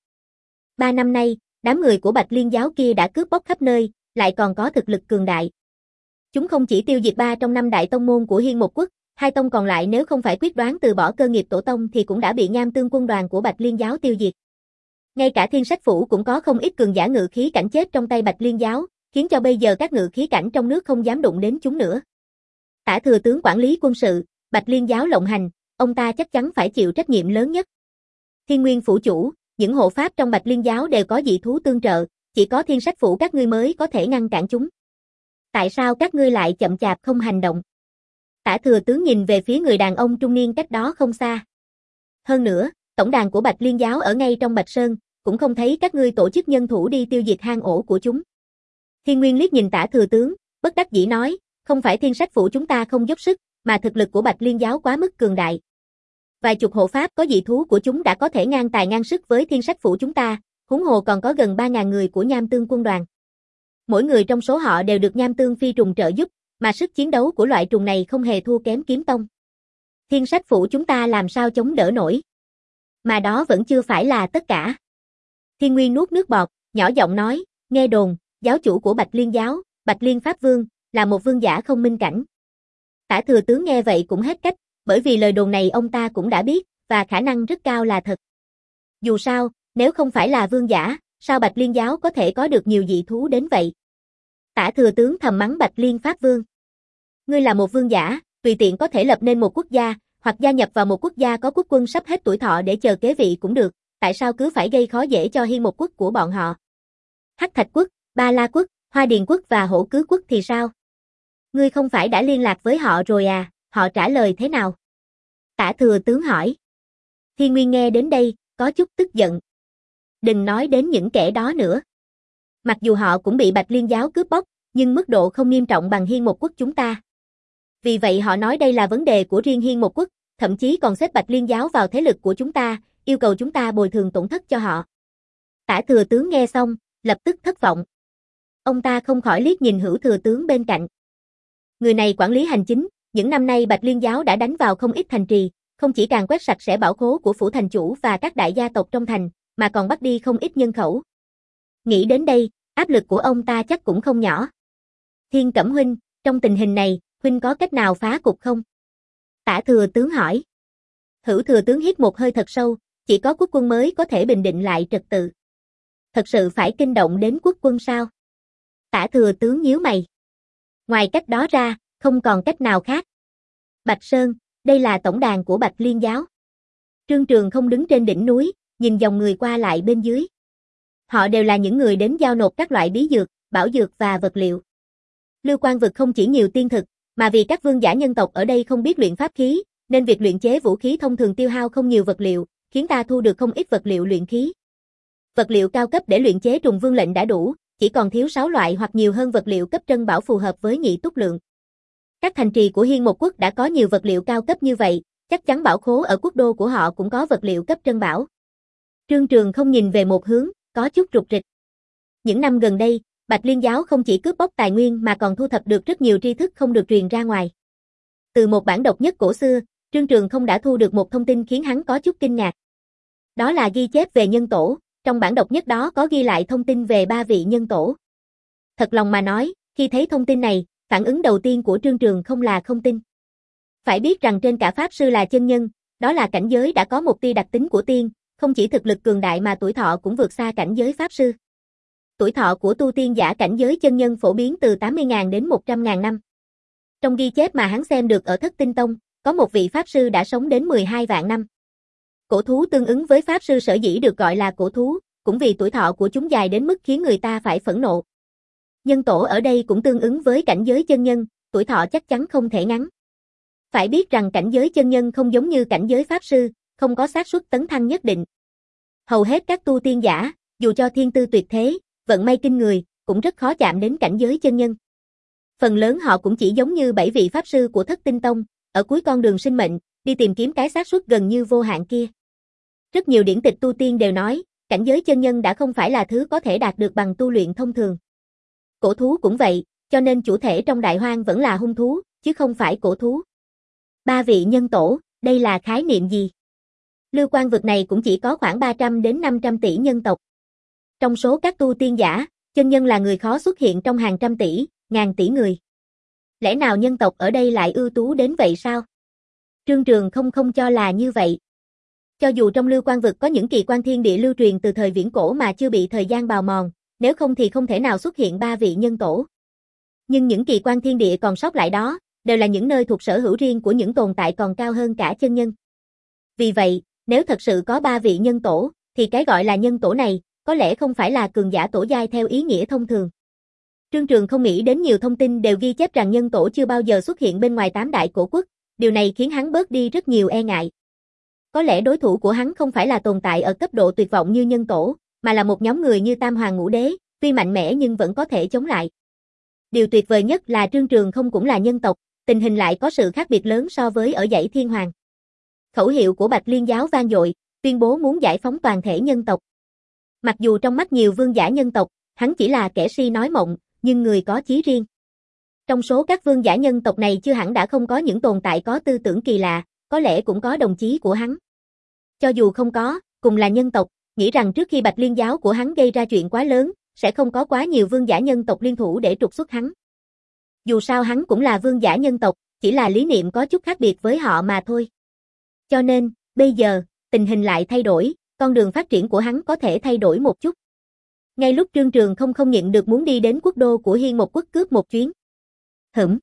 Ba năm nay, đám người của Bạch Liên giáo kia đã cướp bóc khắp nơi, lại còn có thực lực cường đại. Chúng không chỉ tiêu diệt ba trong năm đại tông môn của Hiên Một Quốc, hai tông còn lại nếu không phải quyết đoán từ bỏ cơ nghiệp tổ tông thì cũng đã bị nham tương quân đoàn của Bạch Liên giáo tiêu diệt. Ngay cả Thiên Sách Phủ cũng có không ít cường giả ngự khí cảnh chết trong tay Bạch Liên giáo, khiến cho bây giờ các ngự khí cảnh trong nước không dám đụng đến chúng nữa. Tả thừa tướng quản lý quân sự, Bạch Liên giáo lộng hành, ông ta chắc chắn phải chịu trách nhiệm lớn nhất. Thiên Nguyên phủ chủ, những hộ pháp trong Bạch Liên giáo đều có dị thú tương trợ, chỉ có Thiên Sách Phủ các ngươi mới có thể ngăn cản chúng. Tại sao các ngươi lại chậm chạp không hành động? Tả thừa tướng nhìn về phía người đàn ông trung niên cách đó không xa. Hơn nữa, tổng đàn của Bạch Liên giáo ở ngay trong Bạch Sơn, cũng không thấy các ngươi tổ chức nhân thủ đi tiêu diệt hang ổ của chúng. Thiên Nguyên liếc nhìn Tả thừa tướng, bất đắc dĩ nói, không phải Thiên Sách Phủ chúng ta không dốc sức, mà thực lực của Bạch Liên giáo quá mức cường đại. Vài chục hộ pháp có dị thú của chúng đã có thể ngang tài ngang sức với Thiên Sách phủ chúng ta, huống hồ còn có gần ba ngàn người của Nham Tương quân đoàn. Mỗi người trong số họ đều được Nham Tương phi trùng trợ giúp, mà sức chiến đấu của loại trùng này không hề thua kém Kiếm Tông. Thiên Sách phủ chúng ta làm sao chống đỡ nổi? Mà đó vẫn chưa phải là tất cả. Thiên Nguyên nuốt nước bọt, nhỏ giọng nói, nghe đồn, giáo chủ của Bạch Liên giáo, Bạch Liên Pháp Vương, là một vương giả không minh cảnh. Tả thừa tướng nghe vậy cũng hết cách, bởi vì lời đồn này ông ta cũng đã biết, và khả năng rất cao là thật. Dù sao, nếu không phải là vương giả, sao Bạch Liên giáo có thể có được nhiều dị thú đến vậy? Tả thừa tướng thầm mắng Bạch Liên Pháp Vương. Ngươi là một vương giả, tùy tiện có thể lập nên một quốc gia, hoặc gia nhập vào một quốc gia có quốc quân sắp hết tuổi thọ để chờ kế vị cũng được, tại sao cứ phải gây khó dễ cho Hiên Một quốc của bọn họ? Hắc Thạch quốc, Ba La quốc, Hoa Điền quốc và Hổ Cứ quốc thì sao? Ngươi không phải đã liên lạc với họ rồi à, họ trả lời thế nào? Tả thừa tướng hỏi. Thiên Nguyên nghe đến đây, có chút tức giận. Đừng nói đến những kẻ đó nữa. Mặc dù họ cũng bị Bạch Liên giáo cướp bóc, nhưng mức độ không nghiêm trọng bằng Hiên Một quốc chúng ta. Vì vậy họ nói đây là vấn đề của riêng Hiên Một quốc, thậm chí còn xếp Bạch Liên giáo vào thế lực của chúng ta, yêu cầu chúng ta bồi thường tổn thất cho họ. Tả thừa tướng nghe xong, lập tức thất vọng. Ông ta không khỏi liếc nhìn Hữu thừa tướng bên cạnh. Người này quản lý hành chính, những năm nay Bạch Liên giáo đã đánh vào không ít thành trì, không chỉ càng quét sạch sẽ bảo khố của phủ thành chủ và các đại gia tộc trong thành, mà còn bắt đi không ít nhân khẩu. Nghĩ đến đây, áp lực của ông ta chắc cũng không nhỏ. Thiên Cẩm huynh, trong tình hình này, huynh có cách nào phá cục không? Tả thừa tướng hỏi. Hữu thừa tướng hít một hơi thật sâu, chỉ có quốc quân mới có thể bình định lại trật tự. Thật sự phải kinh động đến quốc quân sao? Tả thừa tướng nhíu mày. Ngoài cách đó ra, không còn cách nào khác. Bạch Sơn, đây là tổng đàn của Bạch Liên giáo. Trương Trường không đứng trên đỉnh núi, nhìn dòng người qua lại bên dưới. Họ đều là những người đến giao nộp các loại bí dược, bảo dược và vật liệu. Lưu Quan vực không chỉ nhiều tiên thực, mà vì các vương giả nhân tộc ở đây không biết luyện pháp khí, nên việc luyện chế vũ khí thông thường tiêu hao không nhiều vật liệu, khiến ta thu được không ít vật liệu luyện khí. Vật liệu cao cấp để luyện chế trùng vương lệnh đã đủ, chỉ còn thiếu sáu loại hoặc nhiều hơn vật liệu cấp trân bảo phù hợp với nhị túc lượng. Các thành trì của Hiên Một quốc đã có nhiều vật liệu cao cấp như vậy, chắc chắn bảo khố ở quốc đô của họ cũng có vật liệu cấp trân bảo. Trương Trường không nhìn về một hướng, có chút rụt rịch. Những năm gần đây, Bạch Liên giáo không chỉ cướp bóc tài nguyên mà còn thu thập được rất nhiều tri thức không được truyền ra ngoài. Từ một bản độc nhất cổ xưa, Trương Trường không đã thu được một thông tin khiến hắn có chút kinh ngạc. Đó là ghi chép về nhân tổ, trong bản độc nhất đó có ghi lại thông tin về ba vị nhân tổ. Thật lòng mà nói, khi thấy thông tin này, phản ứng đầu tiên của Trương Trường không là không tin. Phải biết rằng trên cả Pháp sư là chân nhân, đó là cảnh giới đã có một tia đặc tính của tiên, không chỉ thực lực cường đại mà tuổi thọ cũng vượt xa cảnh giới Pháp sư. Tuổi thọ của tu tiên giả cảnh giới chân nhân phổ biến từ tám mươi nghìn đến một trăm nghìn năm. Trong ghi chép mà hắn xem được ở Thất Tinh Tông, có một vị Pháp sư đã sống đến mười hai vạn năm. Cổ thú tương ứng với Pháp sư sở dĩ được gọi là cổ thú, cũng vì tuổi thọ của chúng dài đến mức khiến người ta phải phẫn nộ. Nhân tổ ở đây cũng tương ứng với cảnh giới chân nhân, tuổi thọ chắc chắn không thể ngắn. Phải biết rằng cảnh giới chân nhân không giống như cảnh giới Pháp sư, không có xác suất tấn thăng nhất định. Hầu hết các tu tiên giả, dù cho thiên tư tuyệt thế, vận may kinh người, cũng rất khó chạm đến cảnh giới chân nhân. Phần lớn họ cũng chỉ giống như bảy vị Pháp sư của Thất Tinh Tông, ở cuối con đường sinh mệnh, đi tìm kiếm cái xác suất gần như vô hạn kia. Rất nhiều điển tịch tu tiên đều nói, cảnh giới chân nhân đã không phải là thứ có thể đạt được bằng tu luyện thông thường. Cổ thú cũng vậy, cho nên chủ thể trong đại hoang vẫn là hung thú, chứ không phải cổ thú. Ba vị nhân tổ, đây là khái niệm gì? Lưu Quan vực này cũng chỉ có khoảng ba trăm đến năm trăm tỷ nhân tộc. Trong số các tu tiên giả, chân nhân là người khó xuất hiện trong hàng trăm tỷ, ngàn tỷ người. Lẽ nào nhân tộc ở đây lại ưu tú đến vậy sao? Trương Trường không không cho là như vậy. Cho dù trong Lưu Quan vực có những kỳ quan thiên địa lưu truyền từ thời viễn cổ mà chưa bị thời gian bào mòn, nếu không thì không thể nào xuất hiện ba vị nhân tổ. Nhưng những kỳ quan thiên địa còn sót lại đó, đều là những nơi thuộc sở hữu riêng của những tồn tại còn cao hơn cả chân nhân. Vì vậy, nếu thật sự có ba vị nhân tổ, thì cái gọi là nhân tổ này, có lẽ không phải là cường giả tổ giai theo ý nghĩa thông thường. Trương Trường không nghĩ đến nhiều thông tin đều ghi chép rằng nhân tổ chưa bao giờ xuất hiện bên ngoài tám đại cổ quốc, điều này khiến hắn bớt đi rất nhiều e ngại. Có lẽ đối thủ của hắn không phải là tồn tại ở cấp độ tuyệt vọng như nhân tổ, mà là một nhóm người như Tam Hoàng Ngũ Đế, tuy mạnh mẽ nhưng vẫn có thể chống lại. Điều tuyệt vời nhất là Trương Trường không cũng là nhân tộc, tình hình lại có sự khác biệt lớn so với ở dãy Thiên Hoàng. Khẩu hiệu của Bạch Liên giáo vang dội, tuyên bố muốn giải phóng toàn thể nhân tộc. Mặc dù trong mắt nhiều vương giả nhân tộc, hắn chỉ là kẻ si nói mộng, nhưng người có chí riêng. Trong số các vương giả nhân tộc này chưa hẳn đã không có những tồn tại có tư tưởng kỳ lạ, có lẽ cũng có đồng chí của hắn. Cho dù không có, cùng là nhân tộc, nghĩ rằng trước khi Bạch Liên giáo của hắn gây ra chuyện quá lớn, sẽ không có quá nhiều vương giả nhân tộc liên thủ để trục xuất hắn. Dù sao hắn cũng là vương giả nhân tộc, chỉ là lý niệm có chút khác biệt với họ mà thôi. Cho nên, bây giờ, tình hình lại thay đổi, con đường phát triển của hắn có thể thay đổi một chút. Ngay lúc Trương Trường không không nhịn được muốn đi đến quốc đô của Hiên một quốc cướp một chuyến. Hửm.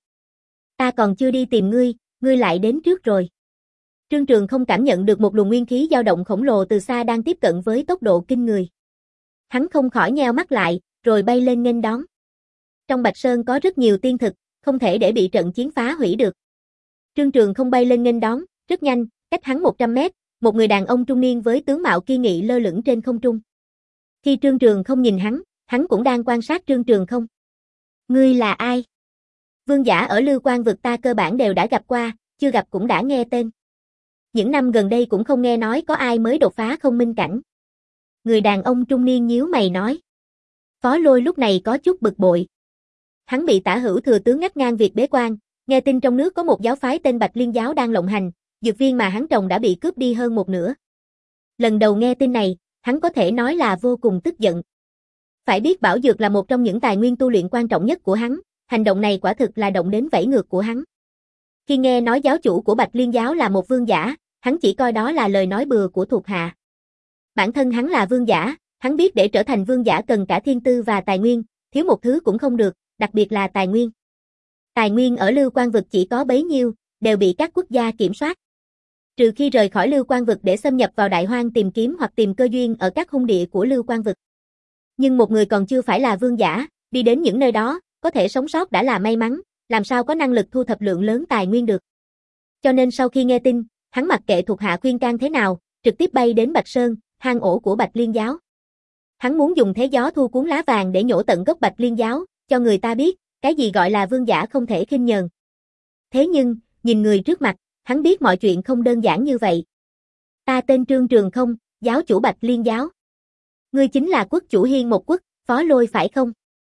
Ta còn chưa đi tìm ngươi, ngươi lại đến trước rồi. Trương Trường không cảm nhận được một luồng nguyên khí dao động khổng lồ từ xa đang tiếp cận với tốc độ kinh người. Hắn không khỏi nheo mắt lại, rồi bay lên nghênh đón. Trong Bạch Sơn có rất nhiều tiên thực, không thể để bị trận chiến phá hủy được. Trương Trường không bay lên nghênh đón, rất nhanh, cách hắn một trăm mét, một người đàn ông trung niên với tướng mạo kiên nghị lơ lửng trên không trung. Khi Trương Trường không nhìn hắn, hắn cũng đang quan sát Trương Trường không. Ngươi là ai? Vương giả ở Lưu Quan vực ta cơ bản đều đã gặp qua, chưa gặp cũng đã nghe tên. Những năm gần đây cũng không nghe nói có ai mới đột phá không minh cảnh. Người đàn ông trung niên nhíu mày nói. Phó Lôi lúc này có chút bực bội. Hắn bị Tả Hữu thừa tướng ngắt ngang việc bế quan, nghe tin trong nước có một giáo phái tên Bạch Liên giáo đang lộng hành, dược viên mà hắn trồng đã bị cướp đi hơn một nửa. Lần đầu nghe tin này, hắn có thể nói là vô cùng tức giận. Phải biết bảo dược là một trong những tài nguyên tu luyện quan trọng nhất của hắn, hành động này quả thực là động đến vảy ngược của hắn. Khi nghe nói giáo chủ của Bạch Liên giáo là một vương giả, hắn chỉ coi đó là lời nói bừa của thuộc hạ. Bản thân hắn là vương giả, hắn biết để trở thành vương giả cần cả thiên tư và tài nguyên, thiếu một thứ cũng không được, đặc biệt là tài nguyên. Tài nguyên ở Lưu Quan vực chỉ có bấy nhiêu, đều bị các quốc gia kiểm soát. Trừ khi rời khỏi Lưu Quan vực để xâm nhập vào Đại Hoang tìm kiếm hoặc tìm cơ duyên ở các hung địa của Lưu Quan vực. Nhưng một người còn chưa phải là vương giả, đi đến những nơi đó, có thể sống sót đã là may mắn, làm sao có năng lực thu thập lượng lớn tài nguyên được. Cho nên sau khi nghe tin, hắn mặc kệ thuộc hạ khuyên can thế nào, trực tiếp bay đến Bạch Sơn, hang ổ của Bạch Liên giáo. Hắn muốn dùng thế gió thu cuốn lá vàng để nhổ tận gốc Bạch Liên giáo, cho người ta biết, cái gì gọi là vương giả không thể khinh nhờn. Thế nhưng, nhìn người trước mặt, hắn biết mọi chuyện không đơn giản như vậy. Ta tên Trương Trường không, giáo chủ Bạch Liên giáo. Ngươi chính là quốc chủ Hiên một quốc, Phó Lôi phải không?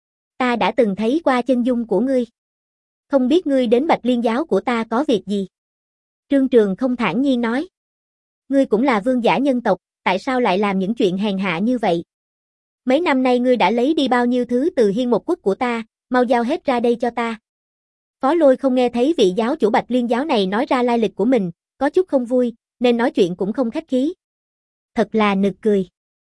Ta đã từng thấy qua chân dung của ngươi. Không biết ngươi đến Bạch Liên giáo của ta có việc gì? Trương Trường không thản nhiên nói. Ngươi cũng là vương giả nhân tộc, tại sao lại làm những chuyện hèn hạ như vậy? Mấy năm nay ngươi đã lấy đi bao nhiêu thứ từ Hiên một quốc của ta, mau giao hết ra đây cho ta. Phó Lôi không nghe thấy vị giáo chủ Bạch Liên giáo này nói ra lai lịch của mình, có chút không vui, nên nói chuyện cũng không khách khí. Thật là nực cười.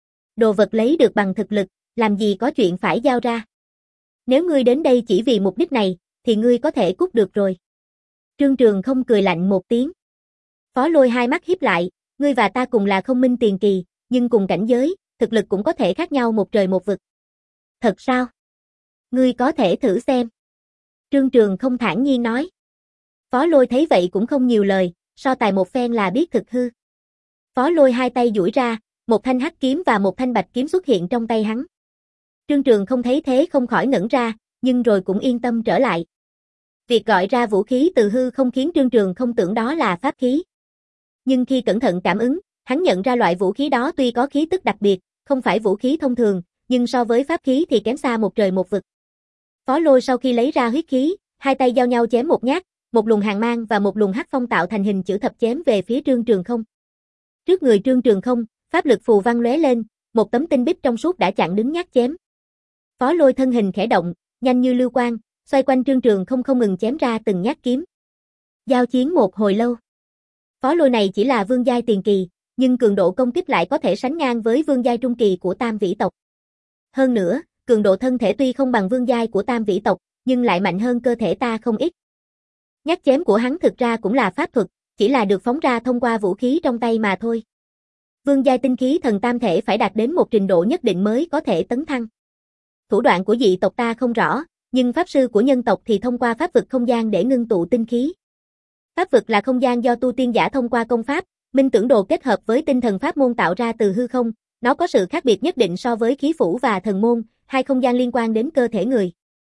Đồ vật lấy được bằng thực lực, làm gì có chuyện phải giao ra. Nếu ngươi đến đây chỉ vì mục đích này, thì ngươi có thể cút được rồi. Trương Trường không cười lạnh một tiếng. Phó Lôi hai mắt híp lại, ngươi và ta cùng là không minh tiền kỳ, nhưng cùng cảnh giới, thực lực cũng có thể khác nhau một trời một vực. Thật sao? Ngươi có thể thử xem. Trương Trường không thản nhiên nói. Phó Lôi thấy vậy cũng không nhiều lời, so tài một phen là biết thực hư. Phó Lôi hai tay duỗi ra, một thanh hắc kiếm và một thanh bạch kiếm xuất hiện trong tay hắn. Trương Trường không thấy thế không khỏi ngẩn ra, nhưng rồi cũng yên tâm trở lại. Việc gọi ra vũ khí từ hư không khiến Trương Trường không tưởng đó là pháp khí. Nhưng khi cẩn thận cảm ứng, hắn nhận ra loại vũ khí đó tuy có khí tức đặc biệt, không phải vũ khí thông thường, nhưng so với pháp khí thì kém xa một trời một vực. Phó Lôi sau khi lấy ra huyết khí, hai tay giao nhau chém một nhát, một luồng hàn mang và một luồng hắc phong tạo thành hình chữ thập chém về phía Trương Trường không. Trước người Trương Trường không, pháp lực phù văn lóe lên, một tấm tinh bích trong suốt đã chặn đứng nhát chém. Phó Lôi thân hình khẽ động, nhanh như lưu quang, xoay quanh Trương Trường không không ngừng chém ra từng nhát kiếm. Giao chiến một hồi lâu. Phó Lôi này chỉ là vương giai tiền kỳ, nhưng cường độ công kích lại có thể sánh ngang với vương giai trung kỳ của Tam Vĩ tộc. Hơn nữa, cường độ thân thể tuy không bằng vương giai của Tam Vĩ tộc, nhưng lại mạnh hơn cơ thể ta không ít. Nhát chém của hắn thực ra cũng là pháp thuật, chỉ là được phóng ra thông qua vũ khí trong tay mà thôi. Vương giai tinh khí thần tam thể phải đạt đến một trình độ nhất định mới có thể tấn thăng. Thủ đoạn của dị tộc ta không rõ, nhưng pháp sư của nhân tộc thì thông qua pháp vực không gian để ngưng tụ tinh khí. Pháp vực là không gian do tu tiên giả thông qua công pháp, minh tưởng đồ kết hợp với tinh thần pháp môn tạo ra từ hư không, nó có sự khác biệt nhất định so với khí phủ và thần môn, hai không gian liên quan đến cơ thể người.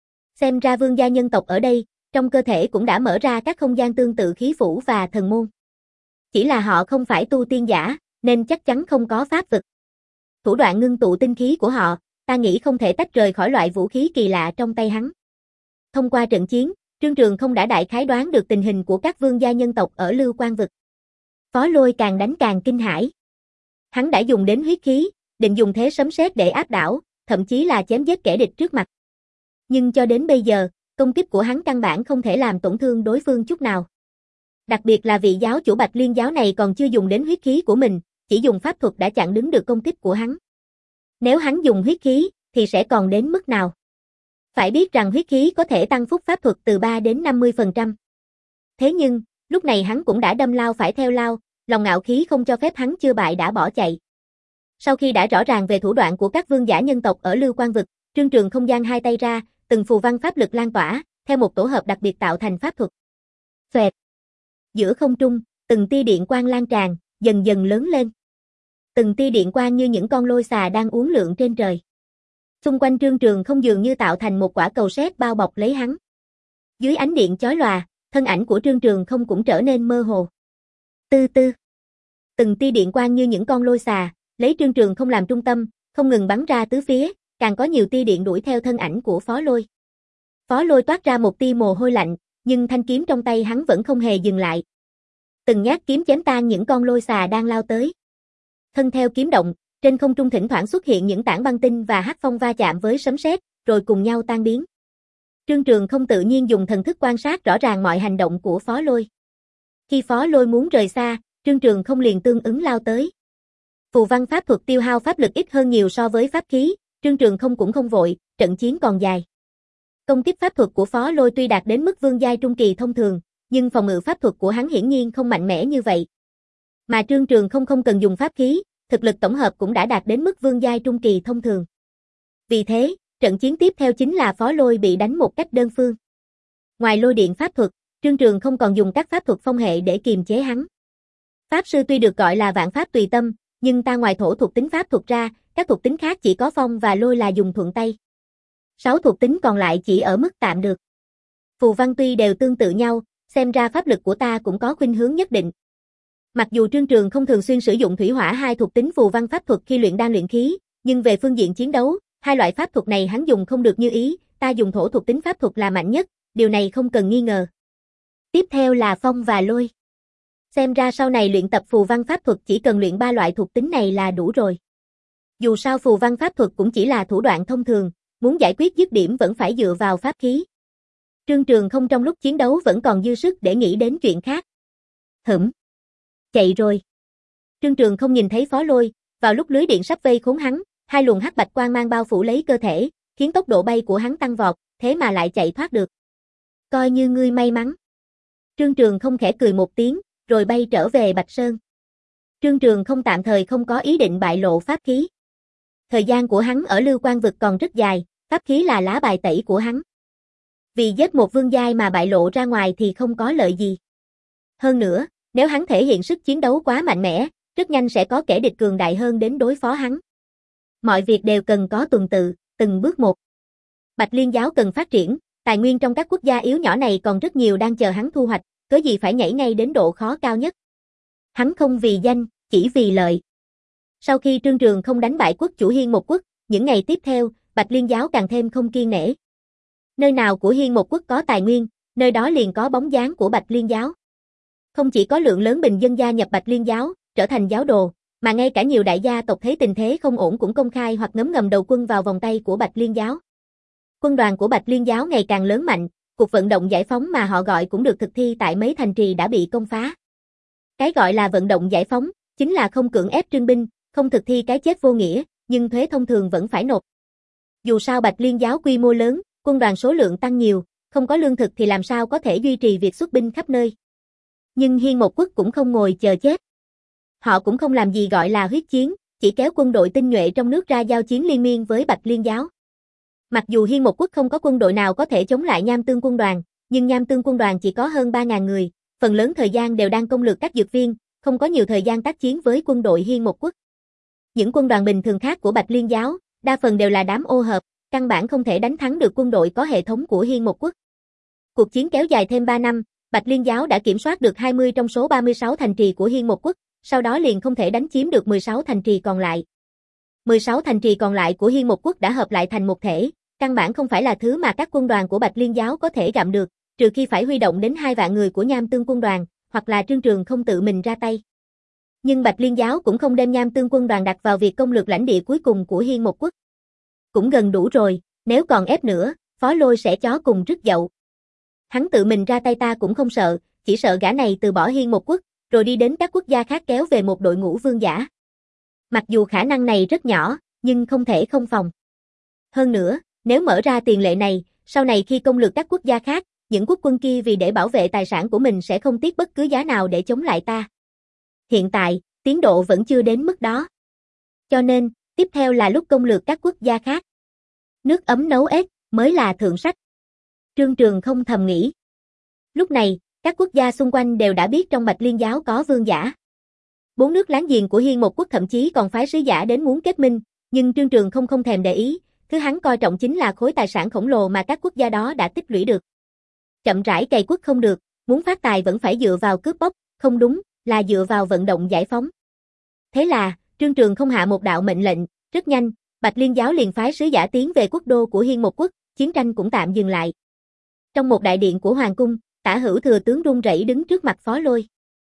Xem ra vương gia nhân tộc ở đây, trong cơ thể cũng đã mở ra các không gian tương tự khí phủ và thần môn. Chỉ là họ không phải tu tiên giả, nên chắc chắn không có pháp vực. Thủ đoạn ngưng tụ tinh khí của họ, ta nghĩ không thể tách rời khỏi loại vũ khí kỳ lạ trong tay hắn. Thông qua trận chiến, Trương Trường không đã đại khái đoán được tình hình của các vương gia nhân tộc ở Lưu Quan vực. Phó Lôi càng đánh càng kinh hãi. Hắn đã dùng đến huyết khí, định dùng thế sấm sét để áp đảo, thậm chí là chém giết kẻ địch trước mặt. Nhưng cho đến bây giờ, công kích của hắn căn bản không thể làm tổn thương đối phương chút nào. Đặc biệt là vị giáo chủ Bạch Liên giáo này còn chưa dùng đến huyết khí của mình, chỉ dùng pháp thuật đã chặn đứng được công kích của hắn. Nếu hắn dùng huyết khí, thì sẽ còn đến mức nào? Phải biết rằng huyết khí có thể tăng phúc pháp thuật từ ba đến năm mươi phần trăm. Thế nhưng, lúc này hắn cũng đã đâm lao phải theo lao, lòng ngạo khí không cho phép hắn chưa bại đã bỏ chạy. Sau khi đã rõ ràng về thủ đoạn của các vương giả nhân tộc ở Lưu Quan vực, Trương Trường không giang hai tay ra, từng phù văn pháp lực lan tỏa, theo một tổ hợp đặc biệt tạo thành pháp thuật. Xoẹt. Giữa không trung, từng tia điện quang lan tràn, dần dần lớn lên. Từng tia điện quang như những con lôi xà đang uốn lượn trên trời. Xung quanh Trương Trường không dường như tạo thành một quả cầu sét bao bọc lấy hắn. Dưới ánh điện chói lòa, thân ảnh của Trương Trường không cũng trở nên mơ hồ. Tư tư. Từng tia điện quang như những con lôi xà, lấy Trương Trường không làm trung tâm, không ngừng bắn ra tứ phía, càng có nhiều tia điện đuổi theo thân ảnh của Phó Lôi. Phó Lôi toát ra một tia mồ hôi lạnh, nhưng thanh kiếm trong tay hắn vẫn không hề dừng lại. Từng nhát kiếm chém tan những con lôi xà đang lao tới. Thân theo kiếm động, trên không trung thỉnh thoảng xuất hiện những tảng băng tinh và hắc phong va chạm với sấm sét, rồi cùng nhau tan biến. Trương Trường không tự nhiên dùng thần thức quan sát rõ ràng mọi hành động của Phó Lôi. Khi Phó Lôi muốn rời xa, Trương Trường không liền tương ứng lao tới. Phù văn pháp thuật tiêu hao pháp lực ít hơn nhiều so với pháp khí, Trương Trường không cũng không vội, trận chiến còn dài. Công kích pháp thuật của Phó Lôi tuy đạt đến mức vương giai trung kỳ thông thường, nhưng phòng ngự pháp thuật của hắn hiển nhiên không mạnh mẽ như vậy. Mà Trương Trường không không cần dùng pháp khí, thực lực tổng hợp cũng đã đạt đến mức vương giai trung kỳ thông thường. Vì thế, trận chiến tiếp theo chính là Phó Lôi bị đánh một cách đơn phương. Ngoài lôi điện pháp thuật, Trương Trường không còn dùng các pháp thuật phong hệ để kiềm chế hắn. Pháp sư tuy được gọi là vạn pháp tùy tâm, nhưng ta ngoài thổ thuộc tính pháp thuật ra, các thuộc tính khác chỉ có phong và lôi là dùng thuận tay. Sáu thuộc tính còn lại chỉ ở mức tạm được. Phù văn tuy đều tương tự nhau, xem ra pháp lực của ta cũng có khuynh hướng nhất định. Mặc dù Trương Trường không thường xuyên sử dụng thủy hỏa hai thuộc tính phù văn pháp thuật khi luyện đan luyện khí, nhưng về phương diện chiến đấu, hai loại pháp thuật này hắn dùng không được như ý, ta dùng thổ thuộc tính pháp thuật là mạnh nhất, điều này không cần nghi ngờ. Tiếp theo là phong và lôi. Xem ra sau này luyện tập phù văn pháp thuật chỉ cần luyện ba loại thuộc tính này là đủ rồi. Dù sao phù văn pháp thuật cũng chỉ là thủ đoạn thông thường, muốn giải quyết dứt điểm vẫn phải dựa vào pháp khí. Trương Trường không trong lúc chiến đấu vẫn còn dư sức để nghĩ đến chuyện khác. Hửm. Chạy rồi. Trương Trường không nhìn thấy Phó Lôi, vào lúc lưới điện sắp vây khốn hắn, hai luồng hắc bạch quang mang bao phủ lấy cơ thể, khiến tốc độ bay của hắn tăng vọt, thế mà lại chạy thoát được. Coi như ngươi may mắn. Trương Trường không khẽ cười một tiếng, rồi bay trở về Bạch Sơn. Trương Trường không tạm thời không có ý định bại lộ pháp khí. Thời gian của hắn ở Lưu Quan vực còn rất dài, pháp khí là lá bài tẩy của hắn. Vì giết một vương giai mà bại lộ ra ngoài thì không có lợi gì. Hơn nữa, nếu hắn thể hiện sức chiến đấu quá mạnh mẽ, rất nhanh sẽ có kẻ địch cường đại hơn đến đối phó hắn. Mọi việc đều cần có tuần tự, từng bước một. Bạch Liên giáo cần phát triển, tài nguyên trong các quốc gia yếu nhỏ này còn rất nhiều đang chờ hắn thu hoạch, cớ gì phải nhảy ngay đến độ khó cao nhất. Hắn không vì danh, chỉ vì lợi. Sau khi Trương Trường không đánh bại quốc chủ Hiên một quốc, những ngày tiếp theo, Bạch Liên giáo càng thêm không kiên nể. Nơi nào của Hiên một quốc có tài nguyên, nơi đó liền có bóng dáng của Bạch Liên giáo. Không chỉ có lượng lớn bình dân gia nhập Bạch Liên giáo, trở thành giáo đồ, mà ngay cả nhiều đại gia tộc thấy tình thế không ổn cũng công khai hoặc ngấm ngầm đầu quân vào vòng tay của Bạch Liên giáo. Quân đoàn của Bạch Liên giáo ngày càng lớn mạnh, cuộc vận động giải phóng mà họ gọi cũng được thực thi tại mấy thành trì đã bị công phá. Cái gọi là vận động giải phóng, chính là không cưỡng ép trưng binh, không thực thi cái chết vô nghĩa, nhưng thuế thông thường vẫn phải nộp. Dù sao Bạch Liên giáo quy mô lớn, quân đoàn số lượng tăng nhiều, không có lương thực thì làm sao có thể duy trì việc xuất binh khắp nơi. Nhưng Hiên một quốc cũng không ngồi chờ chết. Họ cũng không làm gì gọi là huyết chiến, chỉ kéo quân đội tinh nhuệ trong nước ra giao chiến liên miên với Bạch Liên giáo. Mặc dù Hiên một quốc không có quân đội nào có thể chống lại Nham Tương quân đoàn, nhưng Nham Tương quân đoàn chỉ có hơn ba nghìn người, phần lớn thời gian đều đang công lược các dược viên, không có nhiều thời gian tác chiến với quân đội Hiên một quốc. Những quân đoàn bình thường khác của Bạch Liên giáo, đa phần đều là đám ô hợp, căn bản không thể đánh thắng được quân đội có hệ thống của Hiên một quốc. Cuộc chiến kéo dài thêm ba năm, Bạch Liên giáo đã kiểm soát được hai mươi trong số ba mươi sáu thành trì của Hiên một quốc, sau đó liền không thể đánh chiếm được mười sáu thành trì còn lại. mười sáu thành trì còn lại của Hiên một quốc đã hợp lại thành một thể, căn bản không phải là thứ mà các quân đoàn của Bạch Liên giáo có thể gặm được, trừ khi phải huy động đến hai vạn người của Nham Tương quân đoàn, hoặc là Trương Trường không tự mình ra tay. Nhưng Bạch Liên giáo cũng không đem Nham Tương quân đoàn đặt vào việc công lược lãnh địa cuối cùng của Hiên một quốc. Cũng gần đủ rồi, nếu còn ép nữa, Phó Lôi sẽ chó cùng rứt dậu. Hắn tự mình ra tay ta cũng không sợ, chỉ sợ gã này từ bỏ Hiên một quốc, rồi đi đến các quốc gia khác kéo về một đội ngũ vương giả. Mặc dù khả năng này rất nhỏ, nhưng không thể không phòng. Hơn nữa, nếu mở ra tiền lệ này, sau này khi công lược các quốc gia khác, những quốc quân kia vì để bảo vệ tài sản của mình sẽ không tiếc bất cứ giá nào để chống lại ta. Hiện tại, tiến độ vẫn chưa đến mức đó. Cho nên, tiếp theo là lúc công lược các quốc gia khác. Nước ấm nấu ếch, mới là thượng sách. Trương Trường không thầm nghĩ. Lúc này, các quốc gia xung quanh đều đã biết trong Bạch Liên giáo có vương giả. Bốn nước láng giềng của Hiên một quốc thậm chí còn phái sứ giả đến muốn kết minh, nhưng Trương Trường không không thèm để ý, thứ hắn coi trọng chính là khối tài sản khổng lồ mà các quốc gia đó đã tích lũy được. Chậm rãi cày quốc không được, muốn phát tài vẫn phải dựa vào cướp bóc, không đúng, là dựa vào vận động giải phóng. Thế là, Trương Trường không hạ một đạo mệnh lệnh, rất nhanh, Bạch Liên giáo liền phái sứ giả tiến về quốc đô của Hiên một quốc, chiến tranh cũng tạm dừng lại. Trong một đại điện của hoàng cung, Tả Hữu thừa tướng run rẩy đứng trước mặt Phó Lôi.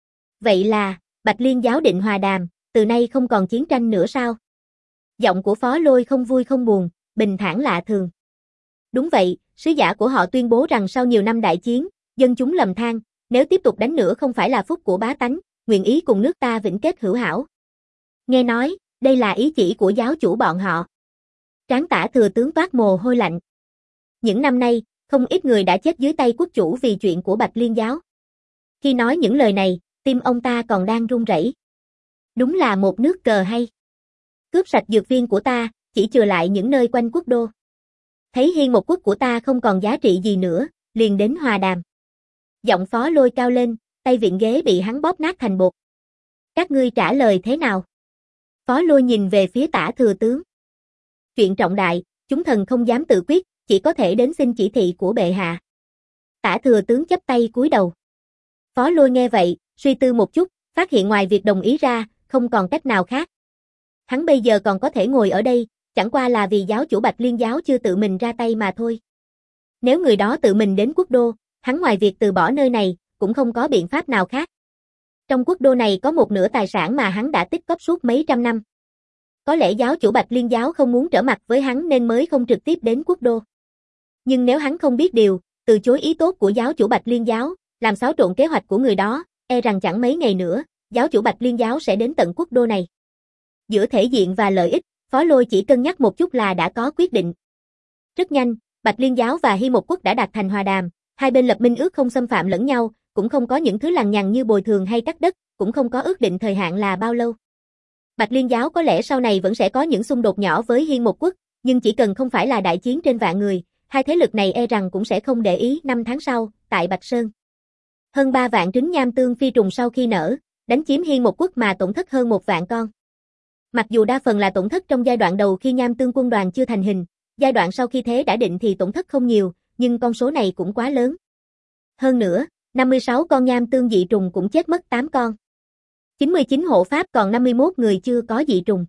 Vậy là, Bạch Liên giáo định hòa đàm, từ nay không còn chiến tranh nữa sao? Giọng của Phó Lôi không vui không buồn, bình thản lạ thường. Đúng vậy, sứ giả của họ tuyên bố rằng sau nhiều năm đại chiến, dân chúng lầm than, nếu tiếp tục đánh nữa không phải là phúc của bá tánh, nguyện ý cùng nước ta vĩnh kết hữu hảo. Nghe nói, đây là ý chỉ của giáo chủ bọn họ. Tráng Tả thừa tướng toát mồ hôi lạnh. Những năm nay, không ít người đã chết dưới tay quốc chủ vì chuyện của Bạch Liên giáo. Khi nói những lời này, tim ông ta còn đang run rẩy. Đúng là một nước cờ hay. Cướp sạch dược viên của ta, chỉ chừa lại những nơi quanh quốc đô. Thấy Hiên một quốc của ta không còn giá trị gì nữa, liền đến hòa đàm. Giọng Phó Lôi cao lên, tay vịn ghế bị hắn bóp nát thành bột. Các ngươi trả lời thế nào? Phó Lôi nhìn về phía Tả thừa tướng. Chuyện trọng đại, chúng thần không dám tự quyết, chỉ có thể đến xin chỉ thị của bệ hạ. Tả thừa tướng chắp tay cúi đầu. Phó Lôi nghe vậy, suy tư một chút, phát hiện ngoài việc đồng ý ra, không còn cách nào khác. Hắn bây giờ còn có thể ngồi ở đây, chẳng qua là vì giáo chủ Bạch Liên giáo chưa tự mình ra tay mà thôi. Nếu người đó tự mình đến quốc đô, hắn ngoài việc từ bỏ nơi này, cũng không có biện pháp nào khác. Trong quốc đô này có một nửa tài sản mà hắn đã tích cóp suốt mấy trăm năm. Có lẽ giáo chủ Bạch Liên giáo không muốn trở mặt với hắn nên mới không trực tiếp đến quốc đô. Nhưng nếu hắn không biết điều, từ chối ý tốt của giáo chủ Bạch Liên giáo, làm xáo trộn kế hoạch của người đó, e rằng chẳng mấy ngày nữa, giáo chủ Bạch Liên giáo sẽ đến tận quốc đô này. Giữa thể diện và lợi ích, Phó Lôi chỉ cân nhắc một chút là đã có quyết định. Rất nhanh, Bạch Liên giáo và Hiên một quốc đã đạt thành hòa đàm, hai bên lập minh ước không xâm phạm lẫn nhau, cũng không có những thứ lằng nhằng như bồi thường hay cắt đất, cũng không có ước định thời hạn là bao lâu. Bạch Liên giáo có lẽ sau này vẫn sẽ có những xung đột nhỏ với Hiên một quốc, nhưng chỉ cần không phải là đại chiến trên vạn người, hai thế lực này e rằng cũng sẽ không để ý. Năm tháng sau, tại Bạch Sơn. Hơn ba vạn trứng nham tương phi trùng sau khi nở, đánh chiếm Hiên một quốc mà tổn thất hơn một vạn con. Mặc dù đa phần là tổn thất trong giai đoạn đầu khi nham tương quân đoàn chưa thành hình, giai đoạn sau khi thế đã định thì tổn thất không nhiều, nhưng con số này cũng quá lớn. Hơn nữa, năm mươi sáu con nham tương dị trùng cũng chết mất tám con. chín mươi chín hộ pháp còn năm mươi mốt người chưa có dị trùng.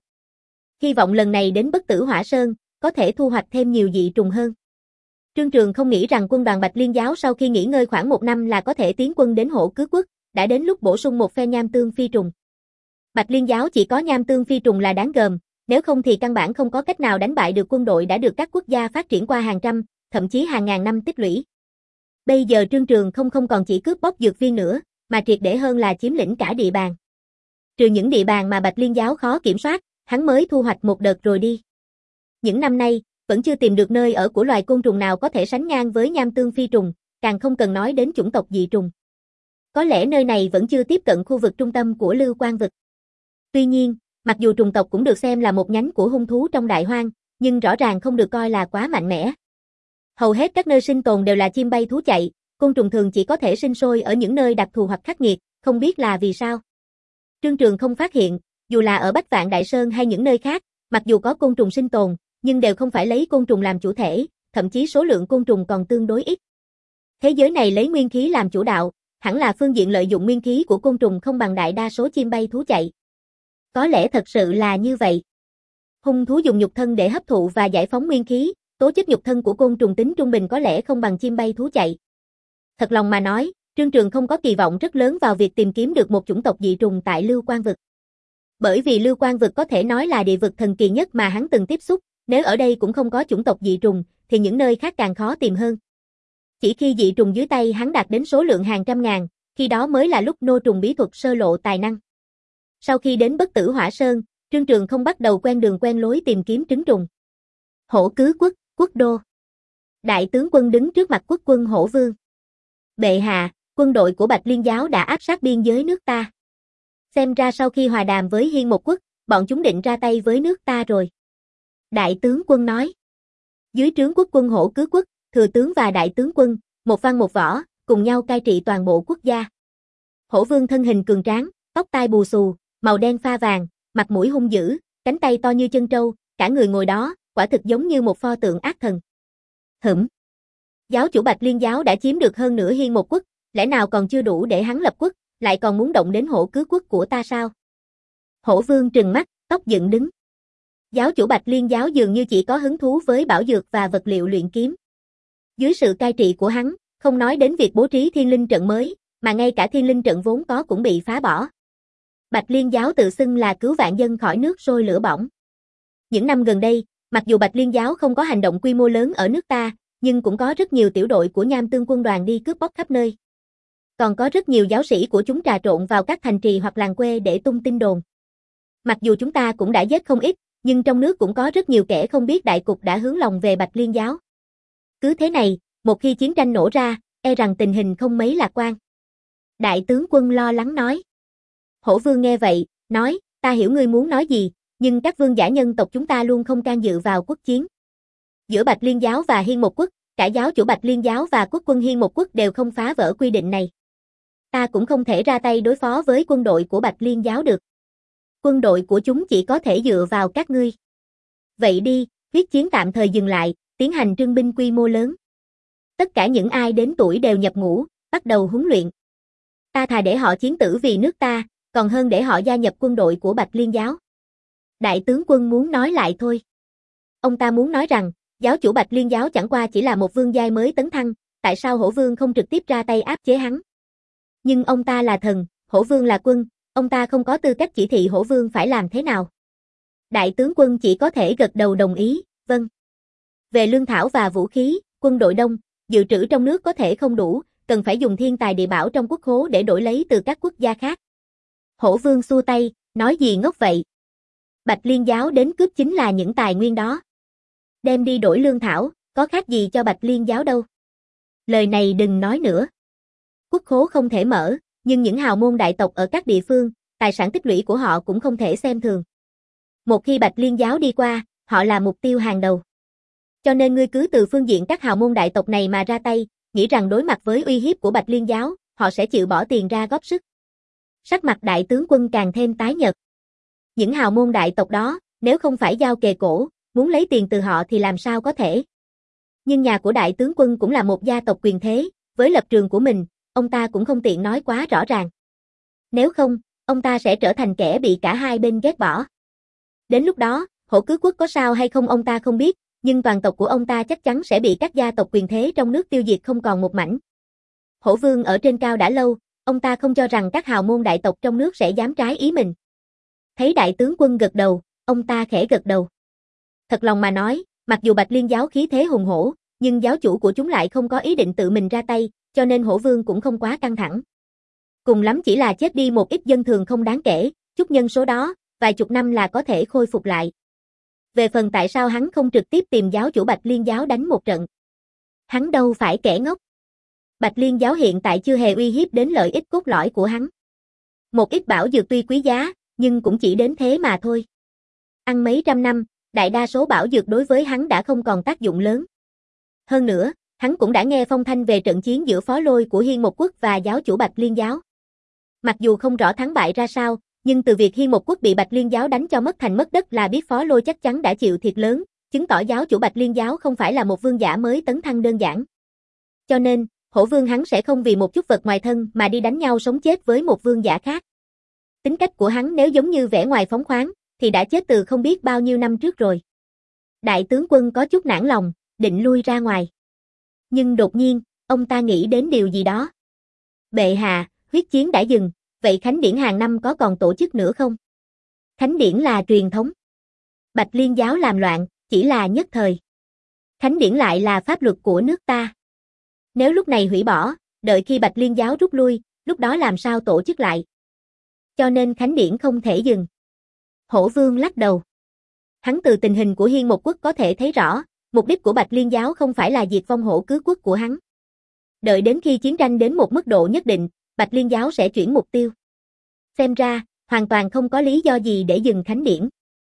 Hy vọng lần này đến Bất Tử Hỏa Sơn, có thể thu hoạch thêm nhiều dị trùng hơn. Trương Trường không nghĩ rằng quân đoàn Bạch Liên giáo sau khi nghỉ ngơi khoảng một năm là có thể tiến quân đến Hổ Cứ quốc, đã đến lúc bổ sung một phe nham tương phi trùng. Bạch Liên giáo chỉ có nham tương phi trùng là đáng gờm, nếu không thì căn bản không có cách nào đánh bại được quân đội đã được các quốc gia phát triển qua hàng trăm, thậm chí hàng ngàn năm tích lũy. Bây giờ Trương Trường không không còn chỉ cướp bóc dược viên nữa, mà triệt để hơn là chiếm lĩnh cả địa bàn. Trừ những địa bàn mà Bạch Liên giáo khó kiểm soát, hắn mới thu hoạch một đợt rồi đi. Những năm nay, vẫn chưa tìm được nơi ở của loài côn trùng nào có thể sánh ngang với nham tương phi trùng, càng không cần nói đến chủng tộc dị trùng. Có lẽ nơi này vẫn chưa tiếp cận khu vực trung tâm của Lưu Quang vực. Tuy nhiên, mặc dù trùng tộc cũng được xem là một nhánh của hung thú trong đại hoang, nhưng rõ ràng không được coi là quá mạnh mẽ. Hầu hết các nơi sinh tồn đều là chim bay thú chạy, côn trùng thường chỉ có thể sinh sôi ở những nơi đặc thù hoặc khắc nghiệt, không biết là vì sao. Trương Trường không phát hiện, dù là ở Bách Vạn Đại Sơn hay những nơi khác, mặc dù có côn trùng sinh tồn, nhưng đều không phải lấy côn trùng làm chủ thể, thậm chí số lượng côn trùng còn tương đối ít. Thế giới này lấy nguyên khí làm chủ đạo, hẳn là phương diện lợi dụng nguyên khí của côn trùng không bằng đại đa số chim bay thú chạy. Có lẽ thật sự là như vậy. Hung thú dùng nhục thân để hấp thụ và giải phóng nguyên khí, tố chất nhục thân của côn trùng tính trung bình có lẽ không bằng chim bay thú chạy. Thật lòng mà nói, Trương Trường không có kỳ vọng rất lớn vào việc tìm kiếm được một chủng tộc dị trùng tại Lưu Quang Vực. Bởi vì Lưu Quang Vực có thể nói là địa vực thần kỳ nhất mà hắn từng tiếp xúc, nếu ở đây cũng không có chủng tộc dị trùng, thì những nơi khác càng khó tìm hơn. Chỉ khi dị trùng dưới tay hắn đạt đến số lượng hàng trăm ngàn, khi đó mới là lúc nô trùng bí thuật sơ lộ tài năng. Sau khi đến Bất Tử Hỏa Sơn, Trương Trường không bắt đầu quen đường quen lối tìm kiếm trứng trùng. Hổ Cứ Quốc, quốc đô. Đại tướng quân đứng trước mặt quốc quân Hổ Vương. Bệ hạ, quân đội của Bạch Liên giáo đã áp sát biên giới nước ta. Xem ra sau khi hòa đàm với Hiên Một Quốc, bọn chúng định ra tay với nước ta rồi. Đại tướng quân nói. Dưới trướng quốc quân Hổ Cứ Quốc, thừa tướng và đại tướng quân, một văn một võ, cùng nhau cai trị toàn bộ quốc gia. Hổ Vương thân hình cường tráng, tóc tai bù xù, màu đen pha vàng, mặt mũi hung dữ, cánh tay to như chân trâu, cả người ngồi đó, quả thực giống như một pho tượng ác thần. Hửm. Giáo chủ Bạch Liên giáo đã chiếm được hơn nửa Hiên Một Quốc, lẽ nào còn chưa đủ để hắn lập quốc, lại còn muốn động đến Hổ Cứ Quốc của ta sao? Hổ Vương trừng mắt, tóc dựng đứng. Giáo chủ Bạch Liên giáo dường như chỉ có hứng thú với bảo dược và vật liệu luyện kiếm. Dưới sự cai trị của hắn, không nói đến việc bố trí thiên linh trận mới, mà ngay cả thiên linh trận vốn có cũng bị phá bỏ. Bạch Liên giáo tự xưng là cứu vạn dân khỏi nước sôi lửa bỏng. Những năm gần đây, mặc dù Bạch Liên giáo không có hành động quy mô lớn ở nước ta, nhưng cũng có rất nhiều tiểu đội của Nham Tương quân đoàn đi cướp bóc khắp nơi. Còn có rất nhiều giáo sĩ của chúng trà trộn vào các thành trì hoặc làng quê để tung tin đồn. Mặc dù chúng ta cũng đã giết không ít, nhưng trong nước cũng có rất nhiều kẻ không biết đại cục đã hướng lòng về Bạch Liên giáo. Cứ thế này, một khi chiến tranh nổ ra, e rằng tình hình không mấy lạc quan. Đại tướng quân lo lắng nói. Hổ Vương nghe vậy, nói, ta hiểu ngươi muốn nói gì, nhưng các vương giả nhân tộc chúng ta luôn không can dự vào quốc chiến. Giữa Bạch Liên giáo và Hiên Một Quốc, cả giáo chủ Bạch Liên giáo và quốc quân Hiên Một Quốc đều không phá vỡ quy định này. Ta cũng không thể ra tay đối phó với quân đội của Bạch Liên giáo được. Quân đội của chúng chỉ có thể dựa vào các ngươi. Vậy đi, huyết chiến tạm thời dừng lại, tiến hành trưng binh quy mô lớn. Tất cả những ai đến tuổi đều nhập ngũ, bắt đầu huấn luyện. Ta thà để họ chiến tử vì nước ta, còn hơn để họ gia nhập quân đội của Bạch Liên giáo. Đại tướng quân muốn nói lại thôi. Ông ta muốn nói rằng, giáo chủ Bạch Liên giáo chẳng qua chỉ là một vương giai mới tấn thăng, tại sao Hổ Vương không trực tiếp ra tay áp chế hắn? Nhưng ông ta là thần, Hổ Vương là quân, ông ta không có tư cách chỉ thị Hổ Vương phải làm thế nào. Đại tướng quân chỉ có thể gật đầu đồng ý, vâng. Về lương thảo và vũ khí, quân đội đông, dự trữ trong nước có thể không đủ, cần phải dùng thiên tài địa bảo trong quốc khố để đổi lấy từ các quốc gia khác. Hổ Vương xua tay, nói gì ngốc vậy? Bạch Liên giáo đến cướp chính là những tài nguyên đó. Đem đi đổi lương thảo, có khác gì cho Bạch Liên giáo đâu. Lời này đừng nói nữa. Quốc khố không thể mở, nhưng những hào môn đại tộc ở các địa phương, tài sản tích lũy của họ cũng không thể xem thường. Một khi Bạch Liên giáo đi qua, họ là mục tiêu hàng đầu. Cho nên ngươi cứ từ phương diện các hào môn đại tộc này mà ra tay, nghĩ rằng đối mặt với uy hiếp của Bạch Liên giáo, họ sẽ chịu bỏ tiền ra góp sức. Sắc mặt đại tướng quân càng thêm tái nhợt. Những hào môn đại tộc đó, nếu không phải giao kề cổ, muốn lấy tiền từ họ thì làm sao có thể. Nhưng nhà của đại tướng quân cũng là một gia tộc quyền thế, với lập trường của mình, ông ta cũng không tiện nói quá rõ ràng. Nếu không, ông ta sẽ trở thành kẻ bị cả hai bên ghét bỏ. Đến lúc đó, Hổ Cứ Quốc có sao hay không ông ta không biết, nhưng toàn tộc của ông ta chắc chắn sẽ bị các gia tộc quyền thế trong nước tiêu diệt không còn một mảnh. Hổ Vương ở trên cao đã lâu, ông ta không cho rằng các hào môn đại tộc trong nước sẽ dám trái ý mình. Thấy đại tướng quân gật đầu, ông ta khẽ gật đầu. Thật lòng mà nói, mặc dù Bạch Liên giáo khí thế hùng hổ, nhưng giáo chủ của chúng lại không có ý định tự mình ra tay, cho nên Hổ Vương cũng không quá căng thẳng. Cùng lắm chỉ là chết đi một ít dân thường không đáng kể, chút nhân số đó, vài chục năm là có thể khôi phục lại. Về phần tại sao hắn không trực tiếp tìm giáo chủ Bạch Liên giáo đánh một trận. Hắn đâu phải kẻ ngốc. Bạch Liên giáo hiện tại chưa hề uy hiếp đến lợi ích cốt lõi của hắn. Một ít bảo dược tuy quý giá, nhưng cũng chỉ đến thế mà thôi. Ăn mấy trăm năm, đại đa số bảo dược đối với hắn đã không còn tác dụng lớn. Hơn nữa, hắn cũng đã nghe phong thanh về trận chiến giữa phó lôi của Hiên Một Quốc và giáo chủ Bạch Liên giáo. Mặc dù không rõ thắng bại ra sao, nhưng từ việc Hiên Một Quốc bị Bạch Liên giáo đánh cho mất thành mất đất là biết phó lôi chắc chắn đã chịu thiệt lớn, chứng tỏ giáo chủ Bạch Liên giáo không phải là một vương giả mới tấn thăng đơn giản. Cho nên, hổ vương hắn sẽ không vì một chút vật ngoài thân mà đi đánh nhau sống chết với một vương giả khác. Tính cách của hắn nếu giống như vẻ ngoài phóng khoáng, thì đã chết từ không biết bao nhiêu năm trước rồi. Đại tướng quân có chút nản lòng, định lui ra ngoài. Nhưng đột nhiên, ông ta nghĩ đến điều gì đó. Bệ hạ, huyết chiến đã dừng, vậy Khánh Điển hàng năm có còn tổ chức nữa không? Khánh Điển là truyền thống. Bạch Liên giáo làm loạn, chỉ là nhất thời. Khánh Điển lại là pháp luật của nước ta. Nếu lúc này hủy bỏ, đợi khi Bạch Liên giáo rút lui, lúc đó làm sao tổ chức lại? Cho nên Khánh Điển không thể dừng. Hổ Vương lắc đầu. Hắn từ tình hình của Hiên một quốc có thể thấy rõ, mục đích của Bạch Liên giáo không phải là diệt vong hổ cứ quốc của hắn. Đợi đến khi chiến tranh đến một mức độ nhất định, Bạch Liên giáo sẽ chuyển mục tiêu. Xem ra, hoàn toàn không có lý do gì để dừng Khánh Điển.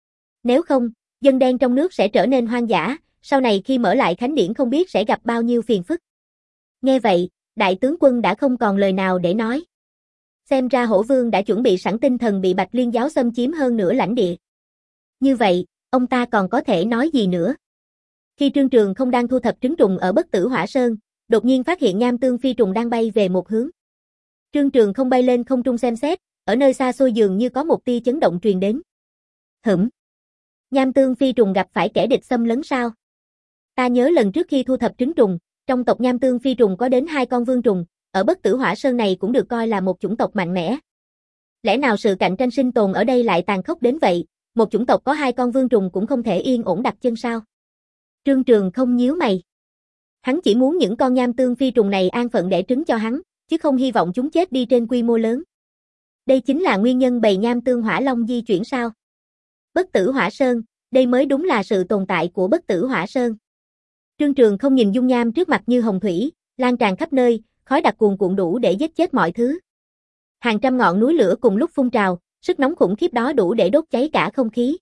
Nếu không, dân đen trong nước sẽ trở nên hoang dã, sau này khi mở lại Khánh Điển không biết sẽ gặp bao nhiêu phiền phức. Nghe vậy, đại tướng quân đã không còn lời nào để nói. Xem ra Hổ Vương đã chuẩn bị sẵn tinh thần bị Bạch Liên giáo xâm chiếm hơn nửa lãnh địa. Như vậy, ông ta còn có thể nói gì nữa? Khi Trương Trường không đang thu thập trứng trùng ở Bất Tử Hỏa Sơn, đột nhiên phát hiện nham tương phi trùng đang bay về một hướng. Trương Trường không bay lên không trung xem xét, ở nơi xa xôi dường như có một tia chấn động truyền đến. Hửm. Nham tương phi trùng gặp phải kẻ địch xâm lấn sao? Ta nhớ lần trước khi thu thập trứng trùng, trong tộc nham tương phi trùng có đến hai con vương trùng, ở Bất Tử Hỏa Sơn này cũng được coi là một chủng tộc mạnh mẽ. Lẽ nào sự cạnh tranh sinh tồn ở đây lại tàn khốc đến vậy, một chủng tộc có hai con vương trùng cũng không thể yên ổn đặt chân sao? Trương Trường không nhíu mày. Hắn chỉ muốn những con nham tương phi trùng này an phận đẻ trứng cho hắn, chứ không hy vọng chúng chết đi trên quy mô lớn. Đây chính là nguyên nhân bầy nham tương hỏa long di chuyển sao? Bất Tử Hỏa Sơn, đây mới đúng là sự tồn tại của Bất Tử Hỏa Sơn. Trương Trường không nhìn dung nham trước mặt như hồng thủy, lan tràn khắp nơi, khói đặc cuồn cuộn đủ để giết chết mọi thứ. Hàng trăm ngọn núi lửa cùng lúc phun trào, sức nóng khủng khiếp đó đủ để đốt cháy cả không khí.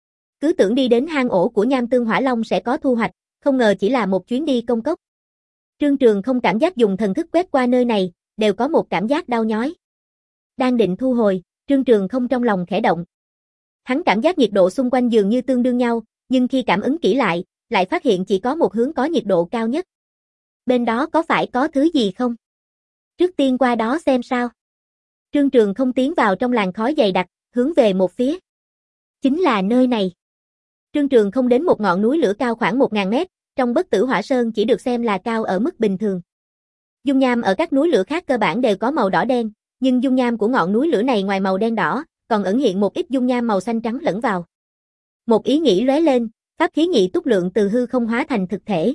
Cứ tưởng đi đến hang ổ của nham tương hỏa long sẽ có thu hoạch, không ngờ chỉ là một chuyến đi công cốc. Trương Trường không cảm giác dùng thần thức quét qua nơi này, đều có một cảm giác đau nhói. Đang định thu hồi, Trương Trường không trong lòng khẽ động. Hắn cảm giác nhiệt độ xung quanh dường như tương đương nhau, nhưng khi cảm ứng kỹ lại, lại phát hiện chỉ có một hướng có nhiệt độ cao nhất. Bên đó có phải có thứ gì không? Trước tiên qua đó xem sao. Trương Trường không tiến vào trong làn khói dày đặc, hướng về một phía. Chính là nơi này. Trương Trường không đến một ngọn núi lửa cao khoảng một nghìn mét, trong Bất Tử Hỏa Sơn chỉ được xem là cao ở mức bình thường. Dung nham ở các núi lửa khác cơ bản đều có màu đỏ đen, nhưng dung nham của ngọn núi lửa này ngoài màu đen đỏ, còn ẩn hiện một ít dung nham màu xanh trắng lẫn vào. Một ý nghĩ lóe lên, pháp khí nhị túc lượng từ hư không hóa thành thực thể.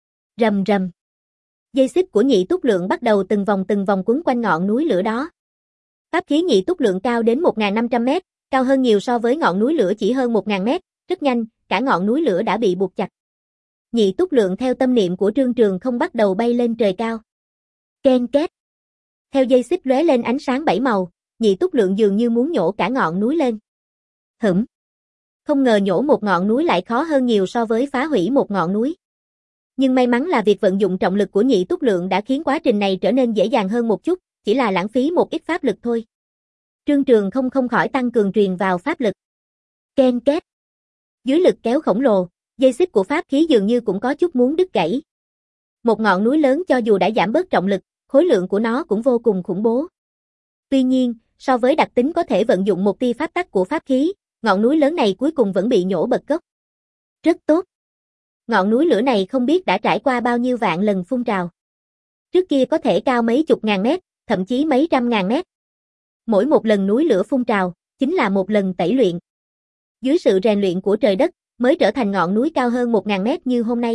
Rầm rầm. Dây xích của nhị túc lượng bắt đầu từng vòng từng vòng quấn quanh ngọn núi lửa đó. Pháp khí nhị túc lượng cao đến một nghìn năm trăm mét, cao hơn nhiều so với ngọn núi lửa chỉ hơn một nghìn mét, rất nhanh, cả ngọn núi lửa đã bị buộc chặt. Nhị túc lượng theo tâm niệm của Trương Trường không bắt đầu bay lên trời cao. Ken két. Theo dây xích lóe lên ánh sáng bảy màu, nhị túc lượng dường như muốn nhổ cả ngọn núi lên. Hửm. Không ngờ nhổ một ngọn núi lại khó hơn nhiều so với phá hủy một ngọn núi. Nhưng may mắn là việc vận dụng trọng lực của nhị túc lượng đã khiến quá trình này trở nên dễ dàng hơn một chút, chỉ là lãng phí một ít pháp lực thôi. Trương Trường không không khỏi tăng cường truyền vào pháp lực. Ken két. Dưới lực kéo khổng lồ, dây xích của pháp khí dường như cũng có chút muốn đứt gãy. Một ngọn núi lớn cho dù đã giảm bớt trọng lực, khối lượng của nó cũng vô cùng khủng bố. Tuy nhiên, so với đặc tính có thể vận dụng một tia pháp tắc của pháp khí, ngọn núi lớn này cuối cùng vẫn bị nhổ bật gốc. Rất tốt. Ngọn núi lửa này không biết đã trải qua bao nhiêu vạn lần phun trào. Trước kia có thể cao mấy chục ngàn mét, thậm chí mấy trăm ngàn mét. Mỗi một lần núi lửa phun trào, chính là một lần tẩy luyện. Dưới sự rèn luyện của trời đất, mới trở thành ngọn núi cao hơn một nghìn mét như hôm nay.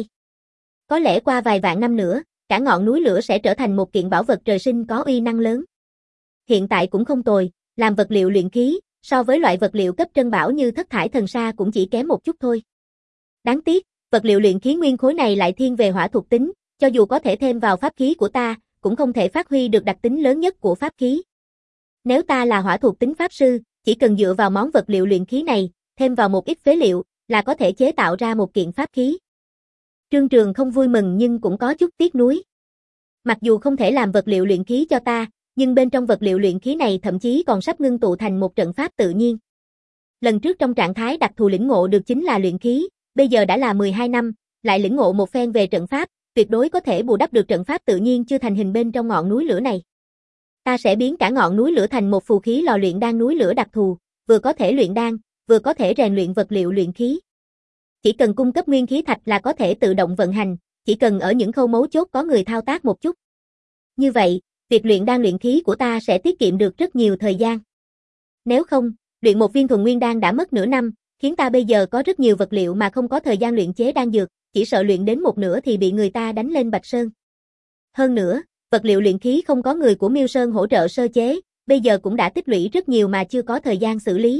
Có lẽ qua vài vạn năm nữa, cả ngọn núi lửa sẽ trở thành một kiện bảo vật trời sinh có uy năng lớn. Hiện tại cũng không tồi, làm vật liệu luyện khí, so với loại vật liệu cấp trân bảo như thất thải thần sa cũng chỉ kém một chút thôi. Đáng tiếc, vật liệu luyện khí nguyên khối này lại thiên về hỏa thuộc tính, cho dù có thể thêm vào pháp khí của ta, cũng không thể phát huy được đặc tính lớn nhất của pháp khí. Nếu ta là hỏa thuộc tính pháp sư, chỉ cần dựa vào món vật liệu luyện khí này, thêm vào một ít phế liệu, là có thể chế tạo ra một kiện pháp khí. Trương Trường không vui mừng nhưng cũng có chút tiếc nuối. Mặc dù không thể làm vật liệu luyện khí cho ta, nhưng bên trong vật liệu luyện khí này thậm chí còn sắp ngưng tụ thành một trận pháp tự nhiên. Lần trước trong trạng thái đặc thù lĩnh ngộ được chính là luyện khí, bây giờ đã là mười hai năm, lại lĩnh ngộ một phen về trận pháp, tuyệt đối có thể bù đắp được trận pháp tự nhiên chưa thành hình bên trong ngọn núi lửa này. Ta sẽ biến cả ngọn núi lửa thành một phù khí lò luyện đan núi lửa đặc thù, vừa có thể luyện đan, vừa có thể rèn luyện vật liệu luyện khí. Chỉ cần cung cấp nguyên khí thạch là có thể tự động vận hành, chỉ cần ở những khâu mấu chốt có người thao tác một chút. Như vậy, việc luyện đan luyện khí của ta sẽ tiết kiệm được rất nhiều thời gian. Nếu không, luyện một viên thuần nguyên đan đã mất nửa năm, khiến ta bây giờ có rất nhiều vật liệu mà không có thời gian luyện chế đan dược, chỉ sợ luyện đến một nửa thì bị người ta đánh lên Bạch Sơn. Hơn nữa, vật liệu luyện khí không có người của Miêu Sơn hỗ trợ sơ chế, bây giờ cũng đã tích lũy rất nhiều mà chưa có thời gian xử lý.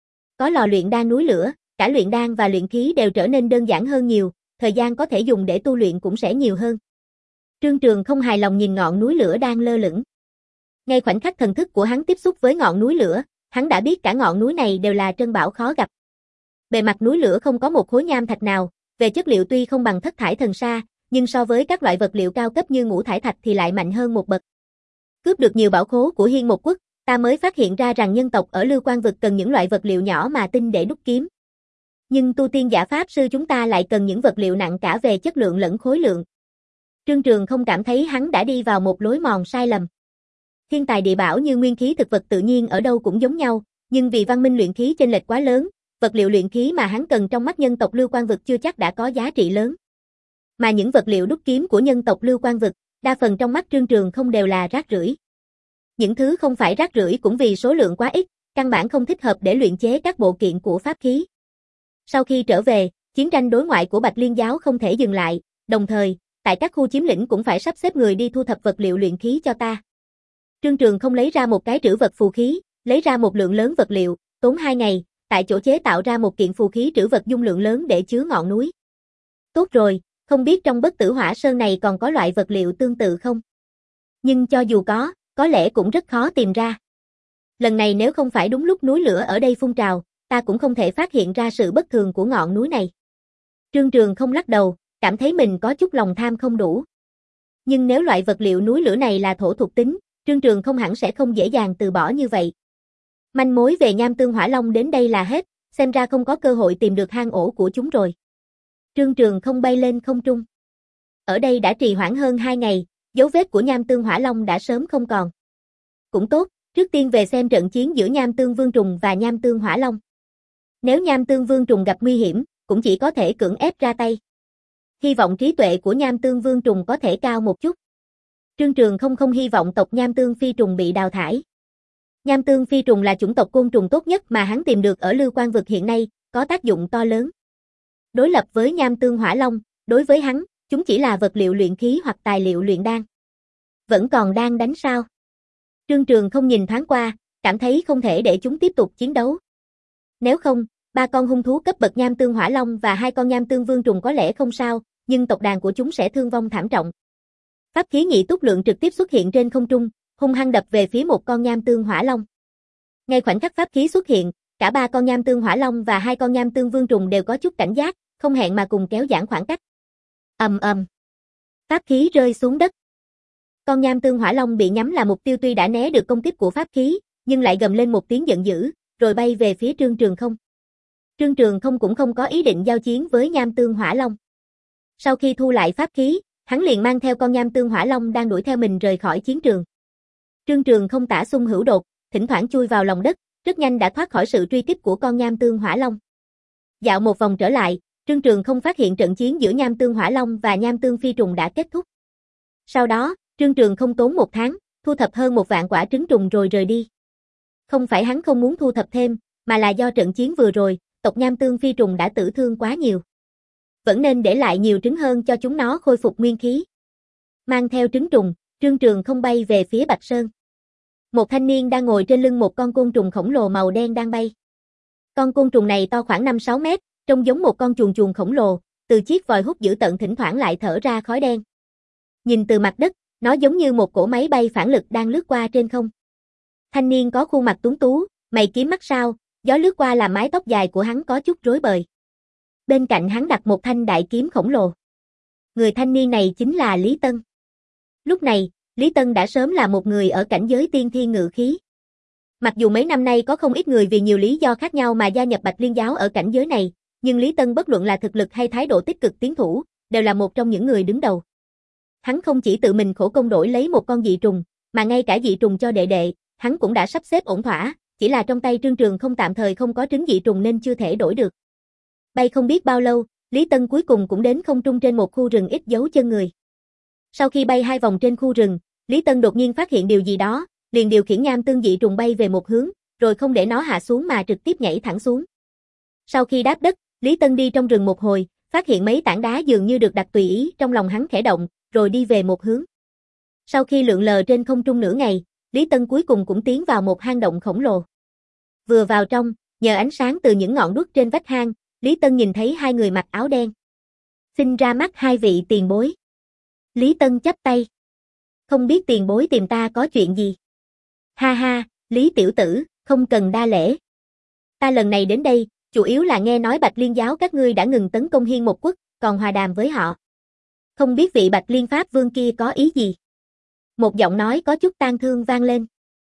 Có lò luyện đan núi lửa, cả luyện đan và luyện khí đều trở nên đơn giản hơn nhiều, thời gian có thể dùng để tu luyện cũng sẽ nhiều hơn. Trương Trường không hài lòng nhìn ngọn núi lửa đang lơ lửng. Ngay khoảnh khắc thần thức của hắn tiếp xúc với ngọn núi lửa, hắn đã biết cả ngọn núi này đều là trân bảo khó gặp. Bề mặt núi lửa không có một khối nham thạch nào, về chất liệu tuy không bằng thất thải thần sa, nhưng so với các loại vật liệu cao cấp như ngũ thải thạch thì lại mạnh hơn một bậc. Cướp được nhiều bảo khố của Hiên Một Quốc, ta mới phát hiện ra rằng nhân tộc ở Lưu Quan vực cần những loại vật liệu nhỏ mà tinh để đúc kiếm. Nhưng tu tiên giả pháp sư chúng ta lại cần những vật liệu nặng cả về chất lượng lẫn khối lượng. Trương Trường không cảm thấy hắn đã đi vào một lối mòn sai lầm. Thiên tài địa bảo như nguyên khí thực vật tự nhiên ở đâu cũng giống nhau, nhưng vì văn minh luyện khí chênh lệch quá lớn, vật liệu luyện khí mà hắn cần trong mắt nhân tộc Lưu Quan vực chưa chắc đã có giá trị lớn. Mà những vật liệu đúc kiếm của nhân tộc Lưu Quan vực, đa phần trong mắt Trương Trường không đều là rác rưởi. Những thứ không phải rác rưởi cũng vì số lượng quá ít, căn bản không thích hợp để luyện chế các bộ kiện của pháp khí. Sau khi trở về, chiến tranh đối ngoại của Bạch Liên giáo không thể dừng lại, đồng thời, tại các khu chiếm lĩnh cũng phải sắp xếp người đi thu thập vật liệu luyện khí cho ta. Trương Trường không lấy ra một cái trữ vật phù khí, lấy ra một lượng lớn vật liệu, tốn hai ngày, tại chỗ chế tạo ra một kiện phù khí trữ vật dung lượng lớn để chứa ngọn núi. Tốt rồi, không biết trong Bất Tử Hỏa Sơn này còn có loại vật liệu tương tự không? Nhưng cho dù có, có lẽ cũng rất khó tìm ra. Lần này nếu không phải đúng lúc núi lửa ở đây phun trào, ta cũng không thể phát hiện ra sự bất thường của ngọn núi này. Trương Trường không lắc đầu, cảm thấy mình có chút lòng tham không đủ. Nhưng nếu loại vật liệu núi lửa này là thổ thuộc tính, Trương Trường không hẳn sẽ không dễ dàng từ bỏ như vậy. Manh mối về Nham Tương Hỏa Long đến đây là hết, xem ra không có cơ hội tìm được hang ổ của chúng rồi. Trương Trường không bay lên không trung. Ở đây đã trì hoãn hơn hai ngày, dấu vết của Nham Tương Hỏa Long đã sớm không còn. Cũng tốt, trước tiên về xem trận chiến giữa Nham Tương Vương Trùng và Nham Tương Hỏa Long. Nếu Nham Tương Vương Trùng gặp nguy hiểm, cũng chỉ có thể cưỡng ép ra tay. Hy vọng trí tuệ của Nham Tương Vương Trùng có thể cao một chút. Trương Trường không không hy vọng tộc Nham Tương Phi Trùng bị đào thải. Nham Tương Phi Trùng là chủng tộc côn trùng tốt nhất mà hắn tìm được ở Lưu Quan vực hiện nay, có tác dụng to lớn. Đối lập với Nham Tương Hỏa Long, đối với hắn, chúng chỉ là vật liệu luyện khí hoặc tài liệu luyện đan. Vẫn còn đang đánh sao? Trương Trường không nhìn thoáng qua, cảm thấy không thể để chúng tiếp tục chiến đấu. Nếu không, ba con hung thú cấp bậc Nham Tương Hỏa Long và hai con Nham Tương Vương Trùng có lẽ không sao, nhưng tộc đàn của chúng sẽ thương vong thảm trọng. Pháp khí nhị túc lượng trực tiếp xuất hiện trên không trung, hung hăng đập về phía một con Nham Tương Hỏa Long. Ngay khoảnh khắc pháp khí xuất hiện, cả ba con Nham Tương Hỏa Long và hai con Nham Tương Vương Trùng đều có chút cảnh giác, không hẹn mà cùng kéo giãn khoảng cách. Ầm ầm. Pháp khí rơi xuống đất. Con Nham Tương Hỏa Long bị nhắm là mục tiêu tuy đã né được công kích của pháp khí, nhưng lại gầm lên một tiếng giận dữ, rồi bay về phía Trương Trường không. Trương Trường không cũng không có ý định giao chiến với Nham Tương Hỏa Long. Sau khi thu lại pháp khí, hắn liền mang theo con Nham Tương Hỏa Long đang đuổi theo mình rời khỏi chiến trường. Trương Trường không tả xung hữu đột, thỉnh thoảng chui vào lòng đất, rất nhanh đã thoát khỏi sự truy kích của con Nham Tương Hỏa Long. Dạo một vòng trở lại, Trương Trường không phát hiện trận chiến giữa Nham Tương Hỏa Long và Nham Tương Phi Trùng đã kết thúc. Sau đó, Trương Trường không tốn một tháng, thu thập hơn một vạn quả trứng trùng rồi rời đi. Không phải hắn không muốn thu thập thêm, mà là do trận chiến vừa rồi, tộc Nham Tương Phi Trùng đã tử thương quá nhiều. Vẫn nên để lại nhiều trứng hơn cho chúng nó khôi phục nguyên khí. Mang theo trứng trùng, Trương Trường không bay về phía Bạch Sơn. Một thanh niên đang ngồi trên lưng một con côn trùng khổng lồ màu đen đang bay. Con côn trùng này to khoảng năm sáu mét, trông giống một con chuồn chuồn khổng lồ, từ chiếc vòi hút dữ tợn thỉnh thoảng lại thở ra khói đen. Nhìn từ mặt đất, nó giống như một cỗ máy bay phản lực đang lướt qua trên không. Thanh niên có khuôn mặt tuấn tú, mày kiếm mắt sao, gió lướt qua làm mái tóc dài của hắn có chút rối bời. Bên cạnh hắn đặt một thanh đại kiếm khổng lồ. Người thanh niên này chính là Lý Tân. Lúc này, Lý Tân đã sớm là một người ở cảnh giới tiên thiên ngự khí. Mặc dù mấy năm nay có không ít người vì nhiều lý do khác nhau mà gia nhập Bạch Liên giáo ở cảnh giới này, nhưng Lý Tân bất luận là thực lực hay thái độ tích cực tiến thủ, đều là một trong những người đứng đầu. hắn không chỉ tự mình khổ công đổi lấy một con dị trùng, mà ngay cả dị trùng cho đệ đệ, hắn cũng đã sắp xếp ổn thỏa, chỉ là trong tay Trương Trường không tạm thời không có trứng dị trùng nên chưa thể đổi được. Bay không biết bao lâu, Lý Tân cuối cùng cũng đến không trung trên một khu rừng ít dấu chân người. Sau khi bay hai vòng trên khu rừng, Lý Tân đột nhiên phát hiện điều gì đó, liền điều khiển nham tương dị trùng bay về một hướng, rồi không để nó hạ xuống mà trực tiếp nhảy thẳng xuống. Sau khi đáp đất, Lý Tân đi trong rừng một hồi, phát hiện mấy tảng đá dường như được đặt tùy ý, trong lòng hắn khẽ động, rồi đi về một hướng. Sau khi lượn lờ trên không trung nửa ngày, Lý Tân cuối cùng cũng tiến vào một hang động khổng lồ. Vừa vào trong, nhờ ánh sáng từ những ngọn đuốc trên vách hang, Lý Tân nhìn thấy hai người mặc áo đen. Xin ra mắt hai vị tiền bối. Lý Tân chắp tay. Không biết tiền bối tìm ta có chuyện gì? Ha ha, Lý tiểu tử, không cần đa lễ. Ta lần này đến đây, chủ yếu là nghe nói Bạch Liên giáo các ngươi đã ngừng tấn công Hiên một quốc, còn hòa đàm với họ. Không biết vị Bạch Liên Pháp Vương kia có ý gì? Một giọng nói có chút tang thương vang lên.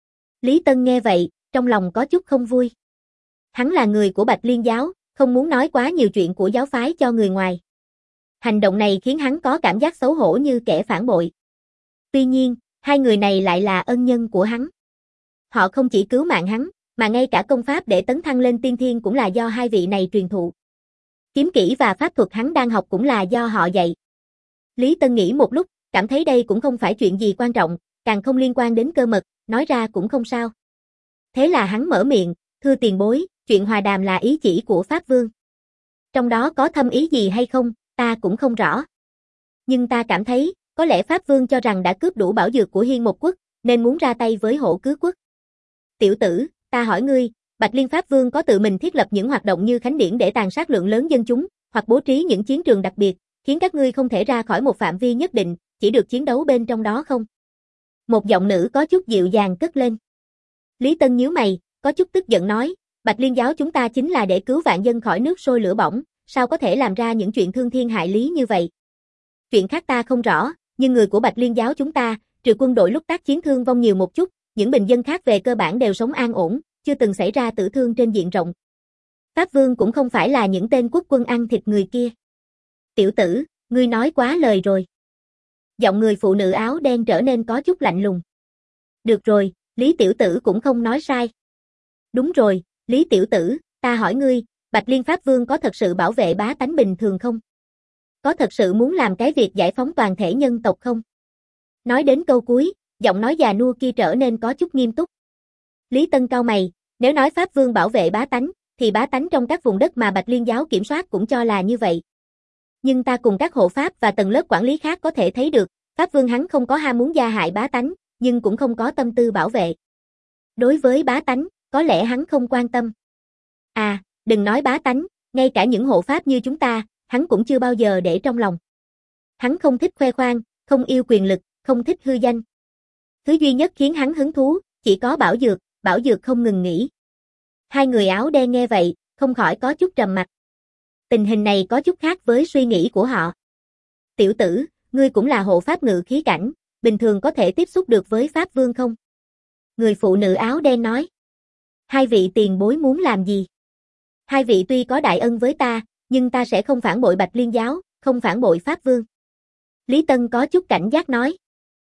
Lý Tân nghe vậy, trong lòng có chút không vui. Hắn là người của Bạch Liên giáo, không muốn nói quá nhiều chuyện của giáo phái cho người ngoài. Hành động này khiến hắn có cảm giác xấu hổ như kẻ phản bội. Tuy nhiên, hai người này lại là ân nhân của hắn. Họ không chỉ cứu mạng hắn, mà ngay cả công pháp để tấn thăng lên tiên thiên cũng là do hai vị này truyền thụ. Kiếm kỹ và pháp thuật hắn đang học cũng là do họ dạy. Lý Tân nghĩ một lúc, cảm thấy đây cũng không phải chuyện gì quan trọng, càng không liên quan đến cơ mật, nói ra cũng không sao. Thế là hắn mở miệng, thưa tiền bối, chuyện hòa đàm là ý chỉ của Pháp Vương. Trong đó có thâm ý gì hay không, ta cũng không rõ. Nhưng ta cảm thấy, có lẽ Pháp Vương cho rằng đã cướp đủ bảo dược của Hiên một quốc, nên muốn ra tay với Hổ Cứ quốc. Tiểu tử, ta hỏi ngươi, Bạch Liên Pháp Vương có tự mình thiết lập những hoạt động như khánh điển để tàn sát lượng lớn dân chúng, hoặc bố trí những chiến trường đặc biệt, khiến các ngươi không thể ra khỏi một phạm vi nhất định, chỉ được chiến đấu bên trong đó không? Một giọng nữ có chút dịu dàng cất lên. Lý Tân nhíu mày, có chút tức giận nói, Bạch Liên giáo chúng ta chính là để cứu vạn dân khỏi nước sôi lửa bỏng, sao có thể làm ra những chuyện thương thiên hại lý như vậy? Chuyện khác ta không rõ, nhưng người của Bạch Liên giáo chúng ta, trừ quân đội lúc tác chiến thương vong nhiều một chút, những bình dân khác về cơ bản đều sống an ổn, chưa từng xảy ra tử thương trên diện rộng. Pháp Vương cũng không phải là những tên quốc quân ăn thịt người kia. Tiểu tử, ngươi nói quá lời rồi. Giọng người phụ nữ áo đen trở nên có chút lạnh lùng. Được rồi, Lý tiểu tử cũng không nói sai. Đúng rồi, Lý tiểu tử, ta hỏi ngươi, Bạch Liên Pháp Vương có thật sự bảo vệ bá tánh bình thường không? Có thật sự muốn làm cái việc giải phóng toàn thể nhân tộc không? Nói đến câu cuối, giọng nói già nua kia trở nên có chút nghiêm túc. Lý Tân cau mày, nếu nói Pháp Vương bảo vệ bá tánh, thì bá tánh trong các vùng đất mà Bạch Liên giáo kiểm soát cũng cho là như vậy. Nhưng ta cùng các hộ pháp và tầng lớp quản lý khác có thể thấy được, Pháp Vương hắn không có ham muốn gia hại bá tánh, nhưng cũng không có tâm tư bảo vệ. Đối với bá tánh, có lẽ hắn không quan tâm. À, đừng nói bá tánh, ngay cả những hộ pháp như chúng ta, hắn cũng chưa bao giờ để trong lòng. Hắn không thích khoe khoang, không yêu quyền lực, không thích hư danh. Thứ duy nhất khiến hắn hứng thú, chỉ có bảo dược, bảo dược không ngừng nghỉ. Hai người áo đen nghe vậy, không khỏi có chút trầm mặc. Tình hình này có chút khác với suy nghĩ của họ. Tiểu tử, ngươi cũng là hộ pháp ngự khí cảnh, bình thường có thể tiếp xúc được với Pháp Vương không? Người phụ nữ áo đen nói. Hai vị tiền bối muốn làm gì? Hai vị tuy có đại ân với ta, nhưng ta sẽ không phản bội Bạch Liên giáo, không phản bội Pháp Vương. Lý Tân có chút cảnh giác nói.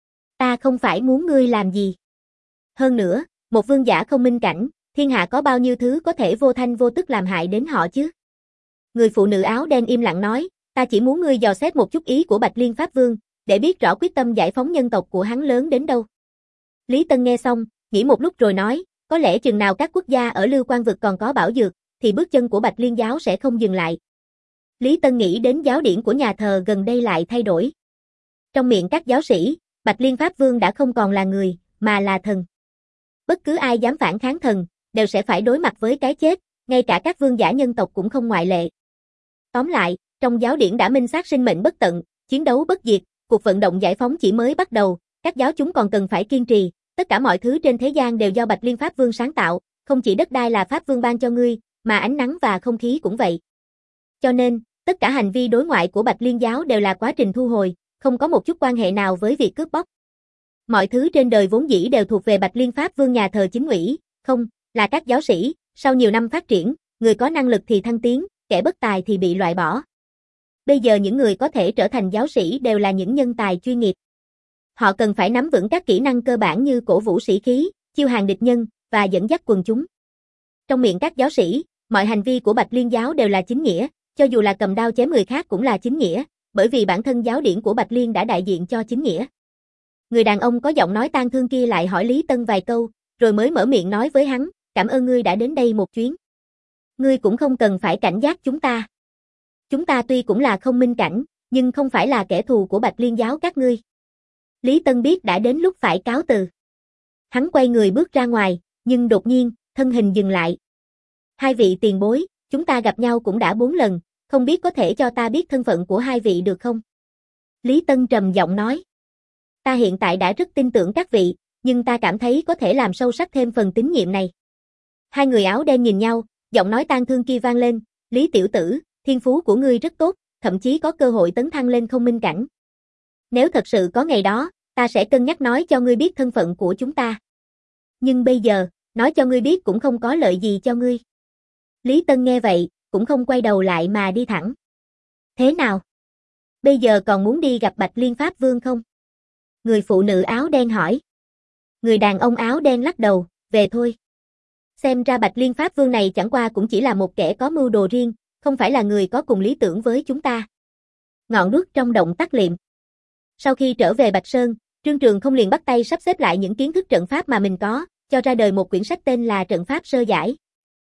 Ta không phải muốn ngươi làm gì. Hơn nữa, một vương giả không minh cảnh, thiên hạ có bao nhiêu thứ có thể vô thanh vô tức làm hại đến họ chứ? Người phụ nữ áo đen im lặng nói, ta chỉ muốn ngươi dò xét một chút ý của Bạch Liên Pháp Vương, để biết rõ quyết tâm giải phóng nhân tộc của hắn lớn đến đâu. Lý Tân nghe xong, nghĩ một lúc rồi nói, có lẽ chừng nào các quốc gia ở Lưu Quan vực còn có bảo dược, thì bước chân của Bạch Liên giáo sẽ không dừng lại. Lý Tân nghĩ đến giáo điển của nhà thờ gần đây lại thay đổi. Trong miệng các giáo sĩ, Bạch Liên Pháp Vương đã không còn là người, mà là thần. Bất cứ ai dám phản kháng thần, đều sẽ phải đối mặt với cái chết, ngay cả các vương giả nhân tộc cũng không ngoại lệ. Tóm lại, trong giáo điển đã minh xác sinh mệnh bất tận, chiến đấu bất diệt, cuộc vận động giải phóng chỉ mới bắt đầu, các giáo chúng còn cần phải kiên trì, tất cả mọi thứ trên thế gian đều do Bạch Liên Pháp Vương sáng tạo, không chỉ đất đai là Pháp Vương ban cho ngươi, mà ánh nắng và không khí cũng vậy. Cho nên, tất cả hành vi đối ngoại của Bạch Liên giáo đều là quá trình thu hồi, không có một chút quan hệ nào với việc cướp bóc. Mọi thứ trên đời vốn dĩ đều thuộc về Bạch Liên Pháp Vương nhà thờ chính ủy, không, là các giáo sĩ, sau nhiều năm phát triển, người có năng lực thì thăng tiến, kẻ bất tài thì bị loại bỏ. Bây giờ những người có thể trở thành giáo sĩ đều là những nhân tài chuyên nghiệp. Họ cần phải nắm vững các kỹ năng cơ bản như cổ vũ sĩ khí, chiêu hàng địch nhân và dẫn dắt quần chúng. Trong miệng các giáo sĩ, mọi hành vi của Bạch Liên giáo đều là chính nghĩa, cho dù là cầm đao chém người khác cũng là chính nghĩa, bởi vì bản thân giáo điển của Bạch Liên đã đại diện cho chính nghĩa. Người đàn ông có giọng nói tang thương kia lại hỏi Lý Tân vài câu, rồi mới mở miệng nói với hắn, cảm ơn ngươi đã đến đây một chuyến. Ngươi cũng không cần phải cảnh giác chúng ta. Chúng ta tuy cũng là không minh cảnh, nhưng không phải là kẻ thù của Bạch Liên giáo các ngươi. Lý Tân biết đã đến lúc phải cáo từ. Hắn quay người bước ra ngoài, nhưng đột nhiên, thân hình dừng lại. Hai vị tiền bối, chúng ta gặp nhau cũng đã bốn lần, không biết có thể cho ta biết thân phận của hai vị được không? Lý Tân trầm giọng nói. Ta hiện tại đã rất tin tưởng các vị, nhưng ta cảm thấy có thể làm sâu sắc thêm phần tín nhiệm này. Hai người áo đen nhìn nhau, giọng nói tang thương kia vang lên, Lý tiểu tử, thiên phú của ngươi rất tốt, thậm chí có cơ hội tấn thăng lên không minh cảnh. Nếu thật sự có ngày đó, ta sẽ cân nhắc nói cho ngươi biết thân phận của chúng ta. Nhưng bây giờ, nói cho ngươi biết cũng không có lợi gì cho ngươi. Lý Tân nghe vậy, cũng không quay đầu lại mà đi thẳng. Thế nào? Bây giờ còn muốn đi gặp Bạch Liên Pháp Vương không? Người phụ nữ áo đen hỏi. Người đàn ông áo đen lắc đầu, về thôi. Xem ra Bạch Liên Pháp Vương này chẳng qua cũng chỉ là một kẻ có mưu đồ riêng, không phải là người có cùng lý tưởng với chúng ta. Ngọn đuốc trong động tắt liệm. Sau khi trở về Bạch Sơn, Trương Trường không liền bắt tay sắp xếp lại những kiến thức trận pháp mà mình có, cho ra đời một quyển sách tên là Trận pháp sơ giải.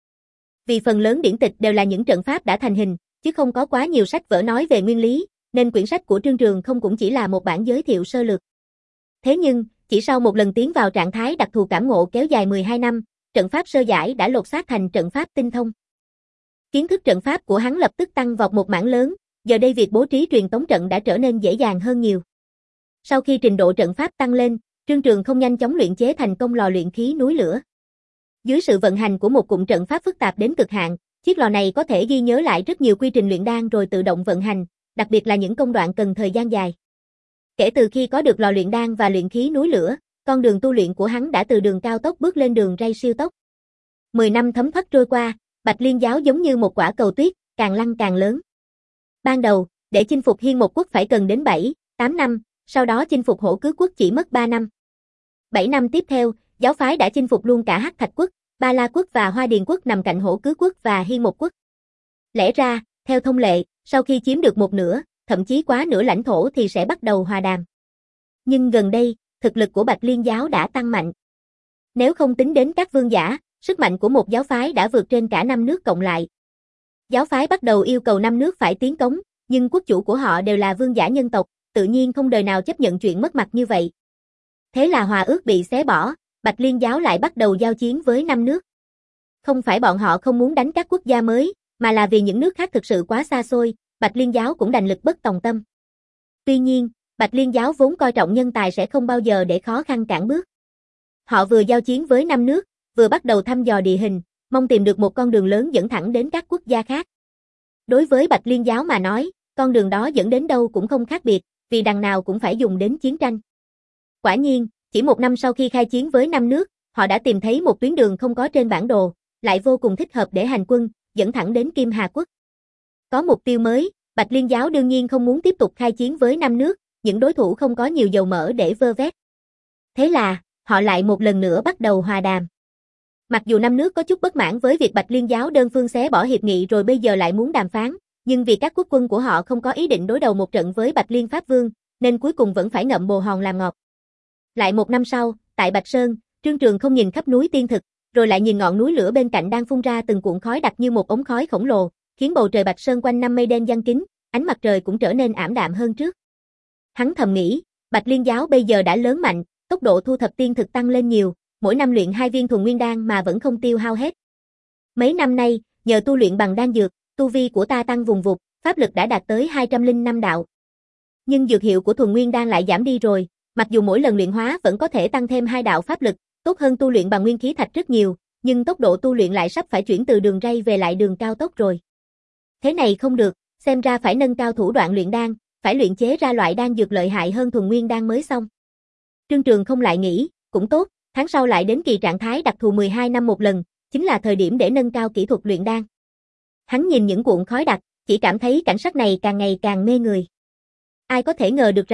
Vì phần lớn điển tịch đều là những trận pháp đã thành hình, chứ không có quá nhiều sách vở nói về nguyên lý, nên quyển sách của Trương Trường không cũng chỉ là một bản giới thiệu sơ lược. Thế nhưng, chỉ sau một lần tiến vào trạng thái đặc thù cảm ngộ kéo dài mười hai năm, trận pháp sơ giải đã lột xác thành trận pháp tinh thông. Kiến thức trận pháp của hắn lập tức tăng vọt một mảng lớn, giờ đây việc bố trí truyền tống trận đã trở nên dễ dàng hơn nhiều. Sau khi trình độ trận pháp tăng lên, Trương Trường không nhanh chóng luyện chế thành công lò luyện khí núi lửa. Dưới sự vận hành của một cụm trận pháp phức tạp đến cực hạn, chiếc lò này có thể ghi nhớ lại rất nhiều quy trình luyện đan rồi tự động vận hành, đặc biệt là những công đoạn cần thời gian dài. Kể từ khi có được lò luyện đan và luyện khí núi lửa, con đường tu luyện của hắn đã từ đường cao tốc bước lên đường ray siêu tốc. Mười năm thấm thoát trôi qua, Bạch Liên giáo giống như một quả cầu tuyết, càng lăn càng lớn. Ban đầu, để chinh phục Hiên một quốc phải cần đến bảy, tám năm, sau đó chinh phục Hổ Cứ quốc chỉ mất ba năm. bảy năm tiếp theo, giáo phái đã chinh phục luôn cả Hắc Thạch quốc, Ba La quốc và Hoa Điền quốc nằm cạnh Hổ Cứ quốc và Hiên một quốc. Lẽ ra, theo thông lệ, sau khi chiếm được một nửa, thậm chí quá nửa lãnh thổ thì sẽ bắt đầu hòa đàm. Nhưng gần đây, thực lực của Bạch Liên giáo đã tăng mạnh. Nếu không tính đến các vương giả, sức mạnh của một giáo phái đã vượt trên cả năm nước cộng lại. Giáo phái bắt đầu yêu cầu năm nước phải tiến cống, nhưng quốc chủ của họ đều là vương giả nhân tộc, tự nhiên không đời nào chấp nhận chuyện mất mặt như vậy. Thế là hòa ước bị xé bỏ, Bạch Liên giáo lại bắt đầu giao chiến với năm nước. Không phải bọn họ không muốn đánh các quốc gia mới, mà là vì những nước khác thực sự quá xa xôi, Bạch Liên giáo cũng đành lực bất tòng tâm. Tuy nhiên, Bạch Liên giáo vốn coi trọng nhân tài sẽ không bao giờ để khó khăn cản bước. Họ vừa giao chiến với năm nước, vừa bắt đầu thăm dò địa hình, mong tìm được một con đường lớn dẫn thẳng đến các quốc gia khác. Đối với Bạch Liên giáo mà nói, con đường đó dẫn đến đâu cũng không khác biệt, vì đằng nào cũng phải dùng đến chiến tranh. Quả nhiên, chỉ một năm sau khi khai chiến với năm nước, họ đã tìm thấy một tuyến đường không có trên bản đồ, lại vô cùng thích hợp để hành quân, dẫn thẳng đến Kim Hà quốc. Có mục tiêu mới, Bạch Liên giáo đương nhiên không muốn tiếp tục khai chiến với năm nước, những đối thủ không có nhiều dầu mỡ để vơ vét. Thế là, họ lại một lần nữa bắt đầu hòa đàm. Mặc dù năm nước có chút bất mãn với việc Bạch Liên giáo đơn phương xé bỏ hiệp nghị rồi bây giờ lại muốn đàm phán, nhưng vì các quốc quân của họ không có ý định đối đầu một trận với Bạch Liên Pháp Vương, nên cuối cùng vẫn phải ngậm bồ hòn làm ngọt. Lại một năm sau, tại Bạch Sơn, Trương Trường không nhìn khắp núi tiên thực, rồi lại nhìn ngọn núi lửa bên cạnh đang phun ra từng cuộn khói đặc như một ống khói khổng lồ, khiến bầu trời Bạch Sơn quanh năm mây đen giăng kín, ánh mặt trời cũng trở nên ảm đạm hơn trước. Hắn thầm nghĩ, Bạch Liên giáo bây giờ đã lớn mạnh, tốc độ thu thập tiên thực tăng lên nhiều, mỗi năm luyện hai viên thuần nguyên đan mà vẫn không tiêu hao hết. Mấy năm nay, nhờ tu luyện bằng đan dược, tu vi của ta tăng vùng vụt, pháp lực đã đạt tới hai trăm lẻ năm đạo. Nhưng dược hiệu của thuần nguyên đan lại giảm đi rồi, mặc dù mỗi lần luyện hóa vẫn có thể tăng thêm hai đạo pháp lực, tốt hơn tu luyện bằng nguyên khí thạch rất nhiều, nhưng tốc độ tu luyện lại sắp phải chuyển từ đường ray về lại đường cao tốc rồi. Thế này không được, xem ra phải nâng cao thủ đoạn luyện đan, phải luyện chế ra loại đan dược lợi hại hơn thuần nguyên đan mới xong. Trương Trường không lại nghĩ, cũng tốt, tháng sau lại đến kỳ trạng thái đặc thù mười hai năm một lần, chính là thời điểm để nâng cao kỹ thuật luyện đan. Hắn nhìn những cuộn khói đặc, chỉ cảm thấy cảnh sắc này càng ngày càng mê người. Ai có thể ngờ được rằng,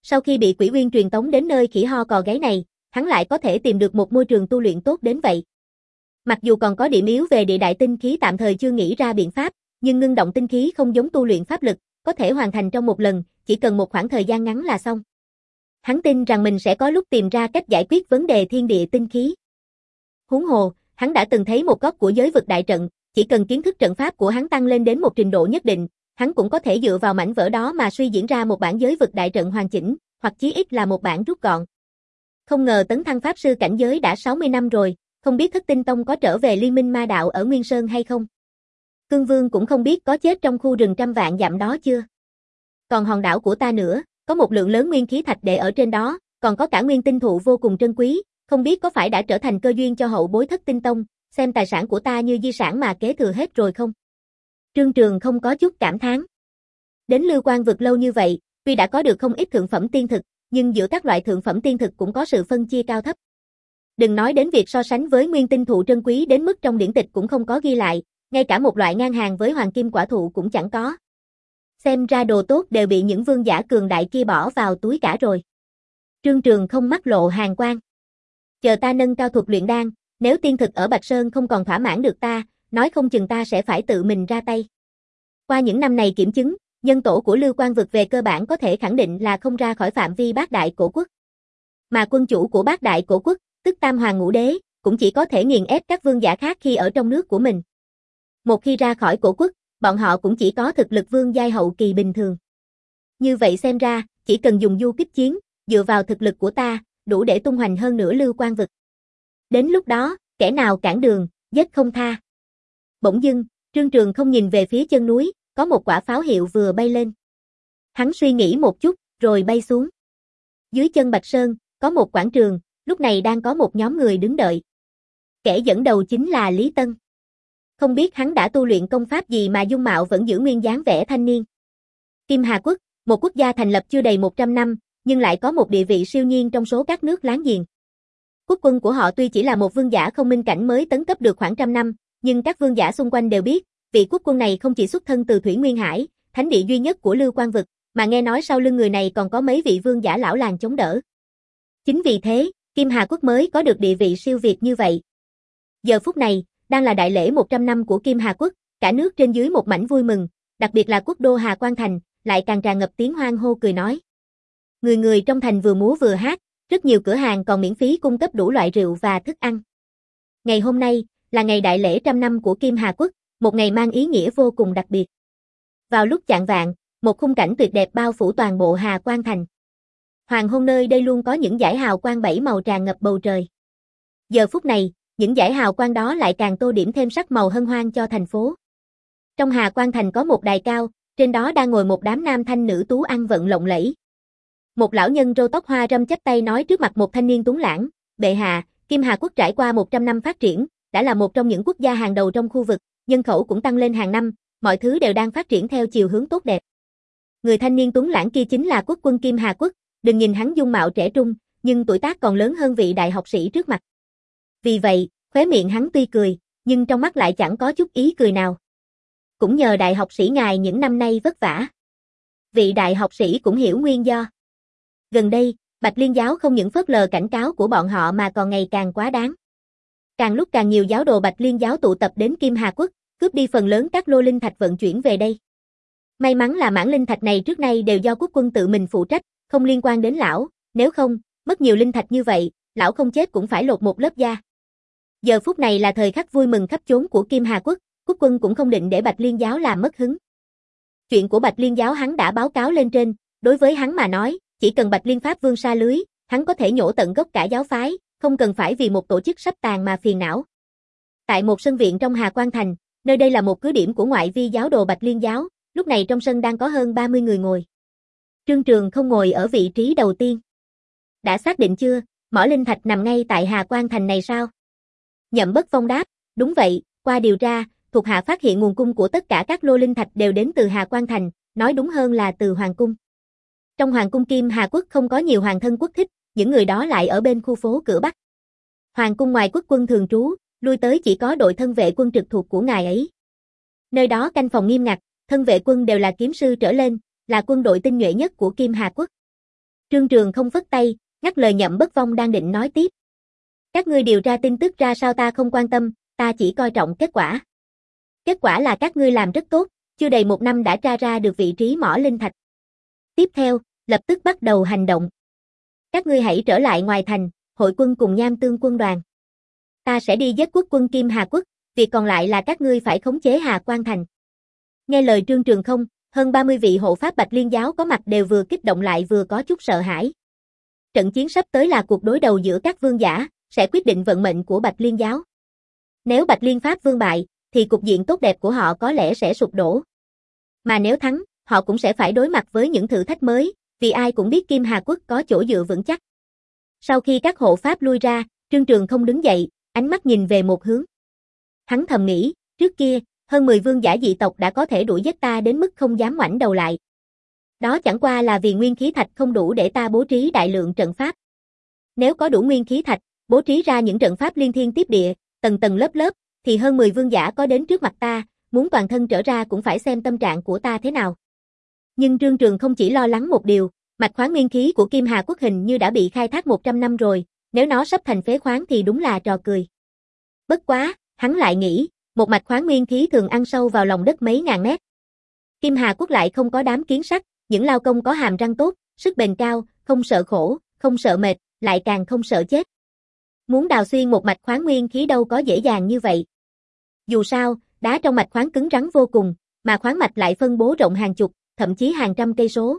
Sau khi bị Quỷ Uyên truyền tống đến nơi khỉ ho cò gáy này, hắn lại có thể tìm được một môi trường tu luyện tốt đến vậy. Mặc dù còn có điểm yếu về địa đại tinh khí tạm thời chưa nghĩ ra biện pháp, nhưng ngưng động tinh khí không giống tu luyện pháp lực, có thể hoàn thành trong một lần, chỉ cần một khoảng thời gian ngắn là xong. Hắn tin rằng mình sẽ có lúc tìm ra cách giải quyết vấn đề thiên địa tinh khí. Huống hồ, hắn đã từng thấy một góc của giới vực đại trận, chỉ cần kiến thức trận pháp của hắn tăng lên đến một trình độ nhất định, hắn cũng có thể dựa vào mảnh vỡ đó mà suy diễn ra một bản giới vực đại trận hoàn chỉnh, hoặc chí ít là một bản rút gọn. Không ngờ tấn thăng pháp sư cảnh giới đã sáu mươi năm rồi, không biết Thất Tinh Tông có trở về Liên minh ma đạo ở Nguyên Sơn hay không. Cương Vương cũng không biết có chết trong khu rừng trăm vạn dặm đó chưa. Còn hòn đảo của ta nữa, có một lượng lớn nguyên khí thạch để ở trên đó, còn có cả nguyên tinh thụ vô cùng trân quý, không biết có phải đã trở thành cơ duyên cho hậu bối Thất Tinh Tông, xem tài sản của ta như di sản mà kế thừa hết rồi không. Trương Trường không có chút cảm thán. Đến Lưu Quan vực lâu như vậy, tuy đã có được không ít thượng phẩm tiên thực, nhưng giữa các loại thượng phẩm tiên thực cũng có sự phân chia cao thấp. Đừng nói đến việc so sánh với nguyên tinh thụ trân quý đến mức trong điển tịch cũng không có ghi lại, ngay cả một loại ngang hàng với hoàng kim quả thụ cũng chẳng có. Xem ra đồ tốt đều bị những vương giả cường đại kia bỏ vào túi cả rồi. Trương Trường không mắt lộ hàn quang. Chờ ta nâng cao thuật luyện đan, nếu tiên thực ở Bạch Sơn không còn thỏa mãn được ta, nói không chừng ta sẽ phải tự mình ra tay. Qua những năm này kiểm chứng, nhân tổ của Lưu Quan vực về cơ bản có thể khẳng định là không ra khỏi phạm vi bát đại cổ quốc. Mà quân chủ của bát đại cổ quốc, tức Tam Hoàng Ngũ Đế, cũng chỉ có thể nghiền ép các vương giả khác khi ở trong nước của mình. Một khi ra khỏi cổ quốc, bọn họ cũng chỉ có thực lực vương giai hậu kỳ bình thường. Như vậy xem ra, chỉ cần dùng du kích chiến, dựa vào thực lực của ta, đủ để tung hoành hơn nửa Lưu Quan vực. Đến lúc đó, kẻ nào cản đường, giết không tha. Bỗng dưng, Trương Trường không nhìn về phía chân núi, có một quả pháo hiệu vừa bay lên. Hắn suy nghĩ một chút, rồi bay xuống. Dưới chân Bạch Sơn, có một quảng trường, lúc này đang có một nhóm người đứng đợi. Kẻ dẫn đầu chính là Lý Tân. Không biết hắn đã tu luyện công pháp gì mà dung mạo vẫn giữ nguyên dáng vẻ thanh niên. Kim Hà Quốc, một quốc gia thành lập chưa đầy một trăm năm, nhưng lại có một địa vị siêu nhiên trong số các nước láng giềng. Quốc quân của họ tuy chỉ là một vương giả không minh cảnh mới tấn cấp được khoảng trăm năm, nhưng các vương giả xung quanh đều biết, vị quốc quân này không chỉ xuất thân từ Thủy Nguyên Hải, thánh địa duy nhất của Lưu Quan vực, mà nghe nói sau lưng người này còn có mấy vị vương giả lão làng chống đỡ. Chính vì thế, Kim Hà Quốc mới có được địa vị siêu việt như vậy. Giờ phút này, đang là đại lễ một trăm năm của Kim Hà Quốc, cả nước trên dưới một mảnh vui mừng, đặc biệt là quốc đô Hà Quan Thành, lại càng tràn ngập tiếng hoan hô cười nói. Người người trong thành vừa múa vừa hát, rất nhiều cửa hàng còn miễn phí cung cấp đủ loại rượu và thức ăn. Ngày hôm nay, là ngày đại lễ trăm năm của Kim Hà Quốc, một ngày mang ý nghĩa vô cùng đặc biệt. Vào lúc chạng vạng, một khung cảnh tuyệt đẹp bao phủ toàn bộ Hà Quan Thành. Hoàng hôn nơi đây luôn có những dải hào quang bảy màu tràn ngập bầu trời. Giờ phút này, những dải hào quang đó lại càng tô điểm thêm sắc màu hân hoan cho thành phố. Trong Hà Quan Thành có một đài cao, trên đó đang ngồi một đám nam thanh nữ tú ăn vận lộng lẫy. Một lão nhân râu tóc hoa râm chắp tay nói trước mặt một thanh niên tuấn lãng, bệ hạ, Kim Hà Quốc trải qua một trăm năm phát triển, đã là một trong những quốc gia hàng đầu trong khu vực, nhân khẩu cũng tăng lên hàng năm, mọi thứ đều đang phát triển theo chiều hướng tốt đẹp. Người thanh niên tuấn lãng kia chính là quốc quân Kim Hà Quốc, đừng nhìn hắn dung mạo trẻ trung, nhưng tuổi tác còn lớn hơn vị đại học sĩ trước mặt. Vì vậy, khóe miệng hắn tuy cười, nhưng trong mắt lại chẳng có chút ý cười nào. Cũng nhờ đại học sĩ ngài những năm nay vất vả. Vị đại học sĩ cũng hiểu nguyên do. Gần đây, Bạch Liên giáo không những phớt lờ cảnh cáo của bọn họ mà còn ngày càng quá đáng. Càng lúc càng nhiều giáo đồ Bạch Liên giáo tụ tập đến Kim Hà Quốc, cướp đi phần lớn các lô linh thạch vận chuyển về đây. May mắn là mảng linh thạch này trước nay đều do quốc quân tự mình phụ trách, không liên quan đến lão, nếu không, mất nhiều linh thạch như vậy, lão không chết cũng phải lột một lớp da. Giờ phút này là thời khắc vui mừng khắp chốn của Kim Hà Quốc, quốc quân cũng không định để Bạch Liên giáo làm mất hứng. Chuyện của Bạch Liên giáo hắn đã báo cáo lên trên, đối với hắn mà nói, chỉ cần Bạch Liên Pháp Vương sa lưới, hắn có thể nhổ tận gốc cả giáo phái, không cần phải vì một tổ chức sắp tàn mà phiền não. Tại một sân viện trong Hà Quan Thành, nơi đây là một cứ điểm của ngoại vi giáo đồ Bạch Liên giáo, lúc này trong sân đang có hơn ba mươi người ngồi. Trương Trường không ngồi ở vị trí đầu tiên. Đã xác định chưa, mỏ linh thạch nằm ngay tại Hà Quan Thành này sao? Nhậm Bất Phong đáp, đúng vậy, qua điều tra, thuộc hạ phát hiện nguồn cung của tất cả các lô linh thạch đều đến từ Hà Quan Thành, nói đúng hơn là từ Hoàng cung. Trong Hoàng cung Kim Hà Quốc không có nhiều hoàng thân quốc thích, những người đó lại ở bên khu phố cửa Bắc. Hoàng cung ngoài quốc quân thường trú, lui tới chỉ có đội thân vệ quân trực thuộc của ngài ấy. Nơi đó canh phòng nghiêm ngặt, thân vệ quân đều là kiếm sư trở lên, là quân đội tinh nhuệ nhất của Kim Hà Quốc. Trương Trường không phất tay, ngắt lời Nhậm Bất Vong đang định nói tiếp. Các ngươi điều tra tin tức ra sao ta không quan tâm, ta chỉ coi trọng kết quả. Kết quả là các ngươi làm rất tốt, chưa đầy một năm đã tra ra được vị trí mỏ linh thạch. Tiếp theo, lập tức bắt đầu hành động. Các ngươi hãy trở lại ngoài thành, hội quân cùng Nham Tương quân đoàn. Ta sẽ đi giết quốc quân Kim Hà Quốc, việc còn lại là các ngươi phải khống chế Hà Quan thành. Nghe lời Trương Trường không, hơn ba mươi vị hộ pháp Bạch Liên giáo có mặt đều vừa kích động lại vừa có chút sợ hãi. Trận chiến sắp tới là cuộc đối đầu giữa các vương giả, sẽ quyết định vận mệnh của Bạch Liên giáo. Nếu Bạch Liên Pháp vương bại, thì cục diện tốt đẹp của họ có lẽ sẽ sụp đổ. Mà nếu thắng, họ cũng sẽ phải đối mặt với những thử thách mới, vì ai cũng biết Kim Hà Quốc có chỗ dựa vững chắc. Sau khi các hộ pháp lui ra, Trương Trường không đứng dậy, ánh mắt nhìn về một hướng. Hắn thầm nghĩ, trước kia, hơn mười vương giả dị tộc đã có thể đuổi giết ta đến mức không dám ngoảnh đầu lại. Đó chẳng qua là vì nguyên khí thạch không đủ để ta bố trí đại lượng trận pháp. Nếu có đủ nguyên khí thạch, bố trí ra những trận pháp liên thiên tiếp địa, tầng tầng lớp lớp, thì hơn mười vương giả có đến trước mặt ta, muốn toàn thân trở ra cũng phải xem tâm trạng của ta thế nào. Nhưng Trương Trường không chỉ lo lắng một điều, mạch khoáng nguyên khí của Kim Hà Quốc hình như đã bị khai thác một trăm năm rồi, nếu nó sắp thành phế khoáng thì đúng là trò cười. Bất quá, hắn lại nghĩ, một mạch khoáng nguyên khí thường ăn sâu vào lòng đất mấy ngàn mét. Kim Hà Quốc lại không có đám kiến sắt, những lao công có hàm răng tốt, sức bền cao, không sợ khổ, không sợ mệt, lại càng không sợ chết. Muốn đào xuyên một mạch khoáng nguyên khí đâu có dễ dàng như vậy. Dù sao, đá trong mạch khoáng cứng rắn vô cùng, mà khoáng mạch lại phân bố rộng hàng chục, thậm chí hàng trăm cây số.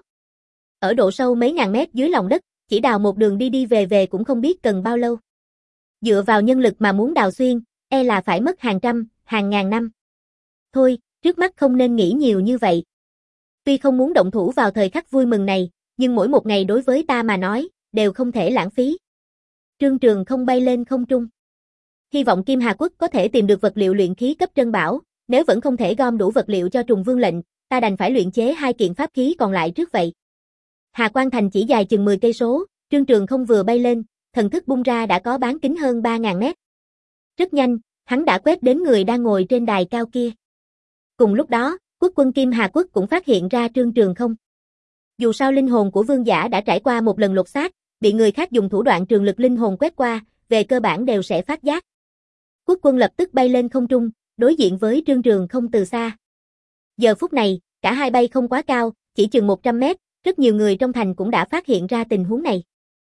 Ở độ sâu mấy ngàn mét dưới lòng đất, chỉ đào một đường đi đi về về cũng không biết cần bao lâu. Dựa vào nhân lực mà muốn đào xuyên, e là phải mất hàng trăm, hàng ngàn năm. Thôi, trước mắt không nên nghĩ nhiều như vậy. Tuy không muốn động thủ vào thời khắc vui mừng này, nhưng mỗi một ngày đối với ta mà nói, đều không thể lãng phí. Trương Trường không bay lên không trung. Hy vọng Kim Hà Quốc có thể tìm được vật liệu luyện khí cấp trân bảo, nếu vẫn không thể gom đủ vật liệu cho Trùng Vương lệnh, ta đành phải luyện chế hai kiện pháp khí còn lại trước vậy. Hà Quan thành chỉ dài chừng mười cây số, Trương Trường không vừa bay lên, thần thức bung ra đã có bán kính hơn ba ngàn mét. Rất nhanh, hắn đã quét đến người đang ngồi trên đài cao kia. Cùng lúc đó, quốc quân Kim Hà Quốc cũng phát hiện ra Trương Trường không. Dù sao linh hồn của vương giả đã trải qua một lần lột xác, bị người khác dùng thủ đoạn trường lực linh hồn quét qua, về cơ bản đều sẽ phát giác. Quốc quân lập tức bay lên không trung, đối diện với Trương Trường không từ xa. Giờ phút này, cả hai bay không quá cao, chỉ chừng một trăm mét, rất nhiều người trong thành cũng đã phát hiện ra tình huống này.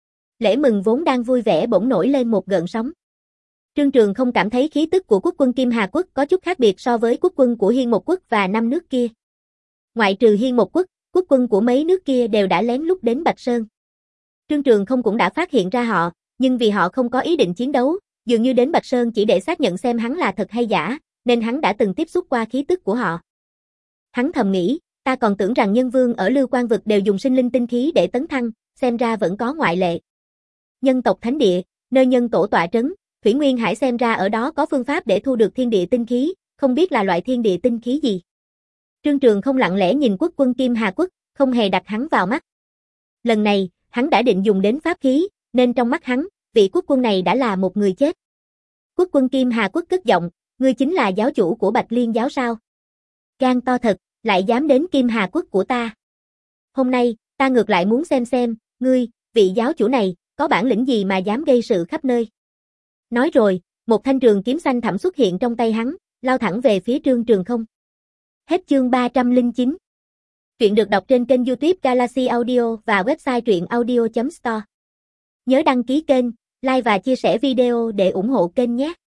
Lễ mừng vốn đang vui vẻ bỗng nổi lên một gợn sóng. Trương Trường không cảm thấy khí tức của quốc quân Kim Hà Quốc có chút khác biệt so với quốc quân của Hiên Một Quốc và năm nước kia. Ngoại trừ Hiên Một Quốc, quốc quân của mấy nước kia đều đã lén lút đến Bạch Sơn. Trương Trường không cũng đã phát hiện ra họ, nhưng vì họ không có ý định chiến đấu, dường như đến Bạch Sơn chỉ để xác nhận xem hắn là thật hay giả, nên hắn đã từng tiếp xúc qua khí tức của họ. Hắn thầm nghĩ, ta còn tưởng rằng nhân vương ở Lưu Quan vực đều dùng sinh linh tinh khí để tấn thăng, xem ra vẫn có ngoại lệ. Nhân tộc thánh địa, nơi nhân tổ tọa trấn, Thủy Nguyên Hải xem ra ở đó có phương pháp để thu được thiên địa tinh khí, không biết là loại thiên địa tinh khí gì. Trương Trường không lặng lẽ nhìn quốc quân Kim Hà Quốc, không hề đặt hắn vào mắt. Lần này, hắn đã định dùng đến pháp khí, nên trong mắt hắn, vị quốc quân này đã là một người chết. Quốc quân Kim Hà Quốc cất giọng, ngươi chính là giáo chủ của Bạch Liên giáo sao? Gan to thật, lại dám đến Kim Hà Quốc của ta. Hôm nay, ta ngược lại muốn xem xem, ngươi, vị giáo chủ này, có bản lĩnh gì mà dám gây sự khắp nơi. Nói rồi, một thanh trường kiếm xanh thẳm xuất hiện trong tay hắn, lao thẳng về phía Trương Trường không. Hết chương ba trăm lẻ chín. Truyện được đọc trên kênh YouTube Galaxy Audio và website truyện audio chấm store. Nhớ đăng ký kênh, like và chia sẻ video để ủng hộ kênh nhé.